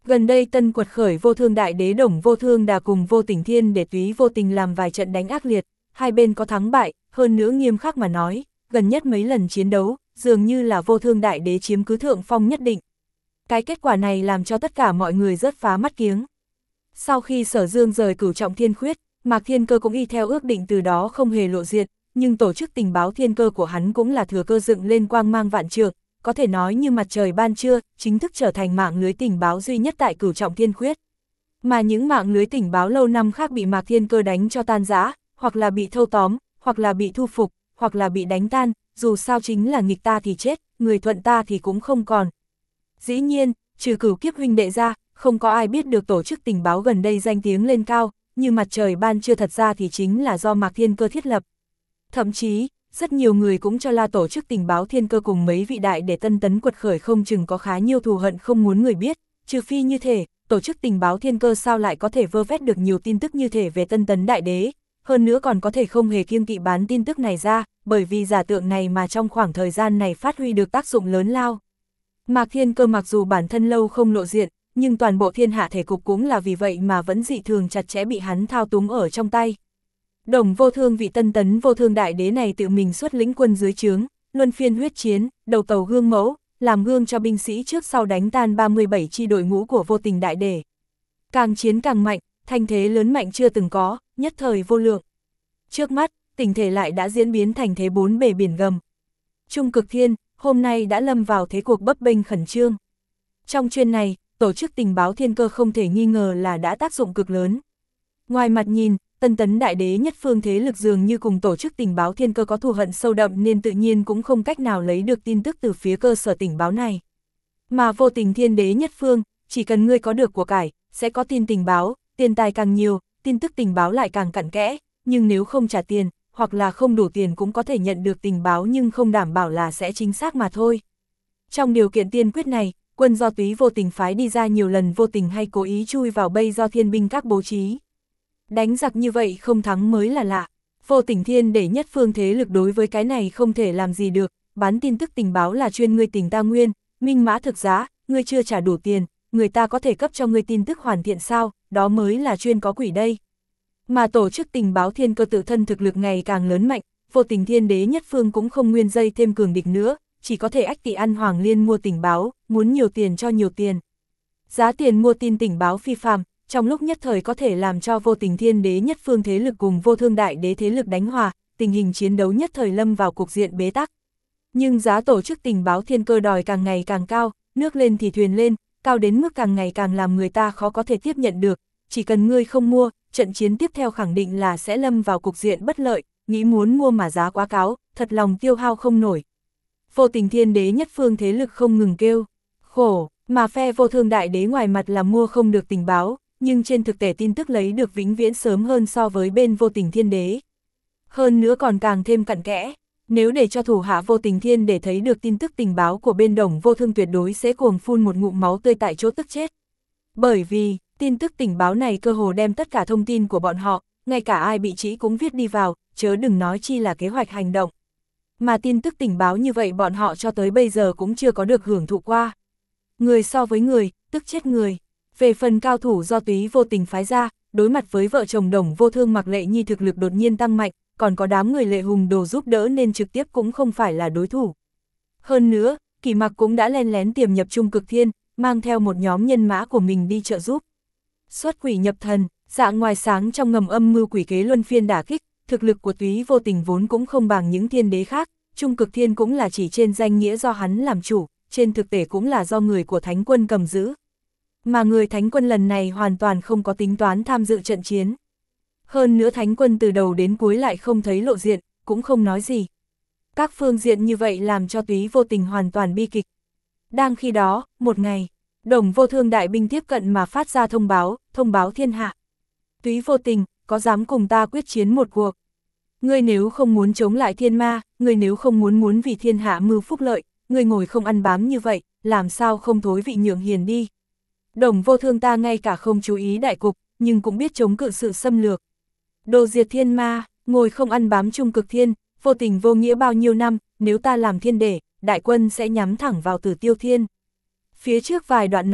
Gần đây tân quật khởi vô thương đại đế Đồng Vô Thương Đà cùng Vô Tình Thiên để Túy Vô Tình làm vài trận đánh ác liệt, hai bên có thắng bại, hơn nữa nghiêm khắc mà nói, gần nhất mấy lần chiến đấu, dường như là vô thương đại đế chiếm cứ thượng phong nhất định. Cái kết quả này làm cho tất cả mọi người rớt phá mắt kiếng. Sau khi Sở Dương rời Cửu Trọng Thiên Khuyết, Mạc Thiên Cơ cũng y theo ước định từ đó không hề lộ diện, nhưng tổ chức tình báo thiên cơ của hắn cũng là thừa cơ dựng lên quang mang vạn trượng, có thể nói như mặt trời ban trưa, chính thức trở thành mạng lưới tình báo duy nhất tại Cửu Trọng Thiên Khuyết. Mà những mạng lưới tình báo lâu năm khác bị Mạc Thiên Cơ đánh cho tan rã, hoặc là bị thâu tóm, hoặc là bị thu phục, hoặc là bị đánh tan, dù sao chính là nghịch ta thì chết, người thuận ta thì cũng không còn. Dĩ nhiên, trừ Cửu Kiếp huynh đệ ra, không có ai biết được tổ chức tình báo gần đây danh tiếng lên cao, như mặt trời ban trưa thật ra thì chính là do Mạc Thiên Cơ thiết lập. Thậm chí, rất nhiều người cũng cho là tổ chức tình báo thiên cơ cùng mấy vị đại để tân tấn quật khởi không chừng có khá nhiều thù hận không muốn người biết, trừ phi như thế, tổ chức tình báo thiên cơ sao lại có thể vơ vét được nhiều tin tức như thế về tân tấn đại đế, hơn nữa còn có thể không hề kiêng kỵ bán tin tức này ra, bởi vì giả tượng này mà trong khoảng thời gian này phát huy được tác dụng lớn lao. Mạc Thiên Cơ mặc dù bản thân lâu không lộ diện, nhưng toàn bộ thiên hạ thể cục cũng là vì vậy mà vẫn dị thường chặt chẽ bị hắn thao túng ở trong tay. Đồng Vô Thương vị tân tấn vô thương đại đế này tự mình xuất lĩnh quân dưới trướng, luân phiên huyết chiến, đầu tàu gương mẫu, làm gương cho binh sĩ trước sau đánh tan ba mươi bảy chi đội ngũ của Vô Tình đại đế. Càng chiến càng mạnh, thành thế lớn mạnh chưa từng có, nhất thời vô lượng. Trước mắt, tình thể lại đã diễn biến thành thế bốn bề biển gầm. Trung Cực Thiên, hôm nay đã lâm vào thế cuộc bấp bênh khẩn trương. Trong chuyên này, tổ chức tình báo thiên cơ không thể nghi ngờ là đã tác dụng cực lớn. Ngoài mặt nhìn, tân tấn đại đế nhất phương thế lực dường như cùng tổ chức tình báo thiên cơ có thù hận sâu đậm nên tự nhiên cũng không cách nào lấy được tin tức từ phía cơ sở tình báo này. Mà Vô Tình thiên đế nhất phương, chỉ cần ngươi có được của cải, sẽ có tin tình báo, tiền tài càng nhiều, tin tức tình báo lại càng cặn kẽ, nhưng nếu không trả tiền, hoặc là không đủ tiền cũng có thể nhận được tình báo nhưng không đảm bảo là sẽ chính xác mà thôi. Trong điều kiện tiên quyết này, quân do Túy Vô Tình phái đi ra nhiều lần vô tình hay cố ý chui vào bây do thiên binh các bố trí. Đánh giặc như vậy không thắng mới là lạ. Vô Tình thiên để nhất phương thế lực đối với cái này không thể làm gì được, bán tin tức tình báo là chuyên ngươi tình ta nguyên, minh mã thực giá, ngươi chưa trả đủ tiền, người ta có thể cấp cho ngươi tin tức hoàn thiện sao, đó mới là chuyên có quỷ đây. Mà tổ chức tình báo thiên cơ tự thân thực lực ngày càng lớn mạnh, Vô Tình thiên đế nhất phương cũng không nguyên dây thêm cường địch nữa, chỉ có thể ách tị ăn Hoàng Liên mua tình báo, muốn nhiều tiền cho nhiều tiền. Giá tiền mua tin tình báo phi phàm, trong lúc nhất thời có thể làm cho Vô Tình thiên đế nhất phương thế lực cùng Vô Thương đại đế thế lực đánh hòa, tình hình chiến đấu nhất thời lâm vào cục diện bế tắc. Nhưng giá tổ chức tình báo thiên cơ đòi càng ngày càng cao, nước lên thì thuyền lên, cao đến mức càng ngày càng làm người ta khó có thể tiếp nhận được, chỉ cần ngươi không mua, trận chiến tiếp theo khẳng định là sẽ lâm vào cục diện bất lợi, nghĩ muốn mua mà giá quá cao, thật lòng tiêu hao không nổi. Vô Tình thiên đế nhất phương thế lực không ngừng kêu khổ, mà phe Vô Thương đại đế ngoài mặt là mua không được tình báo, nhưng trên thực tế tin tức lấy được vĩnh viễn sớm hơn so với bên Vô Tình thiên đế. Hơn nữa còn càng thêm cặn kẽ, nếu để cho thủ hạ Vô Tình thiên để thấy được tin tức tình báo của bên Đồng Vô Thương tuyệt đối sẽ cuồng phun một ngụm máu tươi tại chỗ tức chết. Bởi vì, tin tức tình báo này cơ hồ đem tất cả thông tin của bọn họ, ngay cả ai bị trĩ cũng viết đi vào, chớ đừng nói chi là kế hoạch hành động. Mà tin tức tình báo như vậy bọn họ cho tới bây giờ cũng chưa có được hưởng thụ qua. Người so với người, tức chết người. Về phần cao thủ do Túy Vô Tình phái ra, đối mặt với vợ chồng Đồng Vô Thương Mạc Lệ Nhi thực lực đột nhiên tăng mạnh, còn có đám người Lệ Hùng Đồ giúp đỡ nên trực tiếp cũng không phải là đối thủ. Hơn nữa, Kỳ Mặc cũng đã len lén tiềm nhập Trung Cực Thiên, mang theo một nhóm nhân mã của mình đi trợ giúp. Xuất quỷ nhập thần, dạng ngoài sáng trong ngầm âm mưu quỷ kế luân phiên đả kích, thực lực của Túy Vô Tình vốn cũng không bằng những thiên đế khác, Trung Cực Thiên cũng là chỉ trên danh nghĩa do hắn làm chủ, trên thực tế cũng là do người của Thánh Quân cầm giữ. Mà người Thánh Quân lần này hoàn toàn không có tính toán tham dự trận chiến. Hơn nữa Thánh Quân từ đầu đến cuối lại không thấy lộ diện, cũng không nói gì. Các phương diện như vậy làm cho Túy Vô Tình hoàn toàn bi kịch. Đang khi đó, một ngày, Đồng Vô Thương đại binh tiếp cận mà phát ra thông báo, thông báo thiên hạ. Túy Vô Tình, có dám cùng ta quyết chiến một cuộc? Ngươi nếu không muốn chống lại thiên ma, ngươi nếu không muốn muốn vì thiên hạ mưu phúc lợi, ngươi ngồi không ăn bám như vậy, làm sao không thối vị nhượng hiền đi? Đồng Vô Thương ta ngay cả không chú ý đại cục, nhưng cũng biết chống cự sự xâm lược. Đồ diệt thiên ma, ngồi không ăn bám Trung Cực Thiên, vô tình vô nghĩa bao nhiêu năm, nếu ta làm thiên đế, đại quân sẽ nhắm thẳng vào Tử Tiêu Thiên. Phía trước vài đoạn nói,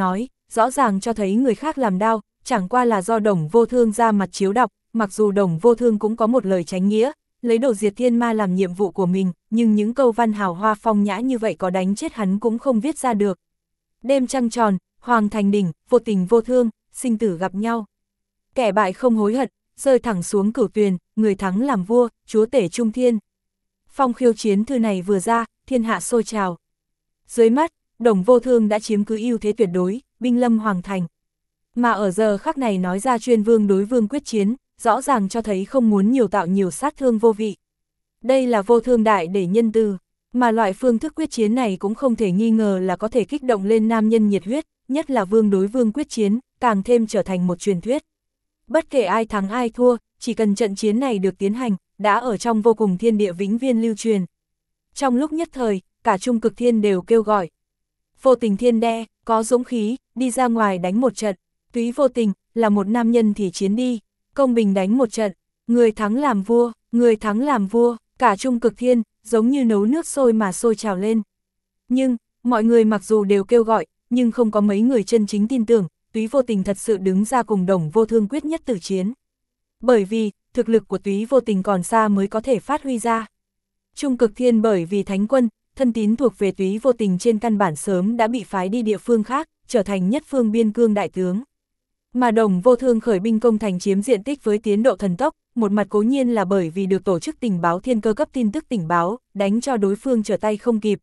rõ ràng cho thấy người khác làm đau, chẳng qua là do Đồng Vô Thương ra mặt chiếu đọc, mặc dù Đồng Vô Thương cũng có một lời tránh nghĩa, lấy đồ diệt thiên ma làm nhiệm vụ của mình, nhưng những câu văn hào hoa phong nhã như vậy có đánh chết hắn cũng không viết ra được. Đêm trăng tròn, Hoàng Thành Đỉnh, vô tình vô thương, sinh tử gặp nhau. Kẻ bại không hối hận, rơi thẳng xuống cửu tuyền, người thắng làm vua, chúa tể trung thiên. Phong khiêu chiến thư này vừa ra, thiên hạ sôi trào. Dưới mắt, Đồng Vô Thương đã chiếm cứ ưu thế tuyệt đối, binh lâm Hoàng Thành. Mà ở giờ khắc này nói ra chuyên vương đối vương quyết chiến, rõ ràng cho thấy không muốn nhiều tạo nhiều sát thương vô vị. Đây là vô thương đại để nhân từ, mà loại phương thức quyết chiến này cũng không thể nghi ngờ là có thể kích động lên nam nhân nhiệt huyết, nhất là vương đối vương quyết chiến, càng thêm trở thành một truyền thuyết. Bất kể ai thắng ai thua, chỉ cần trận chiến này được tiến hành, đã ở trong vô cùng thiên địa vĩnh viên lưu truyền. Trong lúc nhất thời, cả trung cực thiên đều kêu gọi. Vô tình thiên đe, có dũng khí, đi ra ngoài đánh một trận. Túy vô tình, là một nam nhân thì chiến đi, công bình đánh một trận, người thắng làm vua, người thắng làm vua, cả trung cực thiên, giống như nấu nước sôi mà sôi trào lên. Nhưng, mọi người mặc dù đều kêu gọi, nhưng không có mấy người chân chính tin tưởng, Túy vô tình thật sự đứng ra cùng Đồng Vô Thương quyết nhất tử chiến. Bởi vì, thực lực của Túy vô tình còn xa mới có thể phát huy ra. Trung cực thiên bởi vì thánh quân, thân tín thuộc về Túy vô tình trên căn bản sớm đã bị phái đi địa phương khác, trở thành nhất phương biên cương đại tướng. Mà Đồng Vô Thương khởi binh công thành chiếm diện tích với tiến độ thần tốc, một mặt cố nhiên là bởi vì được tổ chức tình báo thiên cơ cấp tin tức tình báo, đánh cho đối phương trở tay không kịp.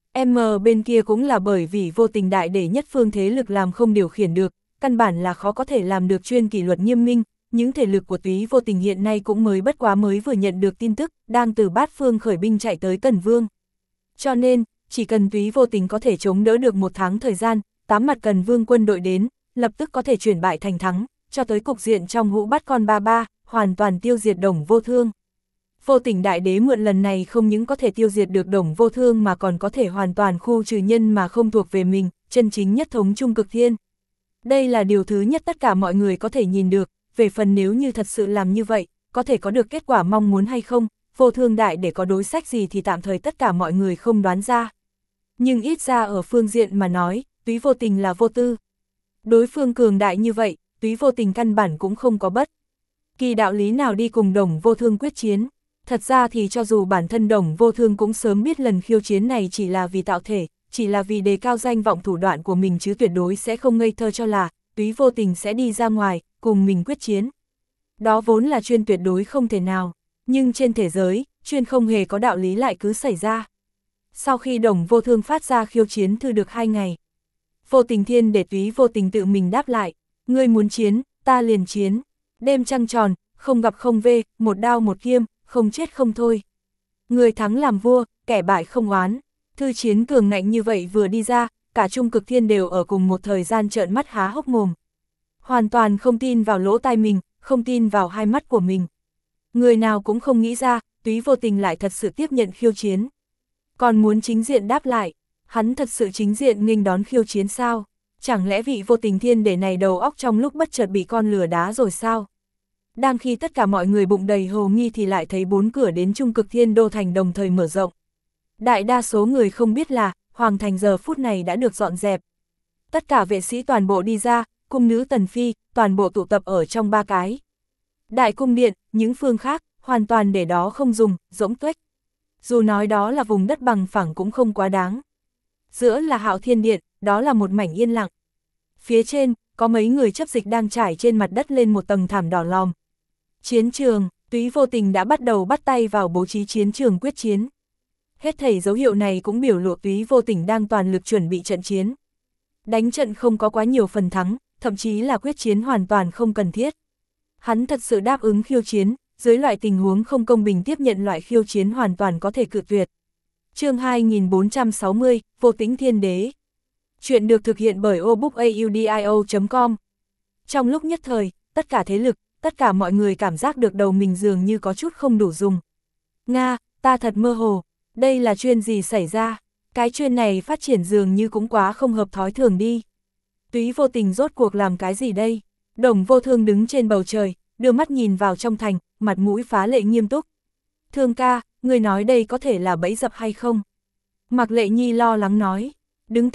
M bên kia cũng là bởi vì vô tình đại để nhất phương thế lực làm không điều khiển được, căn bản là khó có thể làm được chuyên kỷ luật nghiêm minh, những thể lực của Túy vô tình hiện nay cũng mới bất quá mới vừa nhận được tin tức, đang từ bát phương khởi binh chạy tới Cần Vương. Cho nên, chỉ cần Túy vô tình có thể chống đỡ được một tháng thời gian, tám mặt Cần Vương quân đội đến, lập tức có thể chuyển bại thành thắng, cho tới cục diện trong hũ bắt con ba ba, hoàn toàn tiêu diệt Đồng Vô Thương. Vô tình đại đế mượn lần này không những có thể tiêu diệt được Đồng Vô Thương mà còn có thể hoàn toàn khu trừ nhân mà không thuộc về mình, chân chính nhất thống trung cực thiên. Đây là điều thứ nhất tất cả mọi người có thể nhìn được, về phần nếu như thật sự làm như vậy, có thể có được kết quả mong muốn hay không, Vô Thương đại để có đối sách gì thì tạm thời tất cả mọi người không đoán ra. Nhưng ít ra ở phương diện mà nói, Túy vô tình là vô tư. Đối phương cường đại như vậy, Túy vô tình căn bản cũng không có bất kỳ đạo lý nào đi cùng Đồng Vô Thương quyết chiến. Thật ra thì cho dù bản thân Đồng Vô Thương cũng sớm biết lần khiêu chiến này chỉ là vì tạo thể, chỉ là vì đề cao danh vọng thủ đoạn của mình chứ tuyệt đối sẽ không ngây thơ cho là Túy vô tình sẽ đi ra ngoài, cùng mình quyết chiến. Đó vốn là chuyên tuyệt đối không thể nào, nhưng trên thế giới, chuyên không hề có đạo lý lại cứ xảy ra. Sau khi Đồng Vô Thương phát ra khiêu chiến thư được hai ngày, Vô tình thiên để Túy vô tình tự mình đáp lại, ngươi muốn chiến, ta liền chiến, đêm trăng tròn, không gặp không về, một đao một kiếm, không chết không thôi. Người thắng làm vua, kẻ bại không oán. Thư chiến cường ngạnh như vậy vừa đi ra, cả trung cực thiên đều ở cùng một thời gian trợn mắt há hốc mồm. Hoàn toàn không tin vào lỗ tai mình, không tin vào hai mắt của mình. Người nào cũng không nghĩ ra, Túy vô tình lại thật sự tiếp nhận khiêu chiến. Còn muốn chính diện đáp lại, hắn thật sự chính diện nghênh đón khiêu chiến sao? Chẳng lẽ vị vô tình thiên để này đầu óc trong lúc bất chợt bị con lừa đá rồi sao? Đang khi tất cả mọi người bụng đầy hồ nghi thì lại thấy bốn cửa đến trung cực thiên đô thành đồng thời mở rộng. Đại đa số người không biết là, Hoàng Thành giờ phút này đã được dọn dẹp. Tất cả vệ sĩ toàn bộ đi ra, cung nữ tần phi, toàn bộ tụ tập ở trong ba cái đại cung điện, những phương khác, hoàn toàn để đó không dùng, rỗng tuếch. Dù nói đó là vùng đất bằng phẳng cũng không quá đáng. Giữa là Hạo Thiên Điện, đó là một mảnh yên lặng. Phía trên, có mấy người chấp dịch đang trải trên mặt đất lên một tầng thảm đỏ lòm. Chiến trường, Túy vô tình đã bắt đầu bắt tay vào bố trí chiến trường quyết chiến. Hết thảy dấu hiệu này cũng biểu lộ Túy vô tình đang toàn lực chuẩn bị trận chiến. Đánh trận không có quá nhiều phần thắng, thậm chí là quyết chiến hoàn toàn không cần thiết. Hắn thật sự đáp ứng khiêu chiến, dưới loại tình huống không công bình tiếp nhận loại khiêu chiến hoàn toàn có thể cự tuyệt. Chương hai nghìn bốn trăm sáu mươi, Vô Tĩnh Thiên Đế. Chuyện được thực hiện bởi obookaudio chấm com. Trong lúc nhất thời, tất cả thế lực, tất cả mọi người cảm giác được đầu mình dường như có chút không đủ dùng. Nga, ta thật mơ hồ, đây là chuyện gì xảy ra? Cái chuyện này phát triển dường như cũng quá không hợp thói thường đi. Túy vô tình rốt cuộc làm cái gì đây? Đồng Vô Thương đứng trên bầu trời, đưa mắt nhìn vào trong thành, mặt mũi phá lệ nghiêm túc. Thương ca, người nói đây có thể là bẫy dập hay không? Mạc Lệ Nhi lo lắng nói. Đứng cạnh,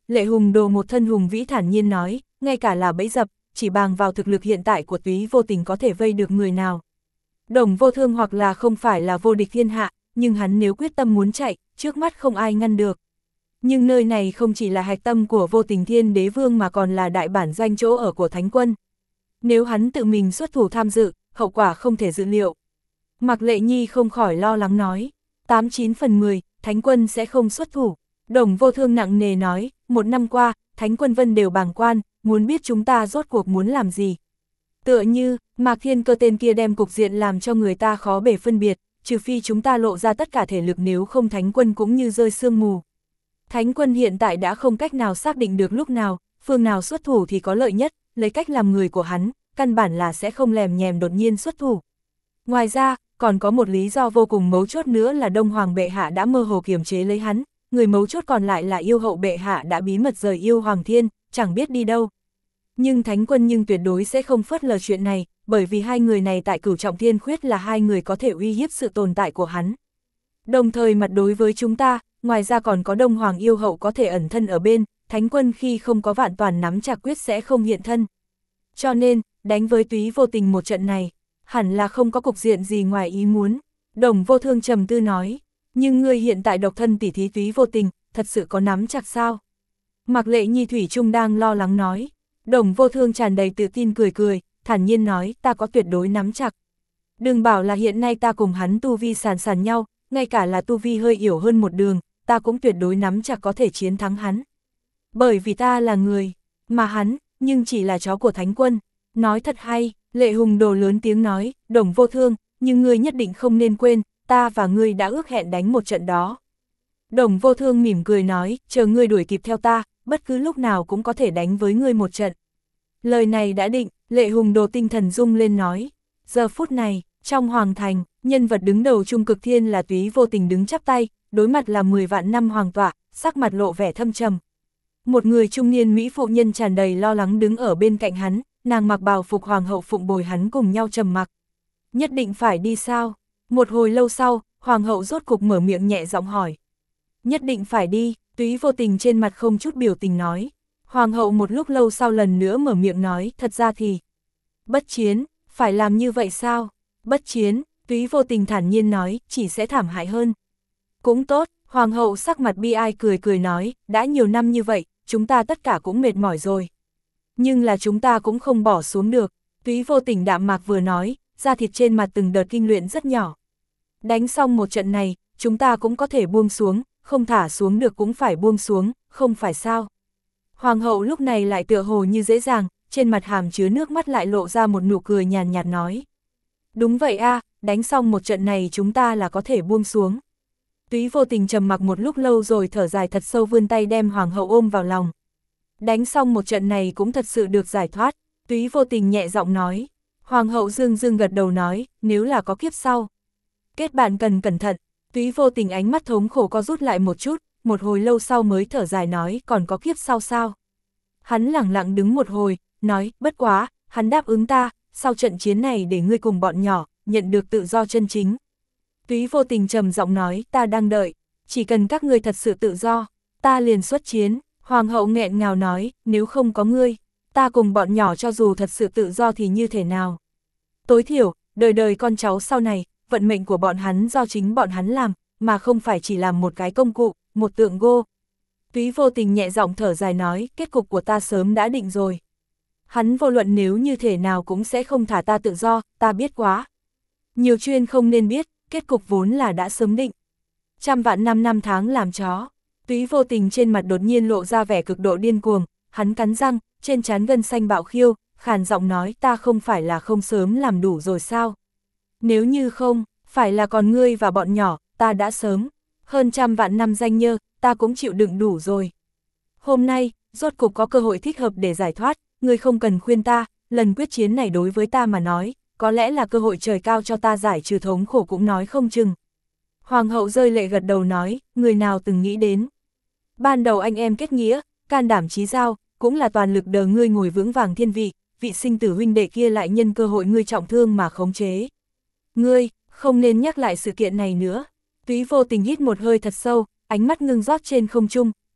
Lệ Hùng Đồ một thân hùng vĩ thản nhiên nói, ngay cả là bẫy dập, chỉ bằng vào thực lực hiện tại của Túy Vô Tình có thể vây được người nào. Đồng Vô Thương hoặc là không phải là vô địch thiên hạ, nhưng hắn nếu quyết tâm muốn chạy, trước mắt không ai ngăn được. Nhưng nơi này không chỉ là hạch tâm của Vô Tình Thiên Đế Vương mà còn là đại bản doanh chỗ ở của Thánh Quân. Nếu hắn tự mình xuất thủ tham dự, hậu quả không thể dự liệu. Mạc Lệ Nhi không khỏi lo lắng nói, tám chín phần mười, Thánh Quân sẽ không xuất thủ. Đồng Vô Thương nặng nề nói, một năm qua, Thánh Quân Vân đều bàng quan, muốn biết chúng ta rốt cuộc muốn làm gì. Tựa như, Mạc Thiên Cơ tên kia đem cục diện làm cho người ta khó bề phân biệt, trừ phi chúng ta lộ ra tất cả thể lực, nếu không Thánh Quân cũng như rơi sương mù. Thánh Quân hiện tại đã không cách nào xác định được lúc nào, phương nào xuất thủ thì có lợi nhất, lấy cách làm người của hắn, căn bản là sẽ không lèm nhèm đột nhiên xuất thủ. Ngoài ra, còn có một lý do vô cùng mấu chốt nữa là Đông Hoàng bệ hạ đã mơ hồ kiềm chế lấy hắn, người mấu chốt còn lại là yêu hậu bệ hạ đã bí mật rời yêu Hoàng Thiên, chẳng biết đi đâu. Nhưng Thánh Quân nhưng tuyệt đối sẽ không phớt lờ chuyện này, bởi vì hai người này tại Cửu Trọng Thiên Khuyết là hai người có thể uy hiếp sự tồn tại của hắn. Đồng thời mặt đối với chúng ta, ngoài ra còn có Đông Hoàng yêu hậu có thể ẩn thân ở bên, Thánh Quân khi không có vạn toàn nắm chặt quyết sẽ không hiện thân. Cho nên, đánh với Túy Vô Tình một trận này, hẳn là không có cục diện gì ngoài ý muốn. Đồng Vô Thương trầm tư nói, nhưng ngươi hiện tại độc thân tỉ thí Túy Vô Tình, thật sự có nắm chặt sao? Mạc Lệ Nhi thủy chung đang lo lắng nói. Đồng Vô Thương tràn đầy tự tin cười cười, thản nhiên nói, ta có tuyệt đối nắm chặt. Đừng bảo là hiện nay ta cùng hắn tu vi sàn sàn nhau, ngay cả là tu vi hơi yểu hơn một đường, ta cũng tuyệt đối nắm chặt có thể chiến thắng hắn. Bởi vì ta là người, mà hắn, nhưng chỉ là chó của Thánh Quân. Nói thật hay, Lệ Hùng Đồ lớn tiếng nói, Đồng Vô Thương, nhưng ngươi nhất định không nên quên, ta và ngươi đã ước hẹn đánh một trận đó. Đồng Vô Thương mỉm cười nói, chờ ngươi đuổi kịp theo ta, bất cứ lúc nào cũng có thể đánh với ngươi một trận. Lời này đã định, Lệ Hùng Đồ tinh thần rung lên nói. Giờ phút này, trong Hoàng Thành, nhân vật đứng đầu Trung Cực Thiên là Túy Vô Tình đứng chắp tay, đối mặt là mười vạn năm hoàng tọa, sắc mặt lộ vẻ thâm trầm. Một người trung niên mỹ phụ nhân tràn đầy lo lắng đứng ở bên cạnh hắn, nàng mặc bào phục hoàng hậu phụng bồi hắn cùng nhau trầm mặc. Nhất định phải đi sao? Một hồi lâu sau, hoàng hậu rốt cục mở miệng nhẹ giọng hỏi. Nhất định phải đi, Túy Vô Tình trên mặt không chút biểu tình nói. Hoàng hậu một lúc lâu sau lần nữa mở miệng nói, thật ra thì bất chiến, phải làm như vậy sao? Bất chiến, Túy Vô Tình thản nhiên nói, chỉ sẽ thảm hại hơn. Cũng tốt, hoàng hậu sắc mặt bi ai cười cười nói, đã nhiều năm như vậy, chúng ta tất cả cũng mệt mỏi rồi. Nhưng là chúng ta cũng không bỏ xuống được. Túy Vô Tình đạm mạc vừa nói, da thịt trên mặt từng đợt kinh luyện rất nhỏ. Đánh xong một trận này, chúng ta cũng có thể buông xuống, không thả xuống được cũng phải buông xuống, không phải sao? Hoàng hậu lúc này lại tựa hồ như dễ dàng, trên mặt hàm chứa nước mắt lại lộ ra một nụ cười nhàn nhạt nói. Đúng vậy a, đánh xong một trận này chúng ta là có thể buông xuống. Túy Vô Tình trầm mặc một lúc lâu rồi thở dài thật sâu vươn tay đem hoàng hậu ôm vào lòng. Đánh xong một trận này cũng thật sự được giải thoát, Túy Vô Tình nhẹ giọng nói. Hoàng hậu dương dương gật đầu nói, nếu là có kiếp sau. Kết bạn cần cẩn thận, Túy Vô Tình ánh mắt thống khổ co rút lại một chút, một hồi lâu sau mới thở dài nói, còn có kiếp sau sao? Hắn lẳng lặng đứng một hồi, nói, bất quá, hắn đáp ứng ta, sau trận chiến này để ngươi cùng bọn nhỏ, nhận được tự do chân chính. Túy Vô Tình trầm giọng nói, ta đang đợi, chỉ cần các ngươi thật sự tự do, ta liền xuất chiến. Hoàng hậu nghẹn ngào nói, nếu không có ngươi, ta cùng bọn nhỏ cho dù thật sự tự do thì như thế nào? Tối thiểu, đời đời con cháu sau này, vận mệnh của bọn hắn do chính bọn hắn làm, mà không phải chỉ làm một cái công cụ, một tượng gô. Túy Vô Tình nhẹ giọng thở dài nói, kết cục của ta sớm đã định rồi. Hắn vô luận nếu như thể nào cũng sẽ không thả ta tự do, ta biết quá. Nhiều chuyên không nên biết, kết cục vốn là đã sớm định. Trăm vạn năm năm tháng làm chó. Túy Vô Tình trên mặt đột nhiên lộ ra vẻ cực độ điên cuồng, hắn cắn răng, trên trán gân xanh bạo khiêu, khàn giọng nói, ta không phải là không sớm làm đủ rồi sao? Nếu như không, phải là còn ngươi và bọn nhỏ, ta đã sớm, hơn trăm vạn năm danh nhơ, ta cũng chịu đựng đủ rồi. Hôm nay, rốt cục có cơ hội thích hợp để giải thoát, ngươi không cần khuyên ta, lần quyết chiến này đối với ta mà nói, có lẽ là cơ hội trời cao cho ta giải trừ thống khổ cũng nói không chừng. Hoàng hậu rơi lệ gật đầu nói, người nào từng nghĩ đến. Ban đầu anh em kết nghĩa, can đảm chí giao, cũng là toàn lực đờ ngươi ngồi vững vàng thiên vị, vị sinh tử huynh đệ kia lại nhân cơ hội ngươi trọng thương mà khống chế. Ngươi, không nên nhắc lại sự kiện này nữa. Túy Vô Tình hít một hơi thật sâu, ánh mắt ngưng rót trên không trung,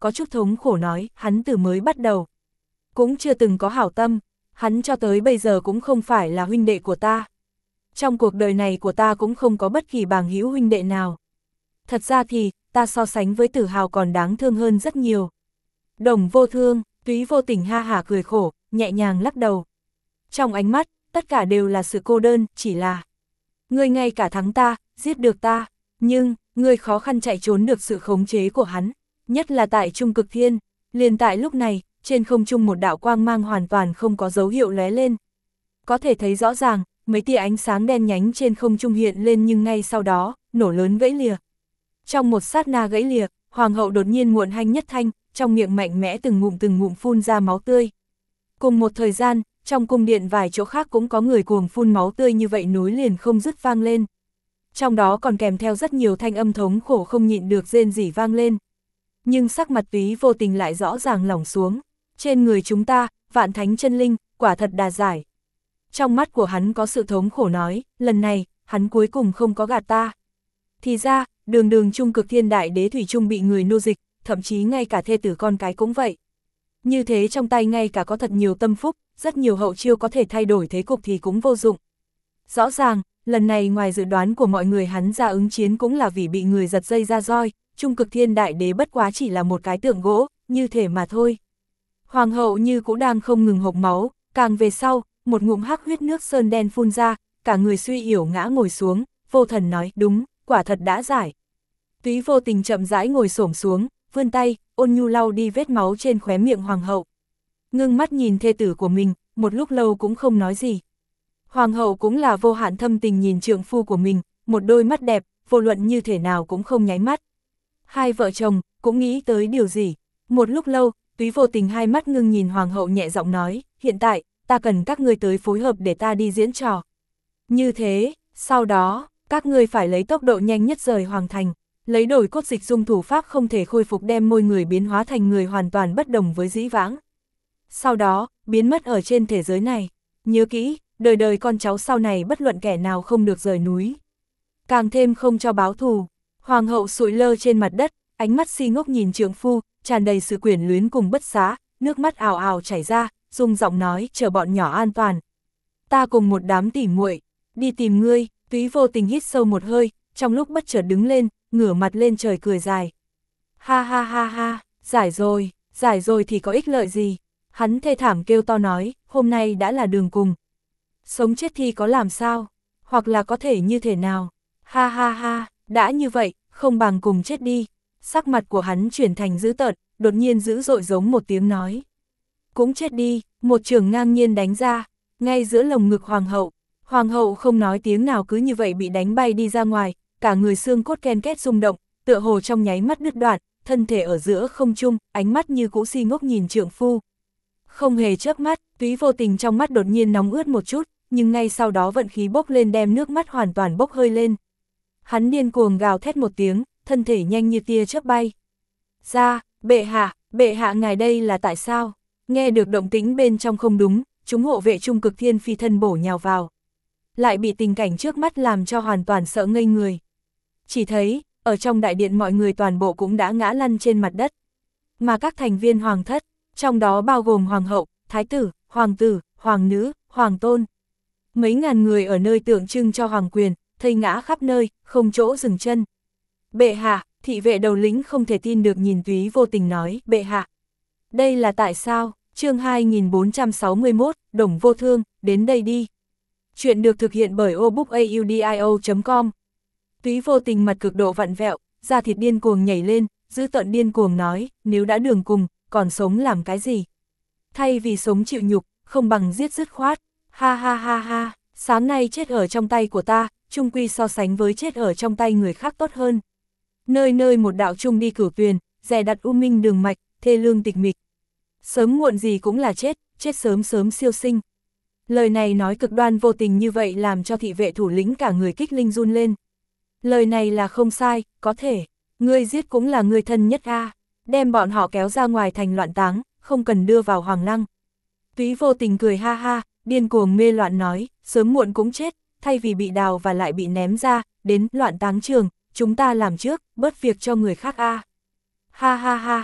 có chút thống khổ nói, hắn từ mới bắt đầu. Cũng chưa từng có hảo tâm, hắn cho tới bây giờ cũng không phải là huynh đệ của ta. Trong cuộc đời này của ta cũng không có bất kỳ bằng hữu huynh đệ nào. Thật ra thì, ta so sánh với Tử Hào còn đáng thương hơn rất nhiều. Đồng Vô Thương, Túy Vô Tình ha hả cười khổ, nhẹ nhàng lắc đầu. Trong ánh mắt, tất cả đều là sự cô đơn, chỉ là ngươi ngay cả thắng ta, giết được ta, nhưng, ngươi khó khăn chạy trốn được sự khống chế của hắn, nhất là tại Trung Cực Thiên, liền tại lúc này, trên không trung một đạo quang mang hoàn toàn không có dấu hiệu lóe lên. Có thể thấy rõ ràng, mấy tia ánh sáng đen nhánh trên không trung hiện lên nhưng ngay sau đó, nổ lớn gãy lìa. Trong một sát na gãy lìa, Hoàng hậu đột nhiên muộn hanh nhất thanh, trong miệng mạnh mẽ từng ngụm từng ngụm phun ra máu tươi. Cùng một thời gian, trong cung điện vài chỗ khác cũng có người cuồng phun máu tươi như vậy nối liền không dứt vang lên. Trong đó còn kèm theo rất nhiều thanh âm thống khổ không nhịn được rên rỉ vang lên. Nhưng sắc mặt Túy Vô Tình lại rõ ràng lỏng xuống. Trên người chúng ta, vạn thánh chân linh, quả thật đà giải. Trong mắt của hắn có sự thống khổ nói, lần này, hắn cuối cùng không có gạt ta. Thì ra, đường đường Trung Cực Thiên Đại Đế thủy chung bị người nô dịch, thậm chí ngay cả thê tử con cái cũng vậy. Như thế trong tay ngay cả có thật nhiều tâm phúc, rất nhiều hậu chiêu có thể thay đổi thế cục thì cũng vô dụng. Rõ ràng, lần này ngoài dự đoán của mọi người hắn ra ứng chiến cũng là vì bị người giật dây ra roi, Trung Cực Thiên Đại Đế bất quá chỉ là một cái tượng gỗ, như thể mà thôi. Hoàng hậu như cũng đang không ngừng hộc máu, càng về sau, một ngụm hắc huyết nước sơn đen phun ra, cả người suy yểu ngã ngồi xuống, Vô Thần nói, đúng, quả thật đã giải. Túy Vô Tình chậm rãi ngồi xổm xuống, vươn tay, ôn nhu lau đi vết máu trên khóe miệng hoàng hậu. Ngưng mắt nhìn thê tử của mình, một lúc lâu cũng không nói gì. Hoàng hậu cũng là vô hạn thâm tình nhìn trượng phu của mình, một đôi mắt đẹp, vô luận như thể nào cũng không nháy mắt. Hai vợ chồng, cũng nghĩ tới điều gì. Một lúc lâu, Túy Vô Tình hai mắt ngưng nhìn hoàng hậu nhẹ giọng nói, hiện tại, ta cần các ngươi tới phối hợp để ta đi diễn trò. Như thế, sau đó, các ngươi phải lấy tốc độ nhanh nhất rời hoàng thành, lấy đổi cốt dịch dung thủ pháp không thể khôi phục đem môi người biến hóa thành người hoàn toàn bất đồng với dĩ vãng. Sau đó, biến mất ở trên thế giới này. Nhớ kỹ, đời đời con cháu sau này bất luận kẻ nào không được rời núi. Càng thêm không cho báo thù. Hoàng hậu sụi lơ trên mặt đất, ánh mắt si ngốc nhìn trượng phu, tràn đầy sự quyển luyến cùng bất xá, nước mắt ào ào chảy ra, rung giọng nói, chờ bọn nhỏ an toàn. Ta cùng một đám tỉ muội đi tìm ngươi. Túy Vô Tình hít sâu một hơi, trong lúc bất chợt đứng lên, ngửa mặt lên trời cười dài. Ha ha ha ha, giải rồi, giải rồi thì có ích lợi gì? Hắn thê thảm kêu to nói, hôm nay đã là đường cùng. Sống chết thì có làm sao? Hoặc là có thể như thế nào? Ha ha ha, đã như vậy, không bằng cùng chết đi. Sắc mặt của hắn chuyển thành dữ tợn, đột nhiên dữ dội giống một tiếng nói. Cũng chết đi, một trường ngang nhiên đánh ra, ngay giữa lồng ngực hoàng hậu. Hoàng hậu không nói tiếng nào cứ như vậy bị đánh bay đi ra ngoài, cả người xương cốt ken két rung động, tựa hồ trong nháy mắt đứt đoạn, thân thể ở giữa không trung, ánh mắt như cũ si ngốc nhìn trượng phu. Không hề chớp mắt, Túy Vô Tình trong mắt đột nhiên nóng ướt một chút, nhưng ngay sau đó vận khí bốc lên đem nước mắt hoàn toàn bốc hơi lên. Hắn điên cuồng gào thét một tiếng, thân thể nhanh như tia chớp bay. Ra, bệ hạ, bệ hạ ngài đây là tại sao? Nghe được động tĩnh bên trong không đúng, chúng hộ vệ Trung Cực Thiên phi thân bổ nhào vào. Lại bị tình cảnh trước mắt làm cho hoàn toàn sợ ngây người. Chỉ thấy, ở trong đại điện mọi người toàn bộ cũng đã ngã lăn trên mặt đất. Mà các thành viên hoàng thất, trong đó bao gồm hoàng hậu, thái tử, hoàng tử, hoàng nữ, hoàng tôn. Mấy ngàn người ở nơi tượng trưng cho hoàng quyền, thây ngã khắp nơi, không chỗ dừng chân. Bệ hạ, thị vệ đầu lĩnh không thể tin được nhìn Túy Vô Tình nói, bệ hạ. Đây là tại sao? Chương hai nghìn bốn trăm sáu mươi mốt, Đồng Vô Thương, đến đây đi. Chuyện được thực hiện bởi obookaudio chấm com. Túy Vô Tình mặt cực độ vặn vẹo, da thịt điên cuồng nhảy lên, dữ tợn điên cuồng nói, nếu đã đường cùng, còn sống làm cái gì? Thay vì sống chịu nhục, không bằng giết dứt khoát. Ha ha ha ha, sáng nay chết ở trong tay của ta, chung quy so sánh với chết ở trong tay người khác tốt hơn. Nơi nơi một đạo chung đi cửu tuyền, dè đặt u minh đường mạch, thê lương tịch mịch. Sớm muộn gì cũng là chết, chết sớm sớm siêu sinh. Lời này nói cực đoan vô tình như vậy làm cho thị vệ thủ lĩnh cả người kích linh run lên. Lời này là không sai, có thể, ngươi giết cũng là người thân nhất a, đem bọn họ kéo ra ngoài thành loạn táng, không cần đưa vào hoàng lăng. Túy Vô Tình cười ha ha, điên cuồng mê loạn nói, sớm muộn cũng chết, thay vì bị đào và lại bị ném ra, đến loạn táng trường, chúng ta làm trước, bớt việc cho người khác a. Ha ha ha ha,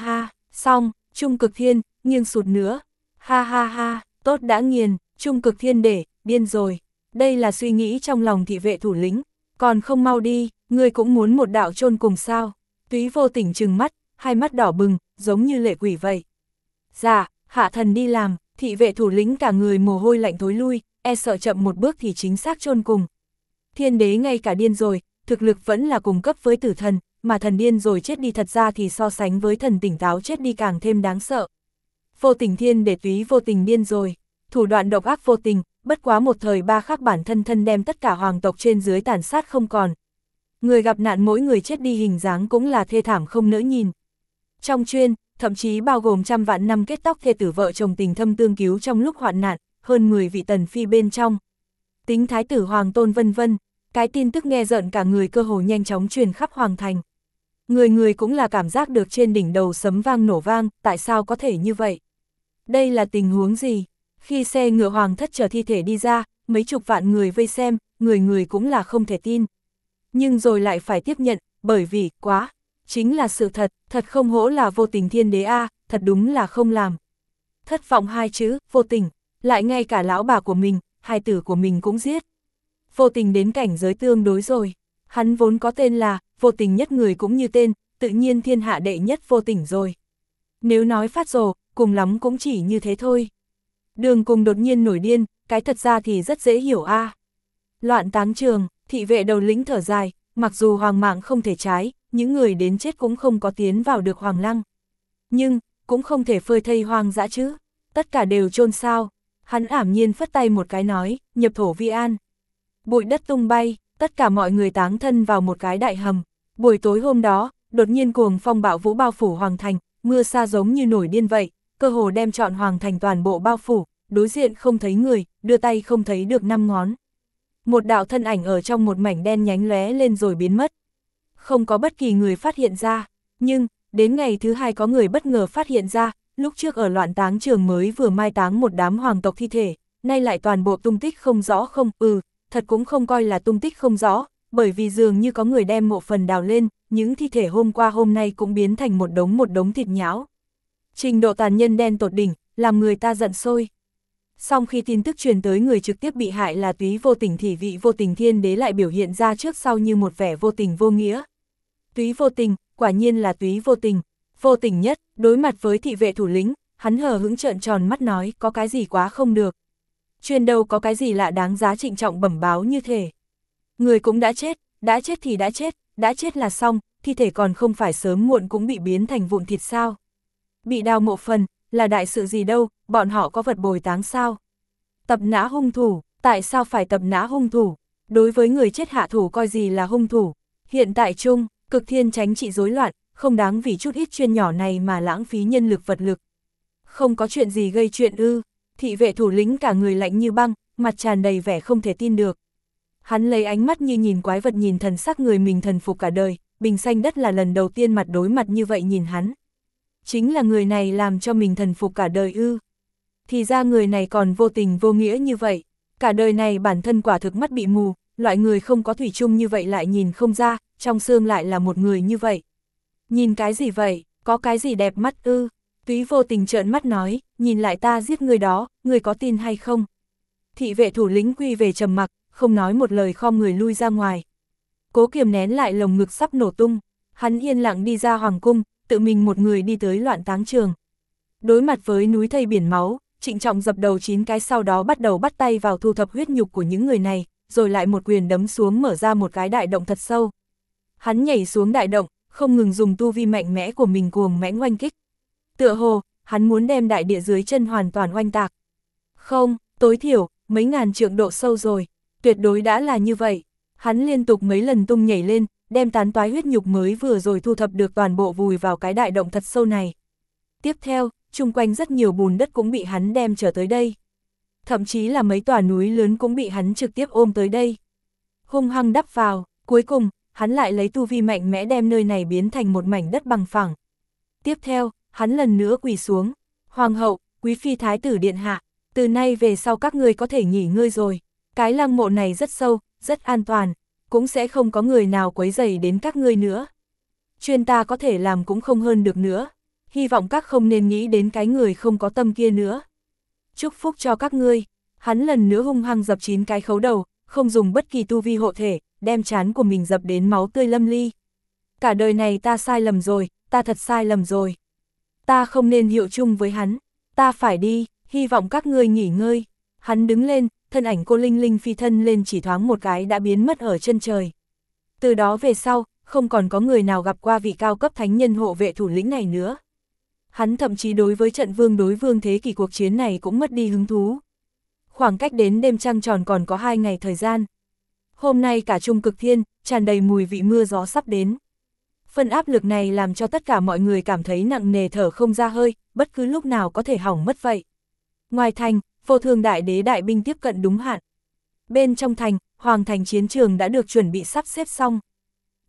Xong, Trung Cực Thiên, nghiêng sụt nữa. Ha ha ha, tốt đã nghiền, Trung Cực Thiên để, điên rồi. Đây là suy nghĩ trong lòng thị vệ thủ lĩnh. Còn không mau đi, ngươi cũng muốn một đạo chôn cùng sao. Túy Vô Tình trừng mắt, hai mắt đỏ bừng, giống như lệ quỷ vậy. Dạ, hạ thần đi làm, thị vệ thủ lĩnh cả người mồ hôi lạnh thối lui, e sợ chậm một bước thì chính xác chôn cùng. Thiên đế ngay cả điên rồi, thực lực vẫn là cùng cấp với tử thần, mà thần điên rồi chết đi thật ra thì so sánh với thần tỉnh táo chết đi càng thêm đáng sợ. Vô Tình Thiên để Túy Vô Tình điên rồi, thủ đoạn độc ác vô tình, bất quá một thời ba khắc bản thân thân đem tất cả hoàng tộc trên dưới tàn sát không còn. Người gặp nạn mỗi người chết đi hình dáng cũng là thê thảm không nỡ nhìn. Trong chuyên, thậm chí bao gồm trăm vạn năm kết tóc thê tử vợ chồng tình thâm tương cứu trong lúc hoạn nạn, hơn mười vị tần phi bên trong. Tính thái tử hoàng tôn vân vân, cái tin tức nghe rợn cả người cơ hồ nhanh chóng truyền khắp hoàng thành. Người người cũng là cảm giác được trên đỉnh đầu sấm vang nổ vang, tại sao có thể như vậy? Đây là tình huống gì? Khi xe ngựa hoàng thất chở thi thể đi ra, mấy chục vạn người vây xem, người người cũng là không thể tin. Nhưng rồi lại phải tiếp nhận, bởi vì, quá, chính là sự thật, thật không hổ là Vô Tình Thiên đế a, thật đúng là không làm. Thất vọng hai chữ, vô tình, lại ngay cả lão bà của mình, hài tử của mình cũng giết. Vô tình đến cảnh giới tương đối rồi, hắn vốn có tên là, vô tình nhất người cũng như tên, tự nhiên thiên hạ đệ nhất vô tình rồi. Nếu nói phát rồ, cùng lắm cũng chỉ như thế thôi. Đường Cùng đột nhiên nổi điên, cái thật ra thì rất dễ hiểu a. À. Loạn táng trường, thị vệ đầu lĩnh thở dài, mặc dù hoàng mạng không thể trái, những người đến chết cũng không có tiến vào được hoàng lăng. Nhưng, cũng không thể phơi thây hoang dã chứ, tất cả đều chôn sao. Hắn ảm nhiên phất tay một cái nói, nhập thổ vi an. Bụi đất tung bay, tất cả mọi người táng thân vào một cái đại hầm. Buổi tối hôm đó, đột nhiên cuồng phong bạo vũ bao phủ hoàng thành, mưa sa giống như nổi điên vậy, cơ hồ đem trọn hoàng thành toàn bộ bao phủ, đối diện không thấy người, đưa tay không thấy được năm ngón. Một đạo thân ảnh ở trong một mảnh đen nhánh lóe lên rồi biến mất. Không có bất kỳ người phát hiện ra, nhưng, đến ngày thứ hai có người bất ngờ phát hiện ra, lúc trước ở loạn táng trường mới vừa mai táng một đám hoàng tộc thi thể, nay lại toàn bộ tung tích không rõ không, ừ, thật cũng không coi là tung tích không rõ, bởi vì dường như có người đem mộ phần đào lên, những thi thể hôm qua hôm nay cũng biến thành một đống một đống thịt nhão. Trình độ tàn nhân đen tột đỉnh, làm người ta giận sôi. Song khi tin tức truyền tới người trực tiếp bị hại là Túy Vô Tình thì vị Vô Tình Thiên đế lại biểu hiện ra trước sau như một vẻ vô tình vô nghĩa. Túy Vô Tình, quả nhiên là Túy Vô Tình, vô tình nhất, đối mặt với thị vệ thủ lĩnh, hắn hờ hững trợn tròn mắt nói có cái gì quá không được. Chuyên đâu có cái gì lạ đáng giá trịnh trọng bẩm báo như thế. Người cũng đã chết, đã chết thì đã chết, đã chết là xong, thi thể còn không phải sớm muộn cũng bị biến thành vụn thịt sao. Bị đào mộ phần, là đại sự gì đâu, bọn họ có vật bồi táng sao. Tập nã hung thủ, tại sao phải tập nã hung thủ, đối với người chết hạ thủ coi gì là hung thủ. Hiện tại chung, cực thiên tránh trị rối loạn, không đáng vì chút ít chuyên nhỏ này mà lãng phí nhân lực vật lực. Không có chuyện gì gây chuyện ư, thị vệ thủ lĩnh cả người lạnh như băng, mặt tràn đầy vẻ không thể tin được. Hắn lấy ánh mắt như nhìn quái vật nhìn thần sắc người mình thần phục cả đời, Bình Xanh Đất là lần đầu tiên mặt đối mặt như vậy nhìn hắn. Chính là người này làm cho mình thần phục cả đời ư. Thì ra người này còn vô tình vô nghĩa như vậy, cả đời này bản thân quả thực mắt bị mù, loại người không có thủy chung như vậy lại nhìn không ra, trong xương lại là một người như vậy. Nhìn cái gì vậy, có cái gì đẹp mắt ư? Túy Vô Tình trợn mắt nói, nhìn lại ta giết người đó, người có tin hay không? Thị vệ thủ lĩnh quy về trầm mặc, không nói một lời khom người lui ra ngoài. Cố kiềm nén lại lồng ngực sắp nổ tung, hắn yên lặng đi ra hoàng cung, tự mình một người đi tới loạn táng trường. Đối mặt với núi thây biển máu, trịnh trọng dập đầu chín cái sau đó bắt đầu bắt tay vào thu thập huyết nhục của những người này, rồi lại một quyền đấm xuống mở ra một cái đại động thật sâu. Hắn nhảy xuống đại động, không ngừng dùng tu vi mạnh mẽ của mình cuồng mãnh oanh kích. Tựa hồ, hắn muốn đem đại địa dưới chân hoàn toàn oanh tạc. Không, tối thiểu, mấy ngàn trượng độ sâu rồi, tuyệt đối đã là như vậy. Hắn liên tục mấy lần tung nhảy lên, đem tán toái huyết nhục mới vừa rồi thu thập được toàn bộ vùi vào cái đại động thật sâu này. Tiếp theo, chung quanh rất nhiều bùn đất cũng bị hắn đem trở tới đây. Thậm chí là mấy tòa núi lớn cũng bị hắn trực tiếp ôm tới đây. Hung hăng đắp vào, cuối cùng, hắn lại lấy tu vi mạnh mẽ đem nơi này biến thành một mảnh đất bằng phẳng. Tiếp theo, hắn lần nữa quỳ xuống. Hoàng hậu, quý phi thái tử điện hạ, từ nay về sau các ngươi có thể nghỉ ngơi rồi. Cái lăng mộ này rất sâu, rất an toàn, cũng sẽ không có người nào quấy rầy đến các ngươi nữa. Chuyên ta có thể làm cũng không hơn được nữa. hy vọng các không nên nghĩ đến cái người không có tâm kia nữa. Chúc phúc cho các ngươi, hắn lần nữa hung hăng dập chín cái khấu đầu, không dùng bất kỳ tu vi hộ thể, đem trán của mình dập đến máu tươi lâm ly. Cả đời này ta sai lầm rồi, ta thật sai lầm rồi. Ta không nên hiệu chung với hắn, ta phải đi, hy vọng các ngươi nghỉ ngơi. Hắn đứng lên, thân ảnh cô Linh Linh phi thân lên chỉ thoáng một cái đã biến mất ở chân trời. Từ đó về sau, không còn có người nào gặp qua vị cao cấp thánh nhân hộ vệ thủ lĩnh này nữa. Hắn thậm chí đối với trận vương đối vương thế kỷ cuộc chiến này cũng mất đi hứng thú. Khoảng cách đến đêm trăng tròn còn có hai ngày thời gian. Hôm nay cả Trung Cực Thiên, tràn đầy mùi vị mưa gió sắp đến. Phần áp lực này làm cho tất cả mọi người cảm thấy nặng nề thở không ra hơi, bất cứ lúc nào có thể hỏng mất vậy. Ngoài thành, Vô Thương Đại Đế đại binh tiếp cận đúng hạn. Bên trong thành, Hoàng thành chiến trường đã được chuẩn bị sắp xếp xong.